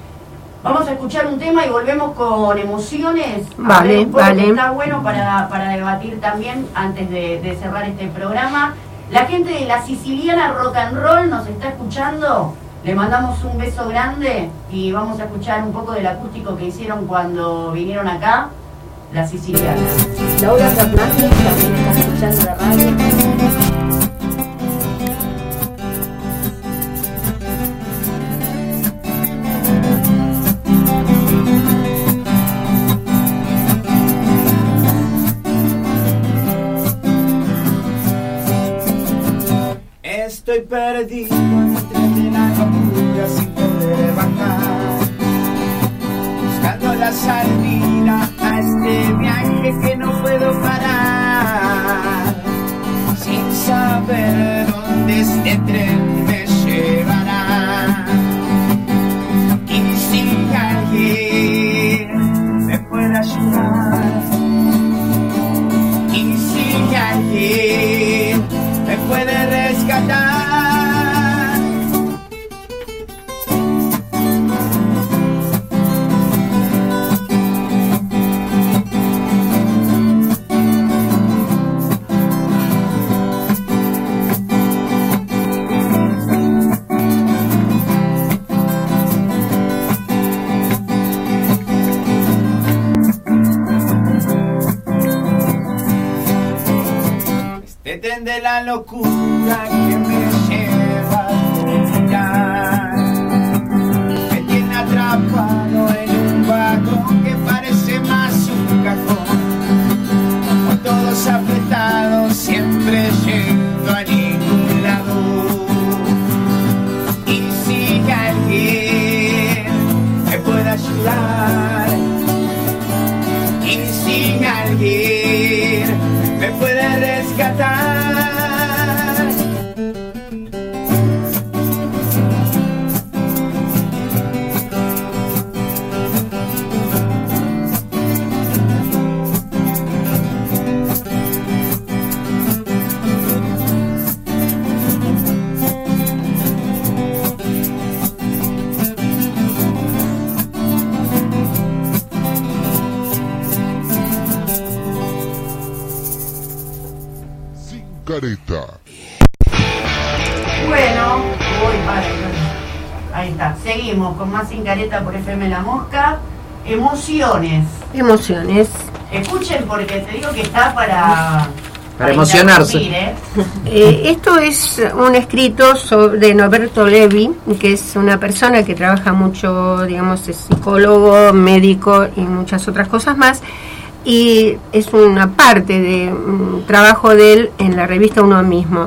M: Vamos a escuchar un tema y volvemos con emociones.
W: Vale,
M: un poco
W: vale.
M: que está bueno para, para debatir también antes de, de cerrar este programa. La gente de la Siciliana Rock and Roll nos está escuchando. Le mandamos un beso grande y vamos a escuchar un poco del acústico que hicieron cuando vinieron acá, la Siciliana.
C: Laura Fernández también está escuchando la radio.
H: Estoy perdido entre la locura sin poder bajar, buscando la salida a este viaje que no puedo parar, sin saber dónde este tren me llevará. Y si alguien me puede ayudar, y si alguien me puede rescatar. Este tren de la locura que me lleva a terminar, me tiene atrapado en un vagón que parece más un cajón, con todos apretados, siempre yendo a ningún lado. Y si alguien me puede ayudar, y si alguien me puede rescatar.
A: Careta.
M: Bueno, voy para... Ahí está, seguimos con más Sin Careta por F M La Mosca. Emociones.
W: Emociones.
M: Escuchen porque te digo que está para...
Q: Para emocionarse.
M: ¿eh?
W: Eh, esto es un escrito sobre, de Norberto Levi, que es una persona que trabaja mucho, digamos, es psicólogo, médico y muchas otras cosas más, y es una parte de un trabajo de él en la revista Uno Mismo.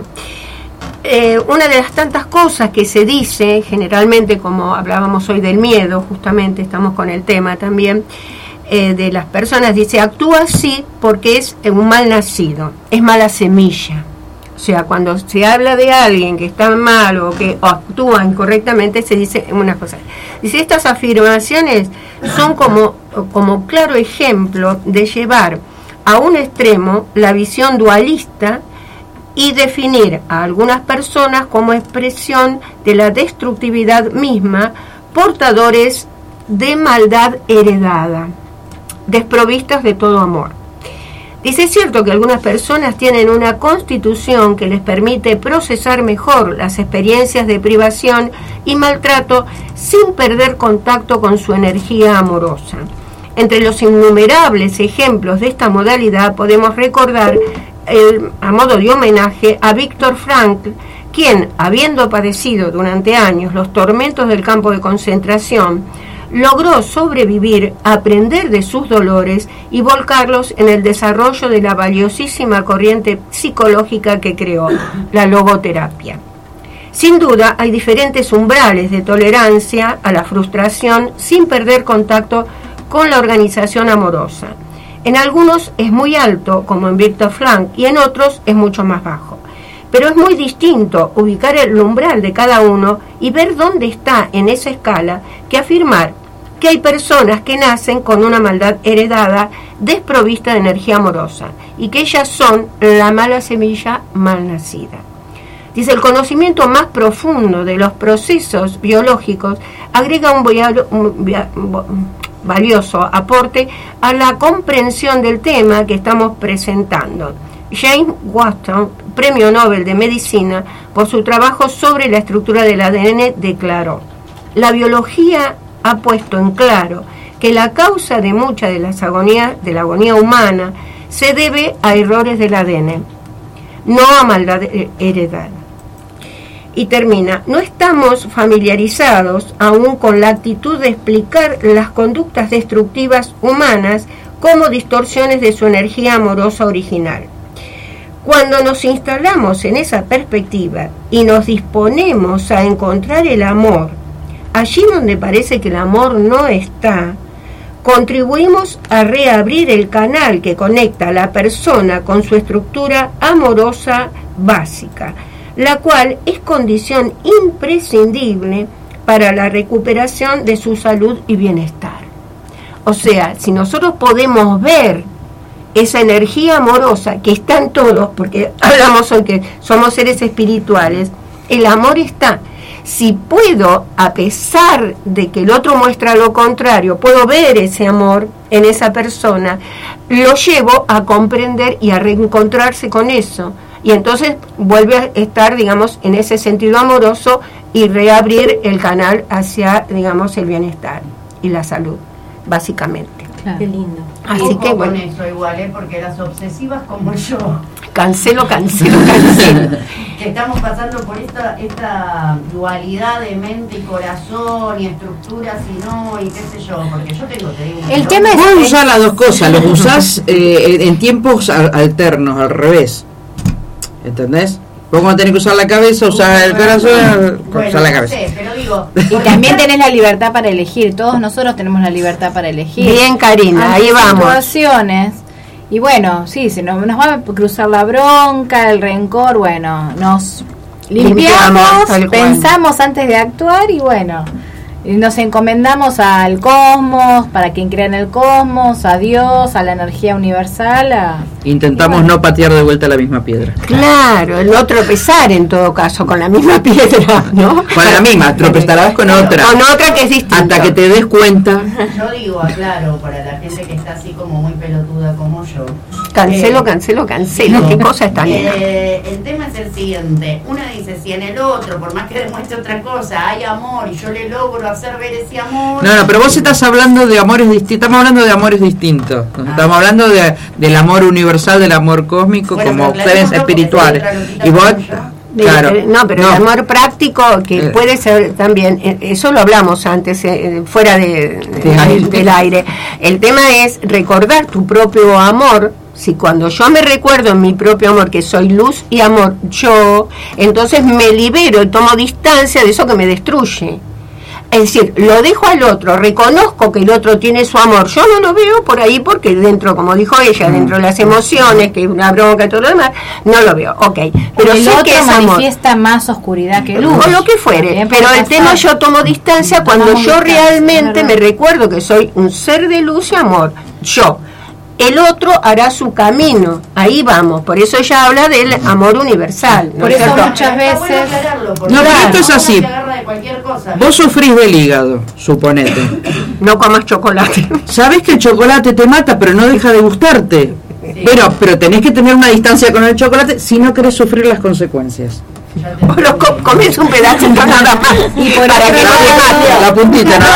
W: Eh, una de las tantas cosas que se dice, generalmente, como hablábamos hoy del miedo, justamente estamos con el tema también, Eh, de las personas, dice, actúa así porque es un mal nacido, es mala semilla. O sea, cuando se habla de alguien que está mal o que actúa incorrectamente, se dice unas cosas. Dice, estas afirmaciones son como, como claro ejemplo de llevar a un extremo la visión dualista y definir a algunas personas como expresión de la destructividad misma, portadores de maldad heredada, desprovistas de todo amor. Dice, es cierto que algunas personas tienen una constitución que les permite procesar mejor las experiencias de privación y maltrato sin perder contacto con su energía amorosa. Entre los innumerables ejemplos de esta modalidad podemos recordar, el, a modo de homenaje, a Viktor Frankl, quien, habiendo padecido durante años los tormentos del campo de concentración, logró sobrevivir, aprender de sus dolores y volcarlos en el desarrollo de la valiosísima corriente psicológica que creó, la logoterapia. Sin duda, hay diferentes umbrales de tolerancia a la frustración sin perder contacto con la organización amorosa. En algunos es muy alto, como en Viktor Frankl, y en otros es mucho más bajo. Pero es muy distinto ubicar el umbral de cada uno y ver dónde está en esa escala que afirmar que hay personas que nacen con una maldad heredada desprovista de energía amorosa y que ellas son la mala semilla mal nacida. Dice, el conocimiento más profundo de los procesos biológicos agrega un, vialo, un via, valioso aporte a la comprensión del tema que estamos presentando. James Watson, Premio Nobel de Medicina, por su trabajo sobre la estructura del A D N, declaró: la biología ha puesto en claro que la causa de mucha de las agonías, de la agonía humana, se debe a errores del A D N, no a maldad heredada. Y termina, no estamos familiarizados aún con la actitud de explicar las conductas destructivas humanas como distorsiones de su energía amorosa original. Cuando nos instalamos en esa perspectiva y nos disponemos a encontrar el amor, allí donde parece que el amor no está, contribuimos a reabrir el canal que conecta a la persona con su estructura amorosa básica, la cual es condición imprescindible para la recuperación de su salud y bienestar. O sea, si nosotros podemos ver esa energía amorosa que está en todos, porque hablamos hoy que somos seres espirituales, el amor está. Si puedo, a pesar de que el otro muestra lo contrario, puedo ver ese amor en esa persona, lo llevo a comprender y a reencontrarse con eso. Y entonces vuelve a estar, digamos, en ese sentido amoroso y reabrir el canal hacia, digamos, el bienestar y la salud, básicamente. Claro. Qué lindo.
M: Así que bueno, con eso igual, ¿eh? Porque las obsesivas como yo,
W: cancelo, cancelo, cancelo.
M: que estamos pasando por esta esta dualidad de mente y corazón y estructuras y no, y qué sé yo, porque yo tengo, te digo,
P: el tema es
Q: vos usás las dos cosas, los usás eh, en tiempos alternos, al revés, ¿entendés? Vos cuando tenés que usar la cabeza, usar el corazón,
M: bueno,
Q: usar la
M: no
Q: cabeza.
M: sé, pero digo,
P: y también tenés la libertad para elegir. Todos nosotros tenemos la libertad para elegir.
W: Bien, Karina, ahí vamos.
P: Situaciones. Y bueno, sí, se nos, nos va a cruzar la bronca, el rencor, bueno, nos limpiamos, limpiamos pensamos antes de actuar y bueno, nos encomendamos al cosmos, para quien crea en el cosmos, a Dios, a la energía universal. A...
Q: Intentamos bueno. no patear de vuelta la misma piedra.
W: Claro, el no tropezar en todo caso con la misma piedra, ¿no?
Q: Con la misma, tropezarás con
W: claro,
Q: otra.
W: Con otra que es distinta.
Q: Hasta que te des cuenta.
M: Yo digo, aclaro, para la gente que está así como muy pelotuda como yo,
W: Cancelo,
M: Eh,
W: cancelo, cancelo. ¿Qué cosa está nena?
M: Eh, el tema es el siguiente. Una dice, si en el otro, por más que demuestre otra cosa, hay amor y yo le logro hacer ver ese amor...
Q: No, no, pero vos estás hablando de amores distintos. Estamos hablando de amores distintos. Estamos hablando de, del amor universal, del amor cósmico,
W: Bueno,
Q: como
W: pero
Q: seres
W: aclarémoslo
Q: espirituales.
W: porque
Q: Y vos,
W: De-
Q: claro,
W: de- no, pero
Q: no.
W: el amor práctico, que
Q: Eh.
W: puede ser también, eh, eso lo hablamos antes, eh, fuera de, de-
Q: aire.
W: del aire. El tema es recordar tu propio amor. Si cuando yo me recuerdo en mi propio amor, que soy luz y amor, yo, entonces me libero y tomo distancia de eso que me destruye. Es decir, lo dejo al otro, reconozco que el otro tiene su amor, yo no lo veo por ahí porque dentro, como dijo ella, dentro de las emociones, que una bronca y todo lo demás, no lo veo, ok. Pero
P: el
W: sé
P: otro
W: que es amor.
P: manifiesta más oscuridad que luz.
W: O lo que fuere,
P: También
W: pero
P: puede
W: el tema
P: pasar.
W: yo tomo distancia cuando
P: Tomamos
W: yo
P: distancia,
W: realmente
P: es
W: me
P: verdad.
W: recuerdo que soy un ser de luz y amor, yo. El otro hará su camino, ahí vamos, por eso ella habla del amor universal. ¿no
P: Por
W: es
P: eso
W: cierto?
P: muchas veces...
Q: No, pero esto es así. Vos sufrís del hígado, suponete.
W: No comas chocolate.
Q: Sabés que el chocolate te mata, pero no deja de gustarte. Pero, pero tenés que tener una distancia con el chocolate si no querés sufrir las consecuencias.
W: O lo co- comes un pedacito nada más.
P: Y por
W: para
P: otro
W: que no
P: lado-
W: te mate.
Q: La puntita nada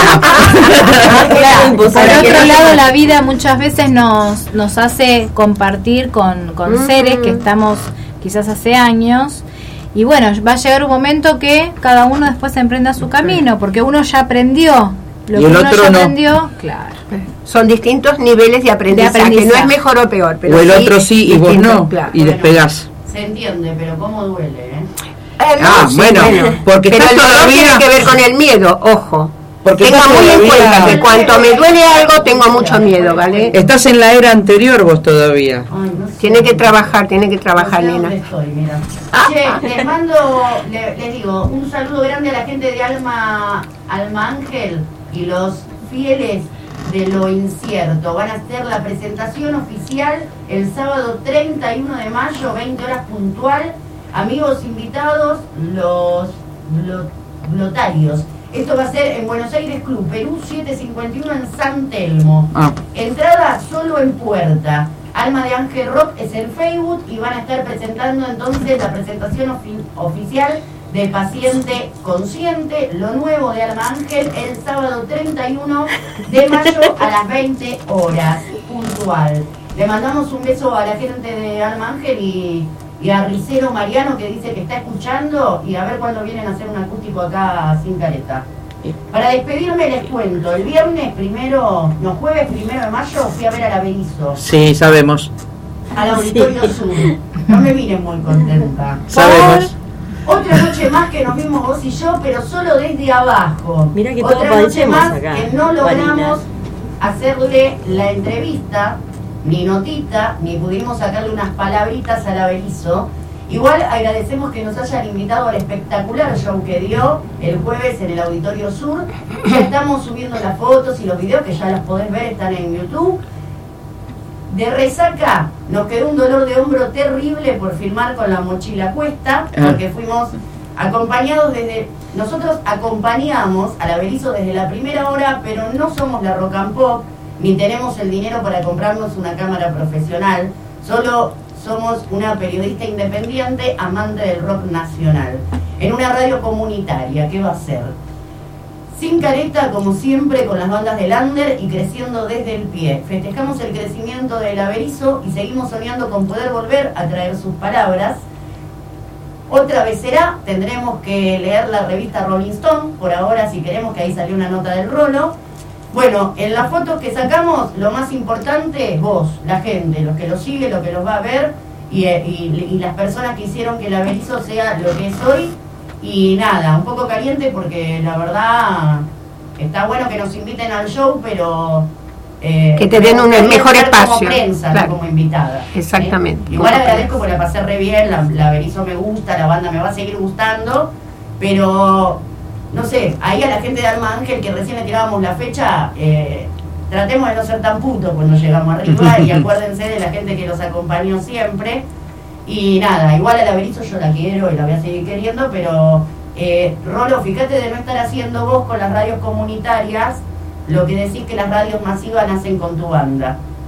Q: más.
P: Claro, por
W: Para que
P: otro
W: no
P: lado,
W: te-
P: la vida muchas veces nos, nos hace compartir con, con
W: Mm.
P: seres que estamos quizás hace años. Y bueno, va a llegar un momento que cada uno después emprenda su camino, porque uno ya aprendió. Lo
W: Y
P: que
W: el
P: uno
W: otro
P: ya
W: no.
P: aprendió, claro.
W: Son distintos niveles de aprendizaje,
P: De aprendizaje.
W: no es mejor o peor. Pero
Q: O el
W: sí
Q: otro sí y vos
W: distinto,
Q: no.
W: claro.
Q: Y despegás.
M: Se entiende, pero cómo duele, ¿eh?
W: Eh, no,
Q: Ah,
W: sí,
Q: bueno, porque
W: pero
Q: estás
W: el dolor
Q: todavía-
W: tiene que ver con el miedo, ojo.
Q: Porque
W: Tenga
Q: estás
W: muy en
Q: todavía-
W: cuenta que cuanto me duele algo tengo mucho miedo, ¿vale?
Q: Estás en la era anterior vos todavía.
W: Tiene que trabajar, tiene que trabajar,
M: No sé
W: nena.
M: dónde estoy, mira. Che, les mando, le- les digo, un saludo grande a la gente de Alma, Alma Ángel y los fieles de lo incierto. Van a hacer la presentación oficial el sábado treinta y uno de mayo, veinte horas puntual. Amigos invitados, los blo- blotarios. Esto va a ser en Buenos Aires Club, Perú setecientos cincuenta y uno en San Telmo.
Q: Ah.
M: Entrada solo en puerta. Alma de Ángel Rock es el Facebook y van a estar presentando entonces la presentación ofi- oficial de Paciente Consciente, lo nuevo de Alma Ángel, el sábado treinta y uno de mayo a las veinte horas, puntual. Le mandamos un beso a la gente de Alma Ángel y, y a Ricero Mariano que dice que está escuchando y a ver cuándo vienen a hacer un acústico acá sin careta. Para despedirme les cuento, el viernes primero, no, jueves primero de mayo fui a ver a la Berizo,
Q: Sí, sabemos.
M: al Auditorio Sur. No me miren muy contenta.
Q: Sabemos.
M: Otra noche más que nos vimos vos y yo, pero solo desde abajo.
R: Mirá que todos
M: Otra noche
R: padecemos
M: más
R: acá,
M: que no logramos
R: Marina.
M: hacerle la entrevista, ni notita, ni pudimos sacarle unas palabritas a la Berizo. Igual agradecemos que nos hayan invitado al espectacular show que dio el jueves en el Auditorio Sur. Ya estamos subiendo las fotos y los videos que ya los podés ver, están en YouTube. De resaca nos quedó un dolor de hombro terrible por filmar con la mochila a cuesta,
Q: Ah.
M: porque fuimos acompañados desde... Nosotros acompañamos a la Berizo desde la primera hora, pero no somos la Rock and Pop, ni tenemos el dinero para comprarnos una cámara profesional, solo somos una periodista independiente, amante del rock nacional, en una radio comunitaria. ¿Qué va a ser? Sin careta, como siempre, con las bandas del under y creciendo desde el pie. Festejamos el crecimiento del Berizo y seguimos soñando con poder volver a traer sus palabras. Otra vez será, tendremos que leer la revista Rolling Stone, por ahora si queremos, que ahí salió una nota del Rolo. Bueno, en las fotos que sacamos, lo más importante es vos, la gente, los que lo siguen, los que los va a ver y, y, y las personas que hicieron que la Berizo sea lo que es hoy. Y nada, un poco caliente porque la verdad está bueno que nos inviten al show, pero... Eh,
W: Que te den un
M: me gustaría
W: mejor
M: estar como
W: espacio,
M: prensa,
W: claro.
M: no como invitada.
W: Exactamente.
M: ¿eh? Igual agradezco porque la pasé re bien, la, la Berizo me gusta, la banda me va a seguir gustando, pero no sé, ahí a la gente de Alma Ángel que recién le tirábamos la fecha, eh, tratemos de no ser tan putos cuando llegamos arriba y acuérdense de la gente que los acompañó siempre. Y nada, igual a la Berizo yo la quiero y la voy a seguir queriendo, pero eh, Rolo, fíjate de no estar haciendo vos con las radios comunitarias lo que decís que las radios masivas nacen con tu banda.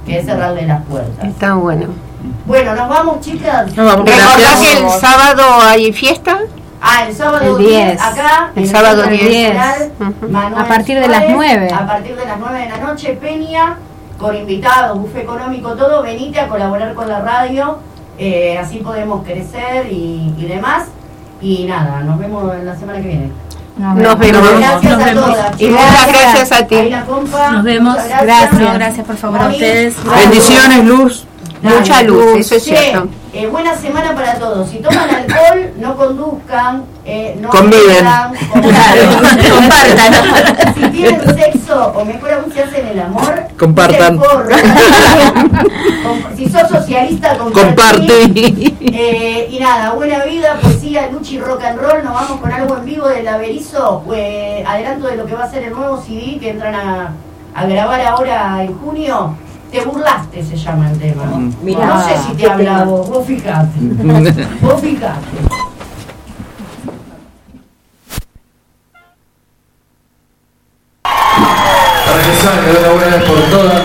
M: que es cerrarle las puertas.
W: Está bueno.
M: Bueno, nos vamos, chicas.
W: Nos vamos. ¿Recordás que el sábado hay fiesta?
M: Ah, el sábado
P: El diez.
M: diez, acá.
W: El
M: en
W: sábado
M: Centro
W: diez.
M: Nacional, Manuel
P: A partir de las
M: Suárez,
P: nueve.
M: A partir de las nueve de la noche, Peña, con invitados, buffet económico, todo. Venite a colaborar con la radio, eh, así podemos crecer y, y demás. Y nada, nos vemos la semana que viene.
W: Nos vemos.
M: Gracias
W: Nos
M: a
W: vemos.
M: todas.
W: Y muchas gracias a ti.
M: Ahí la compa,
O: Nos vemos.
M: muchas
O: Gracias.
M: No,
O: Gracias, por favor, a
M: Moni,
O: ustedes.
Q: Bendiciones, Luz.
W: Mucha luz, eso es
M: Che,
W: cierto.
M: eh, buena semana para todos. Si toman alcohol, no conduzcan, eh, no
Q: Conviven.
M: beban, compartan. Si tienen sexo, o mejor aún si hacen el amor,
Q: Compartan.
M: porro. Com- si sos socialista,
Q: Comparte.
M: Eh, y nada, buena vida, poesía, lucha y rock and roll. Nos vamos con algo en vivo del Averizo. Eh, adelanto de lo que va a ser el nuevo C D que entran a, a grabar ahora en junio. Te burlaste, se llama el tema.
W: Mirá,
M: no sé si te
W: qué
M: habla
W: tema.
M: vos, vos fijate. Vos fijate.
R: Para que salga de una buena vez por todas.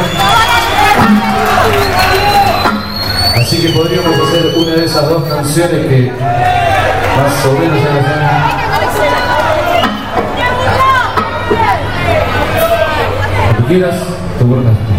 R: Así que podríamos hacer una de esas dos canciones que más o menos ya las han... Cuando quieras, te burlas.